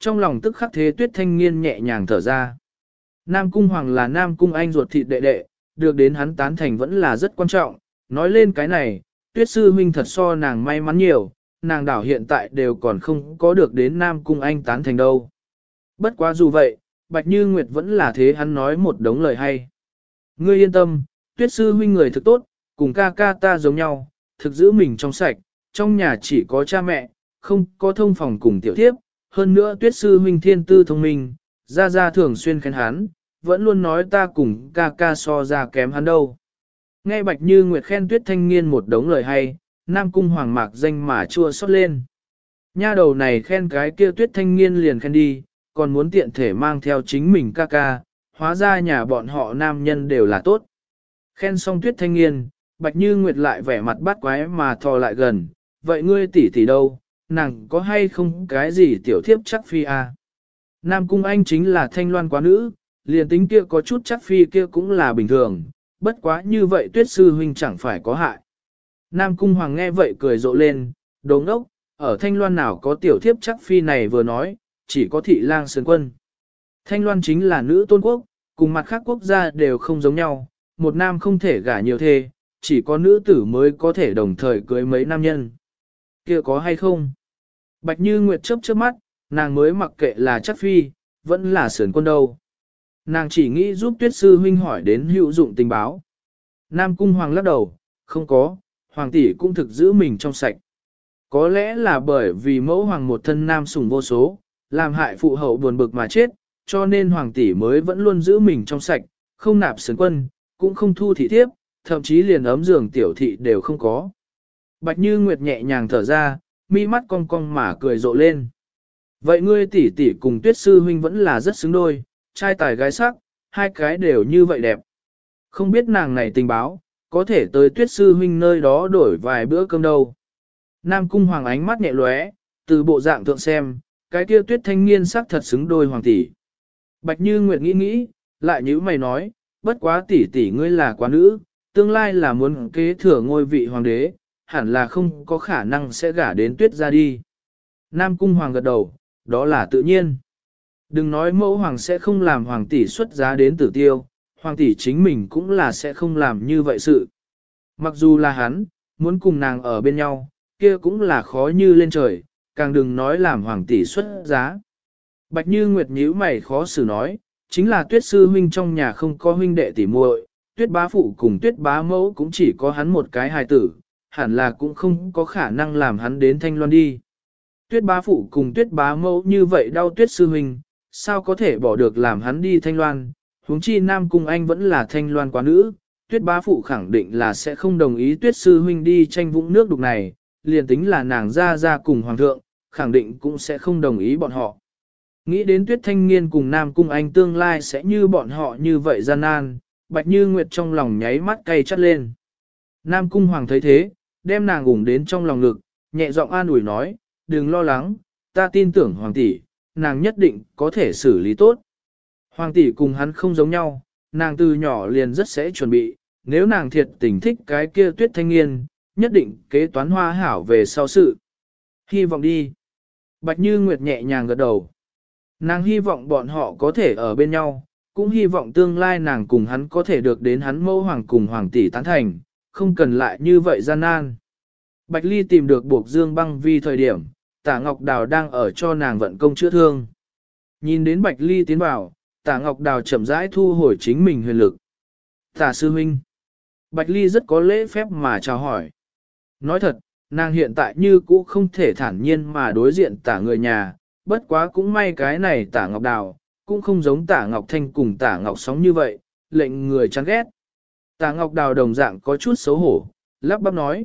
trong lòng tức khắc thế Tuyết Thanh Nghiên nhẹ nhàng thở ra. Nam Cung Hoàng là Nam Cung Anh ruột thịt đệ đệ, được đến hắn tán thành vẫn là rất quan trọng. Nói lên cái này, Tuyết Sư huynh thật so nàng may mắn nhiều, nàng đảo hiện tại đều còn không có được đến Nam Cung Anh tán thành đâu. Bất quá dù vậy, Bạch Như Nguyệt vẫn là thế hắn nói một đống lời hay. Ngươi yên tâm, Tuyết Sư huynh người thực tốt, cùng ca ca ta giống nhau, thực giữ mình trong sạch, trong nhà chỉ có cha mẹ, không có thông phòng cùng tiểu thiếp, hơn nữa Tuyết Sư huynh thiên tư thông minh, ra thường xuyên khen hắn, vẫn luôn nói ta cùng ca ca so ra kém hắn đâu. Nghe Bạch Như Nguyệt khen Tuyết Thanh Nghiên một đống lời hay, Nam Cung Hoàng mạc danh mà chua xót lên. Nha đầu này khen cái kia Tuyết Thanh Nghiên liền khen đi, còn muốn tiện thể mang theo chính mình ca ca, hóa ra nhà bọn họ nam nhân đều là tốt. Khen xong Tuyết Thanh Nghiên, Bạch Như Nguyệt lại vẻ mặt bắt quái mà thò lại gần, vậy ngươi tỷ tỷ đâu, nàng có hay không cái gì tiểu thiếp chắc phi à? Nam Cung Anh chính là thanh loan quá nữ, liền tính kia có chút chắc phi kia cũng là bình thường, bất quá như vậy Tuyết Sư huynh chẳng phải có hại. Nam Cung Hoàng nghe vậy cười rộ lên, đồ ngốc, ở thanh loan nào có tiểu thiếp chắc phi này vừa nói, chỉ có thị lang sơn quân. Thanh loan chính là nữ tôn quốc, cùng mặt khác quốc gia đều không giống nhau, một nam không thể gả nhiều thê, chỉ có nữ tử mới có thể đồng thời cưới mấy nam nhân. Kia có hay không? Bạch Như Nguyệt chớp chớp mắt, nàng mới mặc kệ là chắc phi, vẫn là sườn quân đâu. Nàng chỉ nghĩ giúp Tuyết Sư huynh hỏi đến hữu dụng tình báo. Nam Cung Hoàng lắc đầu, không có, Hoàng tỷ cũng thực giữ mình trong sạch. Có lẽ là bởi vì mẫu hoàng một thân nam sủng vô số, làm hại phụ hậu buồn bực mà chết, cho nên Hoàng tỷ mới vẫn luôn giữ mình trong sạch, không nạp sườn quân, cũng không thu thị thiếp, thậm chí liền ấm giường tiểu thị đều không có. Bạch Như Nguyệt nhẹ nhàng thở ra, mi mắt cong cong mà cười rộ lên. Vậy ngươi tỷ tỷ cùng Tuyết Sư huynh vẫn là rất xứng đôi, trai tài gái sắc, hai cái đều như vậy đẹp. Không biết nàng này tình báo, có thể tới Tuyết Sư huynh nơi đó đổi vài bữa cơm đâu. Nam Cung Hoàng ánh mắt nhẹ lóe, từ bộ dạng thượng xem, cái kia Tuyết Thanh Nghiên sắc thật xứng đôi hoàng tỷ. Bạch Như Nguyệt nghĩ nghĩ, lại nhíu mày nói, bất quá tỷ tỷ ngươi là quá nữ, tương lai là muốn kế thừa ngôi vị hoàng đế, hẳn là không có khả năng sẽ gả đến Tuyết ra đi. Nam Cung Hoàng gật đầu, đó là tự nhiên. Đừng nói mẫu hoàng sẽ không làm hoàng tỷ xuất giá đến tử tiêu, hoàng tỷ chính mình cũng là sẽ không làm như vậy sự. Mặc dù là hắn, muốn cùng nàng ở bên nhau, kia cũng là khó như lên trời, càng đừng nói làm hoàng tỷ xuất giá. Bạch Như Nguyệt nhíu mày khó xử nói, chính là Tuyết Sư huynh trong nhà không có huynh đệ tỷ muội, Tuyết bá phụ cùng Tuyết bá mẫu cũng chỉ có hắn một cái hài tử, hẳn là cũng không có khả năng làm hắn đến Thanh Loan đi. Tuyết bá phụ cùng Tuyết bá mẫu như vậy đau Tuyết Sư huynh, sao có thể bỏ được làm hắn đi Thanh Loan, huống chi Nam Cung Anh vẫn là Thanh Loan quá nữ, Tuyết bá phụ khẳng định là sẽ không đồng ý Tuyết Sư huynh đi tranh vũng nước đục này, liền tính là nàng ra cùng Hoàng thượng, khẳng định cũng sẽ không đồng ý bọn họ. Nghĩ đến Tuyết Thanh Nghiên cùng Nam Cung Anh tương lai sẽ như bọn họ như vậy gian nan, Bạch Như Nguyệt trong lòng nháy mắt cay chắt lên. Nam Cung Hoàng thấy thế, đem nàng ủng đến trong lòng ngực, nhẹ giọng an ủi nói, đừng lo lắng, ta tin tưởng Hoàng tỷ, nàng nhất định có thể xử lý tốt. Hoàng tỷ cùng hắn không giống nhau, nàng từ nhỏ liền rất sẽ chuẩn bị, nếu nàng thiệt tình thích cái kia Tuyết Thanh Nghiên, nhất định kế toán hoa hảo về sau sự. Hy vọng đi. Bạch Như Nguyệt nhẹ nhàng gật đầu. Nàng hy vọng bọn họ có thể ở bên nhau, cũng hy vọng tương lai nàng cùng hắn có thể được đến hắn mẫu hoàng cùng hoàng tỷ tán thành, không cần lại như vậy gian nan. Bạch Ly tìm được buộc dương băng vi thời điểm, Tả Ngọc Đào đang ở cho nàng vận công chữa thương. Nhìn đến Bạch Ly tiến vào, Tả Ngọc Đào chậm rãi thu hồi chính mình huyền lực. Tả sư huynh. Bạch Ly rất có lễ phép mà chào hỏi. Nói thật, nàng hiện tại như cũ không thể thản nhiên mà đối diện Tả người nhà, bất quá cũng may cái này Tả Ngọc Đào, cũng không giống Tả Ngọc Thanh cùng Tả Ngọc Sóng như vậy, lệnh người chán ghét. Tả Ngọc Đào đồng dạng có chút xấu hổ, lắp bắp nói,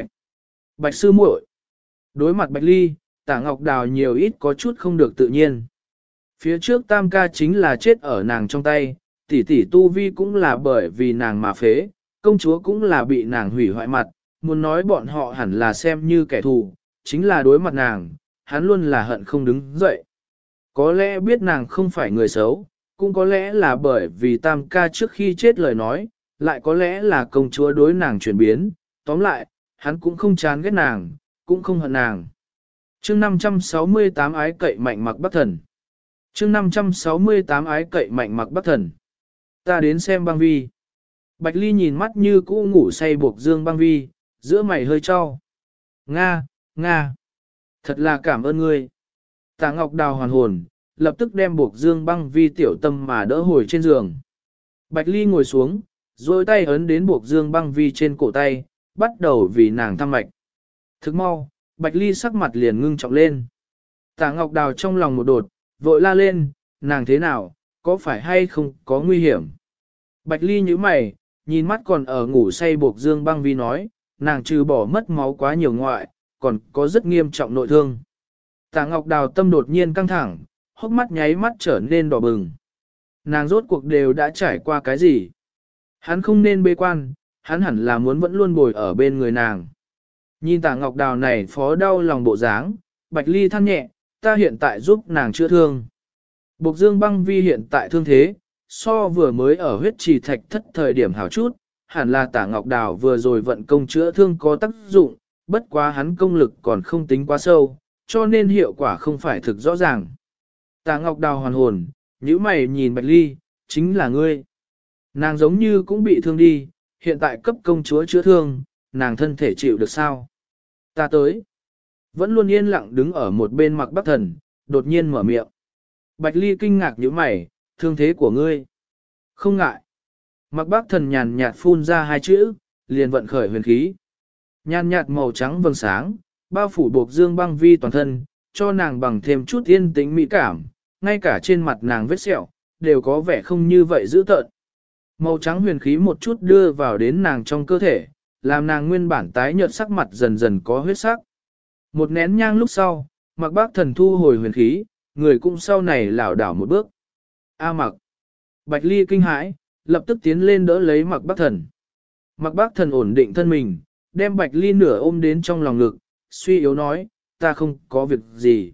Bạch sư muội. Đối mặt Bạch Ly, Tả Ngọc Đào nhiều ít có chút không được tự nhiên. Phía trước Tam ca chính là chết ở nàng trong tay, tỷ tỷ tu vi cũng là bởi vì nàng mà phế, công chúa cũng là bị nàng hủy hoại mặt, muốn nói bọn họ hẳn là xem như kẻ thù, chính là đối mặt nàng, hắn luôn là hận không đứng dậy. Có lẽ biết nàng không phải người xấu, cũng có lẽ là bởi vì Tam ca trước khi chết lời nói, lại có lẽ là công chúa đối nàng chuyển biến, tóm lại, hắn cũng không chán ghét nàng, cũng không hận nàng. chương 568 ái cậy mạnh mặc bắc thần. chương 568 ái cậy mạnh Mặc Bắc Thần. Ta đến xem băng vi. Bạch Ly nhìn mắt như cũ ngủ say buộc dương băng vi, giữa mày hơi cho. Nga, Nga. Thật là cảm ơn ngươi. Tạ Ngọc Đào hoàn hồn, lập tức đem buộc dương băng vi tiểu tâm mà đỡ hồi trên giường. Bạch Ly ngồi xuống, rồi tay ấn đến buộc dương băng vi trên cổ tay, bắt đầu vì nàng thăm mạch. Thức mau, Bạch Ly sắc mặt liền ngưng trọng lên. Tạ Ngọc Đào trong lòng một đột, vội la lên, nàng thế nào, có phải hay không có nguy hiểm. Bạch Ly nhíu mày, nhìn mắt còn ở ngủ say buộc dương băng vi nói, nàng trừ bỏ mất máu quá nhiều ngoại, còn có rất nghiêm trọng nội thương. Tạ Ngọc Đào tâm đột nhiên căng thẳng, hốc mắt nháy mắt trở nên đỏ bừng. Nàng rốt cuộc đều đã trải qua cái gì? Hắn không nên bế quan, hắn hẳn là muốn vẫn luôn bồi ở bên người nàng. Nhìn Tạ Ngọc Đào này phó đau lòng bộ dáng, Bạch Ly than nhẹ, ta hiện tại giúp nàng chữa thương. Bộc Dương băng vi hiện tại thương thế, so vừa mới ở huyết trì thạch thất thời điểm hảo chút, hẳn là Tạ Ngọc Đào vừa rồi vận công chữa thương có tác dụng, bất quá hắn công lực còn không tính quá sâu, cho nên hiệu quả không phải thực rõ ràng. Tạ Ngọc Đào hoàn hồn, nhíu mày nhìn Bạch Ly, chính là ngươi. Nàng giống như cũng bị thương đi, hiện tại cấp công chúa chữa thương, nàng thân thể chịu được sao? Ta tới. Vẫn luôn yên lặng đứng ở một bên Mặc Bắc Thần, đột nhiên mở miệng. Bạch Ly kinh ngạc nhíu mày, thương thế của ngươi. Không ngại. Mặc Bắc Thần nhàn nhạt phun ra hai chữ, liền vận khởi huyền khí. Nhàn nhạt màu trắng vầng sáng, bao phủ buộc dương băng vi toàn thân, cho nàng bằng thêm chút yên tĩnh mỹ cảm, ngay cả trên mặt nàng vết sẹo, đều có vẻ không như vậy dữ tợn. Màu trắng huyền khí một chút đưa vào đến nàng trong cơ thể, làm nàng nguyên bản tái nhợt sắc mặt dần dần có huyết sắc. Một nén nhang lúc sau, Mặc Bắc Thần thu hồi huyền khí, người cũng sau này lảo đảo một bước. A Mặc. Bạch Ly kinh hãi, lập tức tiến lên đỡ lấy Mặc Bắc Thần. Mặc Bắc Thần ổn định thân mình, đem Bạch Ly nửa ôm đến trong lòng ngực, suy yếu nói, ta không có việc gì.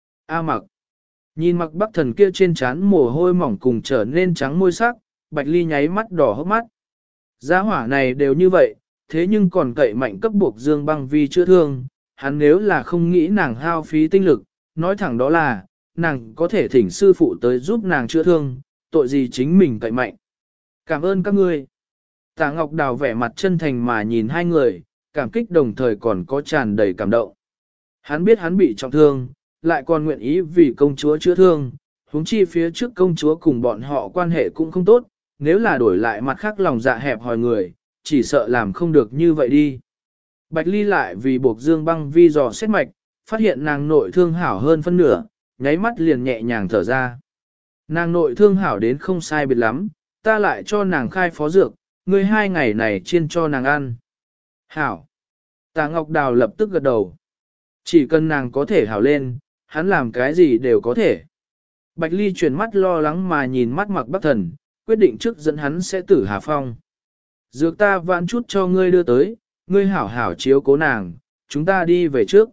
A Mặc. Nhìn Mặc Bắc Thần kia trên trán mồ hôi mỏng cùng trở nên trắng môi sắc, Bạch Ly nháy mắt đỏ hốc mắt. Gia hỏa này đều như vậy, thế nhưng còn cậy mạnh cấp buộc dương băng vi chữa thương, hắn nếu là không nghĩ nàng hao phí tinh lực, nói thẳng đó là, nàng có thể thỉnh sư phụ tới giúp nàng chữa thương, tội gì chính mình cậy mạnh. Cảm ơn các ngươi. Tạ Ngọc Đào vẻ mặt chân thành mà nhìn hai người, cảm kích đồng thời còn có tràn đầy cảm động. Hắn biết hắn bị trọng thương, lại còn nguyện ý vì công chúa chữa thương, huống chi phía trước công chúa cùng bọn họ quan hệ cũng không tốt, nếu là đổi lại mặt khác lòng dạ hẹp hòi người, chỉ sợ làm không được như vậy đi. Bạch Ly lại vì buộc dương băng vi dò xét mạch, phát hiện nàng nội thương hảo hơn phân nửa, nháy mắt liền nhẹ nhàng thở ra. Nàng nội thương hảo đến không sai biệt lắm, ta lại cho nàng khai phó dược, ngươi 2 ngày này chiên cho nàng ăn. Hảo. Tạ Ngọc Đào lập tức gật đầu. Chỉ cần nàng có thể hảo lên, hắn làm cái gì đều có thể. Bạch Ly chuyển mắt lo lắng mà nhìn mắt Mặc Bắc Thần, quyết định trước dẫn hắn sẽ tử Hà Phong. Dược ta vãn chút cho ngươi đưa tới, ngươi hảo hảo chiếu cố nàng, chúng ta đi về trước.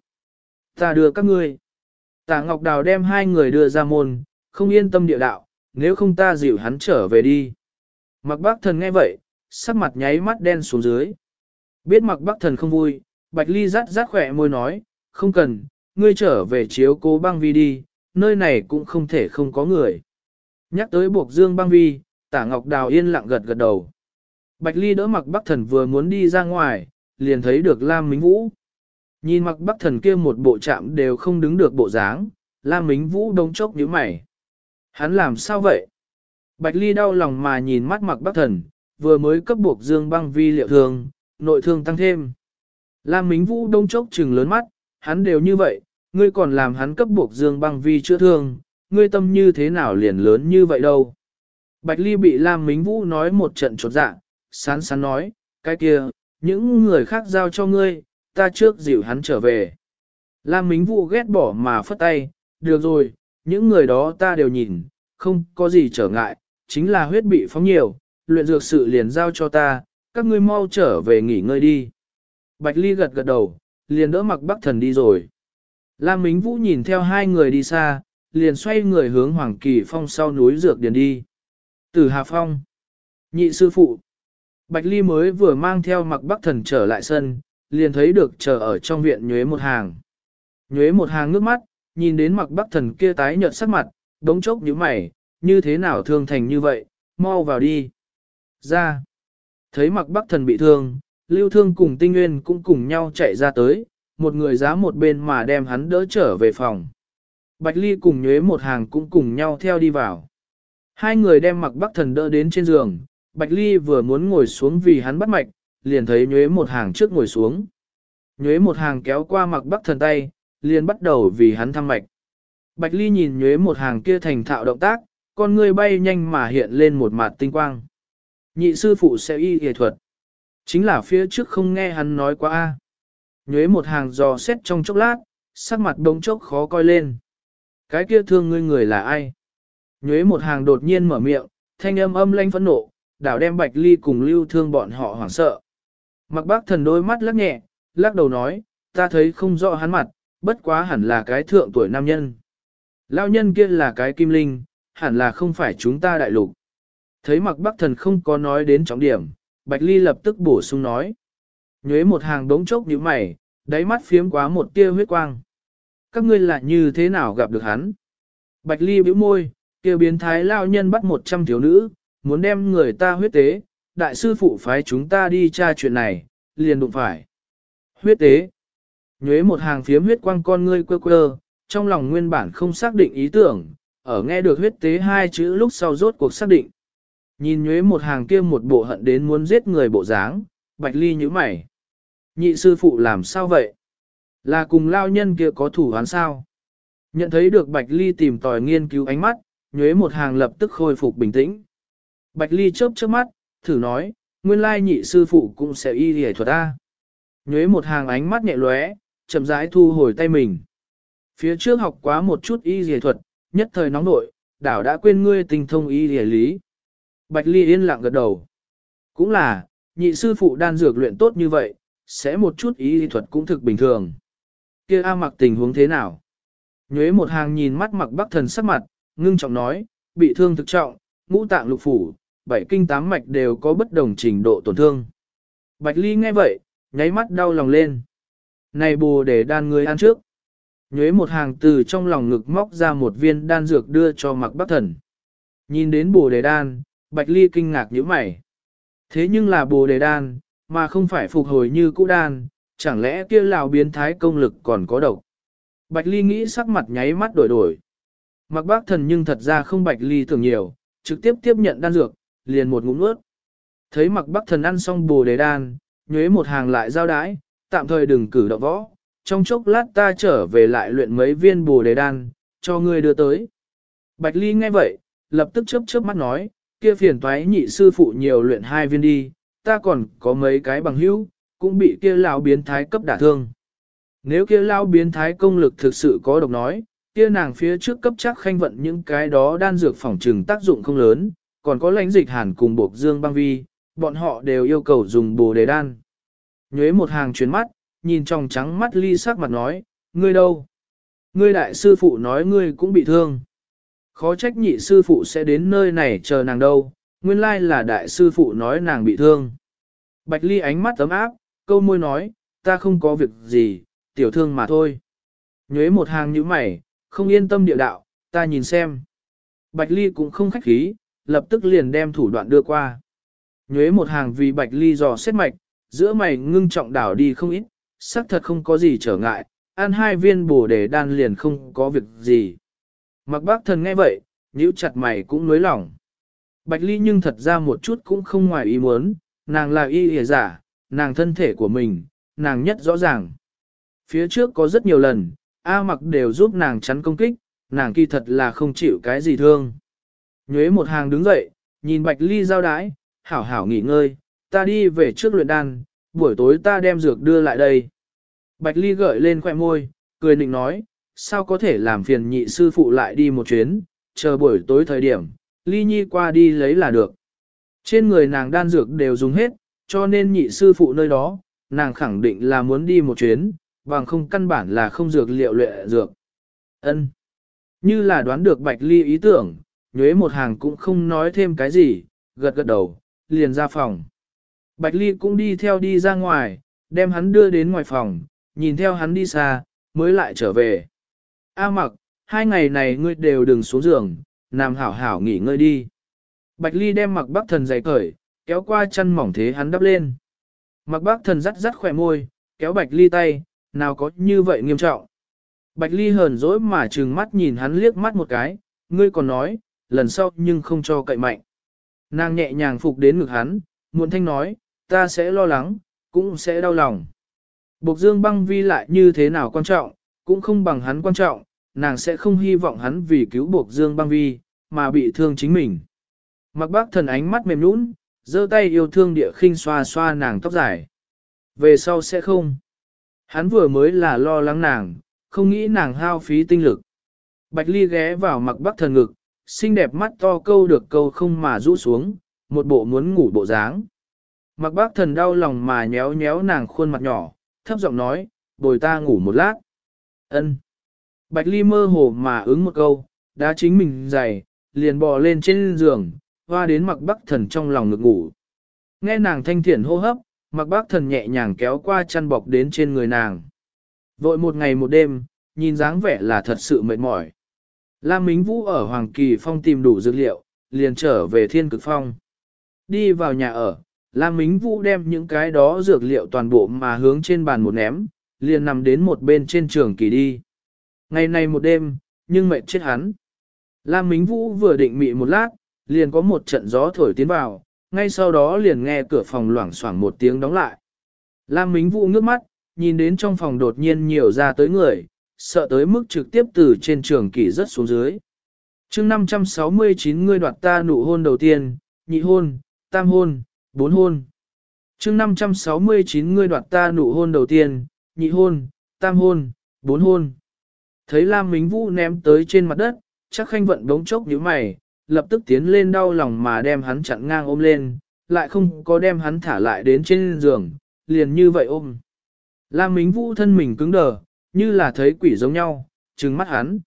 Ta đưa các ngươi. Tạ Ngọc Đào đem hai người đưa ra môn, không yên tâm địa đạo, nếu không ta dịu hắn trở về đi. Mặc Bắc Thần nghe vậy, sắc mặt nháy mắt đen xuống dưới. Biết Mặc Bắc Thần không vui, Bạch Ly rát rát khỏe môi nói, không cần, ngươi trở về chiếu cố băng vi đi, nơi này cũng không thể không có người. Nhắc tới buộc dương băng vi, Tạ Ngọc Đào yên lặng gật gật đầu. Bạch Ly đỡ Mặc Bắc Thần vừa muốn đi ra ngoài, liền thấy được Lam Mính Vũ. Nhìn Mặc Bắc Thần kia một bộ chạm đều không đứng được bộ dáng, Lam Mính Vũ đông chốc nhíu mày. Hắn làm sao vậy? Bạch Ly đau lòng mà nhìn mắt Mặc Bắc Thần, vừa mới cấp buộc dương băng vi liệu thương, nội thương tăng thêm. Lam Mính Vũ đông chốc trừng lớn mắt, hắn đều như vậy, ngươi còn làm hắn cấp buộc dương băng vi chữa thương, ngươi tâm như thế nào liền lớn như vậy đâu. Bạch Ly bị Lam Mính Vũ nói một trận chột dạ, sán sán nói, cái kia, những người khác giao cho ngươi, ta trước dịu hắn trở về. Lam Mính Vũ ghét bỏ mà phất tay, được rồi, những người đó ta đều nhìn, không có gì trở ngại, chính là huyết bị phóng nhiều, luyện dược sự liền giao cho ta, các ngươi mau trở về nghỉ ngơi đi. Bạch Ly gật gật đầu, liền đỡ Mặc Bắc Thần đi rồi. Lam Mính Vũ nhìn theo hai người đi xa, liền xoay người hướng Hoàng Kỳ Phong sau núi dược điền đi. Tử Hà Phong, nhị sư phụ. Bạch Ly mới vừa mang theo Mặc Bắc Thần trở lại sân, liền thấy được chờ ở trong viện Nhuế một hàng. Nhuế một hàng nước mắt, nhìn đến Mặc Bắc Thần kia tái nhợt sắc mặt, đống chốc như mày, như thế nào thương thành như vậy, mau vào đi. Ra, thấy Mạc Bắc Thần bị thương, Lưu Thương cùng Tinh Nguyên cũng cùng nhau chạy ra tới, một người giá một bên mà đem hắn đỡ trở về phòng. Bạch Ly cùng Nhuế một hàng cũng cùng nhau theo đi vào. Hai người đem Mạc Bắc Thần đỡ đến trên giường, Bạch Ly vừa muốn ngồi xuống vì hắn bắt mạch, liền thấy Nhuế một hàng trước ngồi xuống. Nhuế một hàng kéo qua Mạc Bắc Thần tay, liền bắt đầu vì hắn thăm mạch. Bạch Ly nhìn Nhuế một hàng kia thành thạo động tác, con ngươi bay nhanh mà hiện lên một mặt tinh quang. Nhị sư phụ sẽ y y thuật. Chính là phía trước không nghe hắn nói quá a. Nhuế một hàng dò xét trong chốc lát, sắc mặt đống chốc khó coi lên. Cái kia thương ngươi người là ai? Nhuế một hàng đột nhiên mở miệng, thanh âm âm lanh phẫn nộ, đảo đem Bạch Ly cùng Lưu Thương bọn họ hoảng sợ. Mạc Bắc Thần đôi mắt lắc nhẹ, lắc đầu nói, ta thấy không rõ hắn mặt, bất quá hẳn là cái thượng tuổi nam nhân. Lão nhân kia là cái kim linh, hẳn là không phải chúng ta đại lục. Thấy Mạc Bắc Thần không có nói đến trọng điểm, Bạch Ly lập tức bổ sung nói. Nhuế một hàng đống chốc như mày, đáy mắt phiếm quá một tia huyết quang. Các ngươi là như thế nào gặp được hắn? Bạch Ly bĩu môi, kia biến thái lao nhân bắt 100 thiếu nữ, muốn đem người ta huyết tế, đại sư phụ phái chúng ta đi tra chuyện này, liền đụng phải. Huyết tế. Nhuế một hàng phiếm huyết quang con ngươi quơ quơ, trong lòng nguyên bản không xác định ý tưởng, ở nghe được huyết tế hai chữ lúc sau rốt cuộc xác định. Nhìn Nhuế một hàng kia một bộ hận đến muốn giết người bộ dáng, Bạch Ly nhíu mày. Nhị sư phụ làm sao vậy? Là cùng lao nhân kia có thủ án sao? Nhận thấy được Bạch Ly tìm tòi nghiên cứu ánh mắt, Nhuế một hàng lập tức khôi phục bình tĩnh. Bạch Ly chớp chớp mắt, thử nói, nguyên lai nhị sư phụ cũng sẽ y y thuật a. Nhuế một hàng ánh mắt nhẹ lóe, chậm rãi thu hồi tay mình. Phía trước học quá một chút y y thuật, nhất thời nóng nội, đảo đã quên ngươi tinh thông y y lý. Bạch Ly yên lặng gật đầu. Cũng là, nhị sư phụ đan dược luyện tốt như vậy, sẽ một chút y y thuật cũng thực bình thường. Kia A Mặc tình huống thế nào? Nhuế một hàng nhìn mắt Mặc Bắc Thần sắc mặt, ngưng trọng nói, bị thương thực trọng, ngũ tạng lục phủ, 7 kinh 8 mạch đều có bất đồng trình độ tổn thương. Bạch Ly nghe vậy, nháy mắt đau lòng lên. Này bồ để đan người ăn trước. Nhuế một hàng từ trong lòng ngực móc ra một viên đan dược đưa cho Mặc Bắc Thần. Nhìn đến bồ đề đan, Bạch Ly kinh ngạc nhíu mày. Thế nhưng là bồ đề đan, mà không phải phục hồi như cũ đan, chẳng lẽ kia lão biến thái công lực còn có độc. Bạch Ly nghĩ sắc mặt nháy mắt đổi đổi. Mặc Bác Thần nhưng thật ra không Bạch Ly tưởng nhiều, trực tiếp tiếp nhận đan dược, liền một ngụm nuốt. Thấy Mặc Bác Thần ăn xong bồ đề đan, Nhuế một hàng lại giao đái, tạm thời đừng cử động võ, trong chốc lát ta trở về lại luyện mấy viên bồ đề đan, cho ngươi đưa tới. Bạch Ly nghe vậy, lập tức chớp chớp mắt nói, kia phiền toái nhị sư phụ nhiều luyện 2 viên đi, ta còn có mấy cái bằng hữu, cũng bị kia lão biến thái cấp đả thương. Nếu kia lão biến thái công lực thực sự có độc nói, kia nàng phía trước cấp chắc khanh vận những cái đó đan dược phòng trừng tác dụng không lớn, còn có lãnh dịch hàn cùng bộc dương băng vi, bọn họ đều yêu cầu dùng bồ đề đan. Nhuế một hàng chuyến mắt, nhìn trong trắng mắt Ly sắc mặt nói, ngươi đâu? Ngươi đại sư phụ nói ngươi cũng bị thương. Khó trách nhị sư phụ sẽ đến nơi này chờ nàng đâu, nguyên lai là đại sư phụ nói nàng bị thương. Bạch Ly ánh mắt ấm áp, câu môi nói, ta không có việc gì, tiểu thương mà thôi. Nhuế một hàng như mày, không yên tâm địa đạo, ta nhìn xem. Bạch Ly cũng không khách khí, lập tức liền đem thủ đoạn đưa qua. Nhuế một hàng vì Bạch Ly dò xét mạch, giữa mày ngưng trọng đảo đi không ít, xác thật không có gì trở ngại, ăn 2 viên bồ đề đan liền không có việc gì. Mặc Bác Thần nghe vậy, nhíu chặt mày cũng nối lỏng. Bạch Ly nhưng thật ra một chút cũng không ngoài ý muốn, nàng là y y giả, nàng thân thể của mình, nàng nhất rõ ràng. Phía trước có rất nhiều lần, A Mặc đều giúp nàng chắn công kích, nàng kỳ thật là không chịu cái gì thương. Nhuế một hàng đứng dậy, nhìn Bạch Ly giao đái, hảo hảo nghỉ ngơi, ta đi về trước luyện đan, buổi tối ta đem dược đưa lại đây. Bạch Ly gợi lên khoẻ môi, cười nịnh nói, sao có thể làm phiền nhị sư phụ lại đi một chuyến, chờ buổi tối thời điểm, Ly Nhi qua đi lấy là được. Trên người nàng đan dược đều dùng hết, cho nên nhị sư phụ nơi đó, nàng khẳng định là muốn đi một chuyến, bằng không căn bản là không dược liệu luyện dược. Ân. Như là đoán được Bạch Ly ý tưởng, Nhuế một hàng cũng không nói thêm cái gì, gật gật đầu, liền ra phòng. Bạch Ly cũng đi theo đi ra ngoài, đem hắn đưa đến ngoài phòng, nhìn theo hắn đi xa, mới lại trở về. A Mặc, 2 ngày này ngươi đều đừng xuống giường, nằm hảo hảo nghỉ ngơi đi. Bạch Ly đem Mạc Bắc Thần giày cởi, kéo qua chân mỏng thế hắn đắp lên. Mạc Bắc Thần rắt rắt khỏe môi, kéo Bạch Ly tay, nào có như vậy nghiêm trọng. Bạch Ly hờn dỗi mà trừng mắt nhìn hắn liếc mắt một cái, ngươi còn nói, lần sau nhưng không cho cậy mạnh. Nàng nhẹ nhàng phục đến ngực hắn, muộn thanh nói, ta sẽ lo lắng, cũng sẽ đau lòng. Bộc Dương Băng Vi lại như thế nào quan trọng, cũng không bằng hắn quan trọng, nàng sẽ không hy vọng hắn vì cứu Bộc Dương Băng Vi, mà bị thương chính mình. Mạc Bắc Thần ánh mắt mềm nũng, giơ tay yêu thương địa khinh xoa xoa nàng tóc dài. Về sau sẽ không. Hắn vừa mới là lo lắng nàng, không nghĩ nàng hao phí tinh lực. Bạch Ly ghé vào Mạc Bắc Thần ngực, xinh đẹp mắt to câu được câu không mà rũ xuống, một bộ muốn ngủ bộ dáng. Mạc Bắc Thần đau lòng mà nhéo nhéo nàng khuôn mặt nhỏ, thấp giọng nói, bồi ta ngủ một lát. Ân. Bạch Ly mơ hồ mà ứng một câu, đã chính mình dày, liền bò lên trên giường, hoa đến Mạc Bắc Thần trong lòng ngực ngủ. Nghe nàng thanh thiện hô hấp, Mạc Bắc Thần nhẹ nhàng kéo qua chăn bọc đến trên người nàng. Vội một ngày một đêm, nhìn dáng vẻ là thật sự mệt mỏi. Lam Mính Vũ ở Hoàng Kỳ Phong tìm đủ dược liệu, liền trở về Thiên Cực Phong. Đi vào nhà ở, Lam Mính Vũ đem những cái đó dược liệu toàn bộ mà hướng trên bàn một ném, liền nằm đến một bên trên trường kỳ đi. Ngày này một đêm, nhưng mệt chết hắn. Lam Mính Vũ vừa định mị một lát, liền có một trận gió thổi tiến vào, ngay sau đó liền nghe cửa phòng loảng xoảng một tiếng đóng lại. Lam Mính Vũ ngước mắt, nhìn đến trong phòng đột nhiên nhiều ra tới người, sợ tới mức trực tiếp từ trên trường kỷ rớt xuống dưới. chương 569 ngươi đoạt ta nụ hôn đầu tiên, nhị hôn, tam hôn, bốn hôn. chương 569 ngươi đoạt ta nụ hôn đầu tiên, nhị hôn, tam hôn, bốn hôn. Thấy Lam Mính Vũ ném tới trên mặt đất, chắc Khanh Vận đống chốc nhíu mày, lập tức tiến lên đau lòng mà đem hắn chặn ngang ôm lên, lại không có đem hắn thả lại đến trên giường, liền như vậy ôm. Lam Mính Vũ thân mình cứng đờ, như là thấy quỷ giống nhau, trừng mắt hắn,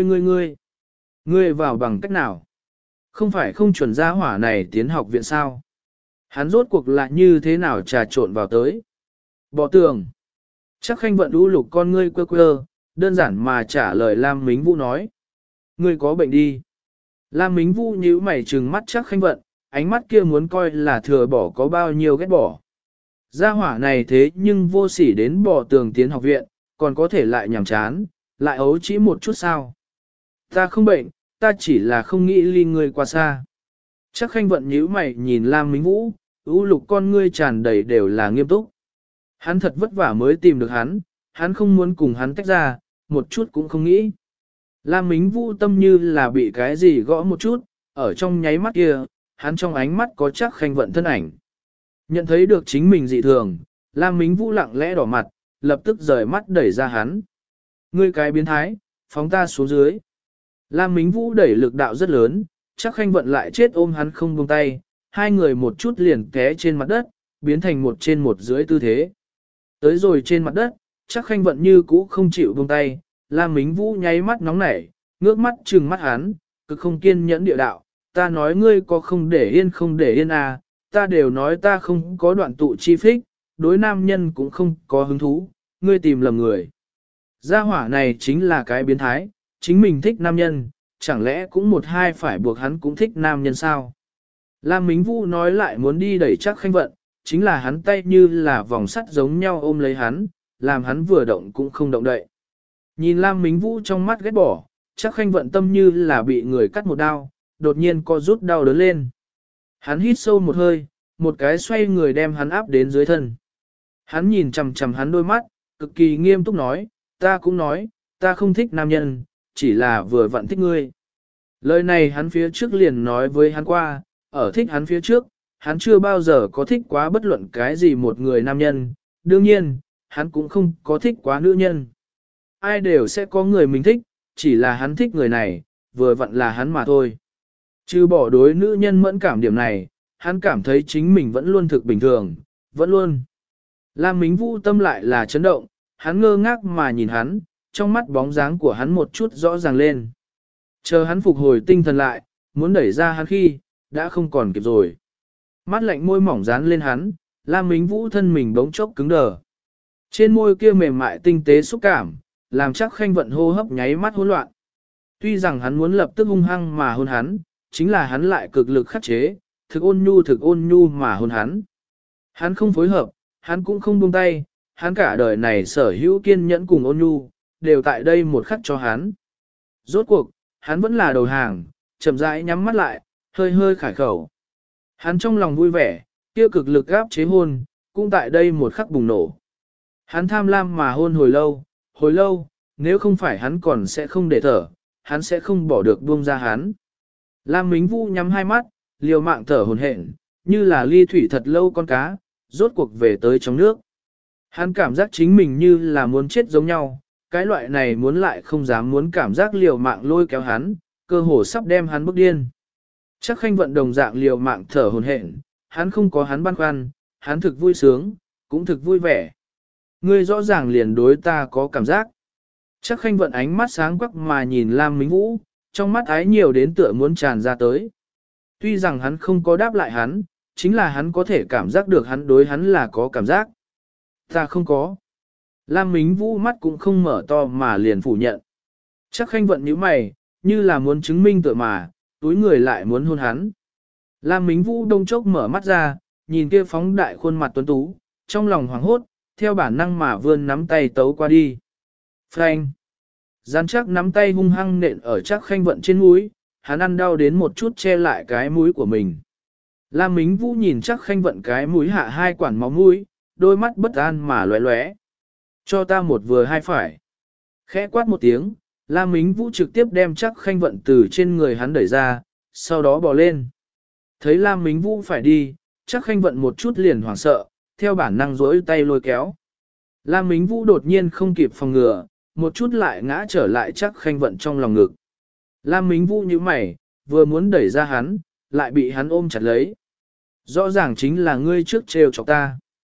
ngươi vào bằng cách nào? Không phải không chuẩn gia hỏa này tiến học viện sao? Hắn rốt cuộc lại như thế nào trà trộn vào tới? Bỏ tường. Chắc Khanh Vận đu lục con ngươi quơ quơ, đơn giản mà trả lời Lam Mính Vũ nói. Ngươi có bệnh đi. Lam Mính Vũ nhíu mày trừng mắt Chắc Khanh Vận, ánh mắt kia muốn coi là thừa bỏ có bao nhiêu ghét bỏ. Gia hỏa này thế nhưng vô sỉ đến bỏ tường tiến học viện, còn có thể lại nhàm chán, lại ấu chỉ một chút sao. Ta không bệnh, ta chỉ là không nghĩ ly ngươi qua xa. Chắc Khanh Vận nhíu mày nhìn Lam Mính Vũ, ưu lục con ngươi tràn đầy đều là nghiêm túc. Hắn thật vất vả mới tìm được hắn không muốn cùng hắn tách ra, một chút cũng không nghĩ. Lam Mính Vũ tâm như là bị cái gì gõ một chút, ở trong nháy mắt kia, hắn trong ánh mắt có Chắc Khanh Vận thân ảnh. Nhận thấy được chính mình dị thường, Lam Mính Vũ lặng lẽ đỏ mặt, lập tức rời mắt đẩy ra hắn. Ngươi cái biến thái, phóng ta xuống dưới. Lam Mính Vũ đẩy lực đạo rất lớn, Chắc Khanh Vận lại chết ôm hắn không buông tay, hai người một chút liền té trên mặt đất, biến thành một trên một dưới tư thế. Tới rồi trên mặt đất, Chắc Khanh Vận như cũ không chịu buông tay, Lam Mính Vũ nháy mắt nóng nảy, ngước mắt trừng mắt hắn, cực không kiên nhẫn địa đạo, ta nói ngươi có không để yên à, ta đều nói ta không có đoạn tụ chi phích, đối nam nhân cũng không có hứng thú, ngươi tìm lầm người. Gia hỏa này chính là cái biến thái, chính mình thích nam nhân, chẳng lẽ cũng một hai phải buộc hắn cũng thích nam nhân sao? Lam Mính Vũ nói lại muốn đi đẩy Chắc Khanh Vận, chính là hắn tay như là vòng sắt giống nhau ôm lấy hắn, làm hắn vừa động cũng không động đậy. Nhìn Lam Mính Vũ trong mắt ghét bỏ, Chắc Khanh Vận tâm như là bị người cắt một đao, đột nhiên co rút đau đớn lên. Hắn hít sâu một hơi, một cái xoay người đem hắn áp đến dưới thân. Hắn nhìn chằm chằm hắn đôi mắt, cực kỳ nghiêm túc nói, ta cũng nói, ta không thích nam nhân, chỉ là vừa vặn thích ngươi. Lời này hắn phía trước liền nói với hắn qua, ở thích hắn phía trước, hắn chưa bao giờ có thích quá bất luận cái gì một người nam nhân, đương nhiên, hắn cũng không có thích quá nữ nhân. Ai đều sẽ có người mình thích, chỉ là hắn thích người này, vừa vặn là hắn mà thôi. Chứ bỏ đối nữ nhân mẫn cảm điểm này, hắn cảm thấy chính mình vẫn luôn thực bình thường, vẫn luôn. Lam Mính Vũ tâm lại là chấn động, hắn ngơ ngác mà nhìn hắn, trong mắt bóng dáng của hắn một chút rõ ràng lên. Chờ hắn phục hồi tinh thần lại, muốn đẩy ra hắn khi, đã không còn kịp rồi. Mắt lạnh môi mỏng dán lên hắn, Lam Mính Vũ thân mình bỗng chốc cứng đờ. Trên môi kia mềm mại tinh tế xúc cảm, làm Chắc Khanh Vận hô hấp nháy mắt hỗn loạn. Tuy rằng hắn muốn lập tức hung hăng mà hôn hắn, chính là hắn lại cực lực khắc chế, thực ôn nhu mà hôn hắn. Hắn không phối hợp, hắn cũng không buông tay, hắn cả đời này sở hữu kiên nhẫn cùng ôn nhu, đều tại đây một khắc cho hắn. Rốt cuộc, hắn vẫn là đầu hàng, chậm rãi nhắm mắt lại, hơi hơi khải khẩu. Hắn trong lòng vui vẻ, kia cực lực gáp chế hôn, cũng tại đây một khắc bùng nổ. Hắn tham lam mà hôn hồi lâu, nếu không phải hắn còn sẽ không để thở, hắn sẽ không bỏ được buông ra hắn. Lam Mính Vũ nhắm hai mắt, liều mạng thở hổn hển, như là ly thủy thật lâu con cá, rốt cuộc về tới trong nước. Hắn cảm giác chính mình như là muốn chết giống nhau, cái loại này muốn lại không dám muốn cảm giác liều mạng lôi kéo hắn, cơ hồ sắp đem hắn bức điên. Chắc Khanh Vận đồng dạng liều mạng thở hổn hển, hắn không có hắn băn khoăn, hắn thực vui sướng, cũng thực vui vẻ. Ngươi rõ ràng liền đối ta có cảm giác. Chắc Khanh Vận ánh mắt sáng quắc mà nhìn Lam Mính Vũ, trong mắt ái nhiều đến tựa muốn tràn ra tới. Tuy rằng hắn không có đáp lại hắn, chính là hắn có thể cảm giác được hắn đối hắn là có cảm giác. Ta không có. Lam Mính Vũ mắt cũng không mở to mà liền phủ nhận. Chắc Khanh Vận nhíu mày, như là muốn chứng minh tựa mà, túi người lại muốn hôn hắn. Lam Mính Vũ đông chốc mở mắt ra, nhìn kia phóng đại khuôn mặt tuấn tú, trong lòng hoảng hốt, theo bản năng mà vươn nắm tay tấu qua đi. Phanh! Rắn chắc nắm tay hung hăng nện ở Chắc Khanh Vận trên mũi, hắn ăn đau đến một chút che lại cái mũi của mình. Lam Mính Vũ nhìn Chắc Khanh Vận cái mũi hạ hai quản máu mũi, đôi mắt bất an mà lóe lóe. Cho ta một vừa hai phải. Khẽ quát một tiếng, Lam Mính Vũ trực tiếp đem Chắc Khanh Vận từ trên người hắn đẩy ra, sau đó bò lên. Thấy Lam Mính Vũ phải đi, Chắc Khanh Vận một chút liền hoảng sợ, theo bản năng rỗi tay lôi kéo. Lam Mính Vũ đột nhiên không kịp phòng ngừa, một chút lại ngã trở lại Chắc Khanh Vận trong lòng ngực. Lam Mính Vũ như mày, vừa muốn đẩy ra hắn, lại bị hắn ôm chặt lấy. Rõ ràng chính là ngươi trước trêu chọc ta.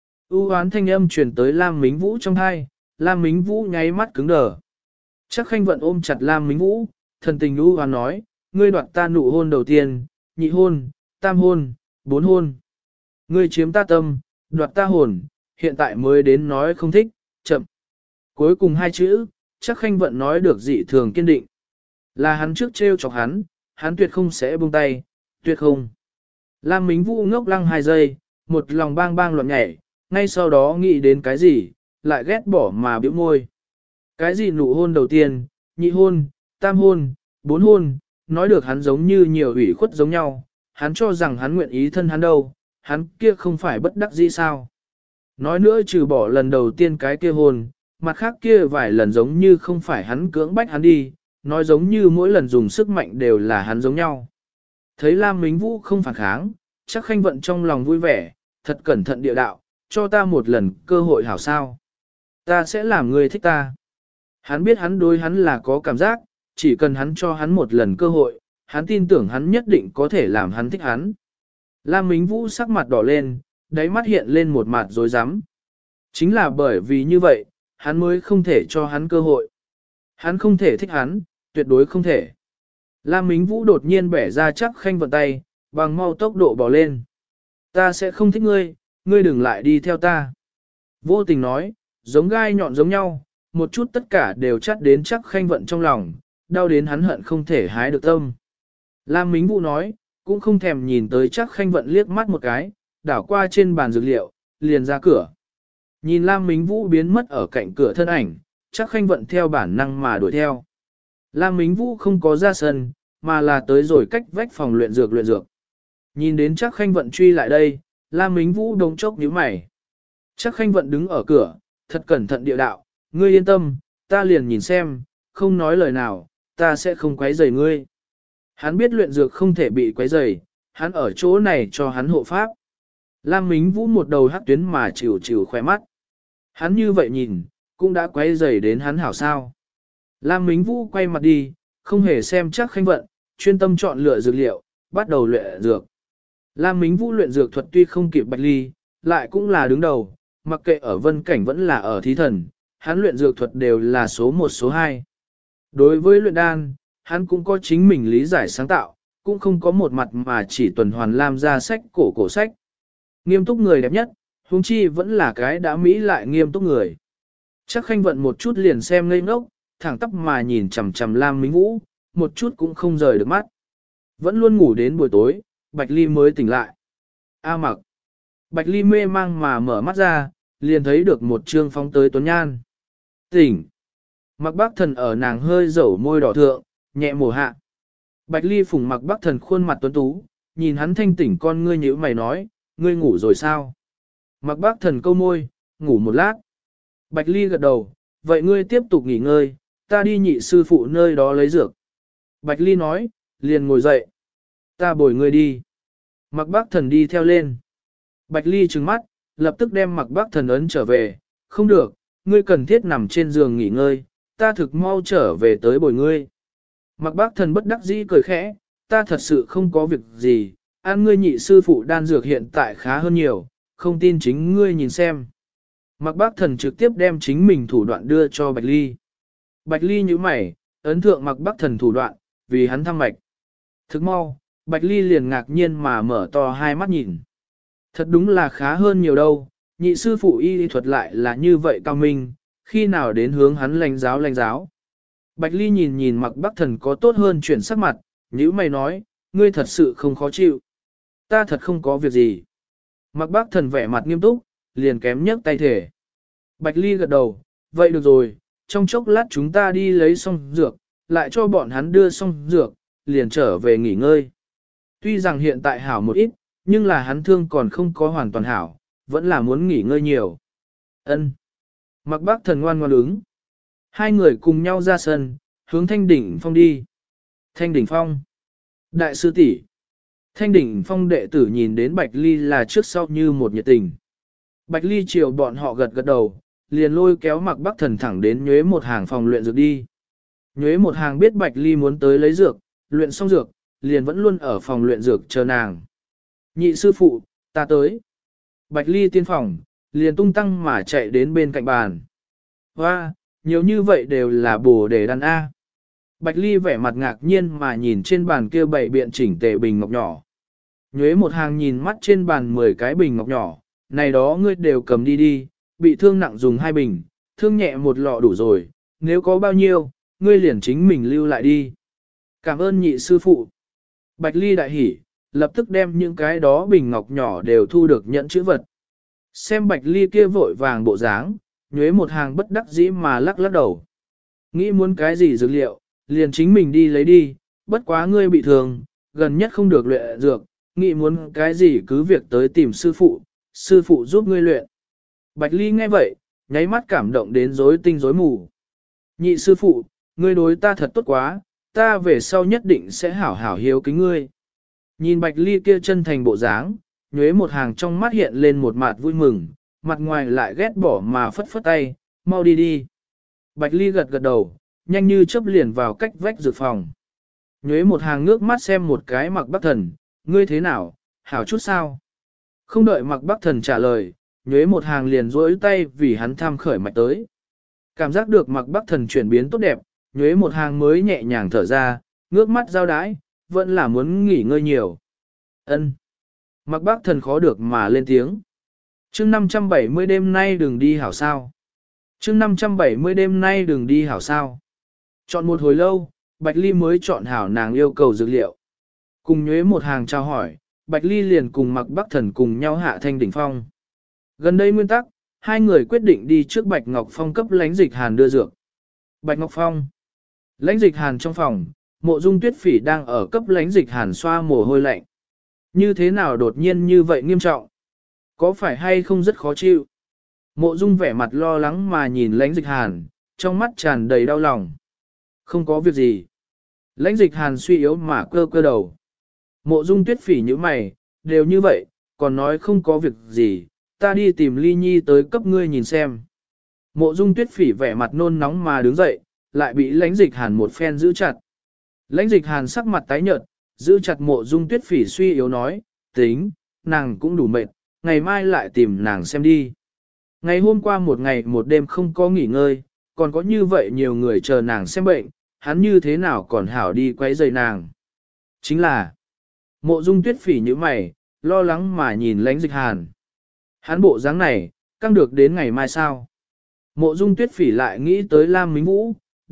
U hoán thanh âm truyền tới Lam Mính Vũ trong thai, Lam Mính Vũ nháy mắt cứng đờ. Chắc Khanh Vận ôm chặt Lam Mính Vũ, thần tình u hoán nói, ngươi đoạt ta nụ hôn đầu tiên, nhị hôn, tam hôn, bốn hôn. Ngươi chiếm ta tâm, đoạt ta hồn, hiện tại mới đến nói không thích, chậm. Cuối cùng hai chữ, Chắc Khanh Vận nói được dị thường kiên định. Là hắn trước trêu chọc hắn tuyệt không sẽ buông tay, tuyệt không. Lam Mính Vũ ngốc lăng 2 giây, một lòng bang bang loạn nhảy, ngay sau đó nghĩ đến cái gì, lại ghét bỏ mà bĩu môi. Cái gì nụ hôn đầu tiên, nhị hôn, tam hôn, bốn hôn, nói được hắn giống như nhiều ủy khuất giống nhau, hắn cho rằng hắn nguyện ý thân hắn đâu, hắn kia không phải bất đắc dĩ sao. Nói nữa trừ bỏ lần đầu tiên cái kia hôn, mặt khác kia vài lần giống như không phải hắn cưỡng bách hắn đi, nói giống như mỗi lần dùng sức mạnh đều là hắn giống nhau. Thấy Lam Mính Vũ không phản kháng, Chắc Khanh Vận trong lòng vui vẻ, thật cẩn thận địa đạo, cho ta một lần cơ hội hảo sao. Ta sẽ làm ngươi thích ta. Hắn biết hắn đối hắn là có cảm giác, chỉ cần hắn cho hắn một lần cơ hội, hắn tin tưởng hắn nhất định có thể làm hắn thích hắn. Lam Mính Vũ sắc mặt đỏ lên, đáy mắt hiện lên một mặt dối rắm. Chính là bởi vì như vậy, hắn mới không thể cho hắn cơ hội. Hắn không thể thích hắn, tuyệt đối không thể. Lam Mính Vũ đột nhiên bẻ ra Chắc Khanh Vận tay, bằng mau tốc độ bỏ lên. Ta sẽ không thích ngươi, ngươi đừng lại đi theo ta. Vô tình nói, giống gai nhọn giống nhau, một chút tất cả đều chắt đến Chắc Khanh Vận trong lòng, đau đến hắn hận không thể hái được tâm. Lam Mính Vũ nói, cũng không thèm nhìn tới Chắc Khanh Vận liếc mắt một cái, đảo qua trên bàn dược liệu, liền ra cửa. Nhìn Lam Mính Vũ biến mất ở cạnh cửa thân ảnh, Chắc Khanh Vận theo bản năng mà đuổi theo. Lam Mính Vũ không có ra sân, mà là tới rồi cách vách phòng luyện dược. Nhìn đến Chắc Khanh Vận truy lại đây, Lam Mính Vũ đống chốc nhíu mày. Chắc Khanh Vận đứng ở cửa, thật cẩn thận địa đạo, ngươi yên tâm, ta liền nhìn xem, không nói lời nào, ta sẽ không quấy rầy ngươi. Hắn biết luyện dược không thể bị quấy rầy, hắn ở chỗ này cho hắn hộ pháp. Lam Mính Vũ một đầu hắc tuyến mà chịu khóe mắt. Hắn như vậy nhìn, cũng đã quấy rầy đến hắn hảo sao. Lam Mính Vũ quay mặt đi, không hề xem Chắc Khanh Vận, chuyên tâm chọn lựa dược liệu, bắt đầu luyện dược. Lam Mính Vũ luyện dược thuật tuy không kịp Bạch Ly, lại cũng là đứng đầu, mặc kệ ở vân cảnh vẫn là ở thí thần, hắn luyện dược thuật đều là số 1 số 2. Đối với luyện đan, hắn cũng có chính mình lý giải sáng tạo, cũng không có một mặt mà chỉ tuần hoàn Lam ra sách cổ sách. Nghiêm túc người đẹp nhất, huống chi vẫn là cái đã mỹ lại nghiêm túc người. Chắc Khanh Vận một chút liền xem ngây ngốc, thẳng tắp mà nhìn chằm chằm Lam Mính Vũ, một chút cũng không rời được mắt. Vẫn luôn ngủ đến buổi tối, Bạch Ly mới tỉnh lại. A Mặc. Bạch Ly mê mang mà mở mắt ra, liền thấy được một trương phóng tới Tuấn Nhan. Tỉnh. Mặc Bác Thần ở nàng hơi dẩu môi đỏ thượng, nhẹ mổ hạ. Bạch Ly phùng Mặc Bác Thần khuôn mặt tuấn tú, nhìn hắn thanh tỉnh con ngươi nhíu mày nói, ngươi ngủ rồi sao? Mặc Bác Thần câu môi, ngủ một lát. Bạch Ly gật đầu, vậy ngươi tiếp tục nghỉ ngơi, ta đi nhị sư phụ nơi đó lấy dược. Bạch Ly nói, liền ngồi dậy. Ta bồi ngươi đi. Mặc Bác Thần đi theo lên. Bạch Ly trừng mắt, lập tức đem Mặc Bác Thần ấn trở về. Không được, ngươi cần thiết nằm trên giường nghỉ ngơi, ta thực mau trở về tới bồi ngươi. Mặc Bác Thần bất đắc dĩ cười khẽ, ta thật sự không có việc gì, ăn ngươi nhị sư phụ đan dược hiện tại khá hơn nhiều, không tin chính ngươi nhìn xem. Mặc Bác Thần trực tiếp đem chính mình thủ đoạn đưa cho Bạch Ly. Bạch Ly nhíu mày, ấn thượng Mặc Bác Thần thủ đoạn, vì hắn thăm mạch. Thức mau, Bạch Ly liền ngạc nhiên mà mở to hai mắt nhìn. Thật đúng là khá hơn nhiều đâu, nhị sư phụ y lý thuật lại là như vậy cao minh, khi nào đến hướng hắn lãnh giáo. Bạch Ly nhìn nhìn Mặc Bác Thần có tốt hơn chuyển sắc mặt, nhíu mày nói, ngươi thật sự không khó chịu. Ta thật không có việc gì. Mặc Bác Thần vẻ mặt nghiêm túc, liền kém nhấc tay thể. Bạch Ly gật đầu, vậy được rồi, trong chốc lát chúng ta đi lấy xong dược, lại cho bọn hắn đưa xong dược, liền trở về nghỉ ngơi. Tuy rằng hiện tại hảo một ít, nhưng là hắn thương còn không có hoàn toàn hảo, vẫn là muốn nghỉ ngơi nhiều. Ân. Mặc Bác Thần ngoan ngoãn ứng. Hai người cùng nhau ra sân, hướng Thanh Đỉnh Phong đi. Thanh Đỉnh Phong. Đại sư tỷ. Thanh Đỉnh Phong đệ tử nhìn đến Bạch Ly là trước sau như một nhiệt tình. Bạch Ly chiều bọn họ gật gật đầu, liền lôi kéo Mặc Bác Thần thẳng đến nhuế một hàng phòng luyện dược đi. Nhuế một hàng biết Bạch Ly muốn tới lấy dược, luyện xong dược, liền vẫn luôn ở phòng luyện dược chờ nàng. Nhị sư phụ, ta tới. Bạch Ly tiên phòng, liền tung tăng mà chạy đến bên cạnh bàn. Hoa, nhiều như vậy đều là bổ để đàn A. Bạch Ly vẻ mặt ngạc nhiên mà nhìn trên bàn kia bảy biện chỉnh tề bình ngọc nhỏ. Nhuế một hàng nhìn mắt trên bàn 10 cái bình ngọc nhỏ, này đó ngươi đều cầm đi đi, bị thương nặng dùng 2 bình, thương nhẹ một lọ đủ rồi, nếu có bao nhiêu, ngươi liền chính mình lưu lại đi. Cảm ơn nhị sư phụ. Bạch Ly đại hỉ, lập tức đem những cái đó bình ngọc nhỏ đều thu được nhận chữ vật. Xem Bạch Ly kia vội vàng bộ dáng, nhuế một hàng bất đắc dĩ mà lắc lắc đầu. Nghĩ muốn cái gì dược liệu, liền chính mình đi lấy đi, bất quá ngươi bị thương, gần nhất không được luyện dược, nghĩ muốn cái gì cứ việc tới tìm sư phụ giúp ngươi luyện. Bạch Ly nghe vậy, nháy mắt cảm động đến rối tinh rối mù. Nhị sư phụ, ngươi đối ta thật tốt quá, ta về sau nhất định sẽ hảo hảo hiếu kính ngươi. Nhìn Bạch Ly kia chân thành bộ dáng, nhuế một hàng trong mắt hiện lên một mặt vui mừng, mặt ngoài lại ghét bỏ mà phất phất tay, mau đi đi. Bạch Ly gật gật đầu, nhanh như chớp liền vào cách vách dược phòng. Nhuế một hàng ngước mắt xem một cái Mặc Bác Thần, ngươi thế nào, hảo chút sao? Không đợi Mặc Bác Thần trả lời, nhuế một hàng liền duỗi tay vì hắn tham khởi mạch tới. Cảm giác được Mặc Bác Thần chuyển biến tốt đẹp, nhuế một hàng mới nhẹ nhàng thở ra, ngước mắt giao đái, vẫn là muốn nghỉ ngơi nhiều. Ân. Mặc Bác Thần khó được mà lên tiếng. Chương 570 đêm nay đừng đi hảo sao. Chương 570 đêm nay đừng đi hảo sao. Chọn một hồi lâu, Bạch Ly mới chọn hảo nàng yêu cầu dược liệu. Cùng nhuế một hàng trao hỏi, Bạch Ly liền cùng Mặc Bác Thần cùng nhau hạ Thanh Đỉnh Phong. Gần đây nguyên tắc, hai người quyết định đi trước Bạch Ngọc Phong cấp Lãnh Dịch Hàn đưa dược. Bạch Ngọc Phong. Lãnh Dịch Hàn trong phòng, Mộ Dung Tuyết Phỉ đang ở cấp Lãnh Dịch Hàn xoa mồ hôi lạnh. Như thế nào đột nhiên như vậy nghiêm trọng? Có phải hay không rất khó chịu? Mộ Dung vẻ mặt lo lắng mà nhìn Lãnh Dịch Hàn, trong mắt tràn đầy đau lòng. Không có việc gì. Lãnh Dịch Hàn suy yếu mà cơ cơ đầu. Mộ Dung Tuyết Phỉ như mày, đều như vậy, còn nói không có việc gì, ta đi tìm Ly Nhi tới cấp ngươi nhìn xem. Mộ Dung Tuyết Phỉ vẻ mặt nôn nóng mà đứng dậy, lại bị Lãnh Dịch Hàn một phen giữ chặt. Lãnh Dịch Hàn sắc mặt tái nhợt, giữ chặt Mộ Dung Tuyết Phỉ suy yếu nói, tính, nàng cũng đủ mệt, ngày mai lại tìm nàng xem đi. Ngày hôm qua một ngày một đêm không có nghỉ ngơi, còn có như vậy nhiều người chờ nàng xem bệnh, hắn như thế nào còn hảo đi quấy rầy nàng. Chính là, Mộ Dung Tuyết Phỉ như mày, lo lắng mà nhìn Lãnh Dịch Hàn. Hắn bộ dáng này, căng được đến ngày mai sao? Mộ Dung Tuyết Phỉ lại nghĩ tới Lam Mính Vũ,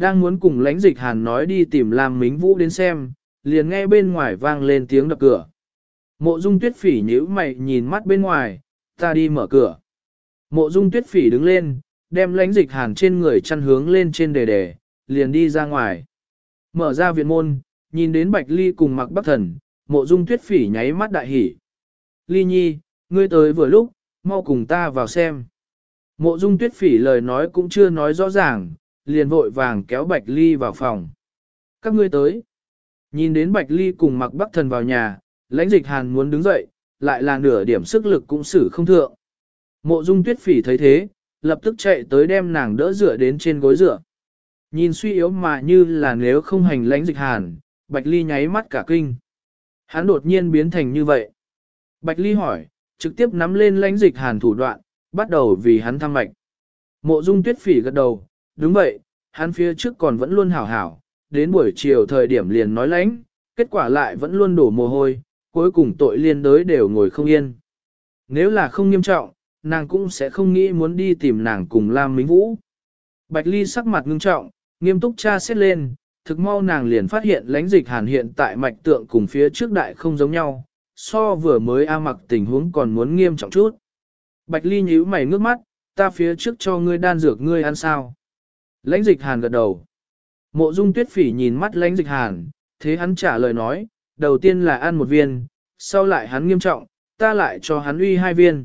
đang muốn cùng lãnh dịch hàn nói đi tìm Lam Mính Vũ đến xem, liền nghe bên ngoài vang lên tiếng đập cửa. Mộ Dung Tuyết Phỉ nhíu mày nhìn mắt bên ngoài, ta đi mở cửa. Mộ Dung Tuyết Phỉ đứng lên, đem lãnh dịch hàn trên người chăn hướng lên trên đề, liền đi ra ngoài. Mở ra viện môn, nhìn đến Bạch Ly cùng Mạc Bắc Thần, Mộ Dung Tuyết Phỉ nháy mắt đại hỉ. Ly nhi, ngươi tới vừa lúc, mau cùng ta vào xem. Mộ Dung Tuyết Phỉ lời nói cũng chưa nói rõ ràng, liền vội vàng kéo Bạch Ly vào phòng. Các ngươi tới. Nhìn đến Bạch Ly cùng Mạc Bắc Thần vào nhà, lãnh dịch hàn muốn đứng dậy, lại là nửa điểm sức lực cũng xử không thượng. Mộ Dung Tuyết Phỉ thấy thế, lập tức chạy tới đem nàng đỡ dựa đến trên gối dựa. Nhìn suy yếu mà như là nếu không hành lãnh dịch hàn, Bạch Ly nháy mắt cả kinh. Hắn đột nhiên biến thành như vậy. Bạch Ly hỏi, trực tiếp nắm lên lãnh dịch hàn thủ đoạn, bắt đầu vì hắn thăm mạch. Mộ Dung Tuyết Phỉ gật đầu, đúng vậy, hắn phía trước còn vẫn luôn hảo hảo, đến buổi chiều thời điểm liền nói lãnh, kết quả lại vẫn luôn đổ mồ hôi, cuối cùng tội liên đới đều ngồi không yên. Nếu là không nghiêm trọng, nàng cũng sẽ không nghĩ muốn đi tìm nàng cùng Lam Mính Vũ. Bạch Ly sắc mặt ngưng trọng, nghiêm túc tra xét lên, thực mau nàng liền phát hiện lãnh dịch hàn hiện tại mạch tượng cùng phía trước đại không giống nhau, so vừa mới A Mặc tình huống còn muốn nghiêm trọng chút. Bạch Ly nhíu mày ngước mắt, ta phía trước cho ngươi đan dược ngươi ăn sao? Lãnh dịch hàn gật đầu. Mộ Dung Tuyết Phỉ nhìn mắt lãnh dịch hàn, thế hắn trả lời nói, đầu tiên là ăn một viên, sau lại hắn nghiêm trọng, ta lại cho hắn uy 2 viên.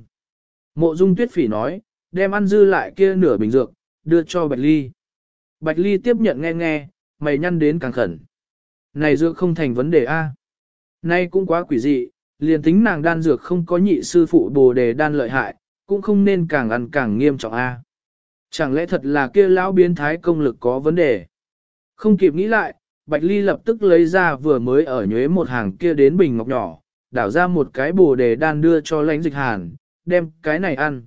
Mộ Dung Tuyết Phỉ nói, đem ăn dư lại kia nửa bình dược, đưa cho Bạch Ly. Bạch Ly tiếp nhận nghe, mày nhăn đến càng khẩn. Này dược không thành vấn đề a. Nay cũng quá quỷ dị, liền tính nàng đan dược không có nhị sư phụ Bồ Đề đan lợi hại, cũng không nên càng ăn càng nghiêm trọng a. Chẳng lẽ thật là kia lão biến thái công lực có vấn đề? Không kịp nghĩ lại, Bạch Ly lập tức lấy ra vừa mới ở nhuế một hàng kia đến bình ngọc nhỏ, đảo ra một cái Bồ Đề đan đưa cho lãnh dịch hàn, đem cái này ăn.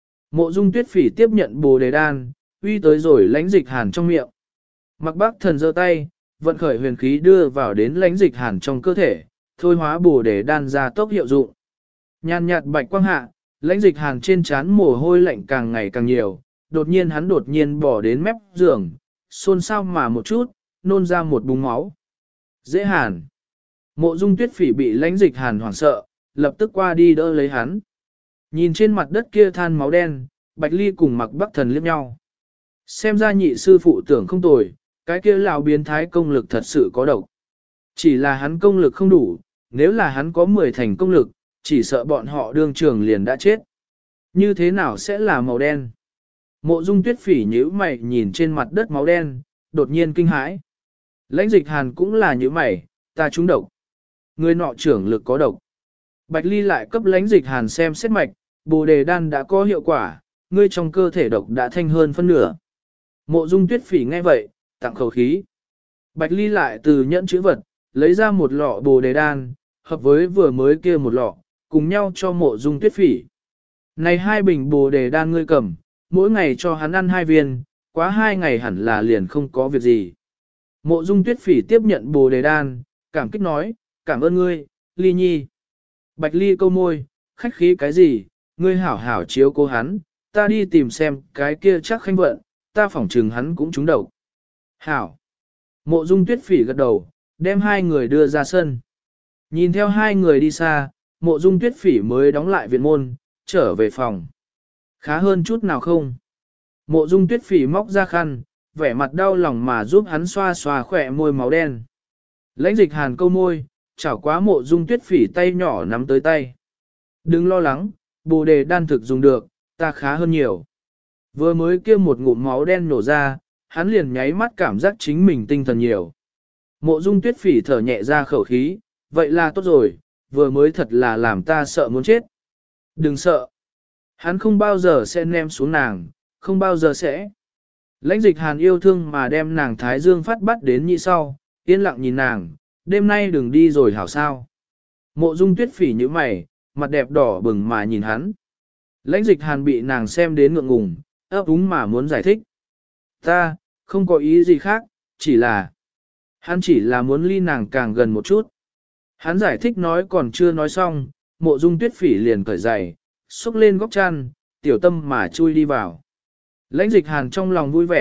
Mộ Dung Tuyết Phỉ tiếp nhận Bồ Đề đan, uy tới rồi lãnh dịch hàn trong miệng. Mạc Bắc Thần giơ tay, vận khởi huyền khí đưa vào đến lãnh dịch hàn trong cơ thể, thôi hóa Bồ Đề đan ra tốc hiệu dụng. Nhàn nhạt bạch quang hạ, lãnh dịch hàn trên trán mồ hôi lạnh càng ngày càng nhiều, đột nhiên bỏ đến mép giường, xôn xao mà một chút, nôn ra một búng máu. Dễ hàn. Mộ Dung Tuyết Phỉ bị lãnh dịch hàn hoảng sợ, lập tức qua đi đỡ lấy hắn. Nhìn trên mặt đất kia than máu đen, Bạch Ly cùng Mạc Bắc Thần liếc nhau. Xem ra nhị sư phụ tưởng không tồi, cái kia lão biến thái công lực thật sự có độc. Chỉ là hắn công lực không đủ, nếu là hắn có 10 thành công lực, chỉ sợ bọn họ đương trường liền đã chết. Như thế nào sẽ là màu đen? Mộ Dung Tuyết Phỉ nhíu mày nhìn trên mặt đất máu đen, đột nhiên kinh hãi. Lãnh dịch hàn cũng là nhíu mày, ta trúng độc. Người nọ trưởng lực có độc. Bạch Ly lại cấp lãnh dịch hàn xem xét mạch, Bồ Đề đan đã có hiệu quả, ngươi trong cơ thể độc đã thanh hơn phân nửa. Mộ Dung Tuyết Phỉ nghe vậy, tặng khẩu khí. Bạch Ly lại từ nhẫn chữ vật, lấy ra một lọ Bồ Đề đan, hợp với vừa mới kia một lọ, cùng nhau cho Mộ Dung Tuyết Phỉ. Này 2 bình Bồ Đề đan ngươi cầm, mỗi ngày cho hắn ăn 2 viên, quá 2 ngày hẳn là liền không có việc gì. Mộ Dung Tuyết Phỉ tiếp nhận Bồ Đề đan, cảm kích nói, cảm ơn ngươi, Ly nhi. Bạch Ly câu môi, khách khí cái gì, ngươi hảo hảo chiếu cố hắn, ta đi tìm xem cái kia chắc khanh vận, ta phỏng trừng hắn cũng trúng độc. Hảo. Mộ Dung Tuyết Phỉ gật đầu, đem 2 người đưa ra sân. Nhìn theo 2 người đi xa, Mộ Dung Tuyết Phỉ mới đóng lại viện môn, trở về phòng. Khá hơn chút nào không? Mộ Dung Tuyết Phỉ móc ra khăn, vẻ mặt đau lòng mà giúp hắn xoa xoa khỏe môi máu đen. Lãnh dịch hàn câu môi, chảo quá Mộ Dung Tuyết Phỉ tay nhỏ nắm tới tay. Đừng lo lắng, Bồ Đề đan thực dùng được, ta khá hơn nhiều. Vừa mới kia một ngụm máu đen nổ ra, hắn liền nháy mắt cảm giác chính mình tinh thần nhiều. Mộ Dung Tuyết Phỉ thở nhẹ ra khẩu khí, vậy là tốt rồi, vừa mới thật là làm ta sợ muốn chết. Đừng sợ. Hắn không bao giờ sẽ ném xuống nàng, không bao giờ sẽ. Lãnh dịch hàn yêu thương mà đem nàng Thái Dương phát bắt đến như sau, yên lặng nhìn nàng, đêm nay đừng đi rồi hảo sao. Mộ Dung Tuyết Phỉ như mày, mặt đẹp đỏ bừng mà nhìn hắn. Lãnh dịch hàn bị nàng xem đến ngượng ngùng, ấp úng mà muốn giải thích. Ta, không có ý gì khác, chỉ là... Hắn chỉ là muốn ly nàng càng gần một chút. Hắn giải thích nói còn chưa nói xong, Mộ Dung Tuyết Phỉ liền cởi giày, xúc lên góc chăn, tiểu tâm mà chui đi vào. Lãnh dịch hàn trong lòng vui vẻ,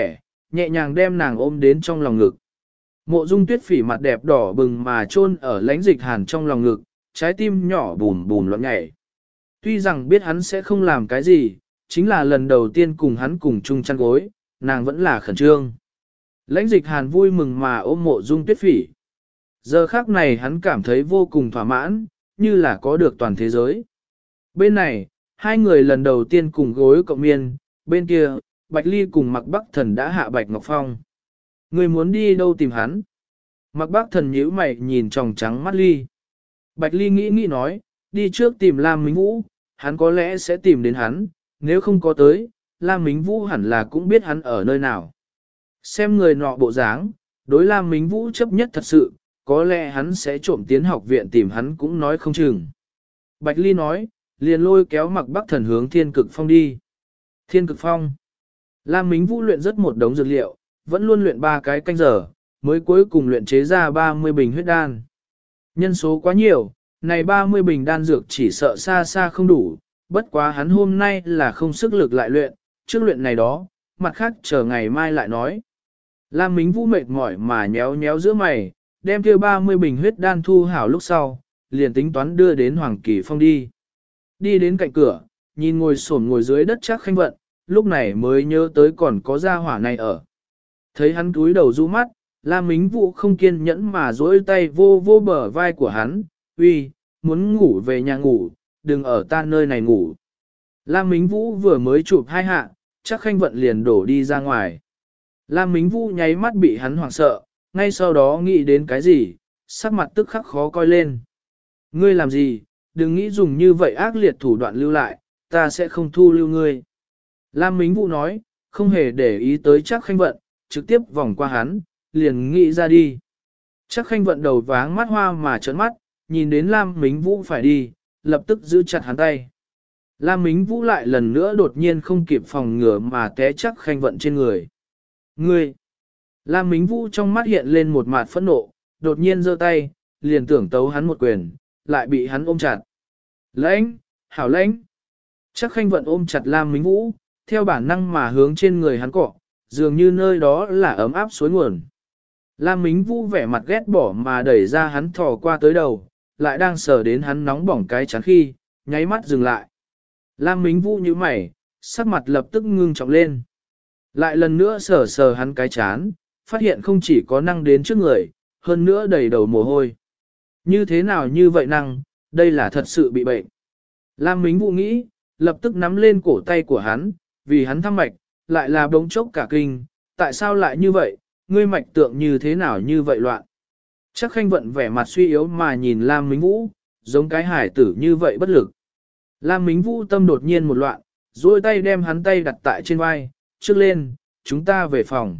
nhẹ nhàng đem nàng ôm đến trong lòng ngực. Mộ Dung Tuyết Phỉ mặt đẹp đỏ bừng mà chôn ở Lãnh Dịch Hàn trong lòng ngực, trái tim nhỏ bùm bùm loạn nhảy. Tuy rằng biết hắn sẽ không làm cái gì, chính là lần đầu tiên cùng hắn cùng chung chăn gối, nàng vẫn là khẩn trương. Lãnh Dịch Hàn vui mừng mà ôm Mộ Dung Tuyết Phỉ. Giờ khắc này hắn cảm thấy vô cùng thỏa mãn, như là có được toàn thế giới. Bên này, hai người lần đầu tiên cùng gối cộng miên, bên kia, Bạch Ly cùng Mạc Bắc Thần đã hạ Bạch Ngọc Phong. Người muốn đi đâu tìm hắn? Mạc Bắc Thần nhíu mày nhìn tròng trắng mắt Ly. Bạch Ly nghĩ nói, đi trước tìm Lam Mính Vũ, hắn có lẽ sẽ tìm đến hắn, nếu không có tới, Lam Mính Vũ hẳn là cũng biết hắn ở nơi nào. Xem người nọ bộ dáng, đối Lam Mính Vũ chấp nhất thật sự, có lẽ hắn sẽ trộm tiến học viện tìm hắn cũng nói không chừng. Bạch Ly nói, liền lôi kéo Mạc Bắc Thần hướng Thiên Cực Phong đi. Thiên Cực Phong. Lam Mính Vũ luyện rất một đống dược liệu, vẫn luôn luyện 3 cái canh giờ, mới cuối cùng luyện chế ra 30 bình huyết đan. Nhân số quá nhiều, này 30 bình đan dược chỉ sợ xa xa không đủ, bất quá hắn hôm nay là không sức lực lại luyện, trước luyện này đó, mặt khác chờ ngày mai lại nói. Lam Mính Vũ mệt mỏi mà nhéo nhéo giữa mày, đem kia 30 bình huyết đan thu hảo lúc sau, liền tính toán đưa đến Hoàng Kỳ Phong đi. Đi đến cạnh cửa, nhìn ngồi xổm ngồi dưới đất Trác Khanh Vận, lúc này mới nhớ tới còn có gia hỏa này ở. Thấy hắn cúi đầu du mắt, Lam Mính Vũ không kiên nhẫn mà duỗi tay vô vô bờ vai của hắn, uy, muốn ngủ về nhà ngủ, đừng ở ta nơi này ngủ. Lam Mính Vũ vừa mới chụp 2 hạ, Trác Khanh Vận liền đổ đi ra ngoài. Lam Mính Vũ nháy mắt bị hắn hoảng sợ, ngay sau đó nghĩ đến cái gì, sắc mặt tức khắc khó coi lên. Ngươi làm gì, đừng nghĩ dùng như vậy ác liệt thủ đoạn lưu lại, ta sẽ không thu lưu ngươi. Lam Mính Vũ nói, không hề để ý tới Trác Khanh Vận, trực tiếp vòng qua hắn, liền nghĩ ra đi. Trác Khanh Vận đầu váng mắt hoa mà trợn mắt, nhìn đến Lam Mính Vũ phải đi, lập tức giữ chặt hắn tay. Lam Mính Vũ lại lần nữa đột nhiên không kịp phòng ngừa mà té Trác Khanh Vận trên người. Ngươi! Lam Mính Vũ trong mắt hiện lên một mặt phẫn nộ, đột nhiên giơ tay, liền tưởng tấu hắn một quyền, lại bị hắn ôm chặt. Lãnh! Hảo lãnh! Trác Khanh Vận ôm chặt Lam Mính Vũ, theo bản năng mà hướng trên người hắn cọ, dường như nơi đó là ấm áp suối nguồn. Lam Mính Vũ vẻ mặt ghét bỏ mà đẩy ra hắn thò qua tới đầu, lại đang sờ đến hắn nóng bỏng cái chán khi, nháy mắt dừng lại. Lam Mính Vũ như mày, sắc mặt lập tức ngưng trọng lên. Lại lần nữa sờ sờ hắn cái chán, phát hiện không chỉ có năng đến trước người, hơn nữa đầy đầu mồ hôi. Như thế nào như vậy năng, đây là thật sự bị bệnh. Lam Mính Vũ nghĩ, lập tức nắm lên cổ tay của hắn, vì hắn thăm mạch, lại là bỗng chốc cả kinh, tại sao lại như vậy, ngươi mạch tượng như thế nào như vậy loạn. Trác Khanh Vận vẻ mặt suy yếu mà nhìn Lam Mính Vũ, giống cái hải tử như vậy bất lực. Lam Mính Vũ tâm đột nhiên một loạn, duỗi tay đem hắn tay đặt tại trên vai, trước lên, chúng ta về phòng.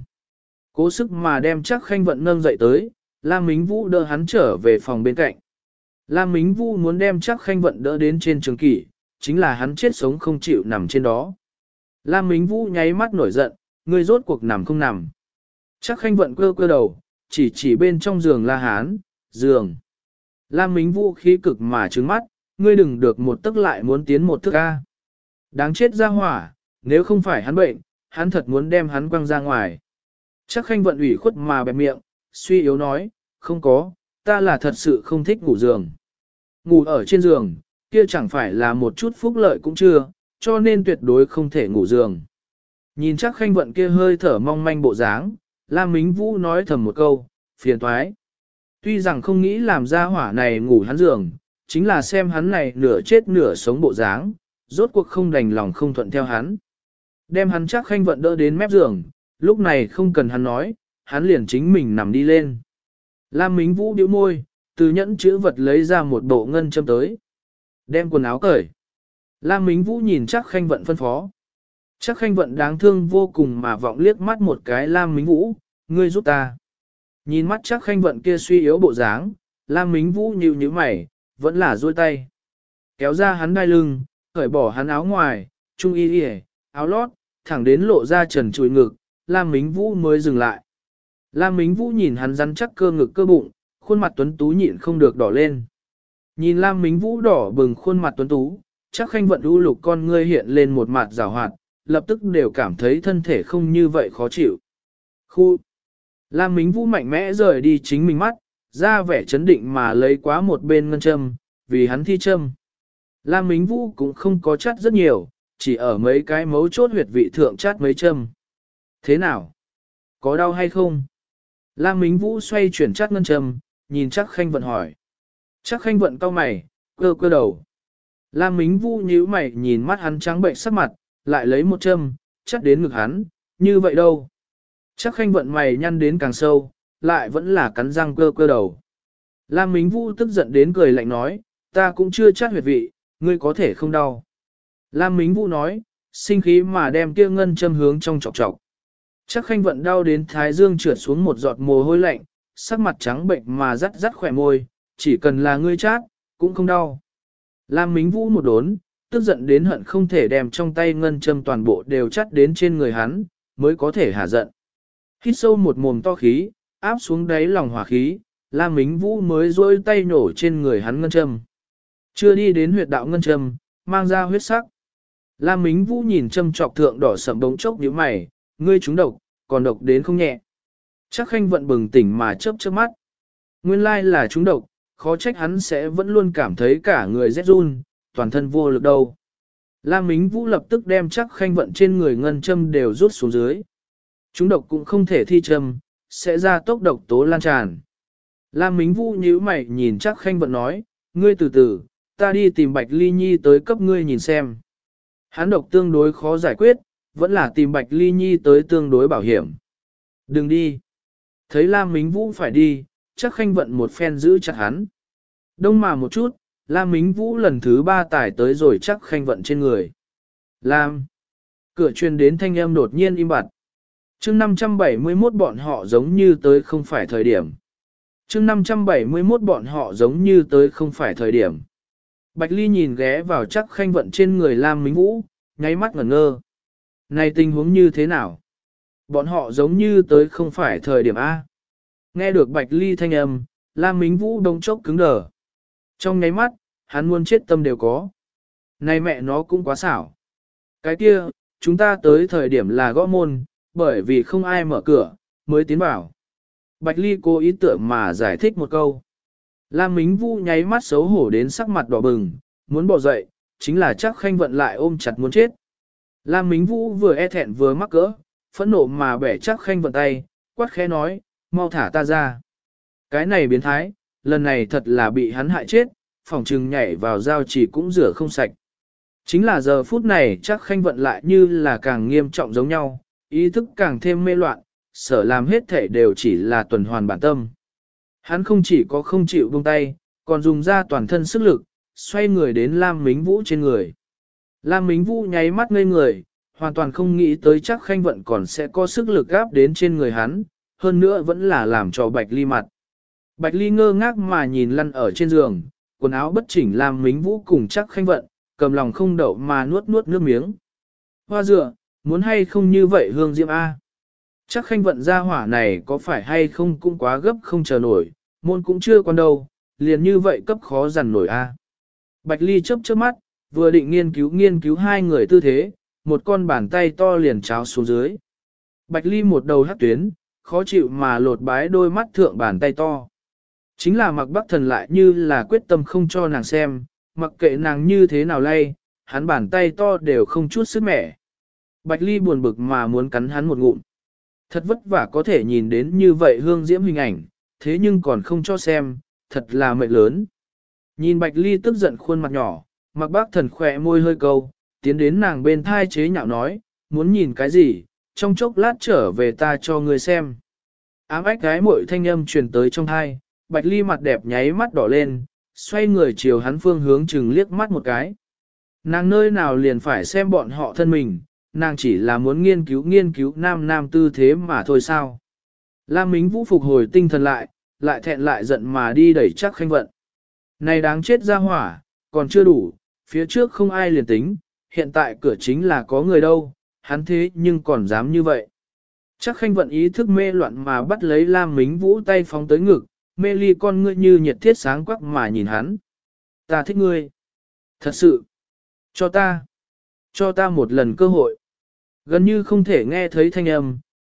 Cố sức mà đem Trác Khanh Vận nâng dậy tới, Lam Mính Vũ đỡ hắn trở về phòng bên cạnh. Lam Mính Vũ muốn đem Trác Khanh Vận đỡ đến trên trường kỷ, chính là hắn chết sống không chịu nằm trên đó. Lam Mính Vũ nháy mắt nổi giận, ngươi rốt cuộc nằm không nằm. Trác Khanh Vận quơ đầu, chỉ bên trong giường La Hán, giường. Lam Mính Vũ khí cực mà trừng mắt, ngươi đừng được một tức lại muốn tiến một thức A. Đáng chết ra hỏa, nếu không phải hắn bệnh, hắn thật muốn đem hắn quăng ra ngoài. Trác Khanh Vận ủy khuất mà bẹp miệng, suy yếu nói, không có, ta là thật sự không thích ngủ giường. Ngủ ở trên giường, kia chẳng phải là một chút phúc lợi cũng chưa, cho nên tuyệt đối không thể ngủ giường. Nhìn Trác Khanh Vận kia hơi thở mong manh bộ dáng, Lam Mính Vũ nói thầm một câu, phiền toái. Tuy rằng không nghĩ làm ra hỏa này ngủ hắn giường, chính là xem hắn này nửa chết nửa sống bộ dáng, rốt cuộc không đành lòng không thuận theo hắn. Đem hắn Trác Khanh Vận đỡ đến mép giường, lúc này không cần hắn nói, hắn liền chính mình nằm đi lên. Lam Mính Vũ điếu môi, từ nhẫn chữ vật lấy ra một bộ ngân châm tới. Đem quần áo cởi. Lam Mính Vũ nhìn Trác Khanh Vận phân phó. Trác Khanh Vận đáng thương vô cùng mà vọng liếc mắt một cái Lam Mính Vũ, ngươi giúp ta. Nhìn mắt Trác Khanh Vận kia suy yếu bộ dáng, Lam Mính Vũ nhíu nhíu mày, vẫn là duỗi tay. Kéo ra hắn đai lưng, cởi bỏ hắn áo ngoài, trung y y, áo lót, thẳng đến lộ ra trần trụi ngực, Lam Mính Vũ mới dừng lại. Lam Mính Vũ nhìn hắn rắn chắc cơ ngực cơ bụng, khuôn mặt tuấn tú nhịn không được đỏ lên. Nhìn Lam Mính Vũ đỏ bừng khuôn mặt tuấn tú, Trác Khanh Vận u lục con ngươi hiện lên một mặt rào hoạt, lập tức đều cảm thấy thân thể không như vậy khó chịu. Khu. Lam Mính Vũ mạnh mẽ rời đi chính mình mắt, ra vẻ chấn định mà lấy quá một bên ngân châm, vì hắn thi châm. Lam Mính Vũ cũng không có chắt rất nhiều, chỉ ở mấy cái mấu chốt huyệt vị thượng chát mấy châm. Thế nào? Có đau hay không? Lam Mính Vũ xoay chuyển chát ngân châm, nhìn Trác Khanh Vận hỏi. Trác Khanh Vận cau mày, cơ cơ đầu. Lam Mính Vũ nhíu mày nhìn mắt hắn trắng bệnh sắc mặt, lại lấy một châm, chắt đến ngực hắn, như vậy đâu? Trác Khanh Vận mày nhăn đến càng sâu, lại vẫn là cắn răng cơ cơ đầu. Lam Mính Vũ tức giận đến cười lạnh nói, ta cũng chưa chát huyệt vị, ngươi có thể không đau. Lam Mính Vũ nói, sinh khí mà đem kia ngân châm hướng trong chọc chọc. Trác Khanh Vận đau đến thái dương trượt xuống một giọt mồ hôi lạnh, sắc mặt trắng bệnh mà rắt rắt khỏe môi, chỉ cần là ngươi chát, cũng không đau. Lam Mính Vũ một đốn, tức giận đến hận không thể đem trong tay ngân châm toàn bộ đều chắt đến trên người hắn, mới có thể hả giận. Hít sâu một mồm to khí, áp xuống đáy lòng hỏa khí, Lam Mính Vũ mới duỗi tay nổ trên người hắn ngân châm. Chưa đi đến huyệt đạo ngân châm, mang ra huyết sắc. Lam Mính Vũ nhìn châm trọc thượng đỏ sậm bóng chốc nhíu mày, ngươi trúng độc, còn độc đến không nhẹ. Trác Khanh Vận bừng tỉnh mà chớp chớp mắt. Nguyên lai là trúng độc, khó trách hắn sẽ vẫn luôn cảm thấy cả người rét run, toàn thân vô lực đâu. Lam Mính Vũ lập tức đem Trác Khanh Vận trên người ngân châm đều rút xuống dưới. Trúng độc cũng không thể thi châm, sẽ ra tốc độc tố lan tràn. Lam Mính Vũ nhíu mày nhìn Trác Khanh Vận nói, ngươi từ từ, ta đi tìm Bạch Ly Nhi tới cấp ngươi nhìn xem. Hắn độc tương đối khó giải quyết, vẫn là tìm Bạch Ly Nhi tới tương đối bảo hiểm. Đừng đi. Thấy Lam Mính Vũ phải đi, Trác Khanh Vận một phen giữ chặt hắn. Đông mà một chút, Lam Mính Vũ lần thứ 3 tải tới rồi Trác Khanh Vận trên người. Lam. Cửa truyền đến thanh âm đột nhiên im bặt. Chương 571 bọn họ giống như tới không phải thời điểm. Chương 571 bọn họ giống như tới không phải thời điểm. Bạch Ly nhìn ghé vào Trác Khanh Vận trên người Lam Mính Vũ, nháy mắt ngẩn ngơ. Này tình huống như thế nào? Bọn họ giống như tới không phải thời điểm A. Nghe được Bạch Ly thanh âm, Lam Mính Vũ đông chốc cứng đờ. Trong nháy mắt, hắn muốn chết tâm đều có. Này mẹ nó cũng quá xảo. Cái kia, chúng ta tới thời điểm là gõ môn, bởi vì không ai mở cửa, mới tiến vào. Bạch Ly cố ý tưởng mà giải thích một câu. Lam Mính Vũ nháy mắt xấu hổ đến sắc mặt đỏ bừng, muốn bỏ dậy, chính là Trác Khanh Vận lại ôm chặt muốn chết. Lam Mính Vũ vừa e thẹn vừa mắc cỡ, phẫn nộ mà bẻ Trác Khanh Vận tay, quát khẽ nói, mau thả ta ra. Cái này biến thái, lần này thật là bị hắn hại chết, phỏng trừng nhảy vào dao chỉ cũng rửa không sạch. Chính là giờ phút này Trác Khanh Vận lại như là càng nghiêm trọng giống nhau, ý thức càng thêm mê loạn, sở làm hết thể đều chỉ là tuần hoàn bản tâm. Hắn không chỉ có không chịu buông tay, còn dùng ra toàn thân sức lực, xoay người đến Lam Mính Vũ trên người. Lam Mính Vũ nháy mắt ngây người, hoàn toàn không nghĩ tới Trác Khanh Vận còn sẽ có sức lực gáp đến trên người hắn, hơn nữa vẫn là làm cho Bạch Ly mặt. Bạch Ly ngơ ngác mà nhìn lăn ở trên giường, quần áo bất chỉnh Lam Mính Vũ cùng Trác Khanh Vận, cầm lòng không đậu mà nuốt nuốt nước miếng. Hoa dựa, muốn hay không như vậy hương diễm A. Trác Khanh Vận ra hỏa này có phải hay không cũng quá gấp không chờ nổi, môn cũng chưa còn đâu, liền như vậy cấp khó dằn nổi A. Bạch Ly chớp chớp mắt, vừa định nghiên cứu hai người tư thế, một con bàn tay to liền cháo xuống dưới. Bạch Ly một đầu hắc tuyến, khó chịu mà lột bái đôi mắt thượng bàn tay to. Chính là Mạc Bắc Thần lại như là quyết tâm không cho nàng xem, mặc kệ nàng như thế nào lay, hắn bàn tay to đều không chút sức mẻ. Bạch Ly buồn bực mà muốn cắn hắn một ngụm. Thật vất vả có thể nhìn đến như vậy hương diễm hình ảnh, thế nhưng còn không cho xem, thật là mệnh lớn. Nhìn Bạch Ly tức giận khuôn mặt nhỏ, Mạc Bắc Thần khỏe môi hơi câu, tiến đến nàng bên thai chế nhạo nói, muốn nhìn cái gì, trong chốc lát trở về ta cho người xem. Ám ách gái muội thanh âm truyền tới trong thai, Bạch Ly mặt đẹp nháy mắt đỏ lên, xoay người chiều hắn phương hướng chừng liếc mắt một cái. Nàng nơi nào liền phải xem bọn họ thân mình, nàng chỉ là muốn nghiên cứu nam tư thế mà thôi sao. Lam Mính Vũ phục hồi tinh thần lại thẹn lại giận mà đi đẩy Trác Khanh Vận. Này đáng chết ra hỏa, còn chưa đủ, phía trước không ai liền tính, hiện tại cửa chính là có người đâu, hắn thế nhưng còn dám như vậy. Trác Khanh Vận ý thức mê loạn mà bắt lấy Lam Mính Vũ tay phóng tới ngực, mê ly con ngươi như nhiệt thiết sáng quắc mà nhìn hắn. Ta thích ngươi. Thật sự. Cho ta một lần cơ hội. Gần như không thể nghe thấy thanh âm,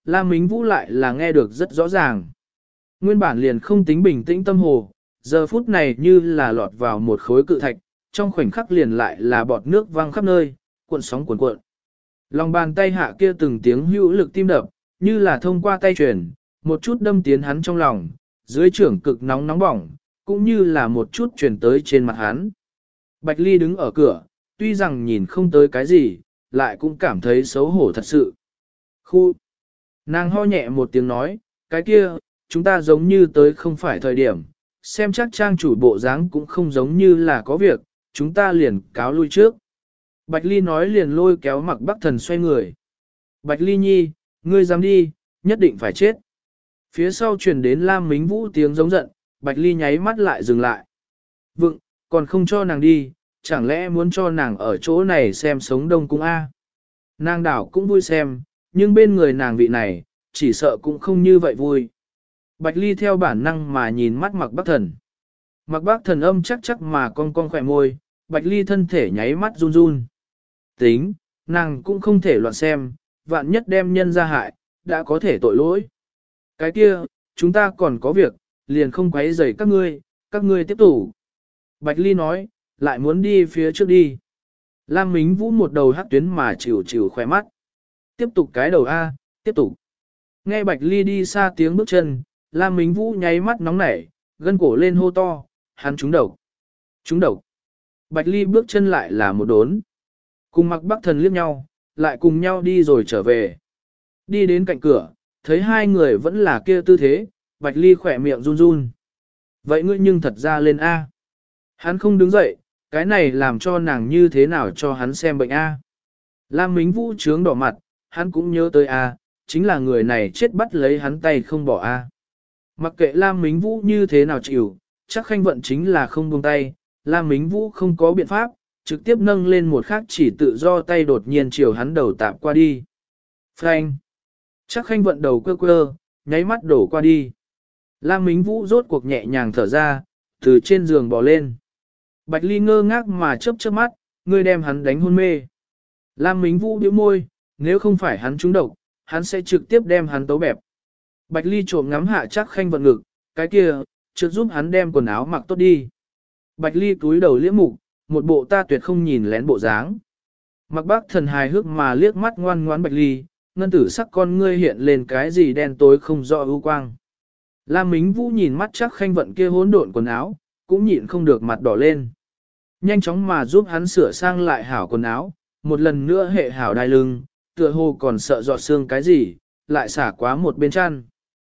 Lam Mính Vũ lại là nghe được rất rõ ràng. Nguyên bản liền không tính bình tĩnh tâm hồ, giờ phút này như là lọt vào một khối cự thạch, trong khoảnh khắc liền lại là bọt nước văng khắp nơi, cuộn sóng cuộn cuộn. Lòng bàn tay hạ kia từng tiếng hữu lực tim đập, như là thông qua tay truyền, một chút đâm tiến hắn trong lòng, dưới trưởng cực nóng nóng bỏng, cũng như là một chút truyền tới trên mặt hắn. Bạch Ly đứng ở cửa, tuy rằng nhìn không tới cái gì, lại cũng cảm thấy xấu hổ thật sự. Khu! Nàng ho nhẹ một tiếng nói, cái kia, chúng ta giống như tới không phải thời điểm, xem chắc trang chủ bộ dáng cũng không giống như là có việc, chúng ta liền cáo lui trước. Bạch Ly nói liền lôi kéo Mặc Bắc Thần xoay người. Bạch Ly nhi, ngươi dám đi, nhất định phải chết. Phía sau truyền đến Lam Mính Vũ tiếng giống giận, Bạch Ly nháy mắt lại dừng lại. Vựng, còn không cho nàng đi, chẳng lẽ muốn cho nàng ở chỗ này xem sống đông cung A. Nàng đảo cũng vui xem, nhưng bên người nàng vị này, chỉ sợ cũng không như vậy vui. Bạch Ly theo bản năng mà nhìn mắt Mặc Bắc Thần. Mặc Bắc Thần âm chắc chắc mà cong cong khỏe môi, Bạch Ly thân thể nháy mắt run run. Tính, nàng cũng không thể loạn xem, vạn nhất đem nhân ra hại, đã có thể tội lỗi. Cái kia, chúng ta còn có việc, liền không quấy rầy các ngươi tiếp tục. Bạch Ly nói, lại muốn đi phía trước đi. Lam Mính Vũ một đầu hắc tuyến mà chịu chịu khỏe mắt. Tiếp tục cái đầu A, tiếp tục. Nghe Bạch Ly đi xa tiếng bước chân, Lam Mính Vũ nháy mắt nóng nảy, gân cổ lên hô to, hắn trúng độc. Trúng độc. Bạch Ly bước chân lại là một đốn. Cùng Mặc Bắc Thần liếc nhau, lại cùng nhau đi rồi trở về. Đi đến cạnh cửa, thấy hai người vẫn là kia tư thế, Bạch Ly khỏe miệng run run. Vậy ngươi nhưng thật ra lên A. Hắn không đứng dậy, cái này làm cho nàng như thế nào cho hắn xem bệnh A. Lam Mính Vũ trướng đỏ mặt, hắn cũng nhớ tới A, chính là người này chết bắt lấy hắn tay không bỏ A. Mặc kệ Lam Mính Vũ như thế nào chịu, chắc Khanh Vận chính là không buông tay, Lam Mính Vũ không có biện pháp, trực tiếp nâng lên một khắc chỉ tự do tay đột nhiên chiều hắn đầu tạp qua đi. Phanh! Chắc Khanh Vận đầu quơ quơ, nháy mắt đổ qua đi. Lam Mính Vũ rốt cuộc nhẹ nhàng thở ra, từ trên giường bò lên. Bạch Ly ngơ ngác mà chớp chớp mắt, ngươi đem hắn đánh hôn mê. Lam Mính Vũ bĩu môi, nếu không phải hắn trúng độc, hắn sẽ trực tiếp đem hắn tấu bẹp. Bạch Ly trộm ngắm hạ chắc Khanh Vận ngực, cái kia, trước giúp hắn đem quần áo mặc tốt đi. Bạch Ly túi đầu liếc mục, một bộ ta tuyệt không nhìn lén bộ dáng. Mặc Bắc Thần hài hước mà liếc mắt ngoan ngoãn Bạch Ly, ngân tử sắc con ngươi hiện lên cái gì đen tối không rõ ưu quang. Lam Mính Vũ nhìn mắt chắc Khanh Vận kia hỗn độn quần áo, cũng nhịn không được mặt đỏ lên. Nhanh chóng mà giúp hắn sửa sang lại hảo quần áo, một lần nữa hệ hảo đai lưng, tựa hồ còn sợ giọt xương cái gì, lại xả quá một bên chăn.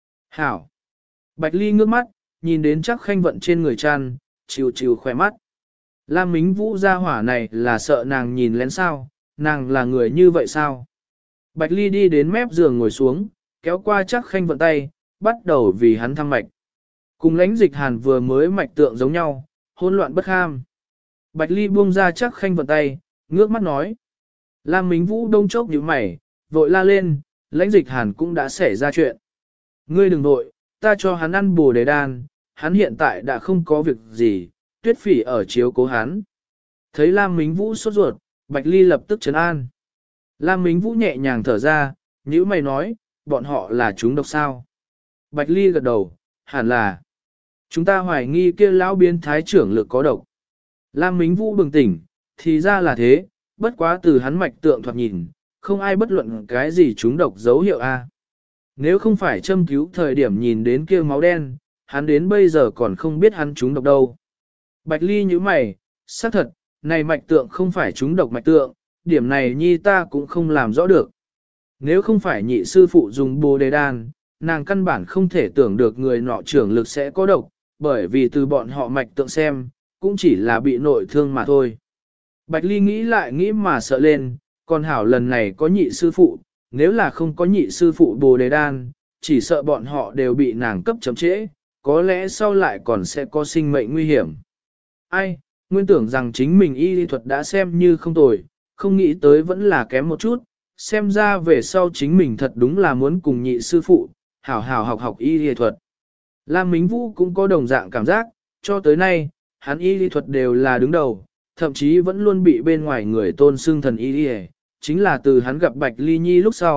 Hảo! Bạch Ly ngước mắt, nhìn đến chắc Khanh Vận trên người chăn, chịu chịu khỏe mắt. Lam Mính Vũ ra hỏa này là sợ nàng nhìn lén sao, nàng là người như vậy sao? Bạch Ly đi đến mép giường ngồi xuống, kéo qua chắc Khanh Vận tay, bắt đầu vì hắn thăng mạch. Cùng lãnh dịch hàn vừa mới mạch tượng giống nhau, hỗn loạn bất ham. Bạch Ly buông ra chắc Khanh Vận tay, ngước mắt nói. Lam Mính Vũ đông chốc nhíu mày, vội la lên, lãnh dịch hàn cũng đã xảy ra chuyện. Ngươi đừng vội, ta cho hắn ăn bồ đề đan, hắn hiện tại đã không có việc gì, Tuyết Phỉ ở chiếu cố hắn. Thấy Lam Mính Vũ sốt ruột, Bạch Ly lập tức trấn an. Lam Mính Vũ nhẹ nhàng thở ra, nhíu mày nói, bọn họ là chúng độc sao? Bạch Ly gật đầu, hẳn là. Chúng ta hoài nghi kia lão biến thái trưởng lực có độc. Lam Mính Vũ bừng tỉnh, thì ra là thế, bất quá từ hắn mạch tượng thoạt nhìn, không ai bất luận cái gì chúng độc dấu hiệu A. Nếu không phải châm cứu thời điểm nhìn đến kia máu đen, hắn đến bây giờ còn không biết hắn chúng độc đâu. Bạch Ly như mày, xác thật, này mạch tượng không phải chúng độc mạch tượng, điểm này nhi ta cũng không làm rõ được. Nếu không phải nhị sư phụ dùng bồ đề đan, nàng căn bản không thể tưởng được người nọ trưởng lực sẽ có độc, bởi vì từ bọn họ mạch tượng xem, cũng chỉ là bị nội thương mà thôi. Bạch Ly nghĩ lại nghĩ mà sợ lên, còn hảo lần này có nhị sư phụ, nếu là không có nhị sư phụ bồ đề đan, chỉ sợ bọn họ đều bị nàng cấp chấm trễ, có lẽ sau lại còn sẽ có sinh mệnh nguy hiểm. Ai, nguyên tưởng rằng chính mình y lý thuật đã xem như không tồi, không nghĩ tới vẫn là kém một chút, xem ra về sau chính mình thật đúng là muốn cùng nhị sư phụ, hảo hảo học học y lý thuật. Lam Mính Vũ cũng có đồng dạng cảm giác, cho tới nay, hắn y lý thuật đều là đứng đầu, thậm chí vẫn luôn bị bên ngoài người tôn xưng thần y lý, chính là từ hắn gặp Bạch Ly Nhi lúc sau,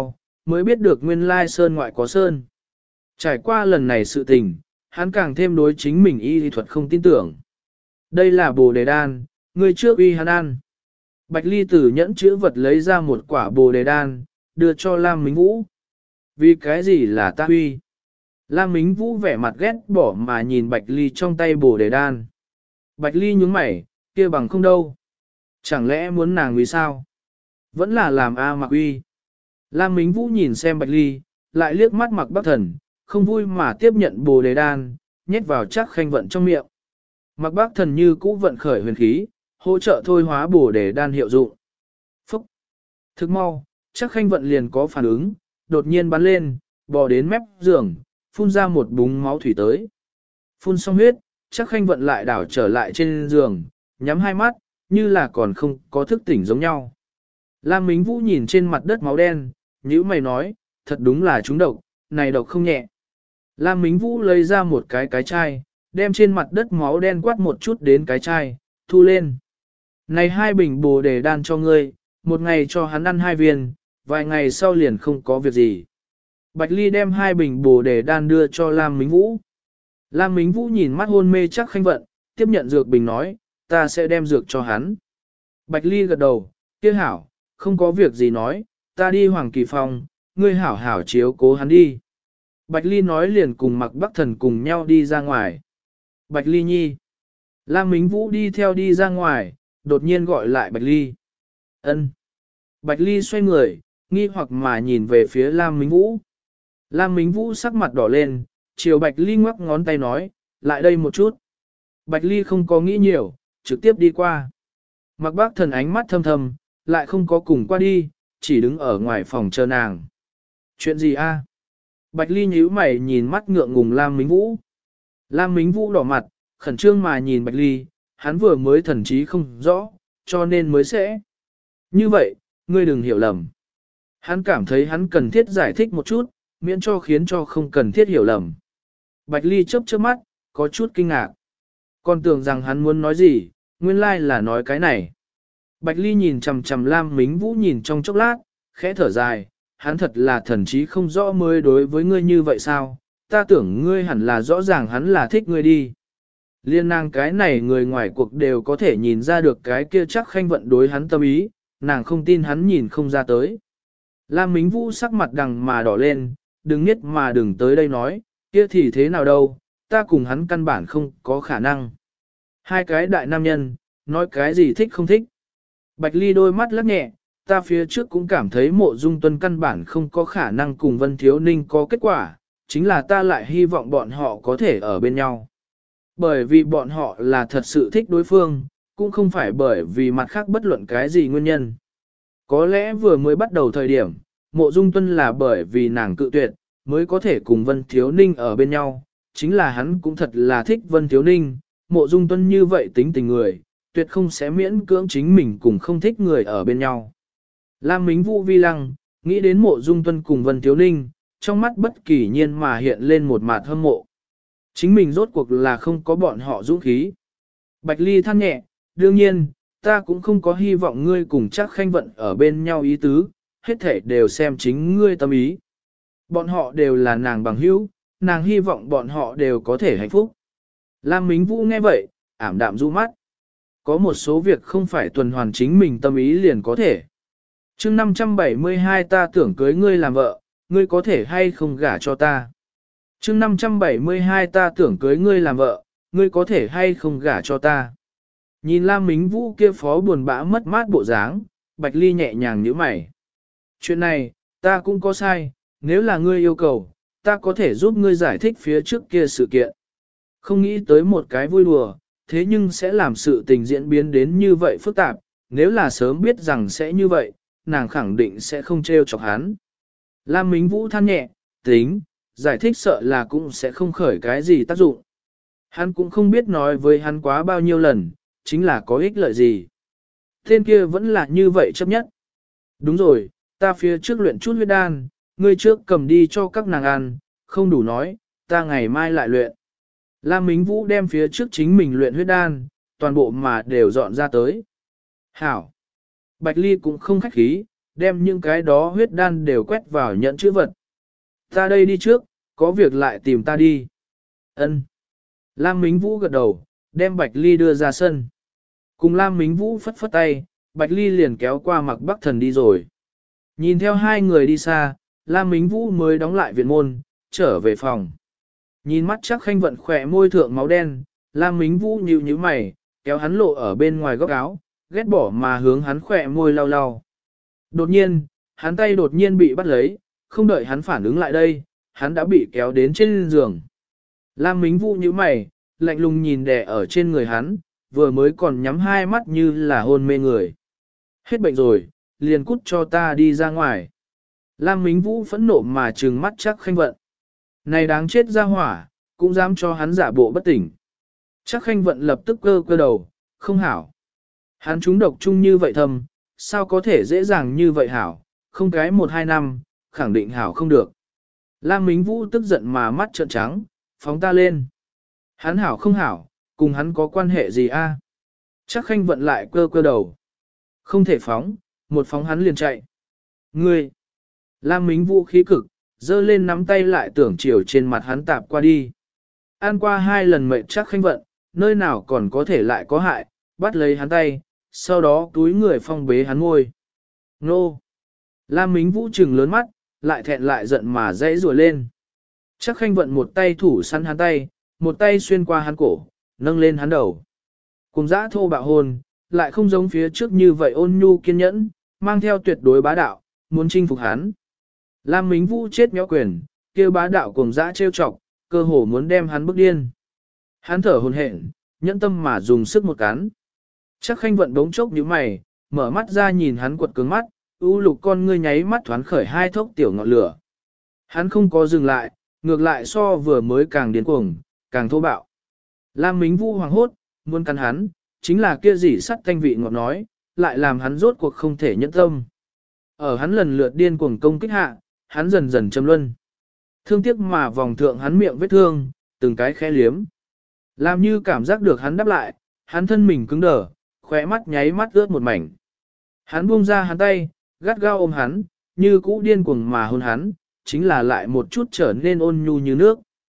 mới biết được nguyên lai sơn ngoại có sơn. Trải qua lần này sự tình, hắn càng thêm đối chính mình y lý thuật không tin tưởng. Đây là bồ đề đan, người trước uy hắn ăn. Bạch Ly từ nhẫn chữ vật lấy ra một quả bồ đề đan, đưa cho Lam Mính Vũ. Vì cái gì là ta uy? Lam Mính Vũ vẻ mặt ghét bỏ mà nhìn Bạch Ly trong tay bồ đề đan. Bạch Ly nhướng mày, kia bằng không đâu. Chẳng lẽ muốn nàng vì sao? Vẫn là làm A Mặc uy. Lam Mính Vũ nhìn xem Bạch Ly, lại liếc mắt Mặc Bắc Thần, không vui mà tiếp nhận bồ đề đan, nhét vào Trác Khanh Vận trong miệng. Mặc Bắc Thần như cũ vận khởi huyền khí, hỗ trợ thôi hóa bồ đề đan hiệu dụng. Phúc! Thức mau, Trác Khanh Vận liền có phản ứng, đột nhiên bắn lên, bò đến mép giường, phun ra một búng máu thủy tới. Phun xong huyết, Trác Khanh Vận lại đảo trở lại trên giường, nhắm hai mắt, như là còn không có thức tỉnh giống nhau. Lam Mính Vũ nhìn trên mặt đất máu đen, nhíu mày nói, thật đúng là trúng độc, này độc không nhẹ. Lam Mính Vũ lấy ra một cái chai, đem trên mặt đất máu đen quát một chút đến cái chai, thu lên. Này 2 bình bồ đề đan cho ngươi, một ngày cho hắn ăn 2 viên, vài ngày sau liền không có việc gì. Bạch Ly đem 2 bình bồ đề đan đưa cho Lam Mính Vũ. Lam Mính Vũ nhìn mắt hôn mê Trác Khanh Vận, tiếp nhận dược bình nói, ta sẽ đem dược cho hắn. Bạch Ly gật đầu, kia hảo, không có việc gì nói, ta đi Hoàng Kỳ Phong, ngươi hảo hảo chiếu cố hắn đi. Bạch Ly nói liền cùng Mặc Bắc Thần cùng nhau đi ra ngoài. Bạch Ly nhi. Lam Mính Vũ đi theo đi ra ngoài, đột nhiên gọi lại Bạch Ly. Ân. Bạch Ly xoay người, nghi hoặc mà nhìn về phía Lam Mính Vũ. Lam Mính Vũ sắc mặt đỏ lên, chiều Bạch Ly ngoắc ngón tay nói, lại đây một chút. Bạch Ly không có nghĩ nhiều, trực tiếp đi qua. Mặc Bác Thần ánh mắt thâm thâm, lại không có cùng qua đi, chỉ đứng ở ngoài phòng chờ nàng. Chuyện gì a? Bạch Ly nhíu mày nhìn mắt ngượng ngùng Lam Mính Vũ. Lam Mính Vũ đỏ mặt, khẩn trương mà nhìn Bạch Ly, hắn vừa mới thần trí không rõ, cho nên mới sẽ. Như vậy, ngươi đừng hiểu lầm. Hắn cảm thấy hắn cần thiết giải thích một chút, miễn cho khiến cho không cần thiết hiểu lầm. Bạch Ly chớp chớp mắt, có chút kinh ngạc. Còn tưởng rằng hắn muốn nói gì, nguyên lai là nói cái này. Bạch Ly nhìn chằm chằm Lam Mính Vũ nhìn trong chốc lát, khẽ thở dài, hắn thật là thần trí không rõ mới đối với ngươi như vậy sao, ta tưởng ngươi hẳn là rõ ràng hắn là thích ngươi đi. Liên nàng cái này người ngoài cuộc đều có thể nhìn ra được cái kia Trác Khanh Vận đối hắn tâm ý, nàng không tin hắn nhìn không ra tới. Lam Mính Vũ sắc mặt đằng mà đỏ lên, đừng nhất mà đừng tới đây nói, kia thì thế nào đâu, ta cùng hắn căn bản không có khả năng. Hai cái đại nam nhân, nói cái gì thích không thích. Bạch Ly đôi mắt lắc nhẹ, ta phía trước cũng cảm thấy Mộ Dung Tuân căn bản không có khả năng cùng Vân Thiếu Ninh có kết quả, chính là ta lại hy vọng bọn họ có thể ở bên nhau. Bởi vì bọn họ là thật sự thích đối phương, cũng không phải bởi vì mặt khác bất luận cái gì nguyên nhân. Có lẽ vừa mới bắt đầu thời điểm, Mộ Dung Tuân là bởi vì nàng cự tuyệt, mới có thể cùng Vân Thiếu Ninh ở bên nhau, chính là hắn cũng thật là thích Vân Thiếu Ninh, Mộ Dung Tuân như vậy tính tình người, tuyệt không sẽ miễn cưỡng chính mình cùng không thích người ở bên nhau. Lam Mính Vũ vi lăng, nghĩ đến Mộ Dung Tuân cùng Vân Thiếu Ninh, trong mắt bất kỳ nhiên mà hiện lên một mặt hâm mộ. Chính mình rốt cuộc là không có bọn họ dũng khí. Bạch Ly than nhẹ, đương nhiên, ta cũng không có hy vọng ngươi cùng Trác Khanh Vận ở bên nhau ý tứ, hết thể đều xem chính ngươi tâm ý. Bọn họ đều là nàng bằng hữu, nàng hy vọng bọn họ đều có thể hạnh phúc. Lam Mính Vũ nghe vậy, ảm đạm du mắt. Có một số việc không phải tuần hoàn chính mình tâm ý liền có thể. Chương 572 ta tưởng cưới ngươi làm vợ, ngươi có thể hay không gả cho ta. Chương 572 ta tưởng cưới ngươi làm vợ, ngươi có thể hay không gả cho ta. Nhìn Lam Mính Vũ kia phó buồn bã mất mát bộ dáng, Bạch Ly nhẹ nhàng nhíu mày. Chuyện này, ta cũng có sai, nếu là ngươi yêu cầu, ta có thể giúp ngươi giải thích phía trước kia sự kiện. Không nghĩ tới một cái vui đùa, thế nhưng sẽ làm sự tình diễn biến đến như vậy phức tạp, nếu là sớm biết rằng sẽ như vậy, nàng khẳng định sẽ không trêu chọc hắn. Lam Mính Vũ than nhẹ, tính, giải thích sợ là cũng sẽ không khởi cái gì tác dụng. Hắn cũng không biết nói với hắn quá bao nhiêu lần, chính là có ích lợi gì. Tên kia vẫn là như vậy chấp nhất. Đúng rồi, ta phía trước luyện chút huyết đan, ngươi trước cầm đi cho các nàng ăn, không đủ nói, ta ngày mai lại luyện. Lam Mính Vũ đem phía trước chính mình luyện huyết đan, toàn bộ mà đều dọn ra tới. Hảo! Bạch Ly cũng không khách khí, đem những cái đó huyết đan đều quét vào nhận chữ vật. Ta đây đi trước, có việc lại tìm ta đi. Ân. Lam Mính Vũ gật đầu, đem Bạch Ly đưa ra sân. Cùng Lam Mính Vũ phất phất tay, Bạch Ly liền kéo qua Mạc Bắc Thần đi rồi. Nhìn theo hai người đi xa, Lam Mính Vũ mới đóng lại viện môn, trở về phòng. Nhìn mắt chắc khanh vận khỏe môi thượng máu đen, Lam Mính Vũ nhíu nhíu mày, kéo hắn lộ ở bên ngoài góc áo, ghét bỏ mà hướng hắn khỏe môi lau lau. Đột nhiên, hắn tay đột nhiên bị bắt lấy, không đợi hắn phản ứng lại đây, hắn đã bị kéo đến trên giường. Lam Mính Vũ nhíu mày, lạnh lùng nhìn đè ở trên người hắn, vừa mới còn nhắm hai mắt như là hôn mê người. Hết bệnh rồi, liền cút cho ta đi ra ngoài. Lam Mính Vũ phẫn nộ mà trừng mắt chắc khanh vận. Này đáng chết ra hỏa, cũng dám cho hắn giả bộ bất tỉnh. Chắc khanh vận lập tức cơ đầu, không hảo. Hắn trúng độc chung như vậy thầm, sao có thể dễ dàng như vậy hảo, không cái 1-2 năm, khẳng định hảo không được. Lam Mính Vũ tức giận mà mắt trợn trắng, phóng ta lên. Hắn hảo không hảo, cùng hắn có quan hệ gì a? Chắc khanh vận lại cơ đầu. Không thể phóng, một phóng hắn liền chạy. Ngươi! Lam Mính Vũ khí cực, giơ lên nắm tay lại tưởng chiều trên mặt hắn tạp qua đi. Ăn qua 2 lần mệt chắc khanh vận, nơi nào còn có thể lại có hại, bắt lấy hắn tay, sau đó túi người phong bế hắn ngôi. Nô! Lam Mính Vũ trừng lớn mắt, lại thẹn lại giận mà dãy rùa lên. Chắc khanh vận một tay thủ săn hắn tay, một tay xuyên qua hắn cổ, nâng lên hắn đầu. Cùng dã thô bạo hôn, lại không giống phía trước như vậy ôn nhu kiên nhẫn, mang theo tuyệt đối bá đạo, muốn chinh phục hắn. Lam Mính Vũ chết méo quyền, kêu bá đạo cùng dã trêu chọc, cơ hồ muốn đem hắn bức điên. Hắn thở hổn hển, nhẫn tâm mà dùng sức một cắn. Chắc khanh vận bỗng chốc nhíu mày, mở mắt ra nhìn hắn quật cứng mắt, u lục con ngươi nháy mắt thoáng khởi 2 thốc tiểu ngọn lửa. Hắn không có dừng lại, ngược lại so vừa mới càng điên cuồng, càng thô bạo. Lam Mính Vũ hoảng hốt, muốn cắn hắn, chính là kia gì sắt thanh vị ngọt nói, lại làm hắn rốt cuộc không thể nhẫn tâm. Ở hắn lần lượt điên cuồng công kích hạ, hắn dần dần châm luân. Thương tiếc mà vòng thượng hắn miệng vết thương, từng cái khẽ liếm. Làm như cảm giác được hắn đáp lại, hắn thân mình cứng đờ, khóe mắt nháy mắt ướt một mảnh. Hắn buông ra hắn tay, gắt gao ôm hắn, như cũ điên cuồng mà hôn hắn, chính là lại một chút trở nên ôn nhu như nước.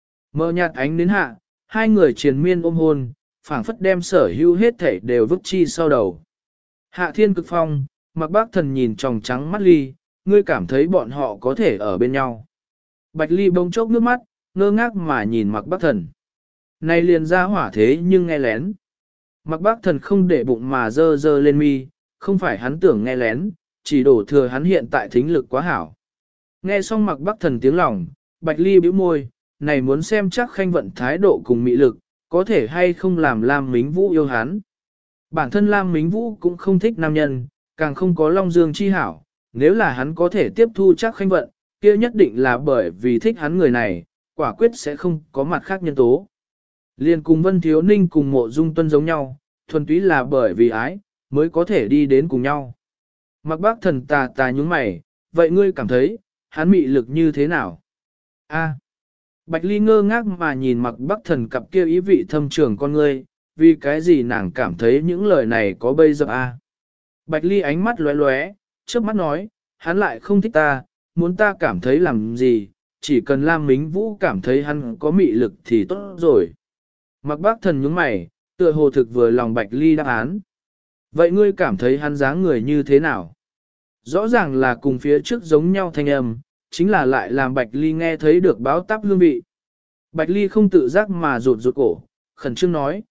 Mờ nhạt ánh đến hạ, hai người triền miên ôm hôn, phảng phất đem sở hữu hết thảy đều vứt chi sau đầu. Hạ thiên cực phong, Mạc Bác Thần nhìn tròng trắng mắt Ly, ngươi cảm thấy bọn họ có thể ở bên nhau. Bạch Ly bỗng chốc nước mắt, ngơ ngác mà nhìn Mạc Bác Thần. Này liền ra hỏa thế nhưng nghe lén. Mạc Bác Thần không để bụng mà dơ lên mi, không phải hắn tưởng nghe lén, chỉ đổ thừa hắn hiện tại thính lực quá hảo. Nghe xong Mạc Bác Thần tiếng lòng, Bạch Ly bĩu môi, này muốn xem chắc khanh vận thái độ cùng mị lực, có thể hay không làm Lam Mính Vũ yêu hắn. Bản thân Lam Mính Vũ cũng không thích nam nhân, càng không có Long Dương chi hảo, nếu là hắn có thể tiếp thu chắc khanh vận, kia nhất định là bởi vì thích hắn người này, quả quyết sẽ không có mặt khác nhân tố. Liên cùng Vân Thiếu Ninh cùng Mộ Dung Tuân giống nhau, thuần túy là bởi vì ái, mới có thể đi đến cùng nhau. Mạc Bác Thần tà nhúng mày, vậy ngươi cảm thấy, hắn mị lực như thế nào? A. Bạch Ly ngơ ngác mà nhìn Mạc Bác Thần cặp kia ý vị thâm trường con ngươi, vì cái gì nàng cảm thấy những lời này có bây giờ a? Bạch Ly ánh mắt lóe lóe, trước mắt nói, hắn lại không thích ta, muốn ta cảm thấy làm gì, chỉ cần Lam Mính Vũ cảm thấy hắn có mị lực thì tốt rồi. Mạc Bác Thần nhướng mày, tựa hồ thực vừa lòng Bạch Ly đáp án. Vậy ngươi cảm thấy hắn dáng người như thế nào? Rõ ràng là cùng phía trước giống nhau thanh âm, chính là lại làm Bạch Ly nghe thấy được báo táp hương vị. Bạch Ly không tự giác mà rụt cổ, khẩn trương nói,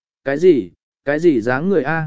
cái gì dáng người a?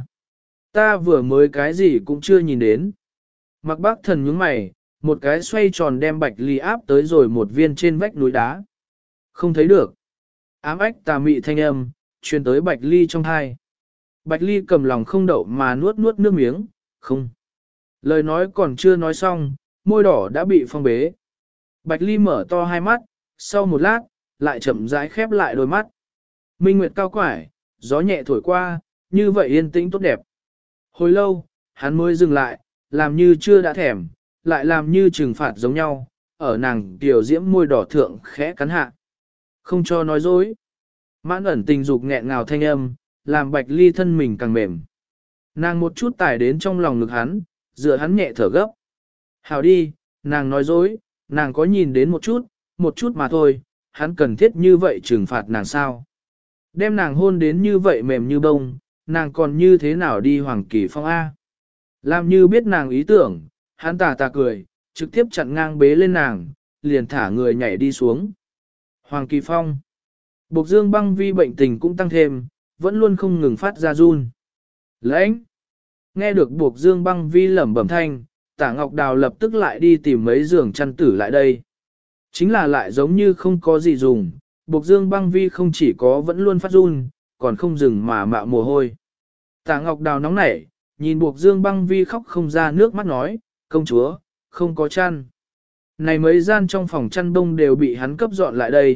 Ta vừa mới cái gì cũng chưa nhìn đến. Mạc Bác Thần nhướng mày, một cái xoay tròn đem Bạch Ly áp tới rồi một viên trên vách núi đá. Không thấy được. Ám ách tà mị thanh âm, truyền tới Bạch Ly trong tai. Bạch Ly cầm lòng không đậu mà nuốt nước miếng, không. Lời nói còn chưa nói xong, môi đỏ đã bị phong bế. Bạch Ly mở to hai mắt, sau một lát, lại chậm rãi khép lại đôi mắt. Minh nguyệt cao quải, gió nhẹ thổi qua, như vậy yên tĩnh tốt đẹp. Hồi lâu, hắn mới dừng lại, làm như chưa đã thèm, lại làm như trừng phạt giống nhau, ở nàng tiểu diễm môi đỏ thượng khẽ cắn hạ. Không cho nói dối. Mãn ẩn tình dục nghẹn ngào thanh âm, làm Bạch Ly thân mình càng mềm. Nàng một chút tải đến trong lòng ngực hắn, dựa hắn nhẹ thở gấp. Hảo đi, nàng nói dối, nàng có nhìn đến một chút mà thôi, hắn cần thiết như vậy trừng phạt nàng sao. Đem nàng hôn đến như vậy mềm như bông, nàng còn như thế nào đi Hoàng Kỳ Phong A. Làm như biết nàng ý tưởng, hắn tà tà cười, trực tiếp chặn ngang bế lên nàng, liền thả người nhảy đi xuống. Hoàng Kỳ Phong. Bộc Dương Băng Vi bệnh tình cũng tăng thêm, vẫn luôn không ngừng phát ra run. Lãnh. Nghe được Bộc Dương Băng Vi lẩm bẩm thanh, Tả Ngọc Đào lập tức lại đi tìm mấy giường chăn tử lại đây. Chính là lại giống như không có gì dùng, Bộc Dương Băng Vi không chỉ có vẫn luôn phát run, còn không dừng mà mạo mồ hôi. Tả Ngọc Đào nóng nảy, nhìn Bộc Dương Băng Vi khóc không ra nước mắt nói, công chúa, không có chăn. Này mấy gian trong phòng chăn đông đều bị hắn cấp dọn lại đây.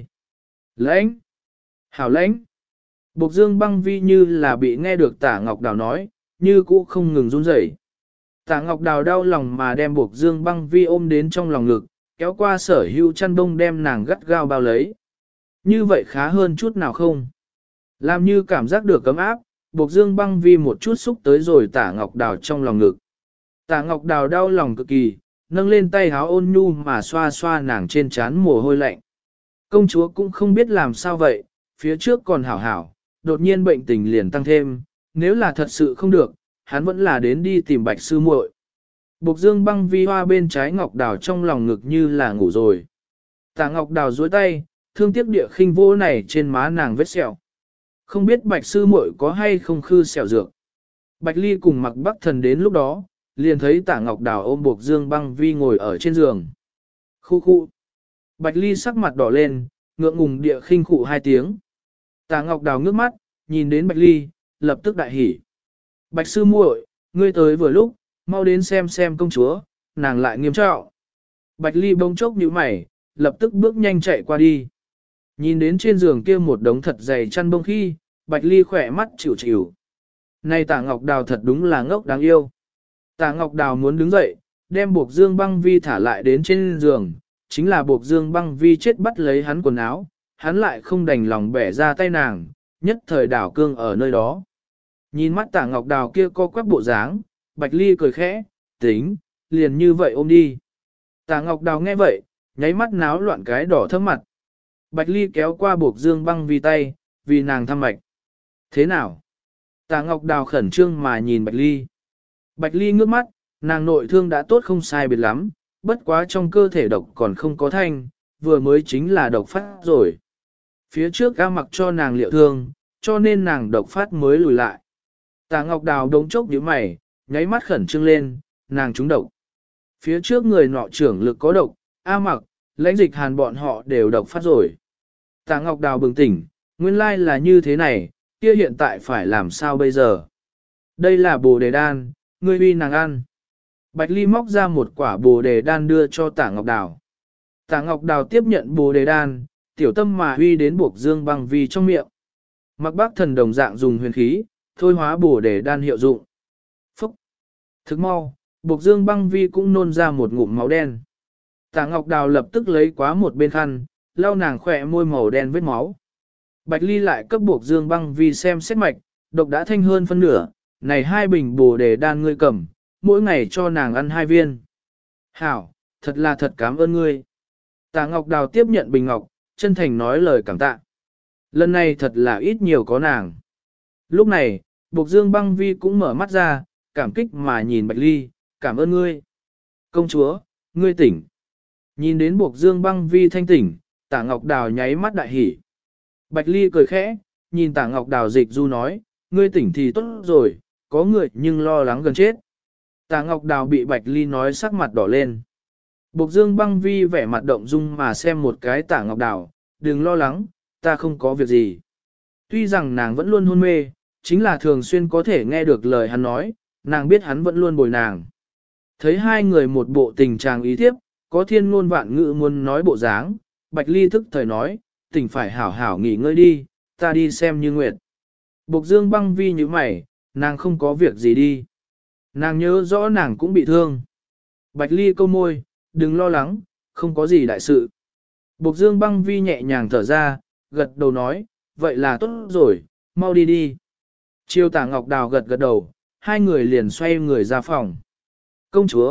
Lãnh! Hảo lãnh! Bộc Dương Băng Vi như là bị nghe được Tả Ngọc Đào nói, như cũ không ngừng run rẩy. Tả Ngọc Đào đau lòng mà đem Bộc Dương Băng Vi ôm đến trong lòng ngực, kéo qua sở hữu chăn đông đem nàng gắt gao bao lấy. Như vậy khá hơn chút nào không? Làm như cảm giác được cấm áp, Bộc Dương Băng Vi một chút xúc tới rồi Tả Ngọc Đào trong lòng ngực. Tả Ngọc Đào đau lòng cực kỳ, nâng lên tay háo ôn nhu mà xoa xoa nàng trên trán mồ hôi lạnh. Công chúa cũng không biết làm sao vậy, phía trước còn hảo hảo, đột nhiên bệnh tình liền tăng thêm, nếu là thật sự không được, hắn vẫn là đến đi tìm Bạch sư muội. Bộc Dương Băng Vi hoa bên trái Ngọc Đào trong lòng ngực như là ngủ rồi. Tả Ngọc Đào duỗi tay, thương tiếc địa khinh vô này trên má nàng vết sẹo. Không biết Bạch sư muội có hay không khư sẹo dược. Bạch Ly cùng Mặc Bắc Thần đến lúc đó, liền thấy Tả Ngọc Đào ôm Bộc Dương Băng Vi ngồi ở trên giường. Khu khu. Bạch Ly sắc mặt đỏ lên, ngượng ngùng địa khinh khụ hai tiếng. Tả Ngọc Đào ngước mắt, nhìn đến Bạch Ly, lập tức đại hỉ. Bạch sư muội, ngươi tới vừa lúc, mau đến xem công chúa, nàng lại nghiêm trọng. Bạch Ly bỗng chốc nhíu mày, lập tức bước nhanh chạy qua đi. Nhìn đến trên giường kia một đống thật dày chăn bông khi, Bạch Ly khỏe mắt chịu chịu. Này Tả Ngọc Đào thật đúng là ngốc đáng yêu. Tả Ngọc Đào muốn đứng dậy, đem Bộc Dương Băng Vi thả lại đến trên giường, chính là Bộc Dương Băng Vi chết bắt lấy hắn quần áo, hắn lại không đành lòng bẻ ra tay nàng, nhất thời đảo cương ở nơi đó. Nhìn mắt Tả Ngọc Đào kia co quắp bộ dáng, Bạch Ly cười khẽ, tính, liền như vậy ôm đi. Tả Ngọc Đào nghe vậy, nháy mắt náo loạn cái đỏ thơm mặt. Bạch Ly kéo qua Bộc Dương Băng Vi tay, vì nàng thăm mạch. Thế nào? Tả Ngọc Đào khẩn trương mà nhìn Bạch Ly. Bạch Ly ngước mắt, nàng nội thương đã tốt không sai biệt lắm, bất quá trong cơ thể độc còn không có thanh, vừa mới chính là độc phát rồi. Phía trước A Mặc cho nàng liệu thương, cho nên nàng độc phát mới lùi lại. Tả Ngọc Đào đống chốc nhíu mày, nháy mắt khẩn trương lên, nàng trúng độc. Phía trước người nọ trưởng lực có độc, A Mặc, Lãnh Dịch Hàn bọn họ đều độc phát rồi. Tả Ngọc Đào bừng tỉnh, nguyên lai là như thế này, kia hiện tại phải làm sao bây giờ? Đây là bồ đề đan, ngươi uy nàng ăn. Bạch Ly móc ra một quả bồ đề đan đưa cho Tả Ngọc Đào. Tả Ngọc Đào tiếp nhận bồ đề đan, tiểu tâm mà uy đến Bộc Dương Băng Vi trong miệng. Mặc Bác Thần đồng dạng dùng huyền khí, thôi hóa bồ đề đan hiệu dụng. Phúc! Thức mau, Bộc Dương Băng Vi cũng nôn ra một ngụm máu đen. Tả Ngọc Đào lập tức lấy quá một bên khăn, lau nàng khỏe môi màu đen vết máu. Bạch Ly lại cấp Bộc Dương Băng Vi xem xét mạch, độc đã thanh hơn phân nửa, này 2 bình bồ đề đan ngươi cầm, mỗi ngày cho nàng ăn 2 viên. Hảo, thật là thật cảm ơn ngươi. Tả Ngọc Đào tiếp nhận bình ngọc, chân thành nói lời cảm tạ. Lần này thật là ít nhiều có nàng. Lúc này, Bộc Dương Băng Vi cũng mở mắt ra, cảm kích mà nhìn Bạch Ly, cảm ơn ngươi. Công chúa, ngươi tỉnh. Nhìn đến Bộc Dương Băng Vi thanh tỉnh, Tả Ngọc Đào nháy mắt đại hỉ. Bạch Ly cười khẽ, nhìn Tả Ngọc Đào dịch du nói, ngươi tỉnh thì tốt rồi, có người nhưng lo lắng gần chết. Tả Ngọc Đào bị Bạch Ly nói sắc mặt đỏ lên. Bộc Dương Băng Vi vẻ mặt động dung mà xem một cái Tả Ngọc Đào, đừng lo lắng, ta không có việc gì. Tuy rằng nàng vẫn luôn hôn mê, chính là thường xuyên có thể nghe được lời hắn nói, nàng biết hắn vẫn luôn bồi nàng. Thấy hai người một bộ tình trạng ý thiếp, có thiên ngôn vạn ngữ muốn nói bộ dáng, Bạch Ly thức thời nói, tỉnh phải hảo hảo nghỉ ngơi đi, ta đi xem Như Nguyệt. Bộc Dương Băng Vi như mày, nàng không có việc gì đi. Nàng nhớ rõ nàng cũng bị thương. Bạch Ly câu môi, đừng lo lắng, không có gì đại sự. Bộc Dương Băng Vi nhẹ nhàng thở ra, gật đầu nói, vậy là tốt rồi, mau đi đi. Chiêu Tả Ngọc Đào gật gật đầu, hai người liền xoay người ra phòng. Công chúa,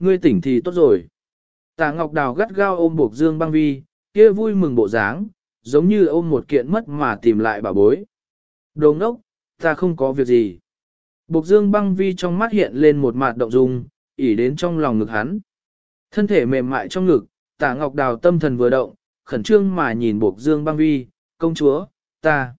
ngươi tỉnh thì tốt rồi. Tạ Ngọc Đào gắt gao ôm Bộc Dương Băng Vi, kia vui mừng bộ dáng, giống như ôm một kiện mất mà tìm lại bảo bối. Đồ ngốc, ta không có việc gì. Bộc Dương Băng Vi trong mắt hiện lên một mạt động dung, ỉ đến trong lòng ngực hắn. Thân thể mềm mại trong ngực, Tạ Ngọc Đào tâm thần vừa động, khẩn trương mà nhìn Bộc Dương Băng Vi, công chúa, ta.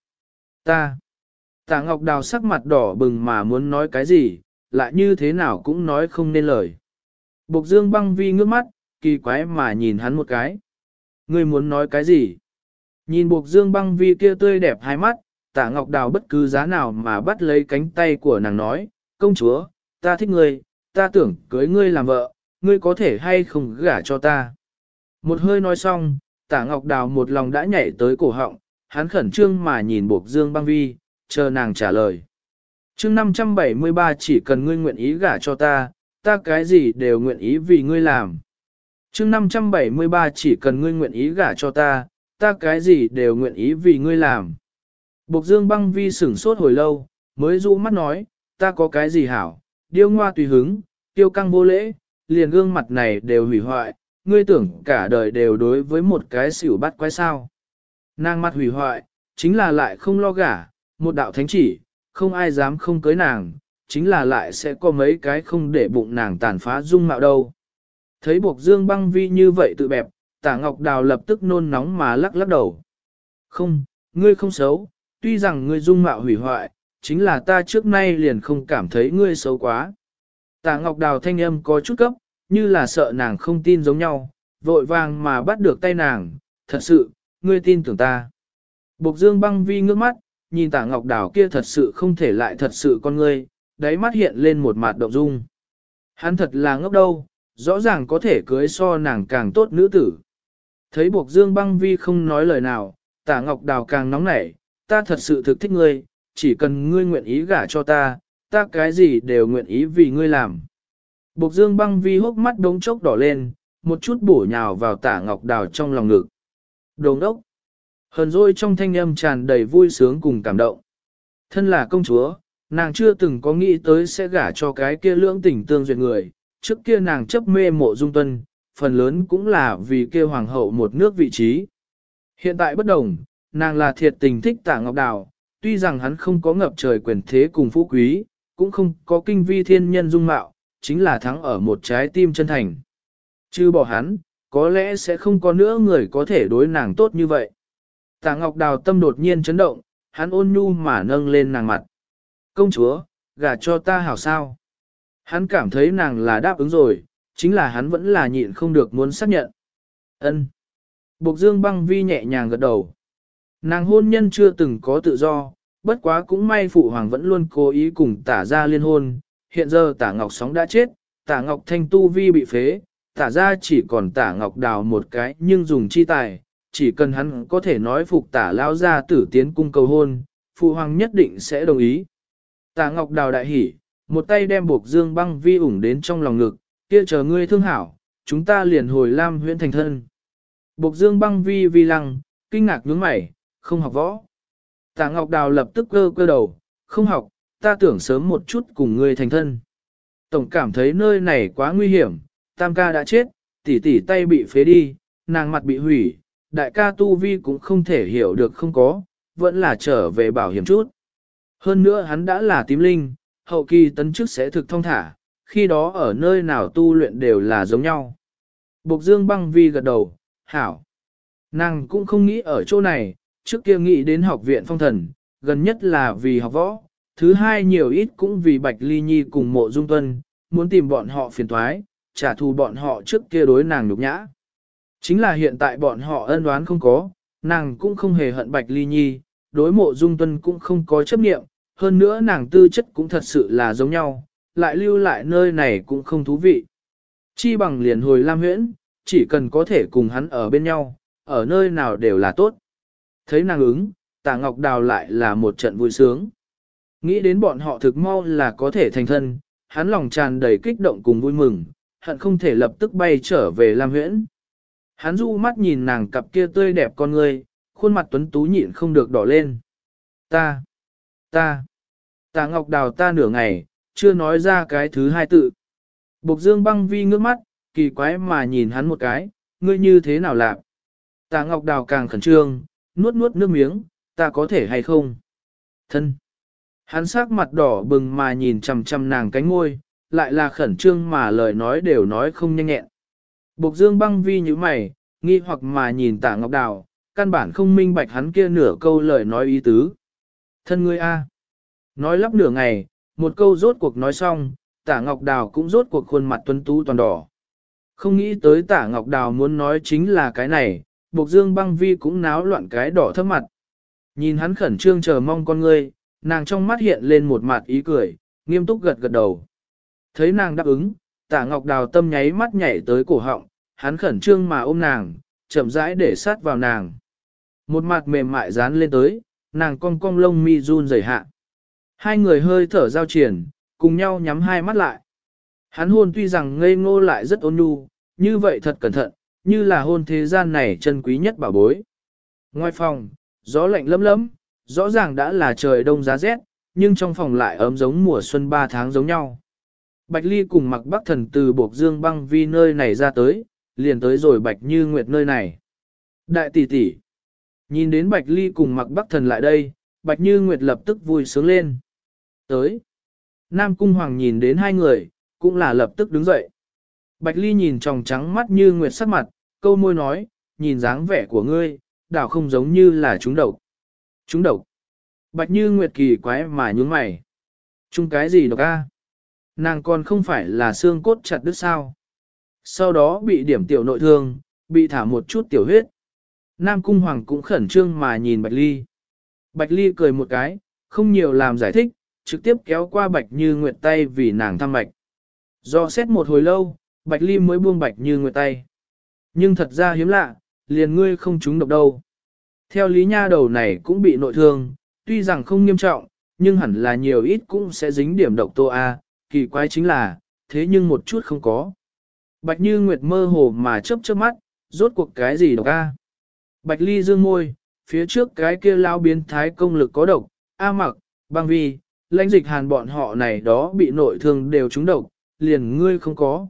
Tạ Ngọc Đào sắc mặt đỏ bừng mà muốn nói cái gì, lại như thế nào cũng nói không nên lời. Bộc Dương Băng Vi ngước mắt, kỳ quái mà nhìn hắn một cái. Ngươi muốn nói cái gì? Nhìn Bộc Dương Băng Vi kia tươi đẹp hai mắt, Tạ Ngọc Đào bất cứ giá nào mà bắt lấy cánh tay của nàng nói, công chúa, ta thích ngươi, ta tưởng cưới ngươi làm vợ, ngươi có thể hay không gả cho ta. Một hơi nói xong, Tạ Ngọc Đào một lòng đã nhảy tới cổ họng, hắn khẩn trương mà nhìn Bộc Dương Băng Vi, chờ nàng trả lời. Chương 573 chỉ cần ngươi nguyện ý gả cho ta, ta cái gì đều nguyện ý vì ngươi làm. Chương 573 chỉ cần ngươi nguyện ý gả cho ta, ta cái gì đều nguyện ý vì ngươi làm. Bộc Dương Băng Vi sửng sốt hồi lâu, mới dụ mắt nói, ta có cái gì hảo, điêu ngoa tùy hứng, tiêu căng vô lễ, liền gương mặt này đều hủy hoại, ngươi tưởng cả đời đều đối với một cái xỉu bắt quái sao. Nàng mặt hủy hoại, chính là lại không lo gả, một đạo thánh chỉ, không ai dám không cưới nàng, chính là lại sẽ có mấy cái không để bụng nàng tàn phá dung mạo đâu. Thấy Bộc Dương Băng Vi như vậy tự bẹp, Tạ Ngọc Đào lập tức nôn nóng mà lắc lắc đầu. Không, ngươi không xấu, tuy rằng ngươi dung mạo hủy hoại, chính là ta trước nay liền không cảm thấy ngươi xấu quá. Tạ Ngọc Đào thanh âm có chút cấp, như là sợ nàng không tin giống nhau, vội vàng mà bắt được tay nàng, thật sự, ngươi tin tưởng ta. Bộc Dương Băng Vi ngước mắt, nhìn Tạ Ngọc Đào kia thật sự không thể lại thật sự con ngươi, đáy mắt hiện lên một mặt động dung. Hắn thật là ngốc đâu, rõ ràng có thể cưới so nàng càng tốt nữ tử. Thấy Bộc Dương Băng Vi không nói lời nào, Tạ Ngọc Đào càng nóng nảy, ta thật sự thực thích ngươi, chỉ cần ngươi nguyện ý gả cho ta, ta cái gì đều nguyện ý vì ngươi làm. Bộc Dương Băng Vi hốc mắt đống chốc đỏ lên, một chút bổ nhào vào Tạ Ngọc Đào trong lòng ngực. Đồ ngốc. Hờn dỗi trong thanh âm tràn đầy vui sướng cùng cảm động. Thân là công chúa, nàng chưa từng có nghĩ tới sẽ gả cho cái kia lưỡng tình tương duyệt người, trước kia nàng chấp mê Mộ Dung Tuân, phần lớn cũng là vì kia hoàng hậu một nước vị trí. Hiện tại bất đồng, nàng là thiệt tình thích Tạ Ngọc Đào, tuy rằng hắn không có ngập trời quyền thế cùng phú quý, cũng không có kinh vi thiên nhân dung mạo, chính là thắng ở một trái tim chân thành. Chứ bỏ hắn, có lẽ sẽ không có nữa người có thể đối nàng tốt như vậy. Tạ Ngọc Đào tâm đột nhiên chấn động, hắn ôn nhu mà nâng lên nàng mặt. Công chúa, gả cho ta hảo sao? Hắn cảm thấy nàng là đáp ứng rồi, chính là hắn vẫn là nhịn không được muốn xác nhận. Ân. Bộc Dương Băng Vi nhẹ nhàng gật đầu. Nàng hôn nhân chưa từng có tự do, bất quá cũng may phụ hoàng vẫn luôn cố ý cùng Tả gia liên hôn. Hiện giờ Tả Ngọc Sóng đã chết, Tả Ngọc Thanh tu vi bị phế, Tả gia chỉ còn Tả Ngọc Đào một cái nhưng dùng chi tài, chỉ cần hắn có thể nói phục Tả lao gia tử tiến cung cầu hôn, phụ hoàng nhất định sẽ đồng ý. Tả Ngọc Đào đại hỉ, một tay đem Bộc Dương Băng Vi ủng đến trong lòng ngực, kia chờ ngươi thương hảo, chúng ta liền hồi Lam huyện thành thân. Bộc Dương Băng Vi vi lăng, kinh ngạc nhướng mày, không học võ. Tạ Ngọc Đào lập tức cơ cơ đầu, không học, ta tưởng sớm một chút cùng ngươi thành thân. Tổng cảm thấy nơi này quá nguy hiểm, tam ca đã chết, tỷ tỷ tay bị phế đi, nàng mặt bị hủy, đại ca tu vi cũng không thể hiểu được không có, vẫn là trở về bảo hiểm chút. Hơn nữa hắn đã là tím linh, hậu kỳ tấn chức sẽ thực thông thả, khi đó ở nơi nào tu luyện đều là giống nhau. Bộc Dương Băng Vi gật đầu, hảo. Nàng cũng không nghĩ ở chỗ này, trước kia nghĩ đến học viện phong thần, gần nhất là vì học võ, thứ hai nhiều ít cũng vì Bạch Ly Nhi cùng Mộ Dung Tuân, muốn tìm bọn họ phiền toái, trả thù bọn họ trước kia đối nàng nhục nhã. Chính là hiện tại bọn họ ân oán không có, nàng cũng không hề hận Bạch Ly Nhi, đối Mộ Dung Tuân cũng không có chấp niệm, hơn nữa nàng tư chất cũng thật sự là giống nhau, lại lưu lại nơi này cũng không thú vị. Chi bằng liền hồi Lam Huyễn, chỉ cần có thể cùng hắn ở bên nhau, ở nơi nào đều là tốt. Thấy nàng ứng, Tạ Ngọc Đào lại là một trận vui sướng. Nghĩ đến bọn họ thực mau là có thể thành thân, hắn lòng tràn đầy kích động cùng vui mừng, hận không thể lập tức bay trở về Lam Huyễn. Hắn du mắt nhìn nàng cặp kia tươi đẹp con người, khuôn mặt tuấn tú nhịn không được đỏ lên. Ta, Tạ Ngọc Đào ta nửa ngày, chưa nói ra cái thứ hai tự. Bộc Dương Băng Vi ngước mắt, kỳ quái mà nhìn hắn một cái, ngươi như thế nào lạc? Tạ Ngọc Đào càng khẩn trương, nuốt nuốt nước miếng, ta có thể hay không? Thân. Hắn sắc mặt đỏ bừng mà nhìn chằm chằm nàng cánh môi, lại là khẩn trương mà lời nói đều nói không nhanh nhẹn. Bộc Dương Băng Vi như mày, nghi hoặc mà nhìn Tạ Ngọc Đào, căn bản không minh bạch hắn kia nửa câu lời nói ý tứ. Thân ngươi a. Nói lắp nửa ngày, một câu rốt cuộc nói xong, Tạ Ngọc Đào cũng rốt cuộc khuôn mặt tuấn tú toàn đỏ. Không nghĩ tới Tạ Ngọc Đào muốn nói chính là cái này, Bộc Dương Băng Vi cũng náo loạn cái đỏ thấp mặt. Nhìn hắn khẩn trương chờ mong con ngươi, nàng trong mắt hiện lên một mặt ý cười, nghiêm túc gật gật đầu. Thấy nàng đáp ứng, Tạ Ngọc Đào tâm nháy mắt nhảy tới cổ họng, hắn khẩn trương mà ôm nàng, chậm rãi để sát vào nàng. Một mặt mềm mại dán lên tới, nàng cong cong lông mi run rẩy hạ. Hai người hơi thở giao triển, cùng nhau nhắm hai mắt lại. Hắn hôn tuy rằng ngây ngô lại rất ôn nhu, như vậy thật cẩn thận, như là hôn thế gian này chân quý nhất bảo bối. Ngoài phòng, gió lạnh lấm lấm, rõ ràng đã là trời đông giá rét, nhưng trong phòng lại ấm giống mùa xuân 3 tháng giống nhau. Bạch Ly cùng Mặc Bắc Thần từ Bộc Dương Băng Vi nơi này ra tới, liền tới rồi Bạch Như Nguyệt nơi này. Đại tỷ tỷ. Nhìn đến Bạch Ly cùng Mặc Bắc Thần lại đây, Bạch Như Nguyệt lập tức vui sướng lên. Tới. Nam Cung Hoàng nhìn đến hai người, cũng là lập tức đứng dậy. Bạch Ly nhìn tròng trắng mắt Như Nguyệt sắc mặt, câu môi nói, nhìn dáng vẻ của ngươi, đảo không giống như là trúng độc. Trúng độc. Bạch Như Nguyệt kỳ quái mà nhướng mày. Trúng cái gì độc a? Nàng còn không phải là xương cốt chặt đứt sao. Sau đó bị điểm tiểu nội thương, bị thả một chút tiểu huyết. Nam Cung Hoàng cũng khẩn trương mà nhìn Bạch Ly. Bạch Ly cười một cái, không nhiều làm giải thích, trực tiếp kéo qua Bạch Như Nguyệt tay vì nàng thăm mạch. Do xét một hồi lâu, Bạch Ly mới buông Bạch Như Nguyệt tay. Nhưng thật ra hiếm lạ, liền ngươi không trúng độc đâu. Theo lý nha đầu này cũng bị nội thương, tuy rằng không nghiêm trọng, nhưng hẳn là nhiều ít cũng sẽ dính điểm độc tô A, kỳ quái chính là, thế nhưng một chút không có. Bạch Như Nguyệt mơ hồ mà chớp chớp mắt, rốt cuộc cái gì độc A. Bạch Ly dương môi, phía trước cái kia lao biến thái công lực có độc, A Mặc, Băng Vi, lãnh dịch hàn bọn họ này đó bị nội thương đều trúng độc, liền ngươi không có.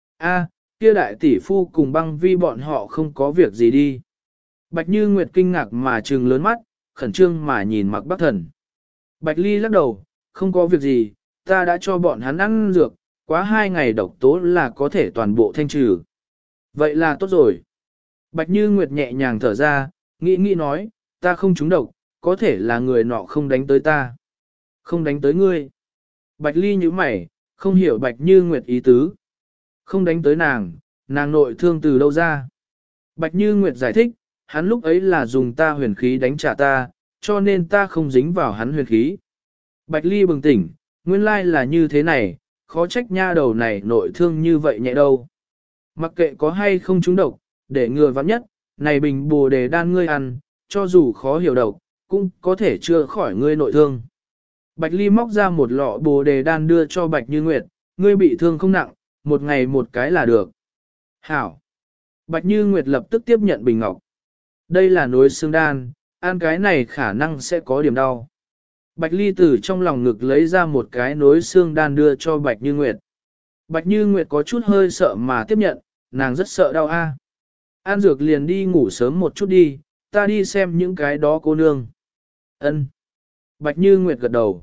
A, kia đại tỷ phu cùng Băng Vi bọn họ không có việc gì đi. Bạch Như Nguyệt kinh ngạc mà trừng lớn mắt, khẩn trương mà nhìn Mặc Bắc Thần. Bạch Ly lắc đầu, không có việc gì, ta đã cho bọn hắn ăn dược, quá 2 ngày độc tố là có thể toàn bộ thanh trừ. Vậy là tốt rồi. Bạch Như Nguyệt nhẹ nhàng thở ra, nghĩ nói, ta không trúng độc, có thể là người nọ không đánh tới ta. Không đánh tới ngươi. Bạch Ly nhíu mày, không hiểu Bạch Như Nguyệt ý tứ. Không đánh tới nàng nội thương từ đâu ra. Bạch Như Nguyệt giải thích, hắn lúc ấy là dùng ta huyền khí đánh trả ta, cho nên ta không dính vào hắn huyền khí. Bạch Ly bừng tỉnh, nguyên lai là như thế này, khó trách nha đầu này nội thương như vậy nhẹ đâu. Mặc kệ có hay không trúng độc, để ngừa vắng nhất, này bình bồ đề đan ngươi ăn, cho dù khó hiểu độc, cũng có thể chữa khỏi ngươi nội thương. Bạch Ly móc ra một lọ bồ đề đan đưa cho Bạch Như Nguyệt, ngươi bị thương không nặng, một ngày một cái là được. Hảo. Bạch Như Nguyệt lập tức tiếp nhận bình ngọc. Đây là nối xương đan, ăn cái này khả năng sẽ có điểm đau. Bạch Ly từ trong lòng ngực lấy ra một cái nối xương đan đưa cho Bạch Như Nguyệt. Bạch Như Nguyệt có chút hơi sợ mà tiếp nhận, nàng rất sợ đau a. An dược liền đi ngủ sớm một chút đi, ta đi xem những cái đó cô nương. Ân. Bạch Như Nguyệt gật đầu.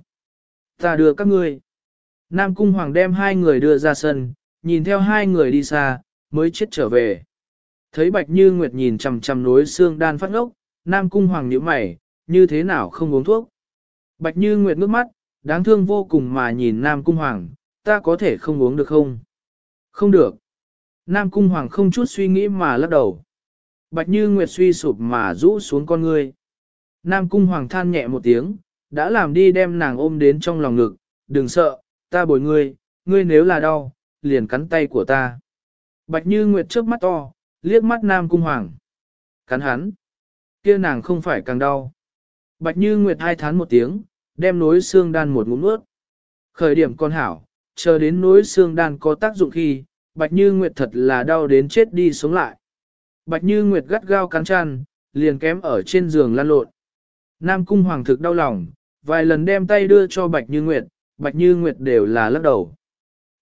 Ta đưa các ngươi. Nam Cung Hoàng đem hai người đưa ra sân, nhìn theo hai người đi xa, mới chết trở về. Thấy Bạch Như Nguyệt nhìn chằm chằm nối xương đan phát ngốc, Nam Cung Hoàng nhíu mày, như thế nào không uống thuốc. Bạch Như Nguyệt ngước mắt, đáng thương vô cùng mà nhìn Nam Cung Hoàng, ta có thể không uống được không? Không được. Nam Cung Hoàng không chút suy nghĩ mà lắc đầu. Bạch Như Nguyệt suy sụp mà rũ xuống con ngươi. Nam Cung Hoàng than nhẹ một tiếng, đã làm đi đem nàng ôm đến trong lòng ngực, đừng sợ, ta bồi ngươi, ngươi nếu là đau, liền cắn tay của ta. Bạch Như Nguyệt trước mắt to, liếc mắt Nam Cung Hoàng. Cắn hắn. Kia nàng không phải càng đau. Bạch Như Nguyệt hai thán một tiếng, đem nối xương đan một ngụm nuốt. Khởi điểm con hảo, chờ đến nối xương đan có tác dụng khi, Bạch Như Nguyệt thật là đau đến chết đi sống lại. Bạch Như Nguyệt gắt gao cắn chăn, liền kém ở trên giường lăn lộn. Nam Cung Hoàng thực đau lòng, vài lần đem tay đưa cho Bạch Như Nguyệt đều là lắc đầu.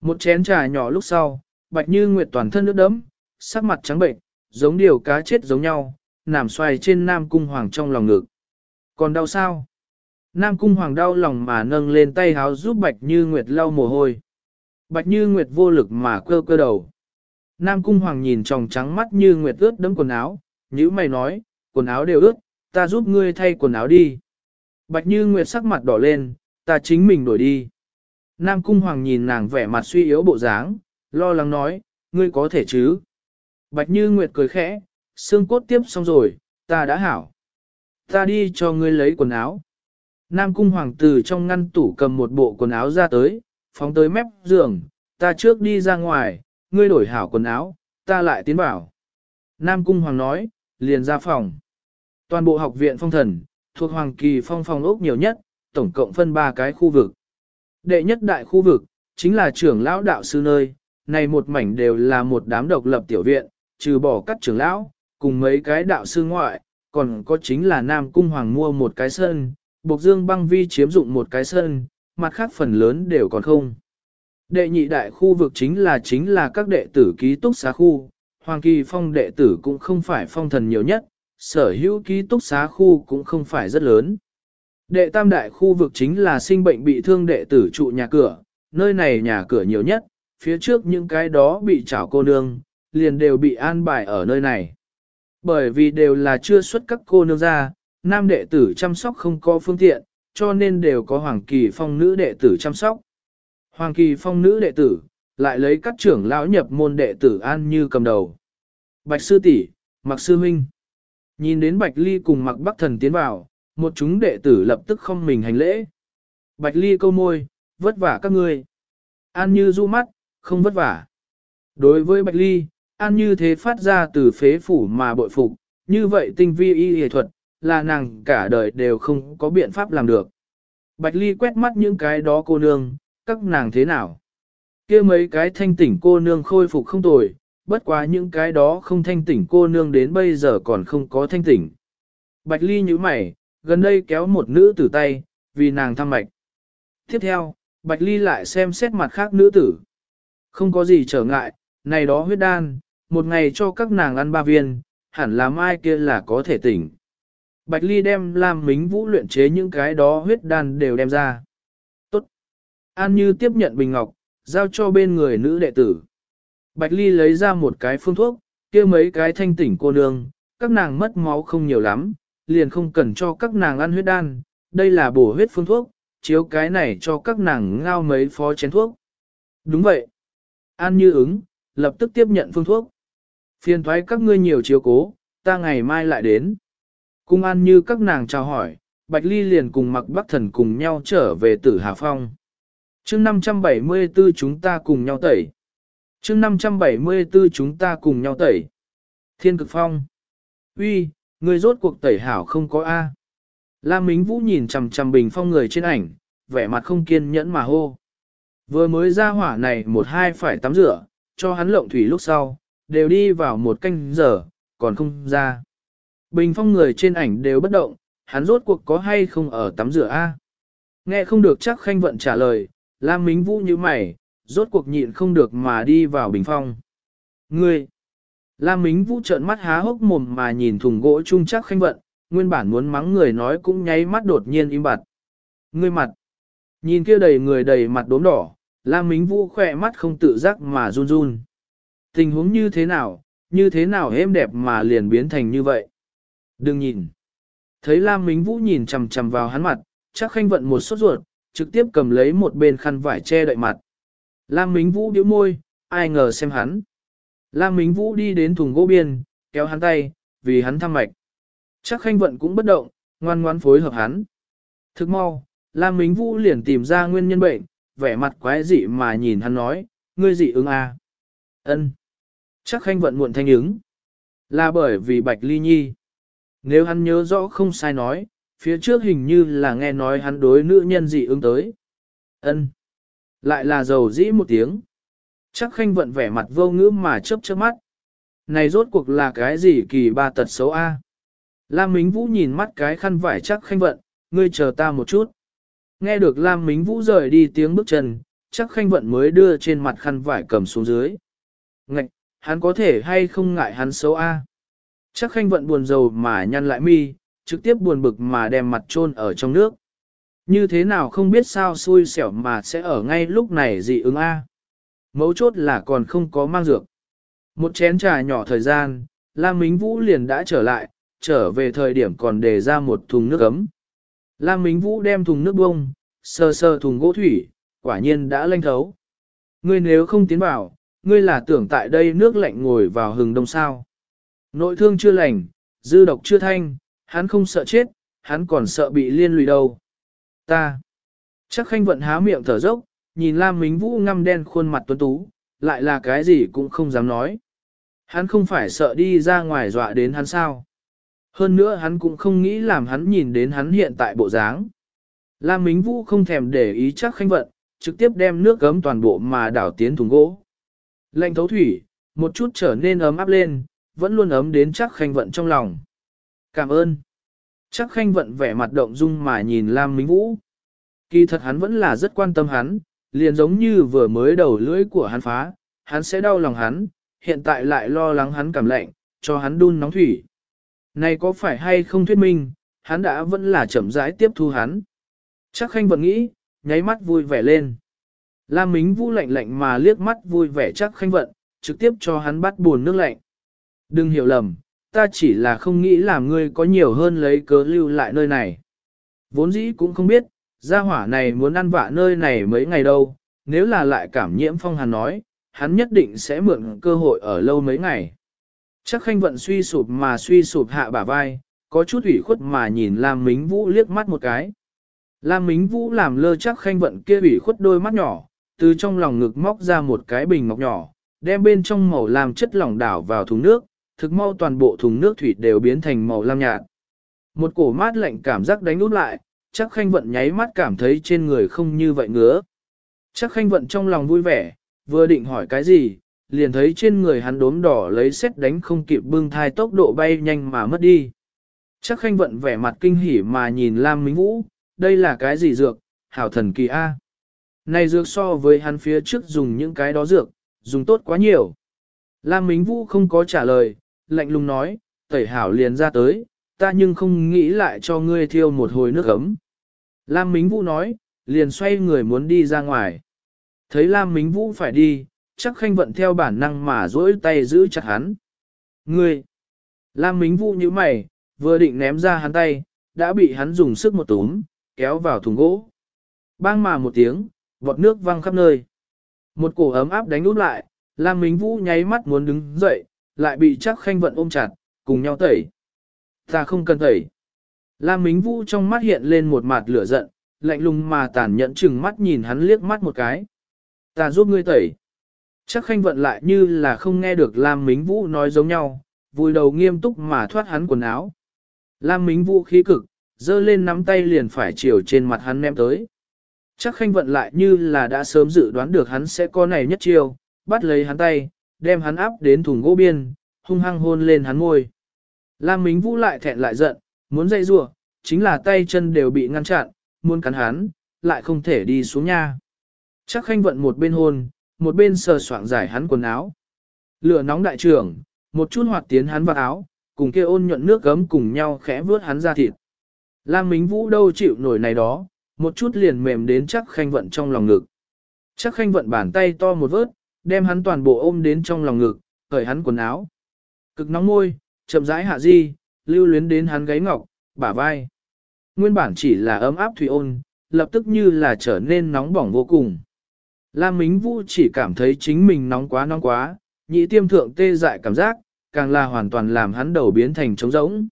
Một chén trà nhỏ lúc sau, Bạch Như Nguyệt toàn thân nước đẫm, sắc mặt trắng bệnh, giống điều cá chết giống nhau, nằm xoay trên Nam Cung Hoàng trong lòng ngực. Còn đau sao? Nam Cung Hoàng đau lòng mà nâng lên tay háo giúp Bạch Như Nguyệt lau mồ hôi. Bạch Như Nguyệt vô lực mà cơ cơ đầu. Nam Cung Hoàng nhìn tròng trắng mắt Như Nguyệt ướt đẫm quần áo, nhíu mày nói, quần áo đều ướt, ta giúp ngươi thay quần áo đi. Bạch Như Nguyệt sắc mặt đỏ lên, ta chính mình đổi đi. Nam Cung Hoàng nhìn nàng vẻ mặt suy yếu bộ dáng, lo lắng nói, ngươi có thể chứ. Bạch Như Nguyệt cười khẽ, xương cốt tiếp xong rồi, ta đã hảo. Ta đi cho ngươi lấy quần áo. Nam Cung Hoàng từ trong ngăn tủ cầm một bộ quần áo ra tới, phóng tới mép giường, ta trước đi ra ngoài, ngươi đổi hảo quần áo, ta lại tiến vào. Nam Cung Hoàng nói, liền ra phòng. Toàn bộ học viện phong thần, thuộc Hoàng Kỳ Phong phòng ốc nhiều nhất, tổng cộng phân 3 cái khu vực. Đệ nhất đại khu vực, chính là trưởng lão đạo sư nơi, này một mảnh đều là một đám độc lập tiểu viện, trừ bỏ các trưởng lão, cùng mấy cái đạo sư ngoại, còn có chính là Nam Cung Hoàng mua một cái sân, Bộc Dương Băng Vi chiếm dụng một cái sân, mặt khác phần lớn đều còn không. Đệ nhị đại khu vực chính là các đệ tử ký túc xá khu, Hoàng Kỳ Phong đệ tử cũng không phải phong thần nhiều nhất, sở hữu ký túc xá khu cũng không phải rất lớn. Đệ tam đại khu vực chính là sinh bệnh bị thương đệ tử trụ nhà cửa, nơi này nhà cửa nhiều nhất, phía trước những cái đó bị trảo cô nương, liền đều bị an bài ở nơi này. Bởi vì đều là chưa xuất các cô nương ra, nam đệ tử chăm sóc không có phương tiện, cho nên đều có Hoàng Kỳ Phong nữ đệ tử chăm sóc. Hoàng Kỳ Phong nữ đệ tử, lại lấy các trưởng lão nhập môn đệ tử An Như cầm đầu. Bạch sư tỷ, Mặc sư huynh. Nhìn đến Bạch Ly cùng Mặc Bắc Thần tiến vào, một chúng đệ tử lập tức không mình hành lễ. Bạch Ly câu môi, vất vả các ngươi. An Như du mắt, không vất vả. Đối với Bạch Ly, An Như thế phát ra từ phế phủ mà bội phục, như vậy tinh vi y y thuật, là nàng cả đời đều không có biện pháp làm được. Bạch Ly quét mắt những cái đó cô nương, các nàng thế nào? Kia mấy cái thanh tỉnh cô nương khôi phục không tồi, bất quá những cái đó không thanh tỉnh cô nương đến bây giờ còn không có thanh tỉnh. Bạch Ly nhíu mày, gần đây kéo một nữ tử tay, vì nàng thăm mạch. Tiếp theo, Bạch Ly lại xem xét mặt khác nữ tử. Không có gì trở ngại, này đó huyết đan, một ngày cho các nàng ăn 3 viên, hẳn là mai kia là có thể tỉnh. Bạch Ly đem Lam Mính Vũ luyện chế những cái đó huyết đan đều đem ra. Tốt. An Như tiếp nhận bình ngọc, giao cho bên người nữ đệ tử. Bạch Ly lấy ra một cái phương thuốc, kia mấy cái thanh tỉnh cô nương, các nàng mất máu không nhiều lắm, liền không cần cho các nàng ăn huyết đan, đây là bổ huyết phương thuốc, chiếu cái này cho các nàng ngao mấy phó chén thuốc. Đúng vậy. An Như ứng, lập tức tiếp nhận phương thuốc. Phiền thoái các ngươi nhiều chiếu cố, ta ngày mai lại đến. Cung An Như các nàng chào hỏi, Bạch Ly liền cùng Mặc Bắc Thần cùng nhau trở về Tử Hà Phong. Chương 574 chúng ta cùng nhau tẩy. Chương 574 chúng ta cùng nhau tẩy. Thiên Cực Phong. Uy, người rốt cuộc tẩy hảo không có A. Lam Mính Vũ nhìn chằm chằm bình phong người trên ảnh, vẻ mặt không kiên nhẫn mà hô. Vừa mới ra hỏa này một hai phải tắm rửa, cho hắn lộng thủy lúc sau, đều đi vào 1 canh giờ, còn không ra. Bình phong người trên ảnh đều bất động, hắn rốt cuộc có hay không ở tắm rửa A. Nghe không được chắc Khanh Vận trả lời, Lam Mính Vũ như mày, rốt cuộc nhịn không được mà đi vào bình phong. Ngươi! Lam Mính Vũ trợn mắt há hốc mồm mà nhìn thùng gỗ chung chắc Khanh Vận, nguyên bản muốn mắng người nói cũng nháy mắt đột nhiên im bặt. Ngươi mặt! Nhìn kia đầy người đầy mặt đốm đỏ, Lam Mính Vũ khỏe mắt không tự giác mà run run. Tình huống như thế nào êm đẹp mà liền biến thành như vậy. Đừng nhìn. Thấy Lam Mính Vũ nhìn chằm chằm vào hắn mặt, chắc Khanh Vận một sốt ruột, trực tiếp cầm lấy một bên khăn vải che đậy mặt. Lam Mính Vũ điếu môi, ai ngờ xem hắn. Lam Mính Vũ đi đến thùng gỗ biên, kéo hắn tay, vì hắn thăm mạch. Chắc Khanh Vận cũng bất động, ngoan ngoãn phối hợp hắn. Thức mau, Lam Mính Vũ liền tìm ra nguyên nhân bệnh, vẻ mặt quái dị mà nhìn hắn nói, ngươi dị ứng à? Ân. Chắc Khanh Vận muộn thanh ứng. Là bởi vì Bạch Ly Nhi. Nếu hắn nhớ rõ không sai nói, phía trước hình như là nghe nói hắn đối nữ nhân dị ứng tới. Ân. Lại là dầu dĩ một tiếng. Chắc Khanh Vận vẻ mặt vô ngữ mà chớp chớp mắt. Này rốt cuộc là cái gì kỳ ba tật xấu a? Lam Mính Vũ nhìn mắt cái khăn vải chắc Khanh Vận, ngươi chờ ta một chút. Nghe được Lam Mính Vũ rời đi tiếng bước chân, chắc khanh vận mới đưa trên mặt khăn vải cầm xuống dưới. Ngạch, hắn có thể hay không ngại hắn xấu a? Chắc khanh vận buồn rầu mà nhăn lại mi, trực tiếp buồn bực mà đem mặt chôn ở trong nước. Như thế nào không biết sao xui xẻo mà sẽ ở ngay lúc này dị ứng a? Mấu chốt là còn không có mang dược. Một chén trà nhỏ thời gian, Lam Mính Vũ liền đã trở lại, trở về thời điểm còn để ra một thùng nước ấm. Lam Mính Vũ đem thùng nước bông, sờ sờ thùng gỗ thủy, quả nhiên đã lanh thấu. Ngươi nếu không tiến vào, ngươi là tưởng tại đây nước lạnh ngồi vào hừng đông sao. Nội thương chưa lành, dư độc chưa thanh, hắn không sợ chết, hắn còn sợ bị liên lụy đâu. Ta. Chắc khanh vận há miệng thở dốc, nhìn Lam Mính Vũ ngăm đen khuôn mặt tuấn tú, lại là cái gì cũng không dám nói. Hắn không phải sợ đi ra ngoài dọa đến hắn sao. Hơn nữa hắn cũng không nghĩ làm hắn nhìn đến hắn hiện tại bộ dáng. Lam Mính Vũ không thèm để ý chắc khanh vận, trực tiếp đem nước gấm toàn bộ mà đảo tiến thùng gỗ. Lạnh thấu thủy, một chút trở nên ấm áp lên, vẫn luôn ấm đến chắc khanh vận trong lòng. Cảm ơn. Chắc khanh vận vẻ mặt động dung mà nhìn Lam Mính Vũ. Kỳ thật hắn vẫn là rất quan tâm hắn, liền giống như vừa mới đầu lưỡi của hắn phá, hắn sẽ đau lòng hắn, hiện tại lại lo lắng hắn cảm lạnh, cho hắn đun nóng thủy. Này có phải hay không thuyết minh, hắn đã vẫn là chậm rãi tiếp thu hắn. Chắc khanh vận nghĩ, nháy mắt vui vẻ lên. Lam Mính Vũ lạnh lạnh mà liếc mắt vui vẻ chắc khanh vận, trực tiếp cho hắn bắt buồn nước lạnh. Đừng hiểu lầm, ta chỉ là không nghĩ làm ngươi có nhiều hơn lấy cớ lưu lại nơi này. Vốn dĩ cũng không biết, gia hỏa này muốn ăn vạ nơi này mấy ngày đâu, nếu là lại cảm nhiễm phong hàn nói, hắn nhất định sẽ mượn cơ hội ở lâu mấy ngày. Chắc khanh vận suy sụp hạ bả vai, có chút ủy khuất mà nhìn Lam Mính Vũ liếc mắt một cái. Lam Mính Vũ làm lơ chắc khanh vận kia ủy khuất đôi mắt nhỏ, từ trong lòng ngực móc ra một cái bình ngọc nhỏ, đem bên trong màu lam chất lỏng đảo vào thùng nước, thực mau toàn bộ thùng nước thủy đều biến thành màu lam nhạt. Một cổ mát lạnh cảm giác đánh út lại, chắc khanh vận nháy mắt cảm thấy trên người không như vậy ngứa. Chắc khanh vận trong lòng vui vẻ, vừa định hỏi cái gì, liền thấy trên người hắn đốm đỏ lấy xét đánh không kịp bưng thai tốc độ bay nhanh mà mất đi. Chắc khanh vận vẻ mặt kinh hỉ mà nhìn Lam Mính Vũ, đây là cái gì dược, hảo thần kỳ a. Này dược so với hắn phía trước dùng những cái đó dược, dùng tốt quá nhiều. Lam Mính Vũ không có trả lời, lạnh lùng nói, tẩy hảo liền ra tới, ta nhưng không nghĩ lại cho ngươi thiêu một hồi nước ấm. Lam Mính Vũ nói, liền xoay người muốn đi ra ngoài. Thấy Lam Mính Vũ phải đi, chắc khanh vận theo bản năng mà duỗi tay giữ chặt hắn. Ngươi! Lam Mính Vũ như mày, vừa định ném ra hắn tay, đã bị hắn dùng sức một túm, kéo vào thùng gỗ. Bang mà một tiếng, vọt nước văng khắp nơi. Một cổ ấm áp đánh úp lại, Lam Mính Vũ nháy mắt muốn đứng dậy, lại bị chắc khanh vận ôm chặt, cùng nhau tẩy. Ta không cần tẩy. Lam Mính Vũ trong mắt hiện lên một mặt lửa giận, lạnh lùng mà tàn nhẫn chừng mắt nhìn hắn liếc mắt một cái. Ta giúp ngươi tẩy. Chắc khanh vận lại như là không nghe được Lam Mính Vũ nói giống nhau, vùi đầu nghiêm túc mà thoát hắn quần áo. Lam Mính Vũ khí cực, giơ lên nắm tay liền phải chiều trên mặt hắn ném tới. Chắc khanh vận lại như là đã sớm dự đoán được hắn sẽ có này nhất chiêu, bắt lấy hắn tay, đem hắn áp đến thùng gỗ biên, hung hăng hôn lên hắn môi. Lam Mính Vũ lại thẹn lại giận, muốn dây rủa, chính là tay chân đều bị ngăn chặn, muốn cắn hắn, lại không thể đi xuống nha. Chắc khanh vận một bên hôn, một bên sờ soạng giải hắn quần áo. Lửa nóng đại trưởng, một chút hoạt tiến hắn vào áo, cùng kia ôn nhuận nước gấm cùng nhau khẽ vướt hắn ra thịt. Lam Mính Vũ đâu chịu nổi này đó, một chút liền mềm đến chắc khanh vận trong lòng ngực. Chắc khanh vận bàn tay to một vớt, đem hắn toàn bộ ôm đến trong lòng ngực, cởi hắn quần áo. Cực nóng môi, chậm rãi hạ di, lưu luyến đến hắn gáy ngọc, bả vai. Nguyên bản chỉ là ấm áp thủy ôn, lập tức như là trở nên nóng bỏng vô cùng. Lam Mính Vũ chỉ cảm thấy chính mình nóng quá, nhị tiêm thượng tê dại cảm giác, càng là hoàn toàn làm hắn đầu biến thành trống rỗng.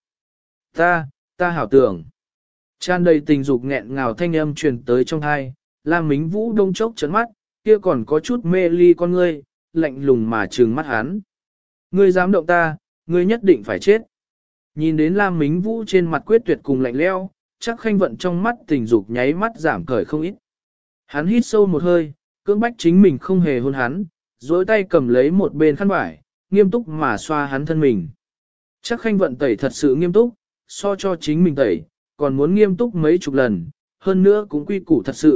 Ta hảo tưởng. Tràn đầy tình dục nghẹn ngào thanh âm truyền tới trong tai, Lam Mính Vũ đông chốc chấn mắt, kia còn có chút mê ly con ngươi, lạnh lùng mà trừng mắt hắn. Ngươi dám động ta, ngươi nhất định phải chết. Nhìn đến Lam Mính Vũ trên mặt quyết tuyệt cùng lạnh lẽo, chắc khanh vận trong mắt tình dục nháy mắt giảm cởi không ít. Hắn hít sâu một hơi, cưỡng bách chính mình không hề hôn hắn, duỗi tay cầm lấy một bên khăn vải, nghiêm túc mà xoa hắn thân mình. Chắc khanh vận tẩy thật sự nghiêm túc, so cho chính mình tẩy, còn muốn nghiêm túc mấy chục lần, hơn nữa cũng quy củ thật sự,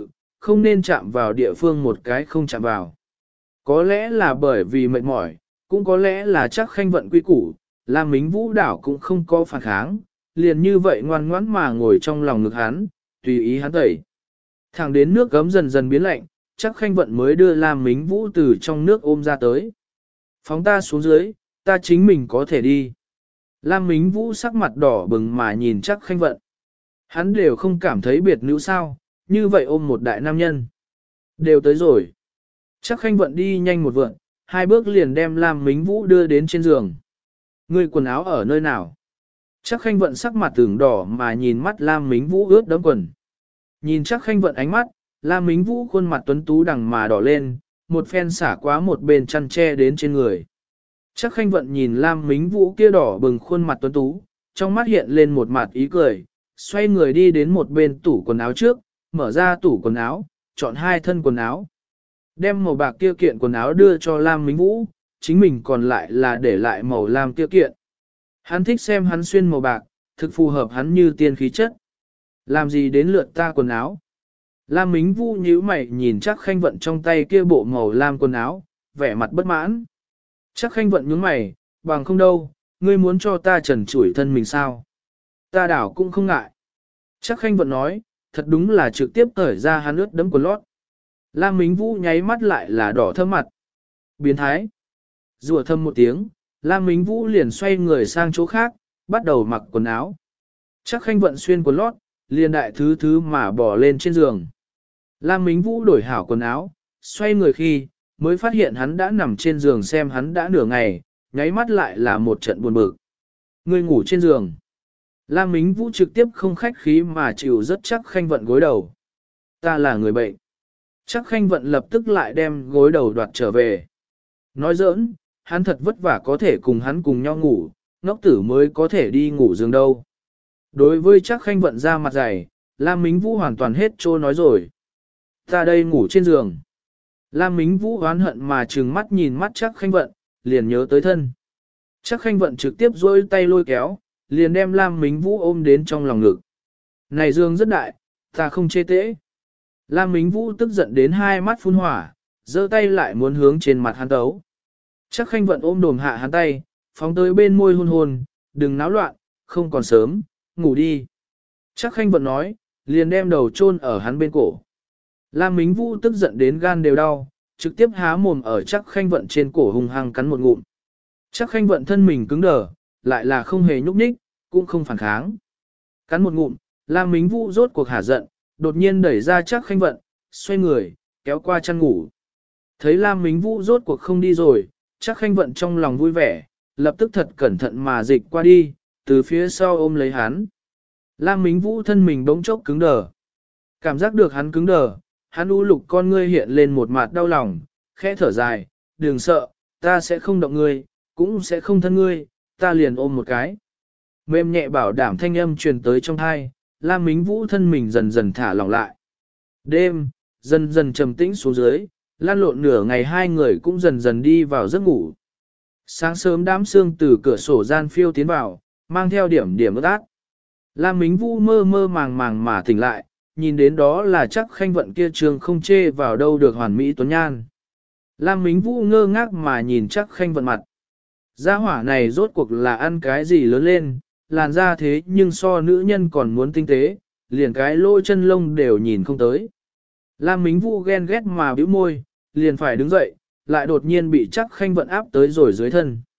không nên chạm vào địa phương một cái không chạm vào. Có lẽ là bởi vì mệt mỏi, cũng có lẽ là chắc khanh vận quy củ, Lam Mính Vũ đảo cũng không có phản kháng, liền như vậy ngoan ngoãn mà ngồi trong lòng ngực hắn, tùy ý hắn tẩy. Thẳng đến nước gấm dần dần biến lạnh, chắc khanh vận mới đưa Lam Mính Vũ từ trong nước ôm ra tới. Phóng ta xuống dưới, ta chính mình có thể đi. Lam Mính Vũ sắc mặt đỏ bừng mà nhìn chắc khanh vận. Hắn đều không cảm thấy biệt nữ sao, như vậy ôm một đại nam nhân. Đều tới rồi. Chắc khanh vận đi nhanh một vượn, 2 bước liền đem Lam Mính Vũ đưa đến trên giường. Ngươi quần áo ở nơi nào? Chắc khanh vận sắc mặt tưởng đỏ mà nhìn mắt Lam Mính Vũ ướt đẫm quần. Nhìn chắc khanh vận ánh mắt, Lam Mính Vũ khuôn mặt tuấn tú đằng mà đỏ lên, một phen xả quá một bên chăn che đến trên người. Chắc khanh vận nhìn Lam Mính Vũ kia đỏ bừng khuôn mặt tuấn tú, trong mắt hiện lên một mặt ý cười, xoay người đi đến một bên tủ quần áo trước, mở ra tủ quần áo, chọn 2 thân quần áo. Đem màu bạc kia kiện quần áo đưa cho Lam Mính Vũ, chính mình còn lại là để lại màu lam kia kiện. Hắn thích xem hắn xuyên màu bạc, thực phù hợp hắn như tiên khí chất. Làm gì đến lượt ta quần áo? Lam Mính Vũ nhíu mày nhìn chắc khanh vận trong tay kia bộ màu lam quần áo, vẻ mặt bất mãn. Chắc khanh vận nhướng mày, bằng không đâu, ngươi muốn cho ta trần trụi thân mình sao? Ta đảo cũng không ngại. Chắc khanh vận nói, thật đúng là trực tiếp cởi ra hắn ướt đẫm quần lót. Lam Mính Vũ nháy mắt lại là đỏ thơm mặt. Biến thái. Rùa thâm một tiếng, Lam Mính Vũ liền xoay người sang chỗ khác, bắt đầu mặc quần áo. Chắc khanh vận xuyên quần lót, liền đại thứ thứ mà bỏ lên trên giường. Lam Mính Vũ đổi hảo quần áo, xoay người khi, mới phát hiện hắn đã nằm trên giường xem hắn đã nửa ngày, nháy mắt lại là một trận buồn bực. Người ngủ trên giường. Lam Mính Vũ trực tiếp không khách khí mà chịu rất chắc khanh vận gối đầu. Ta là người bệnh. Chắc khanh vận lập tức lại đem gối đầu đoạt trở về. Nói giỡn, hắn thật vất vả có thể cùng hắn cùng nhau ngủ, ngốc tử mới có thể đi ngủ giường đâu. Đối với chắc khanh vận ra mặt dày, Lam Mính Vũ hoàn toàn hết trô nói rồi. Ta đây ngủ trên giường. Lam Mính Vũ oán hận mà trừng mắt nhìn mắt chắc khanh vận, liền nhớ tới thân. Chắc khanh vận trực tiếp duỗi tay lôi kéo, liền đem Lam Mính Vũ ôm đến trong lòng ngực. Này giường rất đại, ta không chê tễ. Lam Mính Vũ tức giận đến 2 mắt phun hỏa, giơ tay lại muốn hướng trên mặt hắn tấu. Chắc khanh vận ôm đồm hạ hắn tay, phóng tới bên môi hôn hôn, đừng náo loạn, không còn sớm, ngủ đi. Chắc khanh vận nói, liền đem đầu chôn ở hắn bên cổ. Lam Mính Vũ tức giận đến gan đều đau, trực tiếp há mồm ở chắc khanh vận trên cổ hung hăng cắn một ngụm. Chắc khanh vận thân mình cứng đờ, lại là không hề nhúc nhích, cũng không phản kháng. Cắn một ngụm, Lam Mính Vũ rốt cuộc hả giận, đột nhiên đẩy ra chắc khanh vận, xoay người, kéo qua chăn ngủ. Thấy Lam Mính Vũ rốt cuộc không đi rồi, chắc khanh vận trong lòng vui vẻ, lập tức thật cẩn thận mà dịch qua đi, từ phía sau ôm lấy hắn. Lam Mính Vũ thân mình bỗng chốc cứng đờ. Cảm giác được hắn cứng đờ, hắn u lục con ngươi hiện lên một mặt đau lòng, khẽ thở dài, đừng sợ, ta sẽ không động ngươi, cũng sẽ không thân ngươi, ta liền ôm một cái. Mềm nhẹ bảo đảm thanh âm truyền tới trong thai, Lam Mính Vũ thân mình dần dần thả lỏng lại. Đêm, dần dần trầm tĩnh xuống dưới, lan lộn nửa ngày 2 người cũng dần dần đi vào giấc ngủ. Sáng sớm đám sương từ cửa sổ gian phiêu tiến vào, mang theo điểm điểm ướt át. Lam Mính Vũ mơ mơ màng màng mà tỉnh lại, nhìn đến đó là chắc khanh vận kia trường không chê vào đâu được hoàn mỹ tuấn nhan. Lam Mính Vũ ngơ ngác mà nhìn chắc khanh vận mặt. Gia hỏa này rốt cuộc là ăn cái gì lớn lên, làn da thế nhưng so nữ nhân còn muốn tinh tế, liền cái lỗ chân lông đều nhìn không tới. Lam Mính Vũ ghen ghét mà bĩu môi, liền phải đứng dậy, lại đột nhiên bị chắc khanh vận áp tới rồi dưới thân.